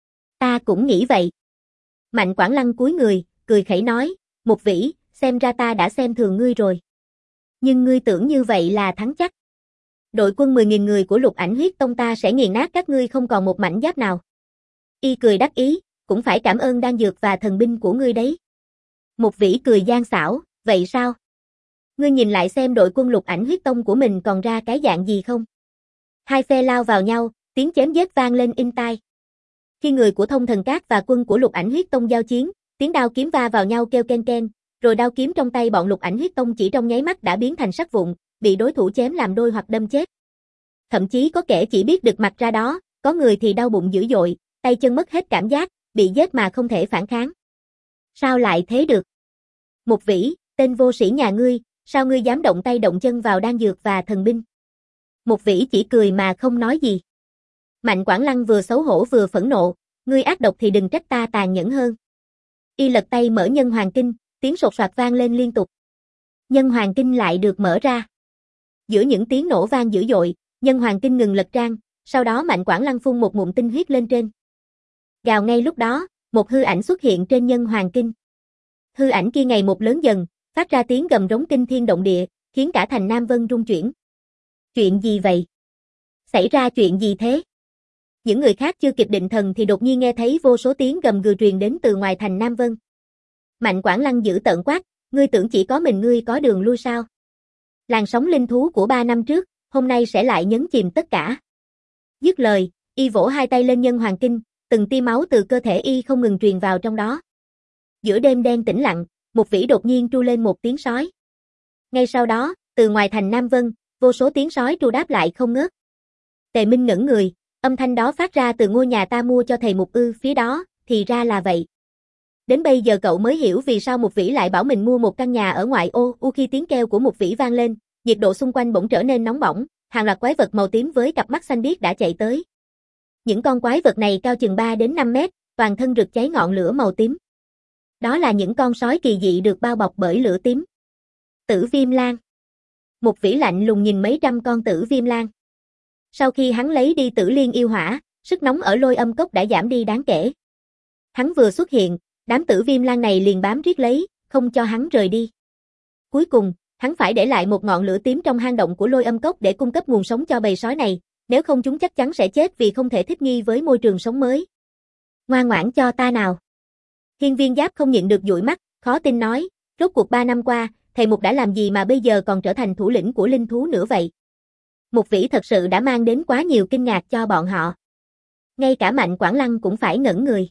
Ta cũng nghĩ vậy. Mạnh Quảng Lăng cúi người, cười khẩy nói, Mục Vĩ, xem ra ta đã xem thường ngươi rồi. Nhưng ngươi tưởng như vậy là thắng chắc. Đội quân mười nghìn người của Lục Ảnh Huyết Tông ta sẽ nghiền nát các ngươi không còn một mảnh giáp nào. Y cười đắc ý, cũng phải cảm ơn đan dược và thần binh của ngươi đấy. Mục Vĩ cười gian xảo, vậy sao? Ngươi nhìn lại xem đội quân Lục Ảnh Huyết Tông của mình còn ra cái dạng gì không? Hai phe lao vào nhau, tiếng chém giết vang lên in tai. Khi người của Thông Thần Các và quân của Lục Ảnh Huyết Tông giao chiến, tiếng đao kiếm va vào nhau kêu ken ken, rồi đao kiếm trong tay bọn Lục Ảnh Huyết Tông chỉ trong nháy mắt đã biến thành sắt vụn, bị đối thủ chém làm đôi hoặc đâm chết. Thậm chí có kẻ chỉ biết đực mặt ra đó, có người thì đau bụng dữ dội, tay chân mất hết cảm giác, bị giết mà không thể phản kháng. Sao lại thế được? Mục Vĩ, tên vô sĩ nhà ngươi, sao ngươi dám động tay động chân vào đan dược và thần binh? Mục Vĩ chỉ cười mà không nói gì. Mạnh Quảng Lăng vừa xấu hổ vừa phẫn nộ, ngươi ác độc thì đừng trách ta tàn nhẫn hơn. Y lật tay mở Nhân Hoàng Kinh, tiếng sột soạt vang lên liên tục. Nhân Hoàng Kinh lại được mở ra. Giữa những tiếng nổ vang dữ dội, Nhân Hoàng Kinh ngừng lật trang, sau đó Mạnh Quảng Lăng phun một ngụm tinh huyết lên trên. Gào ngay lúc đó, một hư ảnh xuất hiện trên Nhân Hoàng Kinh. Hư ảnh kia ngày một lớn dần, phát ra tiếng gầm rống kinh thiên động địa, khiến cả thành Nam Vân rung chuyển. Chuyện gì vậy? Xảy ra chuyện gì thế? Những người khác chưa kịp định thần thì đột nhiên nghe thấy vô số tiếng gầm gừ truyền đến từ ngoài thành Nam Vân. Mạnh Quảng Lăng giữ tợn quát, ngươi tưởng chỉ có mình ngươi có đường lui sao? Làn sóng linh thú của ba năm trước, hôm nay sẽ lại nhấn chìm tất cả. Dứt lời, y vỗ hai tay lên Nhân Hoàng Kinh, từng tia máu từ cơ thể y không ngừng truyền vào trong đó. Giữa đêm đen tĩnh lặng, Mục Vĩ đột nhiên tru lên một tiếng sói. Ngay sau đó, từ ngoài thành Nam Vân, vô số tiếng sói tru đáp lại không ngớt. Tề Minh ngẩn người, âm thanh đó phát ra từ ngôi nhà ta mua cho thầy Mục ư phía đó, thì ra là vậy. Đến bây giờ cậu mới hiểu vì sao Mục Vĩ lại bảo mình mua một căn nhà ở ngoại ô. U khi tiếng kêu của Mục Vĩ vang lên, nhiệt độ xung quanh bỗng trở nên nóng bỏng, hàng loạt quái vật màu tím với cặp mắt xanh biếc đã chạy tới. Những con quái vật này cao chừng ba đến năm mét, toàn thân rực cháy ngọn lửa màu tím. Đó là những con sói kỳ dị được bao bọc bởi lửa tím. Tử Viêm Lang. Mục Vĩ lạnh lùng nhìn mấy trăm con Tử Viêm Lang. Sau khi hắn lấy đi Tử Liên yêu hỏa, sức nóng ở Lôi Âm Cốc đã giảm đi đáng kể. Hắn vừa xuất hiện, đám Tử Viêm Lang này liền bám riết lấy, không cho hắn rời đi. Cuối cùng, hắn phải để lại một ngọn lửa tím trong hang động của Lôi Âm Cốc để cung cấp nguồn sống cho bầy sói này, nếu không chúng chắc chắn sẽ chết vì không thể thích nghi với môi trường sống mới. Ngoan ngoãn cho ta nào. Hiên Viên Giáp không nhịn được dụi mắt, khó tin nói, rốt cuộc ba năm qua, thầy Mục đã làm gì mà bây giờ còn trở thành thủ lĩnh của linh thú nữa vậy? Mục Vĩ thật sự đã mang đến quá nhiều kinh ngạc cho bọn họ. Ngay cả Mạnh Quảng Lăng cũng phải ngẩn người.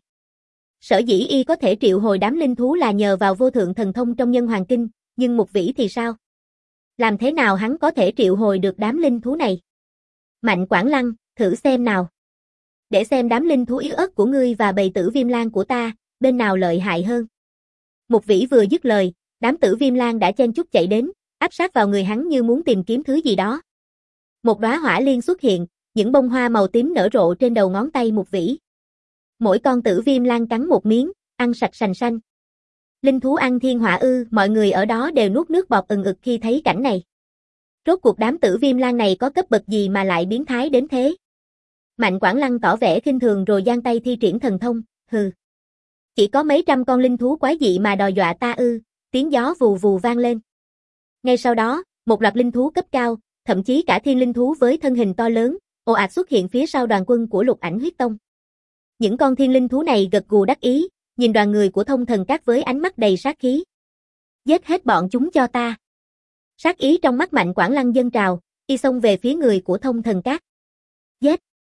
Sở dĩ y có thể triệu hồi đám linh thú là nhờ vào vô thượng thần thông trong Nhân Hoàng Kinh, nhưng Mục Vĩ thì sao? Làm thế nào hắn có thể triệu hồi được đám linh thú này? Mạnh Quảng Lăng, thử xem nào. Để xem đám linh thú yếu ớt của ngươi và bầy Tử Viêm Lang của ta, bên nào lợi hại hơn. Mục Vĩ vừa dứt lời, đám Tử Viêm Lang đã chen chúc chạy đến, áp sát vào người hắn như muốn tìm kiếm thứ gì đó. Một đóa hỏa liên xuất hiện, những bông hoa màu tím nở rộ trên đầu ngón tay Mục Vĩ. Mỗi con Tử Viêm Lang cắn một miếng, ăn sạch sành xanh. Linh thú ăn thiên hỏa ư? Mọi người ở đó đều nuốt nước bọt ừng ực khi thấy cảnh này. Rốt cuộc đám Tử Viêm Lang này có cấp bậc gì mà lại biến thái đến thế? Mạnh Quảng Lăng tỏ vẻ khinh thường rồi giang tay thi triển thần thông, hừ. Chỉ có mấy trăm con linh thú quái dị mà đòi dọa ta ư? Tiếng gió vù vù vang lên. Ngay sau đó, một loạt linh thú cấp cao, thậm chí cả thiên linh thú với thân hình to lớn, ồ ạt xuất hiện phía sau đoàn quân của Lục Ảnh Huyết Tông. Những con thiên linh thú này gật gù đắc ý, nhìn đoàn người của Thông Thần Các với ánh mắt đầy sát khí. Giết hết bọn chúng cho ta. Sát ý trong mắt Mạnh Quảng Lăng dâng trào, y xông về phía người của Thông Thần Các. Giết.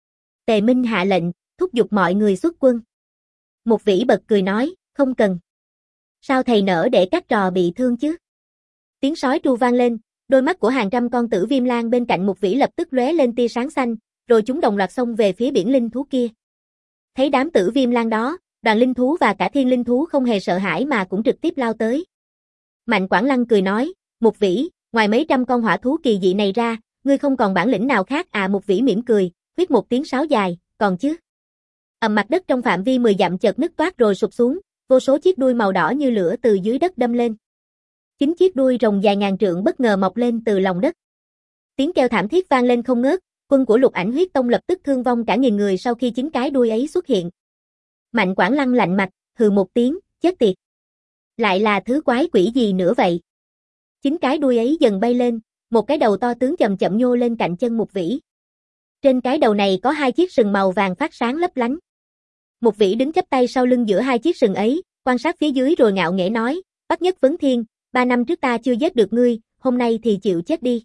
Tề Minh hạ lệnh, thúc giục mọi người xuất quân. Mục Vĩ bật cười nói, không cần. Sao thầy nỡ để các trò bị thương chứ? Tiếng sói tru vang lên, đôi mắt của hàng trăm con Tử Viêm Lang bên cạnh Mục Vĩ lập tức lóe lên tia sáng xanh, rồi chúng đồng loạt xông về phía biển linh thú kia. Thấy đám Tử Viêm Lang đó, đoàn linh thú và cả thiên linh thú không hề sợ hãi mà cũng trực tiếp lao tới. Mạnh Quảng Lăng cười nói, Mục Vĩ, ngoài mấy trăm con hỏa thú kỳ dị này ra, ngươi không còn bản lĩnh nào khác à? Mục Vĩ mỉm cười, huyết một tiếng sáo dài, còn chứ? Ầm, mặt đất trong phạm vi mười dặm chợt nứt toát rồi sụp xuống, vô số chiếc đuôi màu đỏ như lửa từ dưới đất đâm lên. Chính chiếc đuôi rồng dài ngàn trượng bất ngờ mọc lên từ lòng đất. Tiếng kêu thảm thiết vang lên không ngớt, quân của Lục Ảnh Huyết Tông lập tức thương vong cả nghìn người sau khi chính cái đuôi ấy xuất hiện. Mạnh Quảng Lăng lạnh mặt, hừ một tiếng, chết tiệt. Lại là thứ quái quỷ gì nữa vậy? Chính cái đuôi ấy dần bay lên, một cái đầu to tướng chậm chậm nhô lên cạnh chân Mục Vĩ. Trên cái đầu này có hai chiếc sừng màu vàng phát sáng lấp lánh. Mục Vĩ đứng chắp tay sau lưng giữa hai chiếc sừng ấy, quan sát phía dưới rồi ngạo nghễ nói, Bắc Nhất Vấn Thiên, ba năm trước ta chưa giết được ngươi, hôm nay thì chịu chết đi.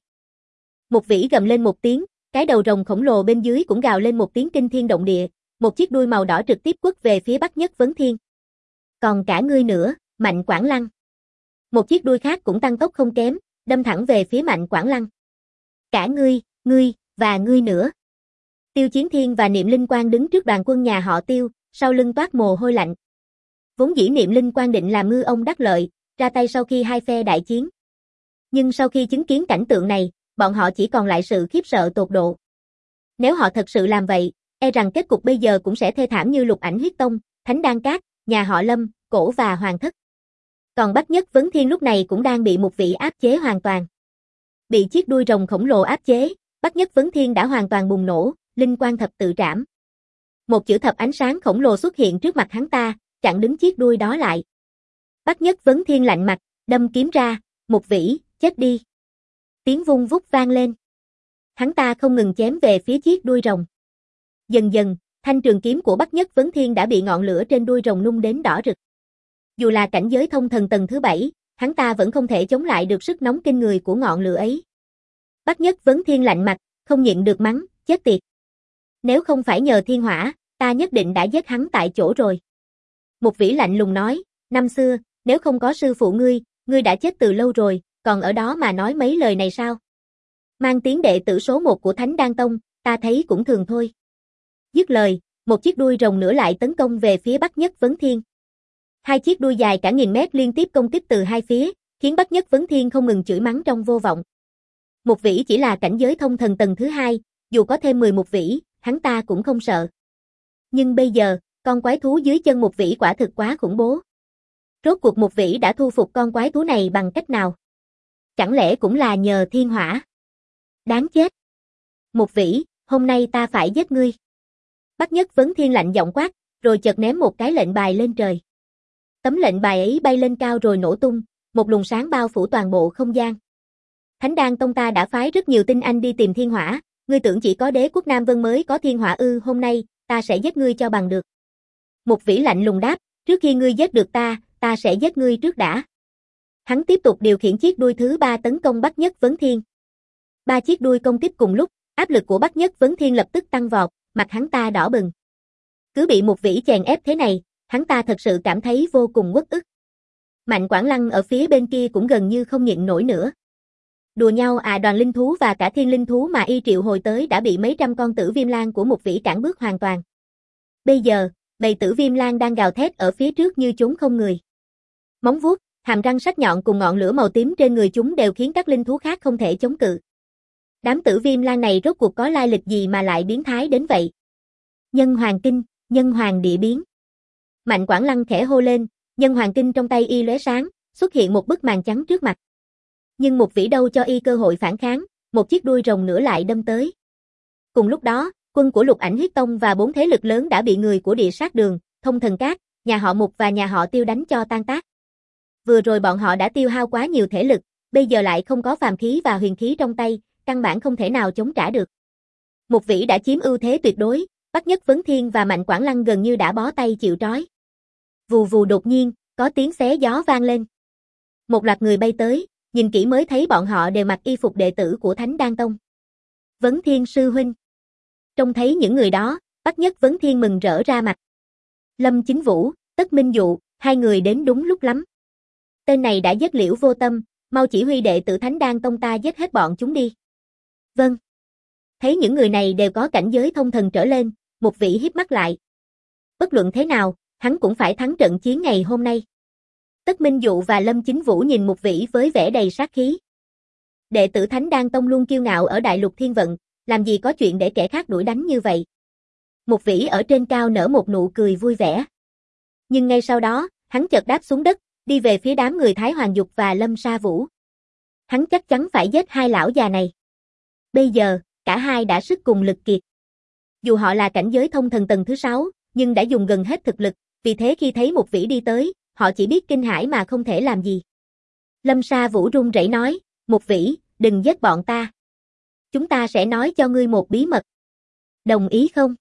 Mục Vĩ gầm lên một tiếng, cái đầu rồng khổng lồ bên dưới cũng gào lên một tiếng kinh thiên động địa, một chiếc đuôi màu đỏ trực tiếp quất về phía Bắc Nhất Vấn Thiên. Còn cả ngươi nữa, Mạnh Quảng Lăng. Một chiếc đuôi khác cũng tăng tốc không kém, đâm thẳng về phía Mạnh Quảng Lăng. Cả ngươi, ngươi, và ngươi nữa. Tiêu Chiến Thiên và Niệm Linh Quang đứng trước đoàn quân nhà họ Tiêu, sau lưng toát mồ hôi lạnh. Vốn dĩ Niệm Linh Quang định làm ngư ông đắc lợi, ra tay sau khi hai phe đại chiến. Nhưng sau khi chứng kiến cảnh tượng này, bọn họ chỉ còn lại sự khiếp sợ tột độ. Nếu họ thật sự làm vậy, e rằng kết cục bây giờ cũng sẽ thê thảm như Lục Ảnh Huyết Tông, Thánh Đan Các, nhà họ Lâm, Cổ và Hoàng Thất. Còn Bắc Nhất Vấn Thiên lúc này cũng đang bị Mục Vĩ áp chế hoàn toàn. Bị chiếc đuôi rồng khổng lồ áp chế, Bắc Nhất Vấn Thiên đã hoàn toàn bùng nổ, linh quang thập tự trảm. Một chữ thập ánh sáng khổng lồ xuất hiện trước mặt hắn ta, chặn đứng chiếc đuôi đó lại. Bắc Nhất Vấn Thiên lạnh mặt, đâm kiếm ra, Mục Vĩ, chết đi. Tiếng vung vút vang lên. Hắn ta không ngừng chém về phía chiếc đuôi rồng. Dần dần, thanh trường kiếm của Bắc Nhất Vấn Thiên đã bị ngọn lửa trên đuôi rồng nung đến đỏ rực. Dù là cảnh giới thông thần tầng thứ bảy, hắn ta vẫn không thể chống lại được sức nóng kinh người của ngọn lửa ấy. Bắc Nhất Vấn Thiên lạnh mặt, không nhịn được mắng, chết tiệt. Nếu không phải nhờ thiên hỏa, ta nhất định đã giết hắn tại chỗ rồi. Mục Vĩ lạnh lùng nói, năm xưa, nếu không có sư phụ ngươi, ngươi đã chết từ lâu rồi, còn ở đó mà nói mấy lời này sao? Mang tiếng đệ tử số một của Thánh Đan Tông, ta thấy cũng thường thôi. Dứt lời, một chiếc đuôi rồng nữa lại tấn công về phía Bắc Nhất Vấn Thiên. Hai chiếc đuôi dài cả nghìn mét liên tiếp công kích từ hai phía, khiến Bắc Nhất Vấn Thiên không ngừng chửi mắng trong vô vọng. Mục Vĩ chỉ là cảnh giới thông thần tầng thứ hai, dù có thêm mười Mục Vĩ, hắn ta cũng không sợ. Nhưng bây giờ, con quái thú dưới chân Mục Vĩ quả thực quá khủng bố. Rốt cuộc Mục Vĩ đã thu phục con quái thú này bằng cách nào? Chẳng lẽ cũng là nhờ thiên hỏa? Đáng chết! Mục Vĩ, hôm nay ta phải giết ngươi. Bắc Nhất Vấn Thiên lạnh giọng quát, rồi chợt ném một cái lệnh bài lên trời. Tấm lệnh bài ấy bay lên cao rồi nổ tung, một luồng sáng bao phủ toàn bộ không gian. Thánh Đan Tông ta đã phái rất nhiều tinh anh đi tìm thiên hỏa, ngươi tưởng chỉ có Đế quốc Nam Vân mới có thiên hỏa ư? Hôm nay, ta sẽ giết ngươi cho bằng được. Mục Vĩ lạnh lùng đáp, trước khi ngươi giết được ta, ta sẽ giết ngươi trước đã. Hắn tiếp tục điều khiển chiếc đuôi thứ ba tấn công Bắc Nhất Vấn Thiên. Ba chiếc đuôi công kích cùng lúc, áp lực của Bắc Nhất Vấn Thiên lập tức tăng vọt, mặt hắn ta đỏ bừng. Cứ bị Mục Vĩ chèn ép thế này, hắn ta thật sự cảm thấy vô cùng uất ức. Mạnh Quảng Lăng ở phía bên kia cũng gần như không nhịn nổi nữa. Đùa nhau à, đoàn linh thú và cả thiên linh thú mà y triệu hồi tới đã bị mấy trăm con tử viêm lang của Mục Vĩ cản bước hoàn toàn. Bây giờ, bầy tử viêm lang đang gào thét ở phía trước như chúng không người. Móng vuốt, hàm răng sắc nhọn cùng ngọn lửa màu tím trên người chúng đều khiến các linh thú khác không thể chống cự. Đám tử viêm lang này rốt cuộc có lai lịch gì mà lại biến thái đến vậy? Nhân Hoàng Kinh, Nhân Hoàng Địa Biến. Mạnh Quảng Lăng khẽ hô lên, Nhân Hoàng Kinh trong tay y lóe sáng, xuất hiện một bức màn trắng trước mặt. Nhưng Mục Vĩ đâu cho y cơ hội phản kháng, một chiếc đuôi rồng nữa lại đâm tới. Cùng lúc đó, quân của Lục Ảnh Huyết Tông và bốn thế lực lớn đã bị người của Địa Sát Đường, Thông Thần Các, nhà họ Mục và nhà họ Tiêu đánh cho tan tác. Vừa rồi bọn họ đã tiêu hao quá nhiều thể lực, bây giờ lại không có phàm khí và huyền khí trong tay, căn bản không thể nào chống trả được. Mục Vĩ đã chiếm ưu thế tuyệt đối, Bắc Nhất Vấn Thiên và Mạnh Quảng Lăng gần như đã bó tay chịu trói. Vù vù đột nhiên, có tiếng xé gió vang lên. Một loạt người bay tới, nhìn kỹ mới thấy bọn họ đều mặc y phục đệ tử của Thánh Đan Tông. Vấn Thiên sư huynh. Trông thấy những người đó, Bắc Nhất Vấn Thiên mừng rỡ ra mặt. Lâm Chính Vũ, Tất Minh Dụ, hai người đến đúng lúc lắm. Tên này đã giết Liễu Vô Tâm, mau chỉ huy đệ tử Thánh Đan Tông ta giết hết bọn chúng đi. Vâng. Thấy những người này đều có cảnh giới thông thần trở lên, Mục Vĩ híp mắt lại. Bất luận thế nào, hắn cũng phải thắng trận chiến ngày hôm nay. Tất Minh Dụ và Lâm Chính Vũ nhìn Mục Vĩ với vẻ đầy sát khí. Đệ tử Thánh Đan Tông luôn kiêu ngạo ở Đại Lục Thiên Vận, làm gì có chuyện để kẻ khác đuổi đánh như vậy. Mục Vĩ ở trên cao nở một nụ cười vui vẻ. Nhưng ngay sau đó, hắn chợt đáp xuống đất, đi về phía đám người Thái Hoàng Dục và Lâm Sa Vũ. Hắn chắc chắn phải giết hai lão già này. Bây giờ, cả hai đã sức cùng lực kiệt. Dù họ là cảnh giới thông thần tầng thứ sáu, nhưng đã dùng gần hết thực lực, vì thế khi thấy Mục Vĩ đi tới, họ chỉ biết kinh hãi mà không thể làm gì. Lâm Sa Vũ run rẩy nói, Mục Vĩ, đừng giết bọn ta. Chúng ta sẽ nói cho ngươi một bí mật. Đồng ý không?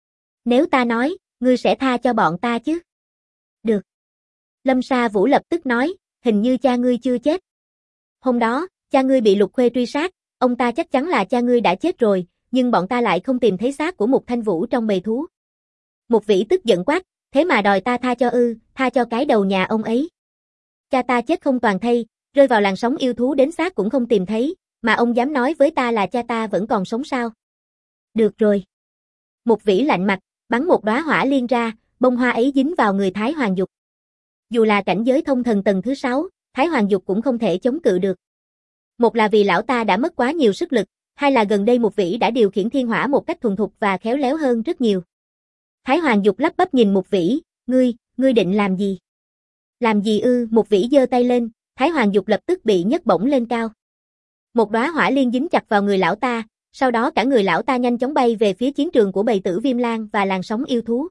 Nếu ta nói, ngươi sẽ tha cho bọn ta chứ? Được. Lâm Sa Vũ lập tức nói, hình như cha ngươi chưa chết. Hôm đó, cha ngươi bị Lục Khuê truy sát, ông ta chắc chắn là cha ngươi đã chết rồi, nhưng bọn ta lại không tìm thấy xác của Mục Thanh Vũ trong bầy thú. Mục Vĩ tức giận quát, thế mà đòi ta tha cho ư, tha cho cái đầu nhà ông ấy. Cha ta chết không toàn thây, rơi vào làn sóng yêu thú đến xác cũng không tìm thấy, mà ông dám nói với ta là cha ta vẫn còn sống sao? Được rồi. Mục Vĩ lạnh mặt, bắn một đóa hỏa liên ra, bông hoa ấy dính vào người Thái Hoàng Dục. Dù là cảnh giới thông thần tầng thứ sáu, Thái Hoàng Dục cũng không thể chống cự được. Một là vì lão ta đã mất quá nhiều sức lực, hai là gần đây Mục Vĩ đã điều khiển thiên hỏa một cách thuần thục và khéo léo hơn rất nhiều. Thái Hoàng Dục lắp bắp nhìn Mục Vĩ, ngươi, ngươi định làm gì? Làm gì ư? Mục Vĩ giơ tay lên, Thái Hoàng Dục lập tức bị nhấc bổng lên cao. Một đóa hỏa liên dính chặt vào người lão ta, sau đó cả người lão ta nhanh chóng bay về phía chiến trường của bầy tử viêm lang và làn sóng yêu thú.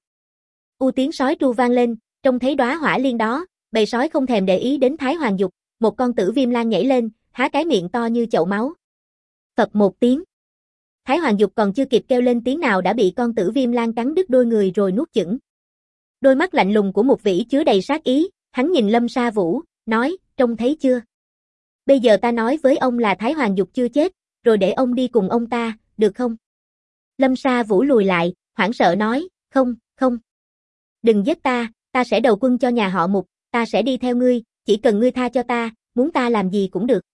U tiếng sói tru vang lên, trông thấy đóa hỏa liên đó, bầy sói không thèm để ý đến Thái Hoàng Dục, một con tử viêm lang nhảy lên, há cái miệng to như chậu máu. Phập một tiếng. Thái Hoàng Dục còn chưa kịp kêu lên tiếng nào đã bị con tử viêm lang cắn đứt đôi người rồi nuốt chửng. Đôi mắt lạnh lùng của Mục Vĩ chứa đầy sát ý, hắn nhìn Lâm Sa Vũ, nói, trông thấy chưa? Bây giờ ta nói với ông là Thái Hoàng Dục chưa chết, rồi để ông đi cùng ông ta, được không? Lâm Sa Vũ lùi lại, hoảng sợ nói, không, không. Đừng giết ta, ta sẽ đầu quân cho nhà họ Mục, ta sẽ đi theo ngươi, chỉ cần ngươi tha cho ta, muốn ta làm gì cũng được.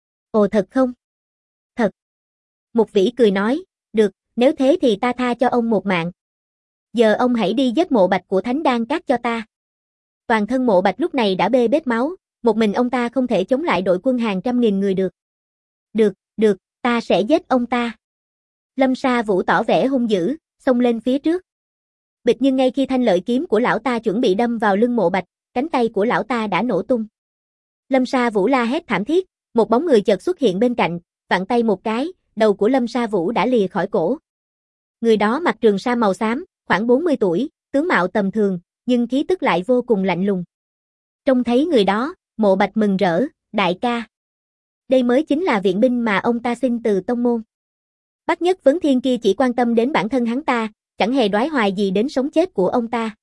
Ồ thật không? Thật. Mục Vĩ cười nói, được, nếu thế thì ta tha cho ông một mạng. Giờ ông hãy đi giết Mộ Bạch của Thánh Đan Các cho ta. Toàn thân Mộ Bạch lúc này đã bê bết máu, một mình ông ta không thể chống lại đội quân hàng trăm nghìn người được. Được, được, ta sẽ giết ông ta. Lâm Sa Vũ tỏ vẻ hung dữ, xông lên phía trước. Bịch nhưng ngay khi thanh lợi kiếm của lão ta chuẩn bị đâm vào lưng Mộ Bạch, cánh tay của lão ta đã nổ tung. Lâm Sa Vũ la hét thảm thiết, một bóng người chợt xuất hiện bên cạnh, vặn tay một cái, đầu của Lâm Sa Vũ đã lìa khỏi cổ. Người đó mặc trường sa màu xám, khoảng bốn mươi tuổi, tướng mạo tầm thường, nhưng khí tức lại vô cùng lạnh lùng. Trông thấy người đó, Mộ Bạch mừng rỡ, đại ca. Đây mới chính là viện binh mà ông ta xin từ tông môn. Bắc Nhất Vấn Thiên kia chỉ quan tâm đến bản thân hắn ta, chẳng hề đoái hoài gì đến sống chết của ông ta.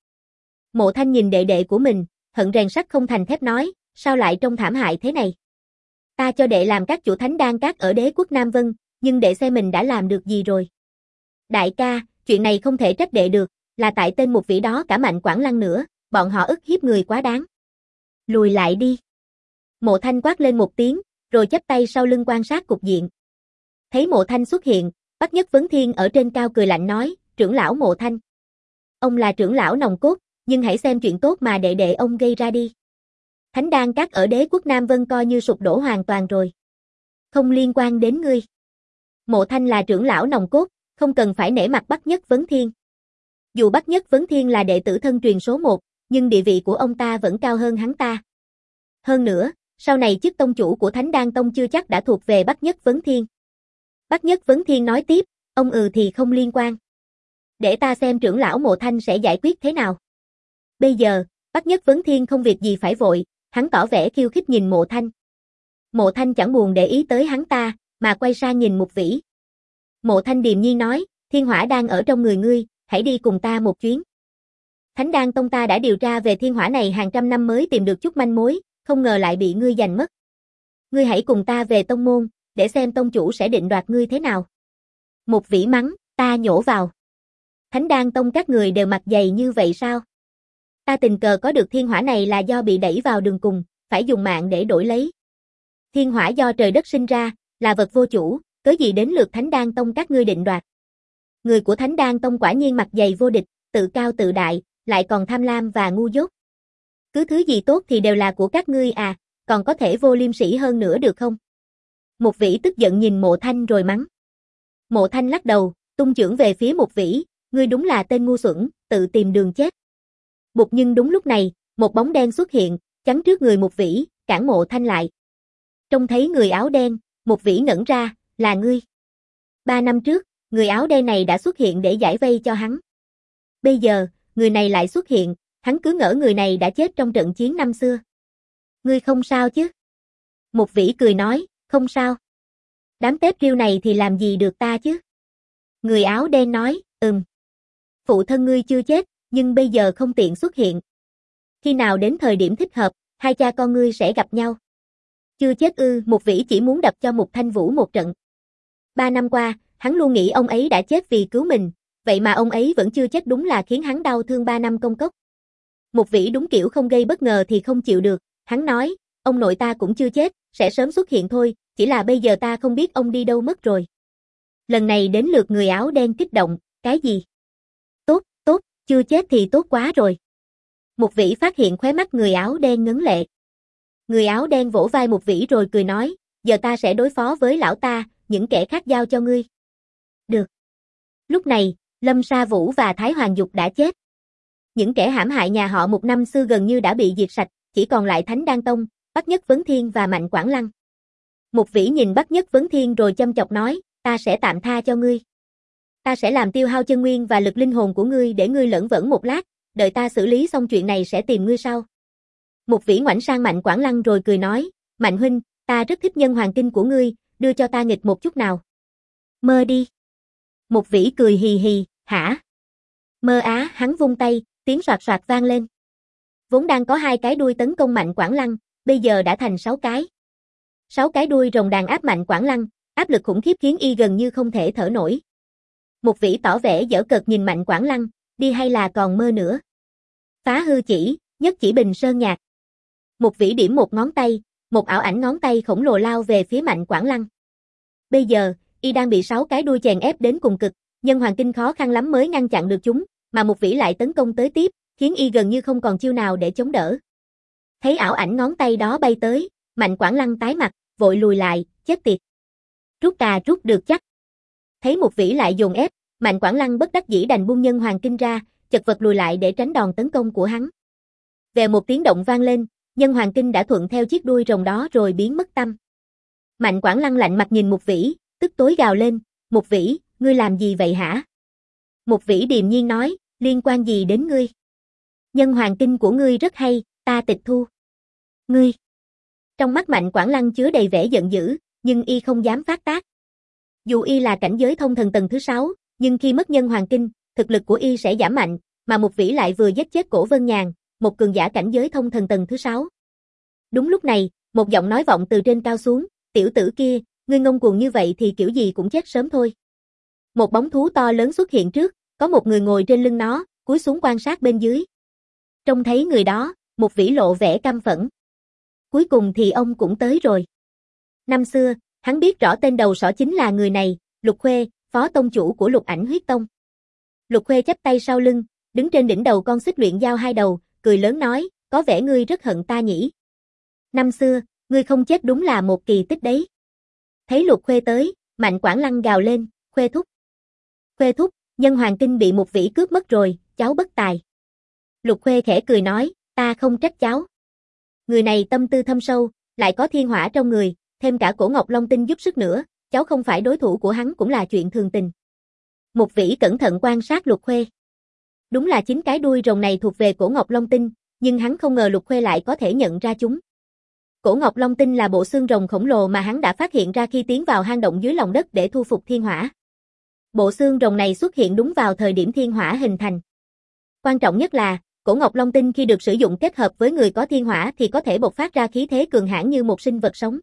Mộ Thanh nhìn đệ đệ của mình, hận rèn sắt không thành thép nói, sao lại trông thảm hại thế này? Ta cho đệ làm các chủ Thánh Đan Các ở đế quốc Nam Vân, nhưng đệ xem mình đã làm được gì rồi? Đại ca, chuyện này không thể trách đệ được, là tại tên Mục Vĩ đó cả Mạnh Quảng Lăng nữa, bọn họ ức hiếp người quá đáng. Lùi lại đi. Mộ Thanh quát lên một tiếng, rồi chắp tay sau lưng quan sát cục diện. Thấy Mộ Thanh xuất hiện, Bắc Nhất Vấn Thiên ở trên cao cười lạnh nói, trưởng lão Mộ Thanh. Ông là trưởng lão nòng cốt, nhưng hãy xem chuyện tốt mà đệ đệ ông gây ra đi. Thánh Đan Các ở đế quốc Nam Vân coi như sụp đổ hoàn toàn rồi. Không liên quan đến ngươi. Mộ Thanh là trưởng lão nòng cốt, không cần phải nể mặt Bắc Nhất Vấn Thiên. Dù Bắc Nhất Vấn Thiên là đệ tử thân truyền số một, nhưng địa vị của ông ta vẫn cao hơn hắn ta. Hơn nữa, sau này chức tông chủ của Thánh Đan Tông chưa chắc đã thuộc về Bắc Nhất Vấn Thiên. Bắc Nhất Vấn Thiên nói tiếp, ông ừ thì không liên quan. Để ta xem trưởng lão Mộ Thanh sẽ giải quyết thế nào. Bây giờ, Bắc Nhất Vấn Thiên không việc gì phải vội, hắn tỏ vẻ khiêu khích nhìn Mộ Thanh. Mộ Thanh chẳng buồn để ý tới hắn ta, mà quay sang nhìn Mục Vĩ. Mộ Thanh điềm nhiên nói, thiên hỏa đang ở trong người ngươi, hãy đi cùng ta một chuyến. Thánh Đan Tông ta đã điều tra về thiên hỏa này hàng trăm năm mới tìm được chút manh mối, không ngờ lại bị ngươi giành mất. Ngươi hãy cùng ta về tông môn, để xem tông chủ sẽ định đoạt ngươi thế nào. Mục Vĩ mắng, ta nhổ vào. Thánh Đan Tông các người đều mặt dày như vậy sao? Ta tình cờ có được thiên hỏa này là do bị đẩy vào đường cùng, phải dùng mạng để đổi lấy. Thiên hỏa do trời đất sinh ra, là vật vô chủ, cớ gì đến lượt Thánh Đan Tông các ngươi định đoạt. Người của Thánh Đan Tông quả nhiên mặt dày vô địch, tự cao tự đại, lại còn tham lam và ngu dốt. Cứ thứ gì tốt thì đều là của các ngươi à, còn có thể vô liêm sỉ hơn nữa được không? Mục Vĩ tức giận nhìn Mộ Thanh rồi mắng. Mộ Thanh lắc đầu, tung chưởng về phía Mục Vĩ, ngươi đúng là tên ngu xuẩn, tự tìm đường chết. Bụt nhưng đúng lúc này, một bóng đen xuất hiện, chắn trước người Mục Vĩ, cản Mộ Thanh lại. Trông thấy người áo đen, Mục Vĩ ngẩn ra, là ngươi. Ba năm trước, người áo đen này đã xuất hiện để giải vây cho hắn. Bây giờ, người này lại xuất hiện, hắn cứ ngỡ người này đã chết trong trận chiến năm xưa. Ngươi không sao chứ? Mục Vĩ cười nói, không sao. Đám tép riêu này thì làm gì được ta chứ? Người áo đen nói, ừm. Phụ thân ngươi chưa chết, nhưng bây giờ không tiện xuất hiện. Khi nào đến thời điểm thích hợp, hai cha con ngươi sẽ gặp nhau. Chưa chết ư? Mục Vĩ chỉ muốn đập cho Mục Thanh Vũ một trận. Ba năm qua, hắn luôn nghĩ ông ấy đã chết vì cứu mình, vậy mà ông ấy vẫn chưa chết, đúng là khiến hắn đau thương ba năm công cốc. Mục Vĩ đúng kiểu không gây bất ngờ thì không chịu được, hắn nói, ông nội ta cũng chưa chết, sẽ sớm xuất hiện thôi, chỉ là bây giờ ta không biết ông đi đâu mất rồi. Lần này đến lượt người áo đen kích động, cái gì? Tốt, tốt, chưa chết thì tốt quá rồi. Mục Vĩ phát hiện khóe mắt người áo đen ngấn lệ. Người áo đen vỗ vai Mục Vĩ rồi cười nói, giờ ta sẽ đối phó với lão ta, những kẻ khác giao cho ngươi. Được. Lúc này, Lâm Sa Vũ và Thái Hoàng Dục đã chết. Những kẻ hãm hại nhà họ Mục năm xưa gần như đã bị diệt sạch, chỉ còn lại Thánh Đan Tông, Bắc Nhất Vấn Thiên và Mạnh Quảng Lăng. Mục Vĩ nhìn Bắc Nhất Vấn Thiên rồi châm chọc nói, ta sẽ tạm tha cho ngươi. Ta sẽ làm tiêu hao chân nguyên và lực linh hồn của ngươi để ngươi lởn vởn một lát, đợi ta xử lý xong chuyện này sẽ tìm ngươi sau. Mục Vĩ ngoảnh sang Mạnh Quảng Lăng rồi cười nói, Mạnh huynh, ta rất thích nhân hoàng kinh của ngươi, đưa cho ta nghịch một chút nào. Mơ đi. Mục Vĩ cười hì hì, hả? Mơ á, hắn vung tay, tiếng soạt soạt vang lên. Vốn đang có hai cái đuôi tấn công Mạnh Quảng Lăng, bây giờ đã thành sáu cái. Sáu cái đuôi rồng đàn áp Mạnh Quảng Lăng, áp lực khủng khiếp khiến y gần như không thể thở nổi. Mục Vĩ tỏ vẻ giở cợt nhìn Mạnh Quảng Lăng, đi hay là còn mơ nữa. Phá hư chỉ, nhất chỉ bình sơn nhạc. Mục Vĩ điểm một ngón tay, một ảo ảnh ngón tay khổng lồ lao về phía Mạnh Quảng Lăng. Bây giờ, y đang bị sáu cái đuôi chèn ép đến cùng cực, nhân hoàng kinh khó khăn lắm mới ngăn chặn được chúng, mà Mục Vĩ lại tấn công tới tiếp, khiến y gần như không còn chiêu nào để chống đỡ. Thấy ảo ảnh ngón tay đó bay tới, Mạnh Quảng Lăng tái mặt, vội lùi lại, chết tiệt. Rút cà rút được chắc. Thấy Mục Vĩ lại dồn ép, Mạnh Quảng Lăng bất đắc dĩ đành buông nhân hoàng kinh ra, chật vật lùi lại để tránh đòn tấn công của hắn. Về một tiếng động vang lên, nhân hoàng kinh đã thuận theo chiếc đuôi rồng đó rồi biến mất tăm. Mạnh Quảng Lăng lạnh mặt nhìn Mục Vĩ, tức tối gào lên, Mục Vĩ, ngươi làm gì vậy hả? Mục Vĩ điềm nhiên nói, liên quan gì đến ngươi? Nhân hoàng kinh của ngươi rất hay, ta tịch thu. Ngươi. Trong mắt Mạnh Quảng Lăng chứa đầy vẻ giận dữ, nhưng y không dám phát tác. Dù y là cảnh giới thông thần tầng thứ sáu, nhưng khi mất nhân hoàng kinh, thực lực của y sẽ giảm mạnh, mà Mục Vĩ lại vừa giết chết Cổ Vân Nhàn, một cường giả cảnh giới thông thần tầng thứ sáu. Đúng lúc này, một giọng nói vọng từ trên cao xuống, tiểu tử kia, ngươi ngông cuồng như vậy thì kiểu gì cũng chết sớm thôi. Một bóng thú to lớn xuất hiện trước, có một người ngồi trên lưng nó, cúi xuống quan sát bên dưới. Trông thấy người đó, Mục Vĩ lộ vẻ căm phẫn. Cuối cùng thì ông cũng tới rồi. Năm xưa, hắn biết rõ tên đầu sỏ chính là người này, Lục Khuê, phó tông chủ của Lục Ảnh Huyết Tông. Lục Khuê chắp tay sau lưng, đứng trên đỉnh đầu con xích luyện dao hai đầu, cười lớn nói, có vẻ ngươi rất hận ta nhỉ. Năm xưa, ngươi không chết đúng là một kỳ tích đấy. Thấy Lục Khuê tới, Mạnh Quảng Lăng gào lên, Khuê thúc. Khuê thúc, nhân hoàng kinh bị Mục Vĩ cướp mất rồi, cháu bất tài. Lục Khuê khẽ cười nói, ta không trách cháu. Người này tâm tư thâm sâu, lại có thiên hỏa trong người, thêm cả Cổ Ngọc Long Tinh giúp sức nữa, cháu không phải đối thủ của hắn cũng là chuyện thường tình. Mục Vĩ cẩn thận quan sát Lục Khuê. Đúng là chính cái đuôi rồng này thuộc về Cổ Ngọc Long Tinh, nhưng hắn không ngờ Lục Khuê lại có thể nhận ra chúng. Cổ Ngọc Long Tinh là bộ xương rồng khổng lồ mà hắn đã phát hiện ra khi tiến vào hang động dưới lòng đất để thu phục thiên hỏa. Bộ xương rồng này xuất hiện đúng vào thời điểm thiên hỏa hình thành. Quan trọng nhất là, Cổ Ngọc Long Tinh khi được sử dụng kết hợp với người có thiên hỏa thì có thể bộc phát ra khí thế cường hãn như một sinh vật sống.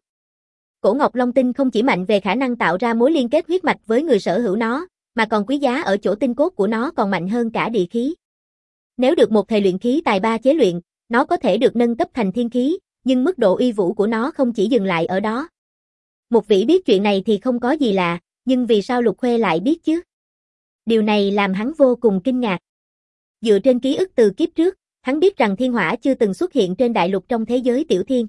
Cổ Ngọc Long Tinh không chỉ mạnh về khả năng tạo ra mối liên kết huyết mạch với người sở hữu nó, mà còn quý giá ở chỗ tinh cốt của nó còn mạnh hơn cả địa khí. Nếu được một thầy luyện khí tài ba chế luyện, nó có thể được nâng cấp thành thiên khí, nhưng mức độ uy vũ của nó không chỉ dừng lại ở đó. Mục Vĩ biết chuyện này thì không có gì lạ, nhưng vì sao Lục Khuê lại biết chứ? Điều này làm hắn vô cùng kinh ngạc. Dựa trên ký ức từ kiếp trước, hắn biết rằng thiên hỏa chưa từng xuất hiện trên đại lục trong thế giới tiểu thiên.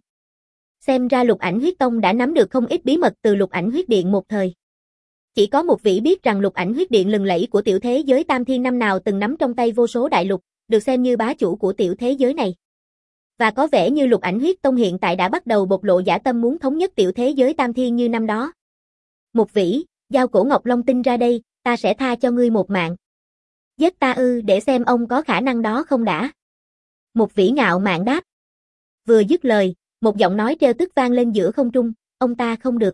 Xem ra Lục Ảnh Huyết Tông đã nắm được không ít bí mật từ Lục Ảnh Huyết Điện một thời. Chỉ có Mục Vĩ biết rằng Lục Ảnh Huyết Điện lừng lẫy của tiểu thế giới tam thiên năm nào từng nắm trong tay vô số đại lục, được xem như bá chủ của tiểu thế giới này. Và có vẻ như Lục Ảnh Huyết Tông hiện tại đã bắt đầu bộc lộ dã tâm muốn thống nhất tiểu thế giới tam thiên như năm đó. Mục Vĩ, Giao Cổ Ngọc Long Tinh ra đây, ta sẽ tha cho ngươi một mạng. Giết ta ư, để xem ông có khả năng đó không đã. Mục Vĩ ngạo mạn đáp. Vừa dứt lời, một giọng nói trêu tức vang lên giữa không trung, ông ta không được.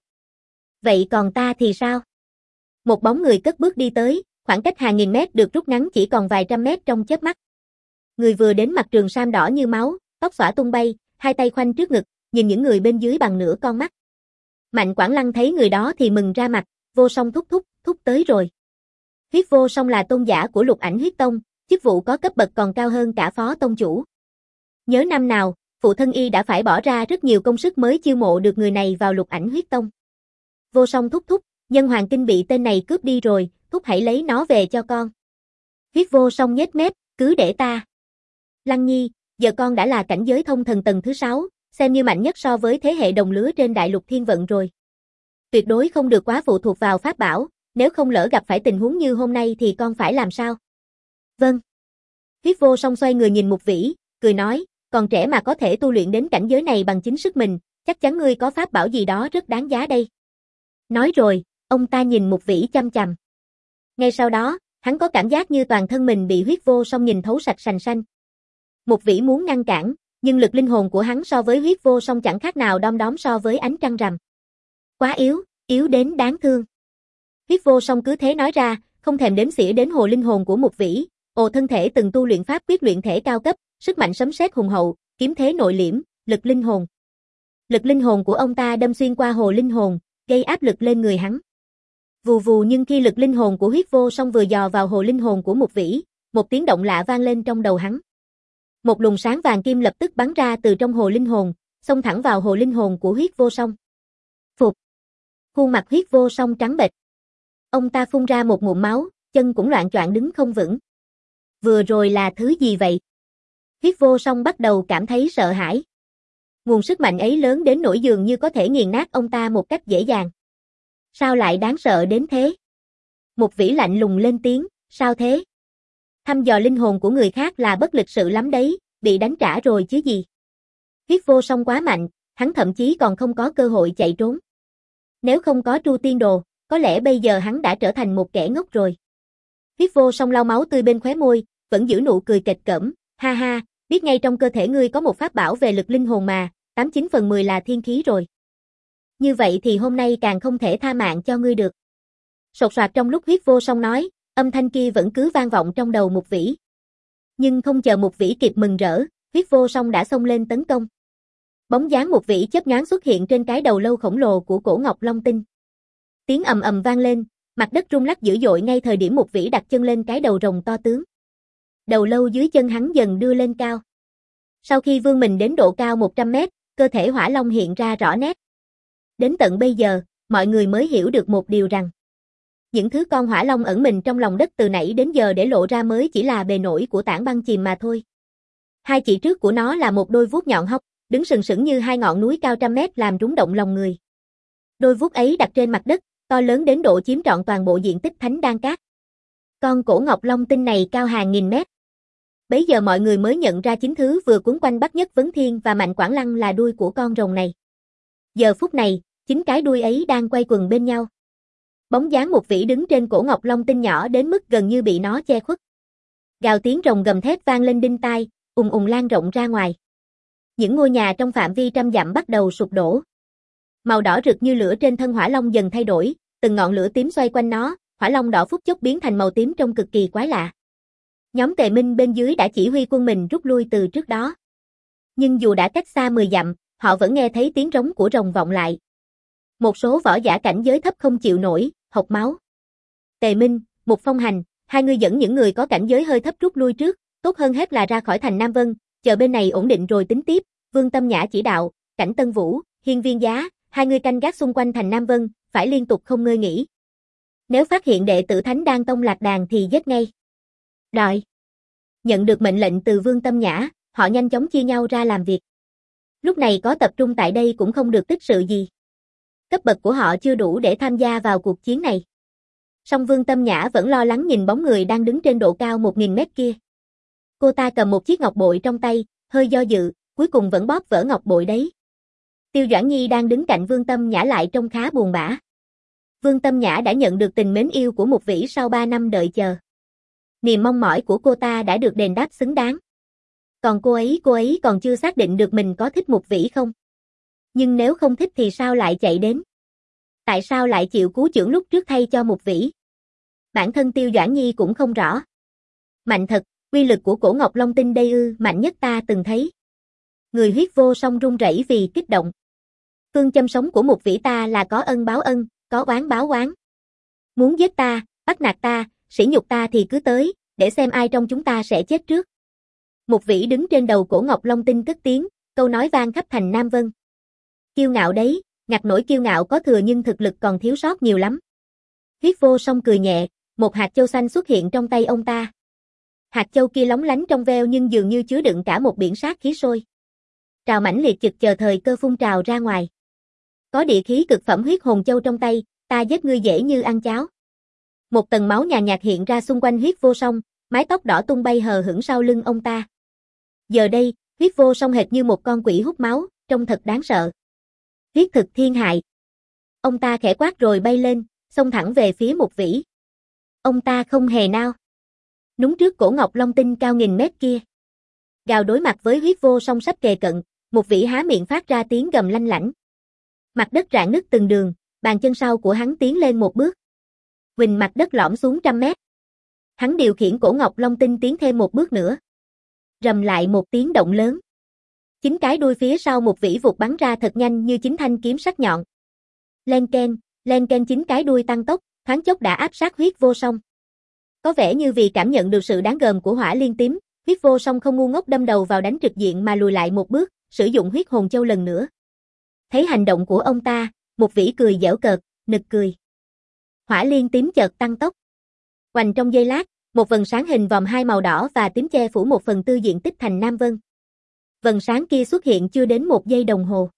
Vậy còn ta thì sao? Một bóng người cất bước đi tới, khoảng cách hàng nghìn mét được rút ngắn chỉ còn vài trăm mét trong chớp mắt. Người vừa đến mặc trường sam đỏ như máu, tóc xõa tung bay, hai tay khoanh trước ngực, nhìn những người bên dưới bằng nửa con mắt. Mạnh Quảng Lăng thấy người đó thì mừng ra mặt, Vô Song thúc thúc, thúc tới rồi. Huyết Vô Song là tôn giả của Lục Ảnh Huyết Tông, chức vụ có cấp bậc còn cao hơn cả phó tông chủ. Nhớ năm nào, phụ thân y đã phải bỏ ra rất nhiều công sức mới chiêu mộ được người này vào Lục Ảnh Huyết Tông. Vô Song thúc thúc, Nhân Hoàng Kinh bị tên này cướp đi rồi, thúc hãy lấy nó về cho con. Huyết Vô Song nhếch mép, cứ để ta. Lăng Nhi, giờ con đã là cảnh giới thông thần tầng thứ sáu, xem như mạnh nhất so với thế hệ đồng lứa trên đại lục thiên vận rồi. Tuyệt đối không được quá phụ thuộc vào pháp bảo, nếu không lỡ gặp phải tình huống như hôm nay thì con phải làm sao? Vâng. Huyết Vô Song xoay người nhìn Mục Vĩ, cười nói, còn trẻ mà có thể tu luyện đến cảnh giới này bằng chính sức mình, chắc chắn ngươi có pháp bảo gì đó rất đáng giá đây. Nói rồi, ông ta nhìn Mục Vĩ chăm chằm. Ngay sau đó, hắn có cảm giác như toàn thân mình bị Huyết Vô Song nhìn thấu sạch sành sanh. Mục Vĩ muốn ngăn cản, nhưng lực linh hồn của hắn so với Huyết Vô Song chẳng khác nào đom đóm so với ánh trăng rằm. Quá yếu, yếu đến đáng thương. Huyết Vô Song cứ thế nói ra, không thèm đếm xỉa đến hồ linh hồn của Mục Vĩ. Ồ, thân thể từng tu luyện pháp quyết luyện thể cao cấp, sức mạnh sấm sét hùng hậu, kiếm thế nội liễm, lực linh hồn. Lực linh hồn của ông ta đâm xuyên qua hồ linh hồn, gây áp lực lên người hắn. Vù vù, nhưng khi lực linh hồn của Huyết Vô Song vừa dò vào hồ linh hồn của Mục Vĩ, một tiếng động lạ vang lên trong đầu hắn. Một luồng sáng vàng kim lập tức bắn ra từ trong hồ linh hồn, xông thẳng vào hồ linh hồn của Huyết Vô Song. Phụt! Khuôn mặt Huyết Vô Song trắng bệch. Ông ta phun ra một ngụm máu, chân cũng loạng choạng đứng không vững. Vừa rồi là thứ gì vậy? Huyết Vô Song bắt đầu cảm thấy sợ hãi. Nguồn sức mạnh ấy lớn đến nỗi dường như có thể nghiền nát ông ta một cách dễ dàng. Sao lại đáng sợ đến thế? Mục Vĩ lạnh lùng lên tiếng, sao thế? Thăm dò linh hồn của người khác là bất lịch sự lắm đấy, bị đánh trả rồi chứ gì. Huyết Vô Song quá mạnh, hắn thậm chí còn không có cơ hội chạy trốn. Nếu không có Tru Tiên Đồ, có lẽ bây giờ hắn đã trở thành một kẻ ngốc rồi. Huyết Vô Song lau máu tươi bên khóe môi, vẫn giữ nụ cười kệch cỡm, ha ha, biết ngay trong cơ thể ngươi có một pháp bảo về lực linh hồn mà, tám chín phần mười là thiên khí rồi. Như vậy thì hôm nay càng không thể tha mạng cho ngươi được. Sột soạt trong lúc Huyết Vô Song nói, âm thanh kia vẫn cứ vang vọng trong đầu Mục Vĩ. Nhưng không chờ Mục Vĩ kịp mừng rỡ, Huyết Vô Song đã xông lên tấn công. Bóng dáng Mục Vĩ chớp nhoáng xuất hiện trên cái đầu lâu khổng lồ của Cổ Ngọc Long Tinh. Tiếng ầm ầm vang lên, mặt đất rung lắc dữ dội ngay thời điểm Mục Vĩ đặt chân lên cái đầu rồng to tướng. Đầu lâu dưới chân hắn dần đưa lên cao. Sau khi vươn mình đến độ cao một trăm mét, cơ thể hỏa long hiện ra rõ nét. Đến tận bây giờ, mọi người mới hiểu được một điều rằng những thứ con hỏa long ẩn mình trong lòng đất từ nãy đến giờ để lộ ra mới chỉ là bề nổi của tảng băng chìm mà thôi. Hai chỉ trước của nó là một đôi vuốt nhọn hoắt, đứng sừng sững như hai ngọn núi cao trăm mét làm rúng động lòng người. Đôi vuốt ấy đặt trên mặt đất, to lớn đến độ chiếm trọn toàn bộ diện tích thánh đan cát. Con Cổ Ngọc Long Tinh này cao hàng nghìn mét. Bấy giờ mọi người mới nhận ra chính thứ vừa cuốn quanh Bắc Nhất Vấn Thiên và Mạnh Quảng Lăng là đuôi của con rồng này. Giờ phút này, chính cái đuôi ấy đang quay quần bên nhau. Bóng dáng Mục Vĩ đứng trên Cổ Ngọc Long Tinh nhỏ đến mức gần như bị nó che khuất. Gào tiếng rồng gầm thét vang lên đinh tai, ùng ùng lan rộng ra ngoài. Những ngôi nhà trong phạm vi trăm dặm bắt đầu sụp đổ. Màu đỏ rực như lửa trên thân hỏa long dần thay đổi, từng ngọn lửa tím xoay quanh nó, hỏa long đỏ phút chốc biến thành màu tím trông cực kỳ quái lạ. Nhóm Tề Minh bên dưới đã chỉ huy quân mình rút lui từ trước đó. Nhưng dù đã cách xa mười dặm, họ vẫn nghe thấy tiếng rống của rồng vọng lại. Một số võ giả cảnh giới thấp không chịu nổi, hộc máu. Tề Minh, Mục Phong Hành, hai người dẫn những người có cảnh giới hơi thấp rút lui trước, tốt hơn hết là ra khỏi thành Nam Vân, chờ bên này ổn định rồi tính tiếp. Vương Tâm Nhã chỉ đạo, Cảnh Tân Vũ, Hiên Viên Giá, hai người canh gác xung quanh thành Nam Vân, phải liên tục không ngơi nghỉ. Nếu phát hiện đệ tử Thánh Đan Tông lạc đàn thì giết ngay. Đợi. Nhận được mệnh lệnh từ Vương Tâm Nhã, họ nhanh chóng chia nhau ra làm việc. Lúc này có tập trung tại đây cũng không được tích sự gì. Cấp bậc của họ chưa đủ để tham gia vào cuộc chiến này. Song Vương Tâm Nhã vẫn lo lắng nhìn bóng người đang đứng trên độ cao một nghìn mét kia. Cô ta cầm một chiếc ngọc bội trong tay, hơi do dự, cuối cùng vẫn bóp vỡ ngọc bội đấy. Tiêu Doãn Nhi đang đứng cạnh Vương Tâm Nhã lại trông khá buồn bã. Vương Tâm Nhã đã nhận được tình mến yêu của Mục Vĩ sau ba năm đợi chờ. Niềm mong mỏi của cô ta đã được đền đáp xứng đáng. Còn cô ấy, cô ấy còn chưa xác định được mình có thích Mục Vĩ không. Nhưng nếu không thích thì sao lại chạy đến? Tại sao lại chịu cứu chưởng lúc trước thay cho Mục Vĩ? Bản thân Tiêu Doãn Nhi cũng không rõ. Mạnh thật, uy lực của cổ Ngọc Long Tinh đây ư, mạnh nhất ta từng thấy. Người Huyết Vô Song run rẩy vì kích động. Phương châm sống của Mục Vĩ ta là có ân báo ân, có oán báo oán. Muốn giết ta, bắt nạt ta, sỉ nhục ta thì cứ tới, để xem ai trong chúng ta sẽ chết trước. Mục Vĩ đứng trên đầu cổ Ngọc Long Tinh cất tiếng, câu nói vang khắp thành Nam Vân. Kiêu ngạo đấy, ngặt nổi kiêu ngạo có thừa nhưng thực lực còn thiếu sót nhiều lắm. Huyết Vô Song cười nhẹ, một hạt châu xanh xuất hiện trong tay ông ta. Hạt châu kia lóng lánh trong veo nhưng dường như chứa đựng cả một biển sát khí sôi. Trào mãnh liệt chực chờ thời cơ phun trào ra ngoài. Có địa khí cực phẩm huyết hồn châu trong tay, ta giết ngươi dễ như ăn cháo. Một tầng máu nhàn nhạt hiện ra xung quanh Huyết Vô Song, mái tóc đỏ tung bay hờ hững sau lưng ông ta. Giờ đây, Huyết Vô Song hệt như một con quỷ hút máu, trông thật đáng sợ. Huyết thực thiên hại. Ông ta khẽ quát rồi bay lên, xông thẳng về phía Mục Vĩ. Ông ta không hề nao. Núng trước cổ Ngọc Long Tinh cao nghìn mét kia. Gào đối mặt với Huyết Vô Song sắp kề cận, Mục Vĩ há miệng phát ra tiếng gầm lanh lảnh. Mặt đất rạn nứt từng đường, bàn chân sau của hắn tiến lên một bước. Huỳnh mặt đất lõm xuống trăm mét. Hắn điều khiển cổ Ngọc Long Tinh tiến thêm một bước nữa. Rầm lại một tiếng động lớn. Chính cái đuôi phía sau Mục Vĩ vụt bắn ra thật nhanh như chính thanh kiếm sắc nhọn. Len ken, len ken chính cái đuôi tăng tốc, thoáng chốc đã áp sát Huyết Vô Song. Có vẻ như vì cảm nhận được sự đáng gờm của hỏa liên tím, Huyết Vô Song không ngu ngốc đâm đầu vào đánh trực diện mà lùi lại một bước, sử dụng huyết hồn châu lần nữa. Thấy hành động của ông ta, Mục Vĩ cười giễu cợt, nực cười. Hỏa liên tím chợt tăng tốc. Hoành trong giây lát, một vầng sáng hình vòm hai màu đỏ và tím che phủ một phần tư diện tích thành Nam Vân. Vầng sáng kia xuất hiện chưa đến một giây đồng hồ.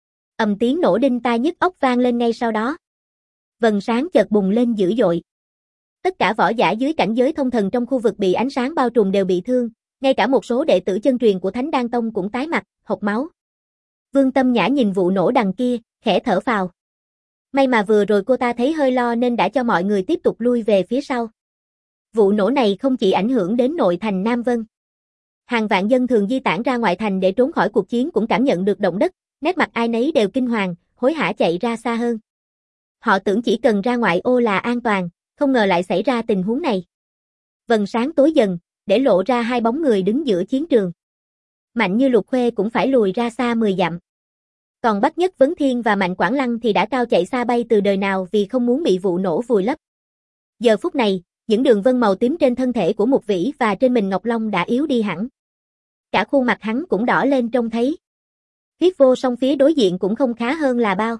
Ầm tiếng nổ đinh tai nhức óc vang lên ngay sau đó. Vầng sáng chợt bùng lên dữ dội. Tất cả võ giả dưới cảnh giới thông thần trong khu vực bị ánh sáng bao trùm đều bị thương, ngay cả một số đệ tử chân truyền của Thánh Đan Tông cũng tái mặt, hộc máu. Vương Tâm Nhã nhìn vụ nổ đằng kia, khẽ thở phào. May mà vừa rồi cô ta thấy hơi lo nên đã cho mọi người tiếp tục lui về phía sau. Vụ nổ này không chỉ ảnh hưởng đến nội thành Nam Vân. Hàng vạn dân thường di tản ra ngoại thành để trốn khỏi cuộc chiến cũng cảm nhận được động đất, nét mặt ai nấy đều kinh hoàng, hối hả chạy ra xa hơn. Họ tưởng chỉ cần ra ngoại ô là an toàn, không ngờ lại xảy ra tình huống này. Vầng sáng tối dần, để lộ ra hai bóng người đứng giữa chiến trường. Mạnh như Lục Khuê cũng phải lùi ra xa mười dặm. Còn Bắc Nhất Vấn Thiên và Mạnh Quảng Lăng thì đã cao chạy xa bay từ đời nào vì không muốn bị vụ nổ vùi lấp. Giờ phút này, những đường vân màu tím trên thân thể của Mục Vĩ và trên mình Ngọc Long đã yếu đi hẳn. Cả khuôn mặt hắn cũng đỏ lên trông thấy. Huyết Vô Song phía đối diện cũng không khá hơn là bao.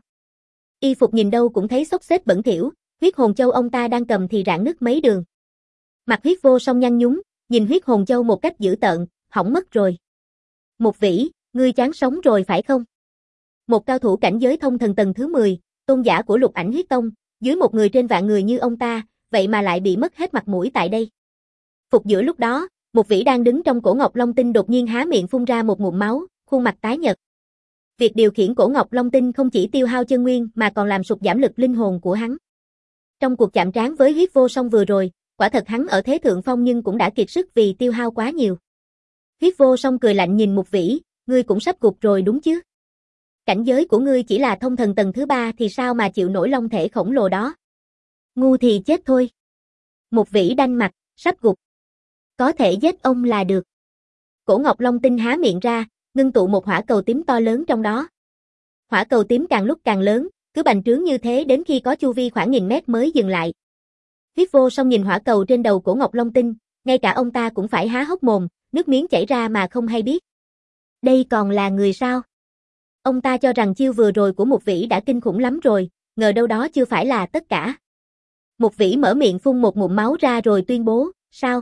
Y phục nhìn đâu cũng thấy xốc xếch bẩn thỉu, huyết hồn châu ông ta đang cầm thì rạn nứt mấy đường. Mặt Huyết Vô Song nhăn nhúm, nhìn huyết hồn châu một cách dữ tợn, hỏng mất rồi. Mục Vĩ, ngươi chán sống rồi phải không? Một cao thủ cảnh giới thông thần tầng thứ mười, tôn giả của Lục Ảnh Huyết Tông, dưới một người trên vạn người như ông ta, vậy mà lại bị mất hết mặt mũi tại đây. Phục giữa lúc đó, Mục Vĩ đang đứng trong cổ Ngọc Long Tinh đột nhiên há miệng phun ra một ngụm máu, khuôn mặt tái nhợt. Việc điều khiển cổ Ngọc Long Tinh không chỉ tiêu hao chân nguyên mà còn làm sụt giảm lực linh hồn của hắn. Trong cuộc chạm trán với Huyết Vô Song vừa rồi, quả thật hắn ở thế thượng phong nhưng cũng đã kiệt sức vì tiêu hao quá nhiều. Huyết Vô Song cười lạnh nhìn Mục Vĩ, ngươi cũng sắp gục rồi đúng chứ? Cảnh giới của ngươi chỉ là thông thần tầng thứ ba thì sao mà chịu nổi long thể khổng lồ đó? Ngu thì chết thôi. Mục Vĩ đanh mặt, sắp gục. Có thể giết ông là được. Cổ Ngọc Long Tinh há miệng ra, ngưng tụ một hỏa cầu tím to lớn trong đó. Hỏa cầu tím càng lúc càng lớn, cứ bành trướng như thế đến khi có chu vi khoảng nghìn mét mới dừng lại. Huyết Vô Song nhìn hỏa cầu trên đầu cổ Ngọc Long Tinh, ngay cả ông ta cũng phải há hốc mồm, nước miếng chảy ra mà không hay biết. Đây còn là người sao? Ông ta cho rằng chiêu vừa rồi của Mục Vĩ đã kinh khủng lắm rồi, ngờ đâu đó chưa phải là tất cả. Mục Vĩ mở miệng phun một ngụm máu ra rồi tuyên bố, sao?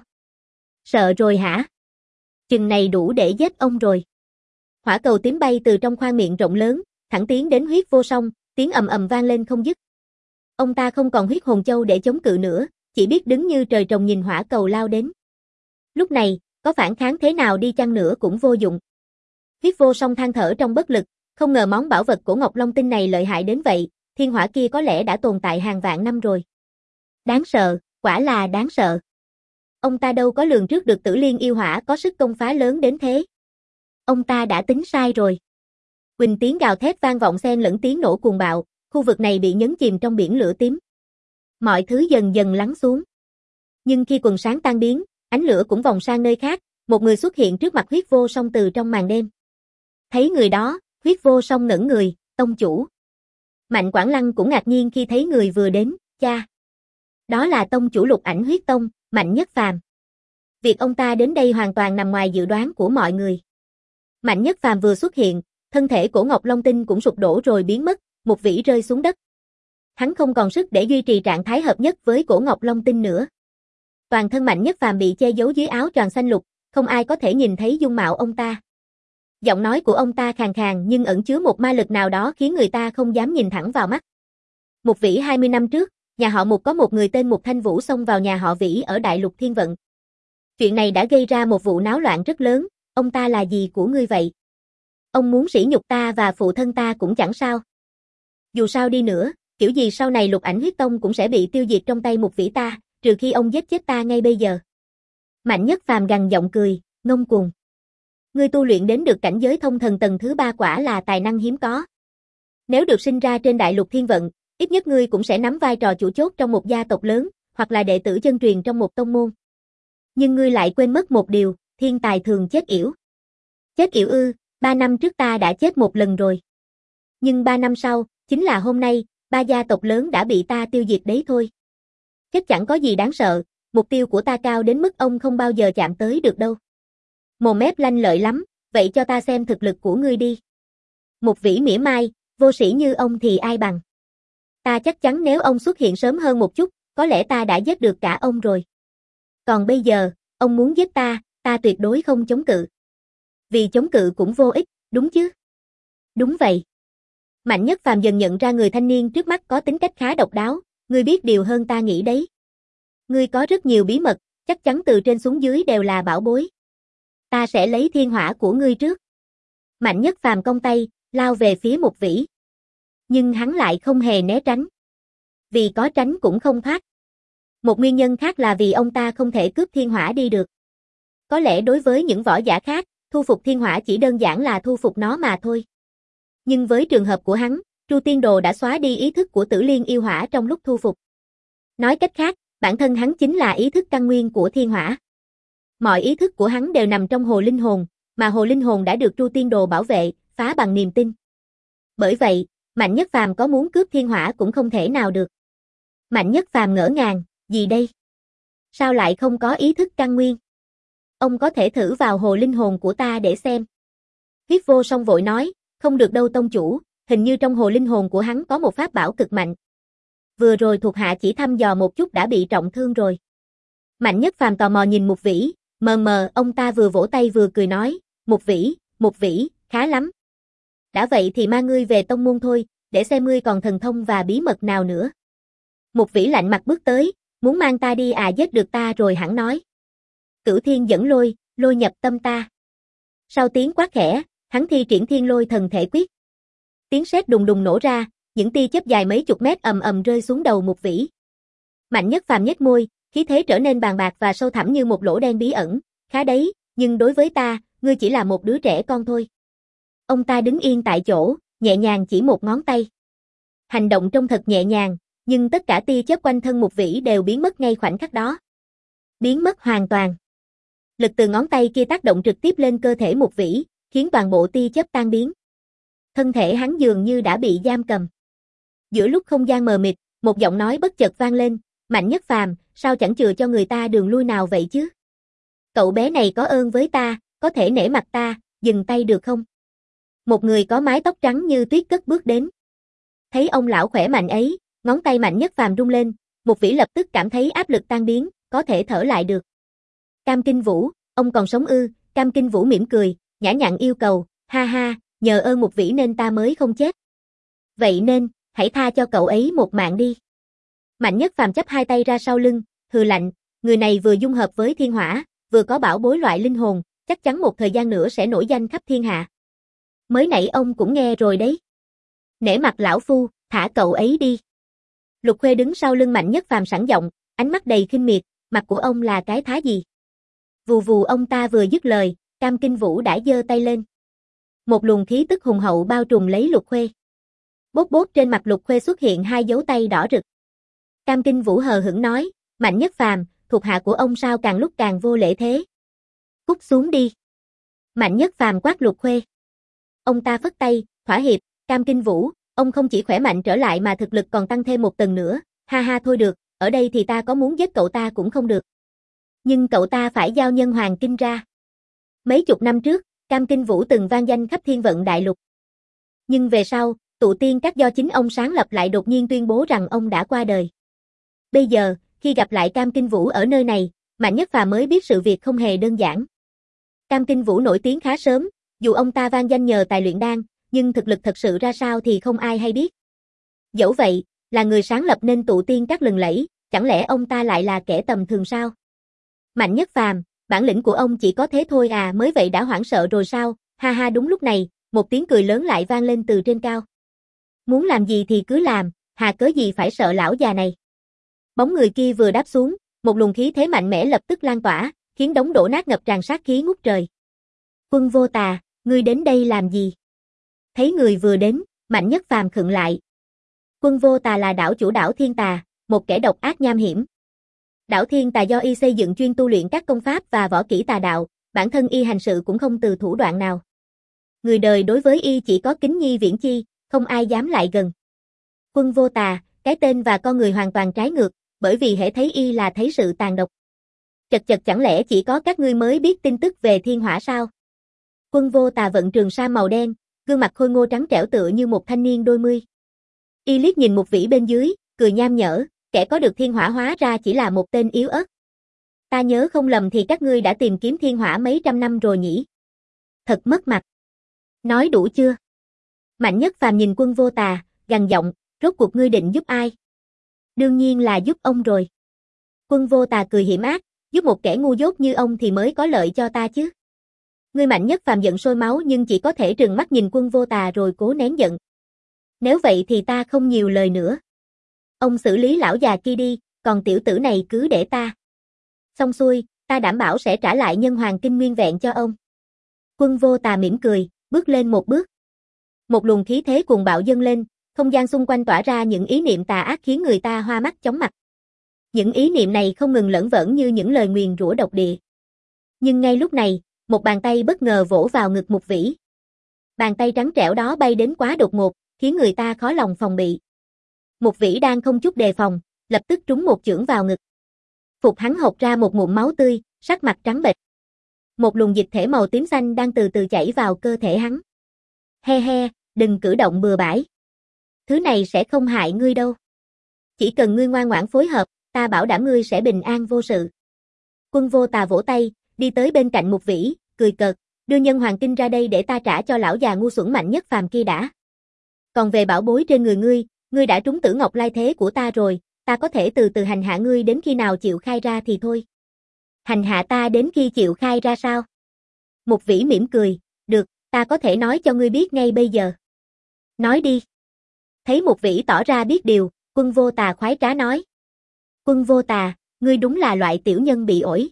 Sợ rồi hả? Chừng này đủ để giết ông rồi. Hỏa cầu tím bay từ trong khoang miệng rộng lớn, thẳng tiến đến Huyết Vô Song, tiếng ầm ầm vang lên không dứt. Ông ta không còn huyết hồn châu để chống cự nữa, chỉ biết đứng như trời trồng nhìn hỏa cầu lao đến. Lúc này, có phản kháng thế nào đi chăng nữa cũng vô dụng. Huyết Vô Song than thở trong bất lực, không ngờ món bảo vật của Ngọc Long Tinh này lợi hại đến vậy, thiên hỏa kia có lẽ đã tồn tại hàng vạn năm rồi. Đáng sợ, quả là đáng sợ. Ông ta đâu có lường trước được Tử Liên yêu hỏa có sức công phá lớn đến thế. Ông ta đã tính sai rồi. Quỳnh tiếng gào thét vang vọng xen lẫn tiếng nổ cuồng bạo, khu vực này bị nhấn chìm trong biển lửa tím. Mọi thứ dần dần lắng xuống. Nhưng khi quần sáng tan biến, ánh lửa cũng vòng sang nơi khác, một người xuất hiện trước mặt Huyết Vô Song từ trong màn đêm. Thấy người đó, Huyết Vô Song ngẩn người, tông chủ. Mạnh Quảng Lăng cũng ngạc nhiên khi thấy người vừa đến, cha. Đó là tông chủ Lục Ảnh Huyết Tông, Mạnh Nhất Phàm. Việc ông ta đến đây hoàn toàn nằm ngoài dự đoán của mọi người. Mạnh Nhất Phàm vừa xuất hiện, thân thể của Ngọc Long Tinh cũng sụp đổ rồi biến mất, một vĩ rơi xuống đất. Hắn không còn sức để duy trì trạng thái hợp nhất với cổ Ngọc Long Tinh nữa. Toàn thân Mạnh Nhất Phàm bị che giấu dưới áo choàng xanh lục, không ai có thể nhìn thấy dung mạo ông ta. Giọng nói của ông ta khàn khàn nhưng ẩn chứa một ma lực nào đó khiến người ta không dám nhìn thẳng vào mắt. Một vĩ hai mươi năm trước, nhà họ Mục có một người tên Mục Thanh Vũ xông vào nhà họ Vĩ ở Đại Lục Thiên Vận. Chuyện này đã gây ra một vụ náo loạn rất lớn, ông ta là gì của ngươi vậy? Ông muốn sỉ nhục ta và phụ thân ta cũng chẳng sao. Dù sao đi nữa, kiểu gì sau này Lục Ảnh Huyết Tông cũng sẽ bị tiêu diệt trong tay Mục Vĩ ta, trừ khi ông giết chết ta ngay bây giờ. Mạnh Nhất Phàm gằn giọng cười, ngông cuồng. Ngươi tu luyện đến được cảnh giới thông thần tầng thứ ba quả là tài năng hiếm có. Nếu được sinh ra trên Đại Lục Thiên Vận, ít nhất ngươi cũng sẽ nắm vai trò chủ chốt trong một gia tộc lớn, hoặc là đệ tử chân truyền trong một tông môn. Nhưng ngươi lại quên mất một điều, thiên tài thường chết yểu. Chết yểu ư, ba năm trước ta đã chết một lần rồi. Nhưng ba năm sau, chính là hôm nay, ba gia tộc lớn đã bị ta tiêu diệt đấy thôi. Chết chẳng có gì đáng sợ, mục tiêu của ta cao đến mức ông không bao giờ chạm tới được đâu. Mồm mép lanh lợi lắm, vậy cho ta xem thực lực của ngươi đi. Một vĩ mỉa mai, vô sĩ như ông thì ai bằng. Ta chắc chắn nếu ông xuất hiện sớm hơn một chút, có lẽ ta đã giết được cả ông rồi. Còn bây giờ, ông muốn giết ta, ta tuyệt đối không chống cự. Vì chống cự cũng vô ích, đúng chứ? Đúng vậy. Mạnh Nhất Phàm dần nhận ra người thanh niên trước mắt có tính cách khá độc đáo, ngươi biết điều hơn ta nghĩ đấy. Ngươi có rất nhiều bí mật, chắc chắn từ trên xuống dưới đều là bảo bối. Ta sẽ lấy thiên hỏa của ngươi trước. Mạnh Nhất Phàm cong tay, lao về phía Mục Vĩ. Nhưng hắn lại không hề né tránh. Vì có tránh cũng không thoát. Một nguyên nhân khác là vì ông ta không thể cướp thiên hỏa đi được. Có lẽ đối với những võ giả khác, thu phục thiên hỏa chỉ đơn giản là thu phục nó mà thôi. Nhưng với trường hợp của hắn, Tru Tiên Đồ đã xóa đi ý thức của Tử Liên yêu hỏa trong lúc thu phục. Nói cách khác, bản thân hắn chính là ý thức căn nguyên của thiên hỏa. Mọi ý thức của hắn đều nằm trong hồ linh hồn, mà hồ linh hồn đã được Tru Tiên Đồ bảo vệ, phá bằng niềm tin. Bởi vậy, Mạnh Nhất Phàm có muốn cướp thiên hỏa cũng không thể nào được. Mạnh Nhất Phàm ngỡ ngàng, gì đây? Sao lại không có ý thức căn nguyên? Ông có thể thử vào hồ linh hồn của ta để xem. Huyết Vô Song vội nói, không được đâu tông chủ, hình như trong hồ linh hồn của hắn có một pháp bảo cực mạnh. Vừa rồi thuộc hạ chỉ thăm dò một chút đã bị trọng thương rồi. Mạnh Nhất Phàm tò mò nhìn Mục Vĩ, mờ mờ ông ta vừa vỗ tay vừa cười nói, Mục Vĩ, Mục Vĩ, khá lắm. Đã vậy thì mang ngươi về tông môn thôi, để xem ngươi còn thần thông và bí mật nào nữa. Mục Vĩ lạnh mặt bước tới, muốn mang ta đi à giết được ta rồi hẳn nói. Cửu Thiên dẫn lôi, lôi nhập tâm ta. Sau tiếng quát khẽ, hắn thi triển Thiên Lôi Thần Thể Quyết. Tiếng sét đùng đùng nổ ra, những tia chớp dài mấy chục mét ầm ầm rơi xuống đầu Mục Vĩ. Mạnh Nhất Phàm nhếch môi, khí thế trở nên bàn bạc và sâu thẳm như một lỗ đen bí ẩn, khá đấy, nhưng đối với ta, ngươi chỉ là một đứa trẻ con thôi. Ông ta đứng yên tại chỗ, nhẹ nhàng chỉ một ngón tay. Hành động trông thật nhẹ nhàng, nhưng tất cả tia chớp quanh thân Mục Vĩ đều biến mất ngay khoảnh khắc đó. Biến mất hoàn toàn. Lực từ ngón tay kia tác động trực tiếp lên cơ thể Mục Vĩ, khiến toàn bộ tia chớp tan biến. Thân thể hắn dường như đã bị giam cầm. Giữa lúc không gian mờ mịt, một giọng nói bất chợt vang lên, Mạnh Nhất Phàm, sao chẳng chừa cho người ta đường lui nào vậy chứ? Cậu bé này có ơn với ta, có thể nể mặt ta, dừng tay được không? Một người có mái tóc trắng như tuyết cất bước đến. Thấy ông lão khỏe mạnh ấy, ngón tay Mạnh Nhất Phàm rung lên, Mục Vĩ lập tức cảm thấy áp lực tan biến, có thể thở lại được. Cam Kinh Vũ, ông còn sống ư? Cam Kinh Vũ mỉm cười, nhã nhặn yêu cầu, ha ha, nhờ ơn Mục Vĩ nên ta mới không chết. Vậy nên, hãy tha cho cậu ấy một mạng đi. Mạnh Nhất Phàm chắp hai tay ra sau lưng, hừ lạnh, người này vừa dung hợp với thiên hỏa, vừa có bảo bối loại linh hồn, chắc chắn một thời gian nữa sẽ nổi danh khắp thiên hạ. Mới nãy ông cũng nghe rồi đấy. Nể mặt lão phu, Thả cậu ấy đi. Lục Khuê đứng sau lưng Mạnh Nhất Phàm sẵn giọng, ánh mắt đầy khinh miệt, mặt của ông là cái thá gì? Vù vù ông ta vừa dứt lời, Cam Kinh Vũ đã giơ tay lên. Một luồng khí tức hùng hậu bao trùm lấy Lục Khuê. Bốt bốt trên mặt Lục Khuê xuất hiện hai dấu tay đỏ rực. Cam Kinh Vũ hờ hững nói, Mạnh Nhất Phàm, thuộc hạ của ông sao càng lúc càng vô lễ thế? Cút xuống đi. Mạnh Nhất Phàm quát Lục Khuê. Ông ta phất tay, thỏa hiệp, Cam Kinh Vũ, ông không chỉ khỏe mạnh trở lại mà thực lực còn tăng thêm một tầng nữa, ha ha thôi được, ở đây thì ta có muốn giết cậu ta cũng không được. Nhưng cậu ta phải giao nhân hoàng kinh ra. Mấy chục năm trước, Cam Kinh Vũ từng vang danh khắp thiên vận đại lục. Nhưng về sau, tụ tiên các do chính ông sáng lập lại đột nhiên tuyên bố rằng ông đã qua đời. Bây giờ, khi gặp lại Cam Kinh Vũ ở nơi này, Mạnh Nhất Phàm mới biết sự việc không hề đơn giản. Cam Kinh Vũ nổi tiếng khá sớm, dù ông ta vang danh nhờ tài luyện đan, nhưng thực lực thật sự ra sao thì không ai hay biết. Dẫu vậy, là người sáng lập nên tụ tiên các lừng lẫy, chẳng lẽ ông ta lại là kẻ tầm thường sao? Mạnh Nhất Phàm, bản lĩnh của ông chỉ có thế thôi à, mới vậy đã hoảng sợ rồi sao? Ha ha, đúng lúc này, một tiếng cười lớn lại vang lên từ trên cao. Muốn làm gì thì cứ làm, hà cớ gì phải sợ lão già này. Bóng người kia vừa đáp xuống, một luồng khí thế mạnh mẽ lập tức lan tỏa, khiến đống đổ nát ngập tràn sát khí ngút trời. Quân Vô Tà, ngươi đến đây làm gì? Thấy người vừa đến, Mạnh Nhất Phàm khựng lại. Quân Vô Tà là đảo chủ đảo Thiên Tà, một kẻ độc ác nham hiểm. Đảo Thiên Tà do y xây dựng chuyên tu luyện các công pháp và võ kỹ tà đạo, bản thân y hành sự cũng không từ thủ đoạn nào. Người đời đối với y chỉ có kính nhi viễn chi, không ai dám lại gần. Quân Vô Tà, cái tên và con người hoàn toàn trái ngược, bởi vì hễ thấy y là thấy sự tàn độc. Chật chật, chẳng lẽ chỉ có các ngươi mới biết tin tức về thiên hỏa sao? Quân Vô Tà vận trường sa màu đen, gương mặt khôi ngô trắng trẻo tựa như một thanh niên đôi mươi. Y liếc nhìn Mục Vĩ bên dưới, cười nham nhở, kẻ có được thiên hỏa hóa ra chỉ là một tên yếu ớt. Ta nhớ không lầm thì các ngươi đã tìm kiếm thiên hỏa mấy trăm năm rồi nhỉ? Thật mất mặt. Nói đủ chưa? Mạnh Nhất Phàm nhìn Quân Vô Tà, gằn giọng, rốt cuộc ngươi định giúp ai? Đương nhiên là giúp ông rồi. Quân Vô Tà cười hiểm ác, giúp một kẻ ngu dốt như ông thì mới có lợi cho ta chứ. Ngươi Mạnh Nhất Phàm giận sôi máu nhưng chỉ có thể trừng mắt nhìn Quân Vô Tà rồi cố nén giận. Nếu vậy thì ta không nhiều lời nữa. Ông xử lý lão già kia đi, còn tiểu tử này cứ để ta. Xong xuôi, ta đảm bảo sẽ trả lại nhân hoàng kinh nguyên vẹn cho ông. Quân Vô Tà mỉm cười, bước lên một bước. Một luồng khí thế cuồng bạo dâng lên, không gian xung quanh tỏa ra những ý niệm tà ác khiến người ta hoa mắt chóng mặt. Những ý niệm này không ngừng lởn vởn như những lời nguyền rủa độc địa. Nhưng ngay lúc này, một bàn tay bất ngờ vỗ vào ngực Mục Vĩ. Bàn tay trắng trẻo đó bay đến quá đột ngột, khiến người ta khó lòng phòng bị. Mục Vĩ đang không chút đề phòng, lập tức trúng một chưởng vào ngực. Phục hắn hộc ra một ngụm máu tươi, sắc mặt trắng bệch. Một luồng dịch thể màu tím xanh đang từ từ chảy vào cơ thể hắn. He he, đừng cử động bừa bãi. Thứ này sẽ không hại ngươi đâu. Chỉ cần ngươi ngoan ngoãn phối hợp, ta bảo đảm ngươi sẽ bình an vô sự. Quân Vô Tà vỗ tay, đi tới bên cạnh Mục Vĩ, cười cợt, đưa nhân hoàng kinh ra đây để ta trả cho lão già ngu xuẩn Mạnh Nhất Phàm kia đã. Còn về bảo bối trên người ngươi, ngươi đã trúng Tử Ngọc Lai Thế của ta rồi, ta có thể từ từ hành hạ ngươi đến khi nào chịu khai ra thì thôi. Hành hạ ta đến khi chịu khai ra sao? Mục Vĩ mỉm cười, được, ta có thể nói cho ngươi biết ngay bây giờ. Nói đi. Thấy Mục Vĩ tỏ ra biết điều, Quân Vô Tà khoái trá nói. Quân Vô Tà, ngươi đúng là loại tiểu nhân bị ổi.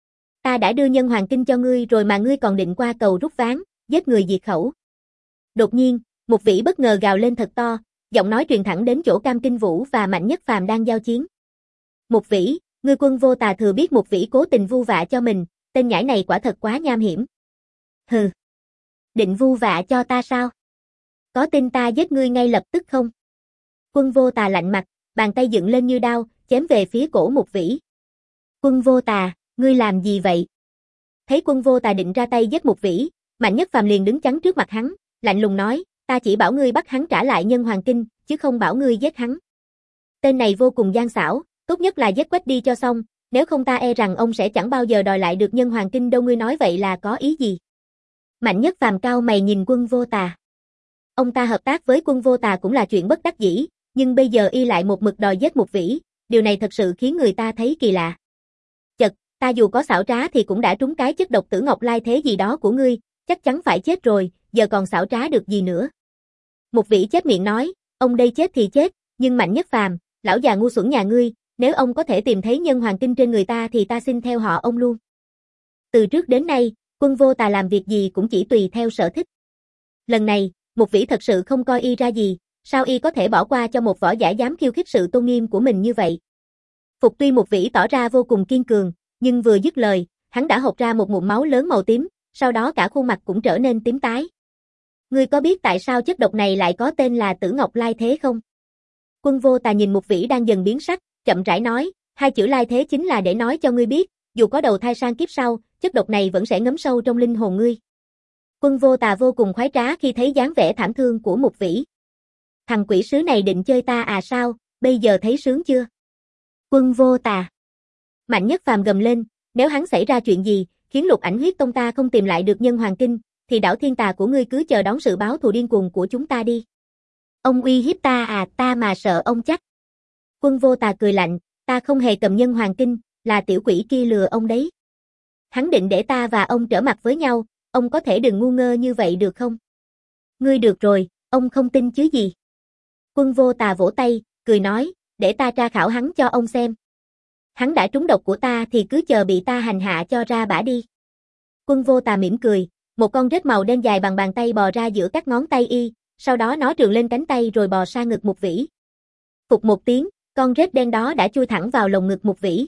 Ta đã đưa nhân hoàng kinh cho ngươi rồi mà ngươi còn định qua cầu rút ván, giết người diệt khẩu. Đột nhiên, Mục Vĩ bất ngờ gào lên thật to, giọng nói truyền thẳng đến chỗ Cam Kinh Vũ và Mạnh Nhất Phàm đang giao chiến. Mục Vĩ, ngươi Quân Vô Tà thừa biết Mục Vĩ cố tình vu vạ cho mình, tên nhãi này quả thật quá nham hiểm. Hừ. Định vu vạ cho ta sao? Có tin ta giết ngươi ngay lập tức không? Quân Vô Tà lạnh mặt, bàn tay dựng lên như đao, chém về phía cổ Mục Vĩ. Quân Vô Tà, ngươi làm gì vậy? Thấy Quân Vô Tà định ra tay giết Mục Vĩ, Mạnh Nhất Phàm liền đứng chắn trước mặt hắn, lạnh lùng nói, ta chỉ bảo ngươi bắt hắn trả lại nhân hoàng kinh, chứ không bảo ngươi giết hắn. Tên này vô cùng gian xảo, tốt nhất là giết quách đi cho xong, nếu không ta e rằng ông sẽ chẳng bao giờ đòi lại được nhân hoàng kinh đâu. Ngươi nói vậy là có ý gì? Mạnh Nhất Phàm cau mày nhìn Quân Vô Tà. Ông ta hợp tác với Quân Vô Tà cũng là chuyện bất đắc dĩ, nhưng bây giờ y lại một mực đòi giết Mục Vĩ, điều này thật sự khiến người ta thấy kỳ lạ. Chật, ta dù có xảo trá thì cũng đã trúng cái chất độc Tử Ngọc Lai Thế gì đó của ngươi, chắc chắn phải chết rồi, giờ còn xảo trá được gì nữa. Mục Vĩ chép miệng nói, ông đây chết thì chết, nhưng Mạnh Nhất Phàm, lão già ngu xuẩn nhà ngươi, nếu ông có thể tìm thấy nhân hoàng kinh trên người ta thì ta xin theo họ ông luôn. Từ trước đến nay, Quân Vô Tà làm việc gì cũng chỉ tùy theo sở thích. Lần này, Mục Vĩ thật sự không coi y ra gì, sao y có thể bỏ qua cho một võ giả dám khiêu khích sự tôn nghiêm của mình như vậy. Phục tuy Mục Vĩ tỏ ra vô cùng kiên cường, nhưng vừa dứt lời, hắn đã hộc ra một ngụm máu lớn màu tím, sau đó cả khuôn mặt cũng trở nên tím tái. Ngươi có biết tại sao chất độc này lại có tên là Tử Ngọc Lai Thế không? Quân Vô Tà nhìn Mục Vĩ đang dần biến sắc, chậm rãi nói, hai chữ Lai Thế chính là để nói cho ngươi biết, dù có đầu thai sang kiếp sau, chất độc này vẫn sẽ ngấm sâu trong linh hồn ngươi. Quân Vô Tà vô cùng khoái trá khi thấy dáng vẻ thảm thương của Mục Vĩ. Thằng quỷ sứ này định chơi ta à sao, bây giờ thấy sướng chưa? Quân Vô Tà. Mạnh Nhất Phàm gầm lên, nếu hắn xảy ra chuyện gì, khiến Lục Ảnh Huyết Tông ta không tìm lại được nhân hoàng kinh, thì đảo thiên tà của ngươi cứ chờ đón sự báo thù điên cuồng của chúng ta đi. Ông uy hiếp ta à, ta mà sợ ông chắc. Quân Vô Tà cười lạnh, ta không hề cầm nhân hoàng kinh, là tiểu quỷ kia lừa ông đấy. Hắn định để ta và ông trở mặt với nhau, ông có thể đừng ngu ngơ như vậy được không? Ngươi được rồi, ông không tin chứ gì. Quân Vô Tà vỗ tay, cười nói, để ta tra khảo hắn cho ông xem. Hắn đã trúng độc của ta thì cứ chờ bị ta hành hạ cho ra bả đi. Quân Vô Tà mỉm cười, một con rết màu đen dài bằng bàn tay bò ra giữa các ngón tay y, sau đó nó trườn lên cánh tay rồi bò sang ngực Mục Vĩ. Phụt một tiếng, con rết đen đó đã chui thẳng vào lồng ngực Mục Vĩ.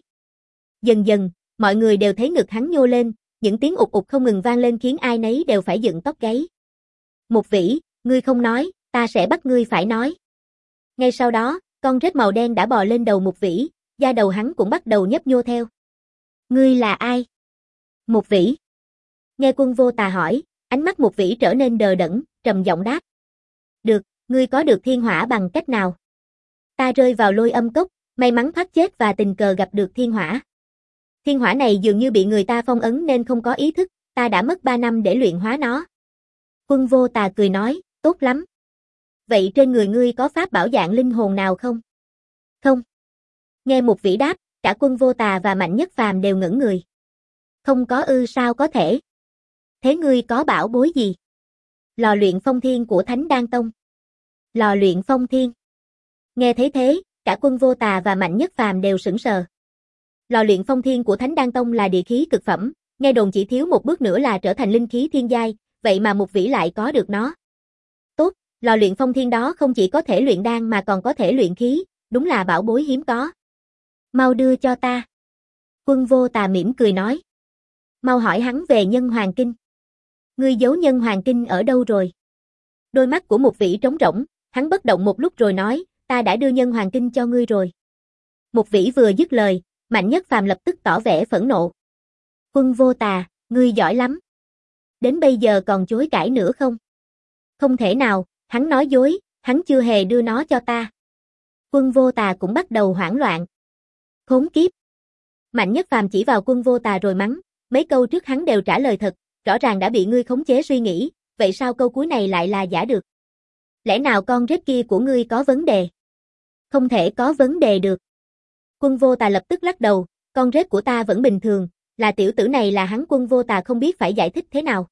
Dần dần, mọi người đều thấy ngực hắn nhô lên, những tiếng ụt ụt không ngừng vang lên khiến ai nấy đều phải dựng tóc gáy. Mục Vĩ, ngươi không nói, ta sẽ bắt ngươi phải nói. Ngay sau đó, con rết màu đen đã bò lên đầu Mục Vĩ, da đầu hắn cũng bắt đầu nhấp nhô theo. Ngươi là ai? Mục Vĩ. Nghe Quân Vô Tà hỏi, ánh mắt Mục Vĩ trở nên đờ đẫn, trầm giọng đáp. Được, ngươi có được thiên hỏa bằng cách nào? Ta rơi vào lôi âm cốc, may mắn thoát chết và tình cờ gặp được thiên hỏa. Thiên hỏa này dường như bị người ta phong ấn nên không có ý thức, ta đã mất ba năm để luyện hóa nó. Quân Vô Tà cười nói, tốt lắm. Vậy trên người ngươi có pháp bảo dạng linh hồn nào không? Không. Nghe Mục Vĩ đáp, cả Quân Vô Tà và Mạnh Nhất Phàm đều ngẩn người. Không có ư, sao có thể? Thế ngươi có bảo bối gì? Lò luyện phong thiên của Thánh Đan Tông. Lò luyện phong thiên. Nghe thấy thế, cả Quân Vô Tà và Mạnh Nhất Phàm đều sững sờ. Lò luyện phong thiên của Thánh Đan Tông là địa khí cực phẩm, nghe đồn chỉ thiếu một bước nữa là trở thành linh khí thiên giai, vậy mà Mục Vĩ lại có được nó. Tốt, lò luyện phong thiên đó không chỉ có thể luyện đan mà còn có thể luyện khí, đúng là bảo bối hiếm có. Mau đưa cho ta. Quân Vô Tà mỉm cười nói. Mau hỏi hắn về nhân hoàng kinh. Ngươi giấu nhân hoàng kinh ở đâu rồi? Đôi mắt của Mục Vĩ trống rỗng, hắn bất động một lúc rồi nói, ta đã đưa nhân hoàng kinh cho ngươi rồi. Mục Vĩ vừa dứt lời, Mạnh Nhất Phàm lập tức tỏ vẻ phẫn nộ. Quân Vô Tà, ngươi giỏi lắm. Đến bây giờ còn chối cãi nữa không? Không thể nào, hắn nói dối, hắn chưa hề đưa nó cho ta. Quân Vô Tà cũng bắt đầu hoảng loạn. Khốn kiếp. Mạnh Nhất Phàm chỉ vào Quân Vô Tà rồi mắng, mấy câu trước hắn đều trả lời thật, rõ ràng đã bị ngươi khống chế suy nghĩ, vậy sao câu cuối này lại là giả được? Lẽ nào con rết kia của ngươi có vấn đề? Không thể có vấn đề được. Quân Vô Tà lập tức lắc đầu, con rết của ta vẫn bình thường, là tiểu tử này là hắn. Quân Vô Tà không biết phải giải thích thế nào.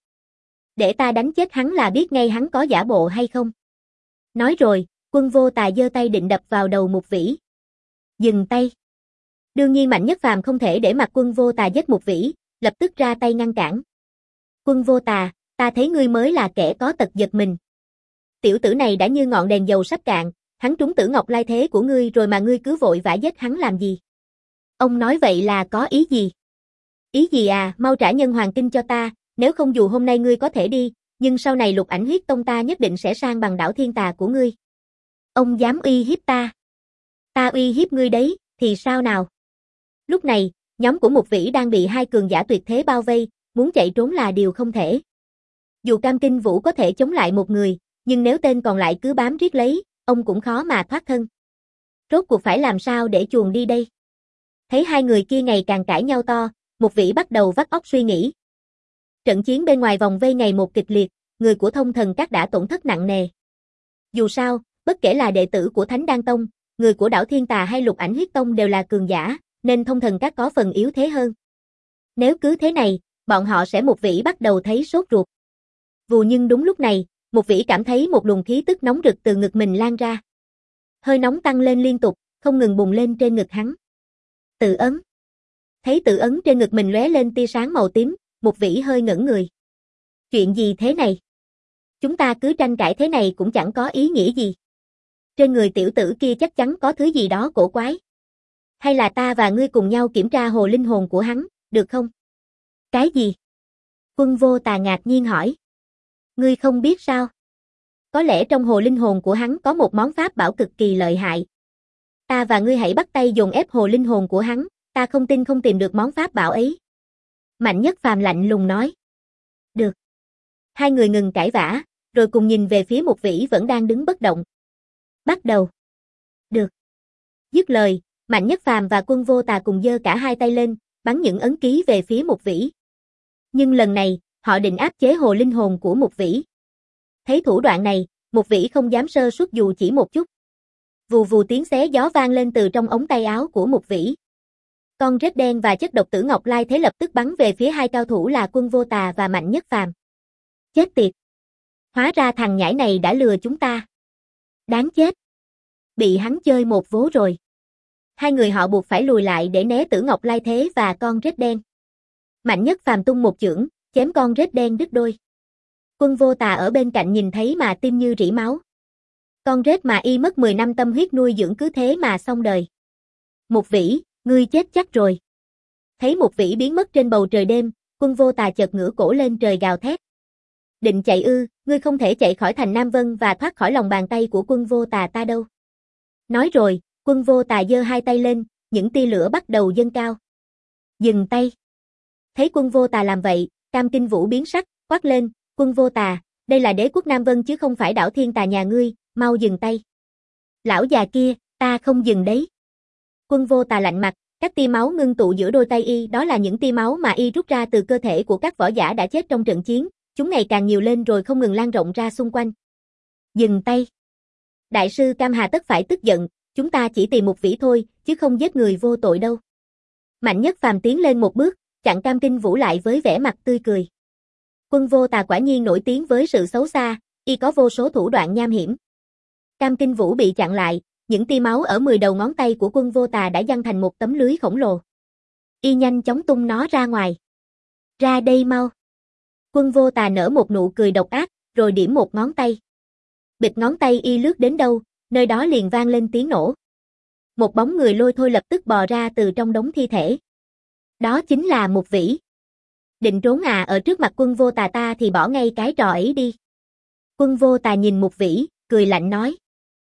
Để ta đánh chết hắn là biết ngay hắn có giả bộ hay không. Nói rồi, Quân Vô Tà giơ tay định đập vào đầu Mục Vĩ. Dừng tay. Đương nhiên Mạnh Nhất Phàm không thể để mặc Quân Vô Tà giết Mục Vĩ, lập tức ra tay ngăn cản. Quân Vô Tà, ta thấy ngươi mới là kẻ có tật giật mình. Tiểu tử này đã như ngọn đèn dầu sắp cạn, hắn trúng Tử Ngọc Lai Thế của ngươi rồi mà ngươi cứ vội vã giết hắn làm gì? Ông nói vậy là có ý gì? Ý gì à, mau trả nhân hoàng kinh cho ta, nếu không dù hôm nay ngươi có thể đi, nhưng sau này Lục Ảnh Huyết Tông ta nhất định sẽ sang bằng đảo thiên tà của ngươi. Ông dám uy hiếp ta? Ta uy hiếp ngươi đấy, thì sao nào? Lúc này, nhóm của Mục Vĩ đang bị hai cường giả tuyệt thế bao vây, muốn chạy trốn là điều không thể. Dù Cam Kinh Vũ có thể chống lại một người, nhưng nếu tên còn lại cứ bám riết lấy, ông cũng khó mà thoát thân. Rốt cuộc phải làm sao để chuồn đi đây? Thấy hai người kia ngày càng cãi nhau to, Mục Vĩ bắt đầu vắt óc suy nghĩ. Trận chiến bên ngoài vòng vây ngày một kịch liệt, người của Thông Thần Các đã tổn thất nặng nề. Dù sao, bất kể là đệ tử của Thánh Đan Tông, người của đảo Thiên Tà hay Lục Ảnh Huyết Tông đều là cường giả, nên Thông Thần Các có phần yếu thế hơn. Nếu cứ thế này, bọn họ sẽ Mục Vĩ bắt đầu thấy sốt ruột. Vù nhưng đúng lúc này, Mục Vĩ cảm thấy một luồng khí tức nóng rực từ ngực mình lan ra. Hơi nóng tăng lên liên tục, không ngừng bùng lên trên ngực hắn. Tự ấn. Thấy tự ấn trên ngực mình lóe lên tia sáng màu tím, Mục Vĩ hơi ngẩn người. Chuyện gì thế này? Chúng ta cứ tranh cãi thế này cũng chẳng có ý nghĩa gì. Trên người tiểu tử kia chắc chắn có thứ gì đó cổ quái. Hay là ta và ngươi cùng nhau kiểm tra hồ linh hồn của hắn, được không? Cái gì? Quân Vô Tà ngạc nhiên hỏi. Ngươi không biết sao? Có lẽ trong hồ linh hồn của hắn có một món pháp bảo cực kỳ lợi hại. Ta và ngươi hãy bắt tay dồn ép hồ linh hồn của hắn, ta không tin không tìm được món pháp bảo ấy. Mạnh Nhất Phàm lạnh lùng nói. Được. Hai người ngừng cãi vã, rồi cùng nhìn về phía Mục Vĩ vẫn đang đứng bất động. Bắt đầu. Được. Dứt lời, Mạnh Nhất Phàm và Quân Vô Tà cùng giơ cả hai tay lên, bắn những ấn ký về phía Mục Vĩ. Nhưng lần này, họ định áp chế hồ linh hồn của Mục Vĩ. Thấy thủ đoạn này, Mục Vĩ không dám sơ suất dù chỉ một chút. Vù vù tiếng xé gió vang lên từ trong ống tay áo của Mục Vĩ. Con rết đen và chất độc tử ngọc lai thế lập tức bắn về phía hai cao thủ là Quân Vô Tà và Mạnh Nhất Phàm. Chết tiệt! Hóa ra thằng nhãi này đã lừa chúng ta. Đáng chết! Bị hắn chơi một vố rồi. Hai người họ buộc phải lùi lại để né tử ngọc lai thế và con rết đen. Mạnh Nhất Phàm tung một chưởng, chém con rết đen đứt đôi. Quân Vô Tà ở bên cạnh nhìn thấy mà tim như rỉ máu. Con rết mà y mất mười năm tâm huyết nuôi dưỡng cứ thế mà xong đời. Mục Vĩ, ngươi chết chắc rồi. Thấy Mục Vĩ biến mất trên bầu trời đêm, Quân Vô Tà chợt ngửa cổ lên trời gào thét. Định chạy ư, ngươi không thể chạy khỏi thành Nam Vân và thoát khỏi lòng bàn tay của Quân Vô Tà ta đâu. Nói rồi, Quân Vô Tà giơ hai tay lên, những tia lửa bắt đầu dâng cao. Dừng tay. Thấy Quân Vô Tà làm vậy, Cam Kinh Vũ biến sắc, quát lên, Quân Vô Tà, đây là đế quốc Nam Vân chứ không phải đảo Thiên Tà nhà ngươi, mau dừng tay. Lão già kia, ta không dừng đấy. Quân Vô Tà lạnh mặt, các tia máu ngưng tụ giữa đôi tay y, đó là những tia máu mà y rút ra từ cơ thể của các võ giả đã chết trong trận chiến, chúng ngày càng nhiều lên rồi không ngừng lan rộng ra xung quanh. Dừng tay. Đại sư Cam hà tất phải tức giận, chúng ta chỉ tìm Mục Vĩ thôi, chứ không giết người vô tội đâu. Mạnh Nhất Phàm tiến lên một bước, chặn Cam Kinh Vũ lại với vẻ mặt tươi cười. Quân Vô Tà quả nhiên nổi tiếng với sự xấu xa, y có vô số thủ đoạn nham hiểm. Cam Kinh Vũ bị chặn lại, những tia máu ở mười đầu ngón tay của Quân Vô Tà đã giăng thành một tấm lưới khổng lồ. Y nhanh chóng tung nó ra ngoài. Ra đây mau. Quân Vô Tà nở một nụ cười độc ác, rồi điểm một ngón tay. Bịch ngón tay y lướt đến đâu, nơi đó liền vang lên tiếng nổ. Một bóng người lôi thôi lập tức bò ra từ trong đống thi thể. Đó chính là Mục Vĩ. Định trốn à, ở trước mặt Quân Vô Tà ta thì bỏ ngay cái trò ấy đi. Quân Vô Tà nhìn Mục Vĩ, cười lạnh nói.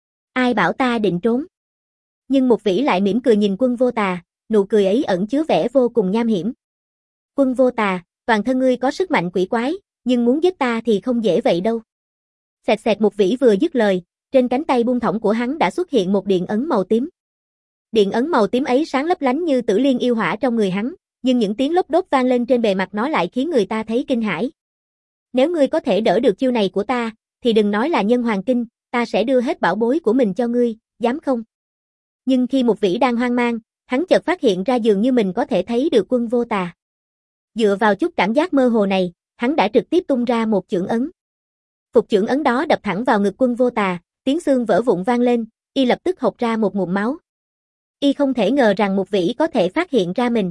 Ai bảo ta định trốn? Nhưng Mục Vĩ lại mỉm cười nhìn Quân Vô Tà, nụ cười ấy ẩn chứa vẻ vô cùng nham hiểm. Quân Vô Tà, toàn thân ngươi có sức mạnh quỷ quái, nhưng muốn giết ta thì không dễ vậy đâu. Xẹt xẹt. Mục Vĩ vừa dứt lời, trên cánh tay buông thõng của hắn đã xuất hiện một điện ấn màu tím. Điện ấn màu tím ấy sáng lấp lánh như tử liên yêu hỏa trong người hắn, nhưng những tiếng lốp đốt vang lên trên bề mặt nó lại khiến người ta thấy kinh hãi. Nếu ngươi có thể đỡ được chiêu này của ta, thì đừng nói là nhân hoàng kinh, ta sẽ đưa hết bảo bối của mình cho ngươi, dám không? Nhưng khi Mục Vĩ đang hoang mang, hắn chợt phát hiện ra dường như mình có thể thấy được Quân Vô Tà. Dựa vào chút cảm giác mơ hồ này, hắn đã trực tiếp tung ra một chưởng ấn. Phục chưởng ấn đó đập thẳng vào ngực Quân Vô Tà, tiếng xương vỡ vụn vang lên, y lập tức hộc ra một ngụm máu. Y không thể ngờ rằng Mục Vĩ có thể phát hiện ra mình.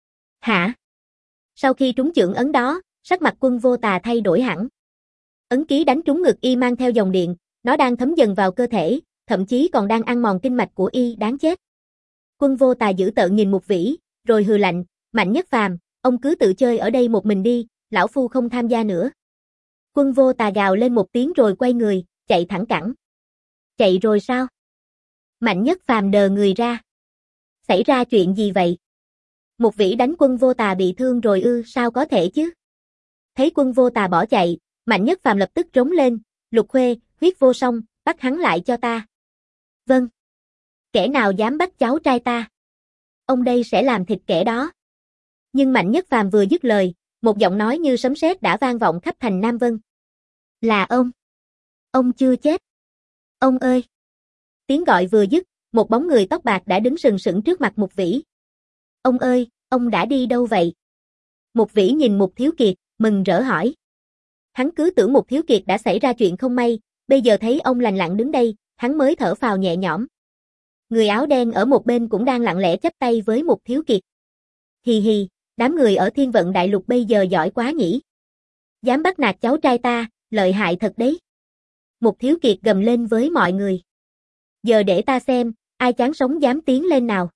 Hả? Sau khi trúng chưởng ấn đó, sắc mặt Quân Vô Tà thay đổi hẳn. Ấn ký đánh trúng ngực y mang theo dòng điện, nó đang thấm dần vào cơ thể, thậm chí còn đang ăn mòn kinh mạch của y, đáng chết. Quân Vô Tà dữ tợn nhìn Mục Vĩ, rồi hừ lạnh, Mạnh Nhất Phàm, ông cứ tự chơi ở đây một mình đi, lão phu không tham gia nữa. Quân Vô Tà gào lên một tiếng rồi quay người, chạy thẳng cẳng. Chạy rồi sao? Mạnh Nhất Phàm đờ người ra. Xảy ra chuyện gì vậy? Mục Vĩ đánh Quân Vô Tà bị thương rồi ư, sao có thể chứ? Thấy Quân Vô Tà bỏ chạy, Mạnh Nhất Phàm lập tức trống lên, Lục Khuê, Huyết Vô Song, bắt hắn lại cho ta. Vâng. Kẻ nào dám bắt cháu trai ta? Ông đây sẽ làm thịt kẻ đó. Nhưng Mạnh Nhất Phàm vừa dứt lời, một giọng nói như sấm sét đã vang vọng khắp thành Nam Vân. Là ông. Ông chưa chết. Ông ơi. Tiếng gọi vừa dứt, một bóng người tóc bạc đã đứng sừng sững trước mặt Mục Vĩ. Ông ơi, ông đã đi đâu vậy? Mục Vĩ nhìn Mục Thiếu Kiệt, mừng rỡ hỏi. Hắn cứ tưởng Mục Thiếu Kiệt đã xảy ra chuyện không may, bây giờ thấy ông lành lặn đứng đây, hắn mới thở phào nhẹ nhõm. Người áo đen ở một bên cũng đang lặng lẽ chắp tay với Mục Thiếu Kiệt. Hì hì, đám người ở Thiên Vận Đại Lục bây giờ giỏi quá nhỉ. Dám bắt nạt cháu trai ta, lợi hại thật đấy. Mục Thiếu Kiệt gầm lên với mọi người. Giờ để ta xem, ai chán sống dám tiến lên nào.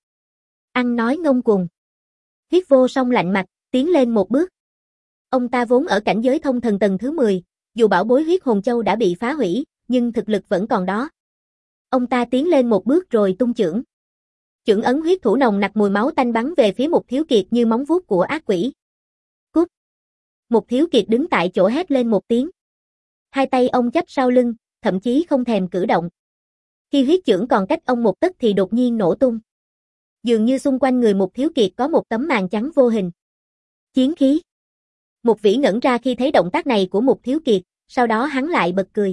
Ăn nói ngông cuồng. Huyết Vô Song lạnh mặt, tiến lên một bước. Ông ta vốn ở cảnh giới thông thần tầng thứ mười, dù bảo bối huyết hồn châu đã bị phá hủy, nhưng thực lực vẫn còn đó. Ông ta tiến lên một bước rồi tung chưởng. Chưởng ấn huyết thủ nồng nặc mùi máu tanh bắn về phía Mục Thiếu Kiệt như móng vuốt của ác quỷ. Cút! Mục Thiếu Kiệt đứng tại chỗ hét lên một tiếng. Hai tay ông chắp sau lưng, thậm chí không thèm cử động. Khi huyết chưởng còn cách ông một tấc thì đột nhiên nổ tung. Dường như xung quanh người Mục Thiếu Kiệt có một tấm màn trắng vô hình. Chiến khí. Mục Vĩ ngẩn ra khi thấy động tác này của Mục Thiếu Kiệt, sau đó hắn lại bật cười.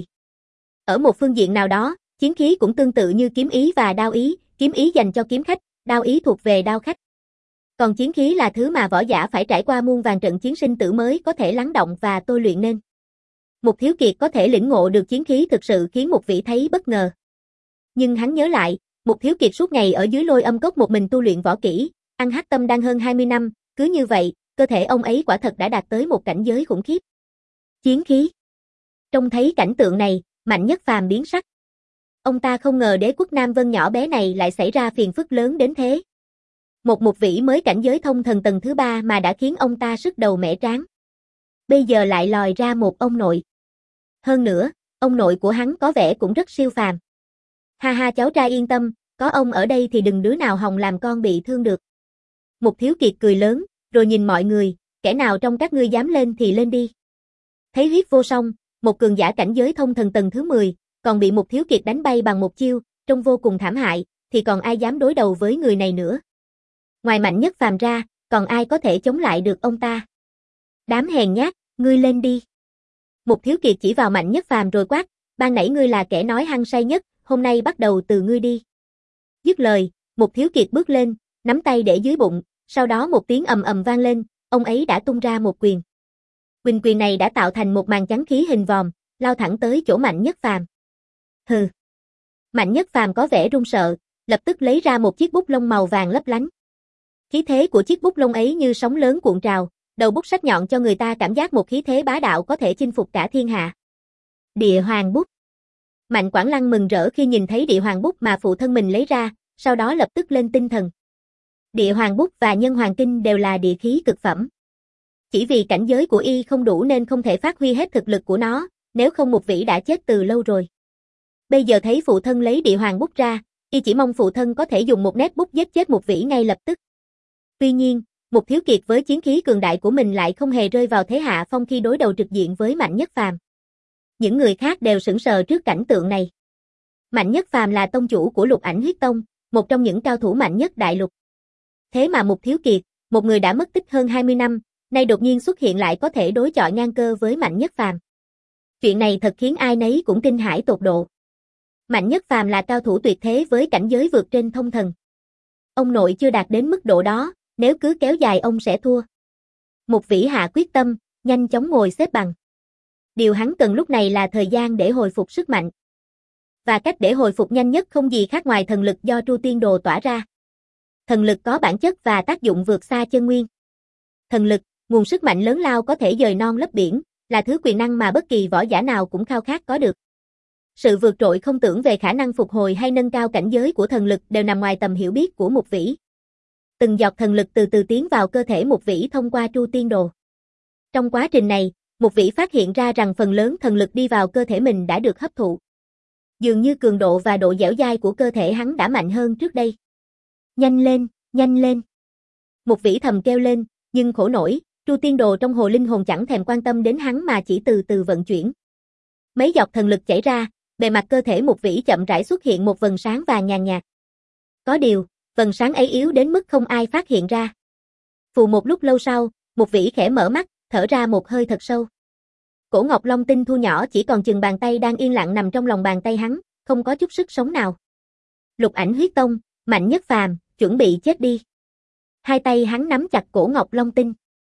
Ở một phương diện nào đó, chiến khí cũng tương tự như kiếm ý và đao ý, kiếm ý dành cho kiếm khách, đao ý thuộc về đao khách. Còn chiến khí là thứ mà võ giả phải trải qua muôn vàn trận chiến sinh tử mới có thể lắng động và tôi luyện nên. Mục Thiếu Kiệt có thể lĩnh ngộ được chiến khí thực sự khiến Mục Vĩ thấy bất ngờ. Nhưng hắn nhớ lại, Mục Thiếu Kiệt suốt ngày ở dưới Lôi Âm Cốc một mình tu luyện võ kỹ, ăn hắc tâm đan hơn hai mươi năm, cứ như vậy, cơ thể ông ấy quả thật đã đạt tới một cảnh giới khủng khiếp. Chiến khí. Trông thấy cảnh tượng này, Mạnh Nhất Phàm biến sắc. Ông ta không ngờ Đế quốc Nam Vân nhỏ bé này lại xảy ra phiền phức lớn đến thế. Một Mục Vĩ mới cảnh giới thông thần tầng thứ ba mà đã khiến ông ta sứt đầu mẻ trán. Bây giờ lại lòi ra một ông nội. Hơn nữa, ông nội của hắn có vẻ cũng rất siêu phàm. Ha ha, cháu trai yên tâm, có ông ở đây thì đừng đứa nào hòng làm con bị thương được. Mục Thiếu Kiệt cười lớn, rồi nhìn mọi người, kẻ nào trong các ngươi dám lên thì lên đi. Thấy Huyết Vô Song, một cường giả cảnh giới thông thần tầng thứ mười, còn bị Mục Thiếu Kiệt đánh bay bằng một chiêu, trông vô cùng thảm hại, thì còn ai dám đối đầu với người này nữa. Ngoài Mạnh Nhất Phàm ra, còn ai có thể chống lại được ông ta. Đám hèn nhát, ngươi lên đi. Mục Thiếu Kiệt chỉ vào Mạnh Nhất Phàm rồi quát, ban nãy ngươi là kẻ nói hăng say nhất, hôm nay bắt đầu từ ngươi đi. Dứt lời, Mục Thiếu Kiệt bước lên, nắm tay để dưới bụng, sau đó một tiếng ầm ầm vang lên, ông ấy đã tung ra một quyền. Quyền quyền này đã tạo thành một màn chắn khí hình vòm, lao thẳng tới chỗ Mạnh Nhất Phàm. Hừ. Mạnh Nhất Phàm có vẻ run sợ, lập tức lấy ra một chiếc bút lông màu vàng lấp lánh. Khí thế của chiếc bút lông ấy như sóng lớn cuộn trào, đầu bút sắc nhọn cho người ta cảm giác một khí thế bá đạo có thể chinh phục cả thiên hạ. Địa Hoàng bút. Mạnh Quảng Lăng mừng rỡ khi nhìn thấy địa hoàng bút mà phụ thân mình lấy ra, sau đó lập tức lên tinh thần. Địa hoàng bút và nhân hoàng kinh đều là địa khí cực phẩm. Chỉ vì cảnh giới của y không đủ nên không thể phát huy hết thực lực của nó, nếu không Mục Vĩ đã chết từ lâu rồi. Bây giờ thấy phụ thân lấy địa hoàng bút ra, y chỉ mong phụ thân có thể dùng một nét bút giết chết Mục Vĩ ngay lập tức. Tuy nhiên, Mục Thiếu Kiệt với chiến khí cường đại của mình lại không hề rơi vào thế hạ phong khi đối đầu trực diện với Mạnh Nhất Phàm. Những người khác đều sững sờ trước cảnh tượng này. Mạnh Nhất Phàm là tông chủ của Lục Ảnh Huyết Tông, một trong những cao thủ mạnh nhất đại lục. Thế mà Mục Thiếu Kiệt, một người đã mất tích hơn hai mươi năm, nay đột nhiên xuất hiện lại có thể đối chọi ngang cơ với Mạnh Nhất Phàm. Chuyện này thật khiến ai nấy cũng kinh hãi tột độ. Mạnh Nhất Phàm là cao thủ tuyệt thế với cảnh giới vượt trên thông thần. Ông nội chưa đạt đến mức độ đó, nếu cứ kéo dài ông sẽ thua. Mục Vĩ hạ quyết tâm, nhanh chóng ngồi xếp bằng. Điều hắn cần lúc này là thời gian để hồi phục sức mạnh. Và cách để hồi phục nhanh nhất không gì khác ngoài thần lực do Tru Tiên Đồ tỏa ra. Thần lực có bản chất và tác dụng vượt xa chân nguyên. Thần lực, nguồn sức mạnh lớn lao có thể dời non lấp biển, là thứ quyền năng mà bất kỳ võ giả nào cũng khao khát có được. Sự vượt trội không tưởng về khả năng phục hồi hay nâng cao cảnh giới của thần lực đều nằm ngoài tầm hiểu biết của Mục Vĩ. Từng giọt thần lực từ từ tiến vào cơ thể Mục Vĩ thông qua Tru Tiên Đồ. Trong quá trình này, Mục Vĩ phát hiện ra rằng phần lớn thần lực đi vào cơ thể mình đã được hấp thụ. Dường như cường độ và độ dẻo dai của cơ thể hắn đã mạnh hơn trước đây. Nhanh lên, nhanh lên. Mục Vĩ thầm kêu lên, nhưng khổ nổi, Tru Tiên Đồ trong hồ linh hồn chẳng thèm quan tâm đến hắn mà chỉ từ từ vận chuyển. Mấy giọt thần lực chảy ra, bề mặt cơ thể Mục Vĩ chậm rãi xuất hiện một vầng sáng vàng nhàn nhạt. Có điều, vầng sáng ấy yếu đến mức không ai phát hiện ra. Phù một lúc lâu sau, Mục Vĩ khẽ mở mắt, thở ra một hơi thật sâu. Cổ Ngọc Long Tinh thu nhỏ chỉ còn chừng bàn tay đang yên lặng nằm trong lòng bàn tay hắn, không có chút sức sống nào. Lục Ảnh Huyết Tông, Mạnh Nhất Phàm, chuẩn bị chết đi. Hai tay hắn nắm chặt cổ Ngọc Long Tinh.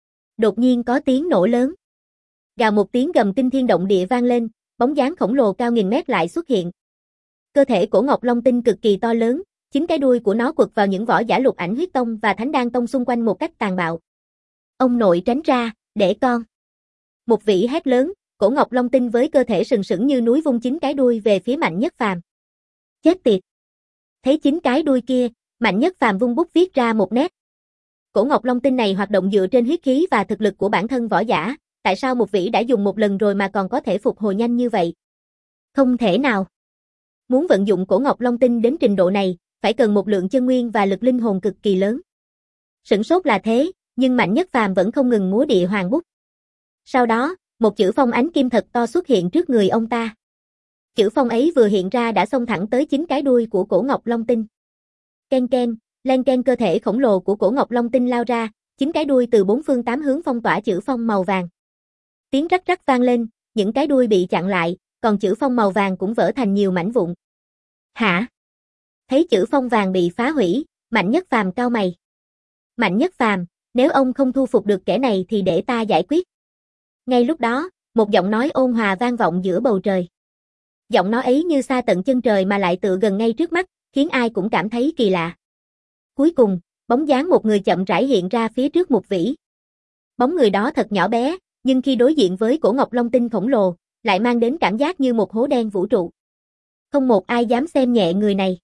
Đột nhiên có tiếng nổ lớn. Gào một tiếng gầm kinh thiên động địa vang lên, bóng dáng khổng lồ cao nghìn mét lại xuất hiện. Cơ thể cổ Ngọc Long Tinh cực kỳ to lớn, Chính cái đuôi của nó quật vào những võ giả Lục Ảnh Huyết Tông và Thánh Đan Tông xung quanh một cách tàn bạo. Ông nội tránh ra, để con. Một vĩ hét lớn, cổ Ngọc Long Tinh với cơ thể sừng sững như núi vung chính cái đuôi về phía Mạnh Nhất Phàm. Chết tiệt. Thấy chính cái đuôi kia, Mạnh Nhất Phàm vung bút viết ra một nét. Cổ Ngọc Long Tinh này hoạt động dựa trên huyết khí và thực lực của bản thân võ giả, tại sao một vĩ đã dùng một lần rồi mà còn có thể phục hồi nhanh như vậy? Không thể nào. Muốn vận dụng cổ Ngọc Long Tinh đến trình độ này, phải cần một lượng chân nguyên và lực linh hồn cực kỳ lớn. Sửng sốt là thế, nhưng Mạnh Nhất Phàm vẫn không ngừng múa địa hoàng bút. Sau đó, một chữ phong ánh kim thật to xuất hiện trước người ông ta. Chữ phong ấy vừa hiện ra đã xông thẳng tới chính cái đuôi của cổ Ngọc Long Tinh. Ken ken, len ken, cơ thể khổng lồ của cổ Ngọc Long Tinh lao ra, chính cái đuôi từ bốn phương tám hướng phong tỏa chữ phong màu vàng. Tiếng rắc rắc vang lên, những cái đuôi bị chặn lại, còn chữ phong màu vàng cũng vỡ thành nhiều mảnh vụn. Hả? Thấy chữ phong vàng bị phá hủy, Mạnh Nhất Phàm cau mày. Mạnh Nhất Phàm, nếu ông không thu phục được kẻ này thì để ta giải quyết. Ngay lúc đó, một giọng nói ôn hòa vang vọng giữa bầu trời. Giọng nói ấy như xa tận chân trời mà lại tựa gần ngay trước mắt, khiến ai cũng cảm thấy kỳ lạ. Cuối cùng, bóng dáng một người chậm rãi hiện ra phía trước Mục Vĩ. Bóng người đó thật nhỏ bé, nhưng khi đối diện với cổ Ngọc Long Tinh khổng lồ, lại mang đến cảm giác như một hố đen vũ trụ. Không một ai dám xem nhẹ người này.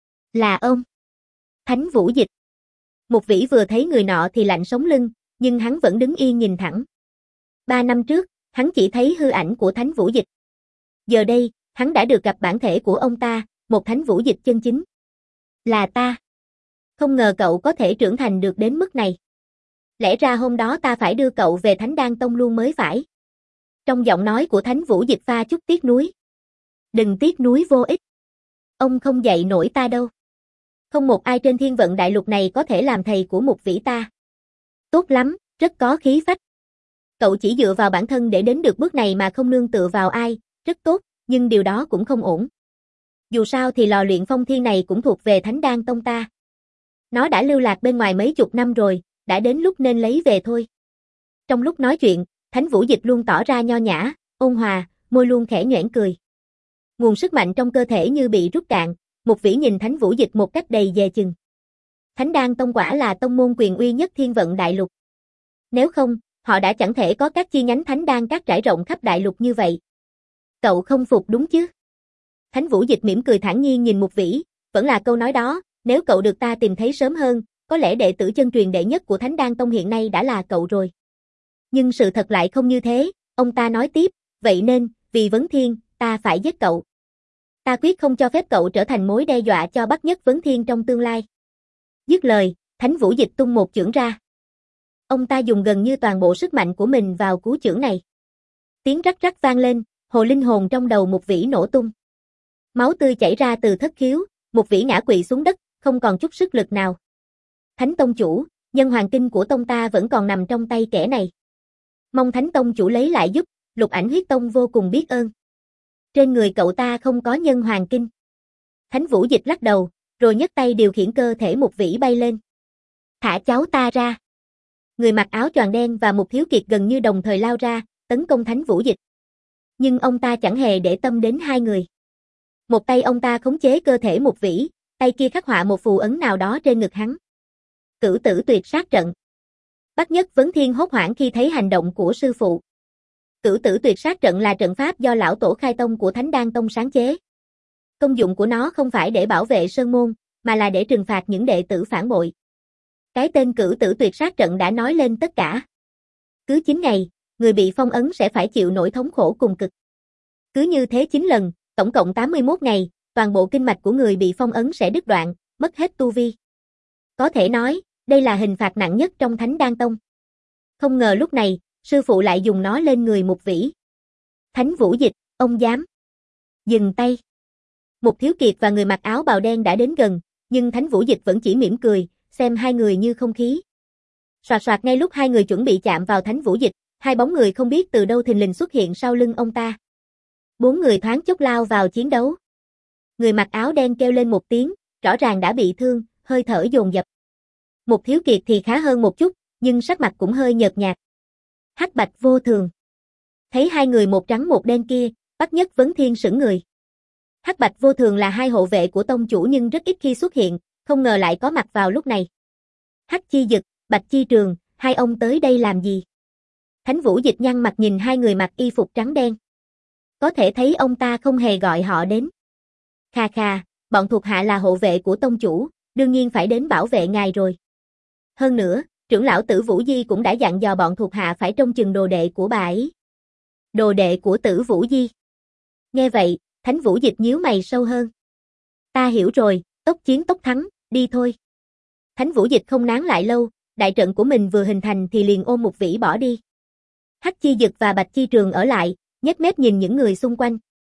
Là ông. Thánh Vũ Dịch. Mục Vĩ vừa thấy người nọ thì lạnh sống lưng, nhưng hắn vẫn đứng yên nhìn thẳng. Ba năm trước, hắn chỉ thấy hư ảnh của Thánh Vũ Dịch. Giờ đây, hắn đã được gặp bản thể của ông ta, một Thánh Vũ Dịch chân chính. Là ta. Không ngờ cậu có thể trưởng thành được đến mức này. Lẽ ra hôm đó ta phải đưa cậu về Thánh Đan Tông luôn mới phải. Trong giọng nói của Thánh Vũ Dịch pha chút tiếc nuối. Đừng tiếc nuối vô ích. Ông không dạy nổi ta đâu. Không một ai trên thiên vận đại lục này có thể làm thầy của Mục Vĩ ta. Tốt lắm, rất có khí phách. Cậu chỉ dựa vào bản thân để đến được bước này mà không nương tựa vào ai, rất tốt, nhưng điều đó cũng không ổn. Dù sao thì lò luyện phong thiên này cũng thuộc về Thánh Đan Tông ta. Nó đã lưu lạc bên ngoài mấy chục năm rồi, đã đến lúc nên lấy về thôi. Trong lúc nói chuyện, Thánh Vũ Dịch luôn tỏ ra nho nhã, ôn hòa, môi luôn khẽ nhoẻn cười. Nguồn sức mạnh trong cơ thể như bị rút cạn, Mục Vĩ nhìn Thánh Vũ Dịch một cách đầy dè chừng. Thánh Đan Tông quả là tông môn quyền uy nhất thiên vận đại lục. Nếu không, họ đã chẳng thể có các chi nhánh Thánh Đan các trải rộng khắp đại lục như vậy. Cậu không phục đúng chứ? Thánh Vũ Dịch mỉm cười thản nhiên nhìn Mục Vĩ, vẫn là câu nói đó, nếu cậu được ta tìm thấy sớm hơn, có lẽ đệ tử chân truyền đệ nhất của Thánh Đan Tông hiện nay đã là cậu rồi. Nhưng sự thật lại không như thế, ông ta nói tiếp, vậy nên, vì Vấn Thiên, ta phải giết cậu. Ta quyết không cho phép cậu trở thành mối đe dọa cho Bắc Nhất Vấn Thiên trong tương lai. Dứt lời, Thánh Vũ Dịch tung một chưởng ra. Ông ta dùng gần như toàn bộ sức mạnh của mình vào cú chưởng này. Tiếng rắc rắc vang lên, hồ linh hồn trong đầu Mục Vĩ nổ tung. Máu tươi chảy ra từ thất khiếu, Mục Vĩ ngã quỵ xuống đất, không còn chút sức lực nào. Thánh Tông chủ, nhân hoàng kinh của tông ta vẫn còn nằm trong tay kẻ này. Mong Thánh Tông chủ lấy lại giúp, Lục Ảnh Huyết Tông vô cùng biết ơn. Trên người cậu ta không có nhân hoàng kinh. Thánh Vũ Dịch lắc đầu, rồi nhấc tay điều khiển cơ thể Mục Vĩ bay lên. Thả cháu ta ra. Người mặc áo choàng đen và Mục Thiếu Kiệt gần như đồng thời lao ra, tấn công Thánh Vũ Dịch. Nhưng ông ta chẳng hề để tâm đến hai người. Một tay ông ta khống chế cơ thể Mục Vĩ, tay kia khắc họa một phù ấn nào đó trên ngực hắn. Cửu tử tuyệt sát trận. Bắc Nhất Vấn Thiên hốt hoảng khi thấy hành động của sư phụ. Cửu tử tuyệt sát trận là trận pháp do lão tổ khai tông của Thánh Đan Tông sáng chế. Công dụng của nó không phải để bảo vệ sơn môn, mà là để trừng phạt những đệ tử phản bội. Cái tên cửu tử tuyệt sát trận đã nói lên tất cả. Cứ chín ngày, người bị phong ấn sẽ phải chịu nỗi thống khổ cùng cực. Cứ như thế chín lần, tổng cộng tám mươi mốt ngày, toàn bộ kinh mạch của người bị phong ấn sẽ đứt đoạn, mất hết tu vi. Có thể nói, đây là hình phạt nặng nhất trong Thánh Đan Tông. Không ngờ lúc này, sư phụ lại dùng nó lên người Mục Vĩ. Thánh Vũ Dịch, ông dám. Dừng tay. Mục Thiếu Kiệt và người mặc áo bào đen đã đến gần, nhưng Thánh Vũ Dịch vẫn chỉ mỉm cười, xem hai người như không khí. Soạt soạt, ngay lúc hai người chuẩn bị chạm vào Thánh Vũ Dịch, hai bóng người không biết từ đâu thình lình xuất hiện sau lưng ông ta. Bốn người thoáng chốc lao vào chiến đấu. Người mặc áo đen kêu lên một tiếng, rõ ràng đã bị thương, hơi thở dồn dập. Mục Thiếu Kiệt thì khá hơn một chút, nhưng sắc mặt cũng hơi nhợt nhạt. Hắc Bạch vô thường. Thấy hai người một trắng một đen kia, Bắc Nhất Vấn Thiên sững người. Hắc Bạch Vô Thường là hai hộ vệ của tông chủ nhưng rất ít khi xuất hiện, không ngờ lại có mặt vào lúc này. Hắc Chi Dực, Bạch Chi Trường, hai ông tới đây làm gì? Thánh Vũ Dịch nhăn mặt nhìn hai người mặc y phục trắng đen. Có thể thấy ông ta không hề gọi họ đến. Khà khà, bọn thuộc hạ là hộ vệ của tông chủ, đương nhiên phải đến bảo vệ ngài rồi. Hơn nữa, trưởng lão Tử Vũ Di cũng đã dặn dò bọn thuộc hạ phải trông chừng đồ đệ của bà ấy. Đồ đệ của Tử Vũ Di. Nghe vậy, Thánh Vũ Dịch nhíu mày sâu hơn. Ta hiểu rồi, tốc chiến tốc thắng, đi thôi. Thánh Vũ Dịch không nán lại lâu, đại trận của mình vừa hình thành thì liền ôm Mục Vĩ bỏ đi. Hắc Chi Dực và Bạch Chi Trường ở lại, nhếch mép nhìn những người xung quanh.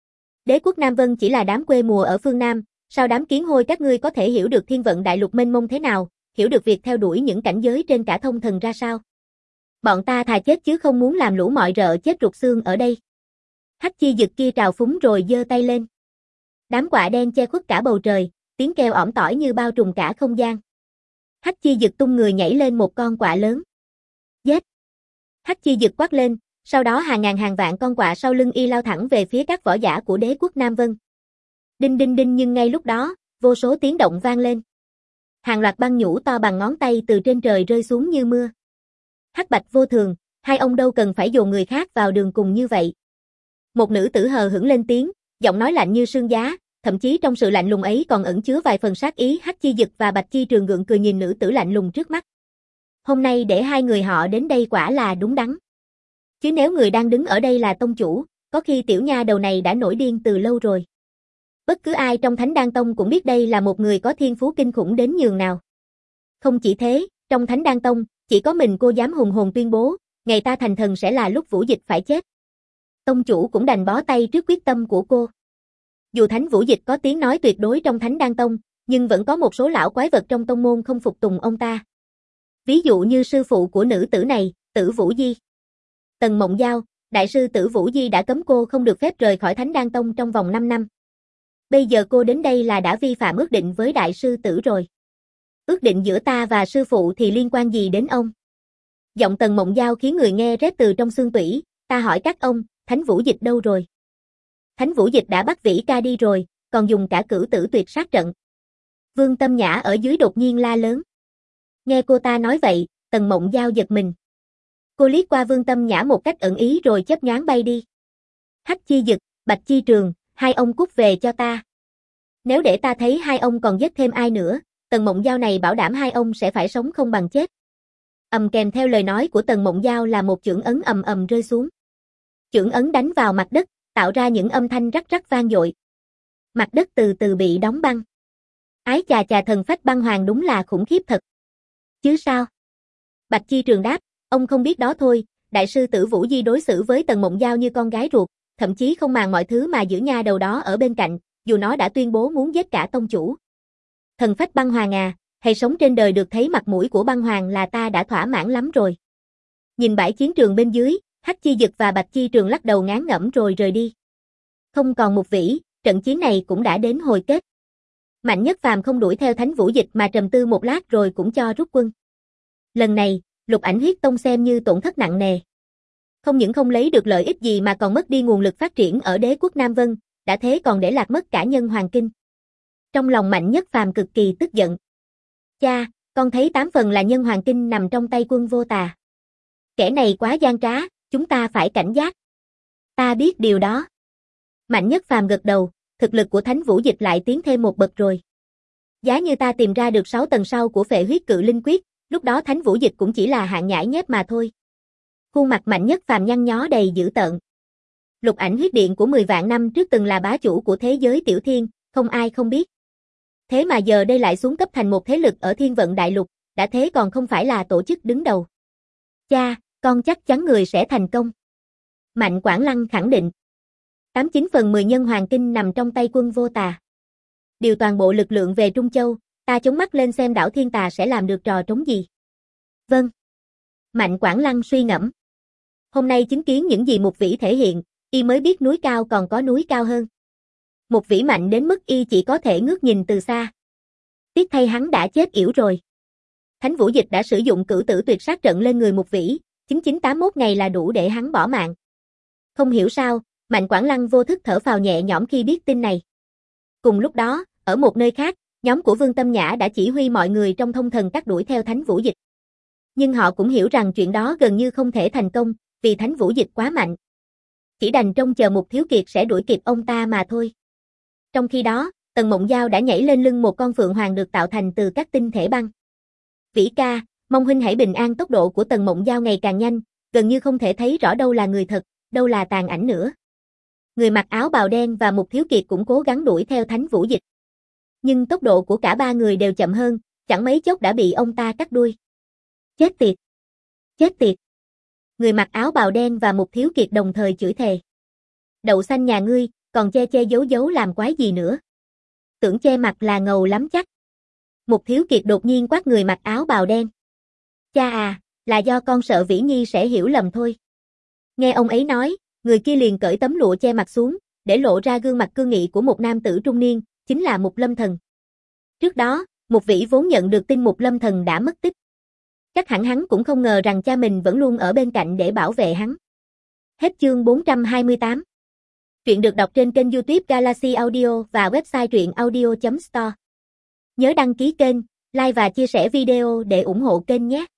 Đế quốc Nam Vân chỉ là đám quê mùa ở phương Nam, sao đám kiến hôi các ngươi có thể hiểu được thiên vận đại lục mênh mông thế nào, hiểu được việc theo đuổi những cảnh giới trên cả thông thần ra sao? Bọn ta thà chết chứ không muốn làm lũ mọi rợ chết ruột xương ở đây. Hắc Chi Dực kia trào phúng rồi giơ tay lên. Đám quạ đen che khuất cả bầu trời, tiếng kêu ỏm tỏi như bao trùm cả không gian. Hắc Chi Dực tung người nhảy lên một con quạ lớn. Giết! Hắc Chi Dực quát lên, sau đó hàng ngàn hàng vạn con quạ sau lưng y lao thẳng về phía các võ giả của đế quốc Nam Vân. Đinh đinh đinh, nhưng ngay lúc đó, vô số tiếng động vang lên. Hàng loạt băng nhũ to bằng ngón tay từ trên trời rơi xuống như mưa. Hắc Bạch Vô Thường, hai ông đâu cần phải dồn người khác vào đường cùng như vậy. Một nữ tử hờ hững lên tiếng, giọng nói lạnh như sương giá, thậm chí trong sự lạnh lùng ấy còn ẩn chứa vài phần sát ý. Hắc Chi Dực và Bạch Chi Trường gượng cười nhìn nữ tử lạnh lùng trước mắt. Hôm nay để hai người họ đến đây quả là đúng đắn. Chứ nếu người đang đứng ở đây là tông chủ, có khi tiểu nha đầu này đã nổi điên từ lâu rồi. Bất cứ ai trong Thánh Đan Tông cũng biết đây là một người có thiên phú kinh khủng đến nhường nào. Không chỉ thế, trong Thánh Đan Tông, chỉ có mình cô dám hùng hồn tuyên bố, ngày ta thành thần sẽ là lúc Vũ Dịch phải chết. Tông chủ cũng đành bó tay trước quyết tâm của cô. Dù Thánh Vũ Dịch có tiếng nói tuyệt đối trong Thánh Đan Tông, nhưng vẫn có một số lão quái vật trong tông môn không phục tùng ông ta. Ví dụ như sư phụ của nữ tử này, Tử Vũ Di. Tần Mộng Giao, đại sư Tử Vũ Di đã cấm cô không được phép rời khỏi Thánh Đan Tông trong vòng năm năm. Bây giờ cô đến đây là đã vi phạm ước định với đại sư Tử rồi. Ước định giữa ta và sư phụ thì liên quan gì đến ông? Giọng Tần Mộng Giao khiến người nghe rét từ trong xương tủy. Ta hỏi các ông, Thánh Vũ Dịch đâu rồi? Thánh Vũ Dịch đã bắt Vĩ Ca đi rồi, còn dùng cả cửu tử tuyệt sát trận. Vương Tâm Nhã ở dưới đột nhiên la lớn. Nghe cô ta nói vậy, Tần Mộng Giao giật mình. Cô liếc qua Vương Tâm Nhã một cách ẩn ý rồi chớp nhoáng bay đi. Hắc Chi Dực, Bạch Chi Trường, hai ông cút về cho ta. Nếu để ta thấy hai ông còn giết thêm ai nữa, Tần Mộng Giao này bảo đảm hai ông sẽ phải sống không bằng chết. Ầm, kèm theo lời nói của Tần Mộng Giao là một chưởng ấn ầm ầm rơi xuống. Chưởng ấn đánh vào mặt đất, tạo ra những âm thanh rắc rắc vang dội. Mặt đất từ từ bị đóng băng. Ái chà chà, thần phách băng hoàng đúng là khủng khiếp thật. Chứ sao? Bạch Chi Trường đáp, ông không biết đó thôi, đại sư Tử Vũ Di đối xử với Tần Mộng Giao như con gái ruột, thậm chí không màng mọi thứ mà giữ nha đầu đó ở bên cạnh, dù nó đã tuyên bố muốn giết cả tông chủ. Thần phách băng hoàng à, hay sống trên đời được thấy mặt mũi của băng hoàng là ta đã thỏa mãn lắm rồi. Nhìn bãi chiến trường bên dưới, Hắc Chi Dực và Bạch Chi Trường lắc đầu ngán ngẩm rồi rời đi. Không còn Mục Vĩ, trận chiến này cũng đã đến hồi kết. Mạnh Nhất Phàm không đuổi theo Thánh Vũ Dịch mà trầm tư một lát rồi cũng cho rút quân. Lần này, Lục Ảnh Huyết Tông xem như tổn thất nặng nề. Không những không lấy được lợi ích gì mà còn mất đi nguồn lực phát triển ở đế quốc Nam Vân, đã thế còn để lạc mất cả Nhân Hoàng Kinh. Trong lòng Mạnh Nhất Phàm cực kỳ tức giận. Cha, con thấy tám phần là Nhân Hoàng Kinh nằm trong tay Quân Vô Tà. Kẻ này quá gian trá, chúng ta phải cảnh giác. Ta biết điều đó. Mạnh Nhất Phàm gật đầu, thực lực của Thánh Vũ Dịch lại tiến thêm một bậc rồi. Giá như ta tìm ra được sáu tầng sau của Phệ Huyết Cự Linh Quyết, lúc đó Thánh Vũ Dịch cũng chỉ là hạng nhãi nhép mà thôi. Khuôn mặt Mạnh Nhất Phàm nhăn nhó đầy dữ tợn. Lục Ảnh Huyết Điện của mười vạn năm trước từng là bá chủ của thế giới tiểu thiên, không ai không biết. Thế mà giờ đây lại xuống cấp thành một thế lực ở Thiên Vận Đại Lục, đã thế còn không phải là tổ chức đứng đầu. Cha, con chắc chắn người sẽ thành công. Mạnh Quảng Lăng khẳng định. tám chín phần mười Nhân Hoàng Kinh nằm trong tay Quân Vô Tà. Điều toàn bộ lực lượng về Trung Châu, ta chống mắt lên xem đảo Thiên Tà sẽ làm được trò trống gì. Vâng. Mạnh Quảng Lăng suy ngẫm. Hôm nay chứng kiến những gì Mục Vĩ thể hiện, y mới biết núi cao còn có núi cao hơn. Mục Vĩ mạnh đến mức y chỉ có thể ngước nhìn từ xa. Tiếc thay hắn đã chết yểu rồi. Thánh Vũ Dịch đã sử dụng cửu tử tuyệt sát trận lên người Mục Vĩ, chín chín tám mốt ngày là đủ để hắn bỏ mạng. Không hiểu sao, Mạnh Quảng Lăng vô thức thở phào nhẹ nhõm khi biết tin này. Cùng lúc đó, ở một nơi khác, nhóm của Vương Tâm Nhã đã chỉ huy mọi người trong thông thần các đuổi theo Thánh Vũ Dịch. Nhưng họ cũng hiểu rằng chuyện đó gần như không thể thành công, vì Thánh Vũ Dịch quá mạnh. Chỉ đành trông chờ Mục Thiếu Kiệt sẽ đuổi kịp ông ta mà thôi. Trong khi đó, Tần Mộng Giao đã nhảy lên lưng một con phượng hoàng được tạo thành từ các tinh thể băng. Vĩ ca, mong huynh hãy bình an. Tốc độ của Tần Mộng Giao ngày càng nhanh, gần như không thể thấy rõ đâu là người thật, đâu là tàn ảnh nữa. Người mặc áo bào đen và Mục Thiếu Kiệt cũng cố gắng đuổi theo Thánh Vũ Dịch. Nhưng tốc độ của cả ba người đều chậm hơn, chẳng mấy chốc đã bị ông ta cắt đuôi. Chết tiệt! Chết tiệt! Người mặc áo bào đen và Mục Thiếu Kiệt đồng thời chửi thề. Đậu xanh nhà ngươi, còn che che giấu giấu làm quái gì nữa? Tưởng che mặt là ngầu lắm chắc. Mục Thiếu Kiệt đột nhiên quát người mặc áo bào đen. Cha à, là do con sợ Vĩ Nhi sẽ hiểu lầm thôi. Nghe ông ấy nói, người kia liền cởi tấm lụa che mặt xuống, để lộ ra gương mặt cương nghị của một nam tử trung niên, chính là Mục Lâm Thần. Trước đó, Mục Vĩ vốn nhận được tin Mục Lâm Thần đã mất tích. Chắc hẳn hắn cũng không ngờ rằng cha mình vẫn luôn ở bên cạnh để bảo vệ hắn. Hết chương bốn trăm hai mươi tám. Truyện được đọc trên kênh YouTube Galaxy Audio và website truyện audio chấm store. Nhớ đăng ký kênh, like và chia sẻ video để ủng hộ kênh nhé.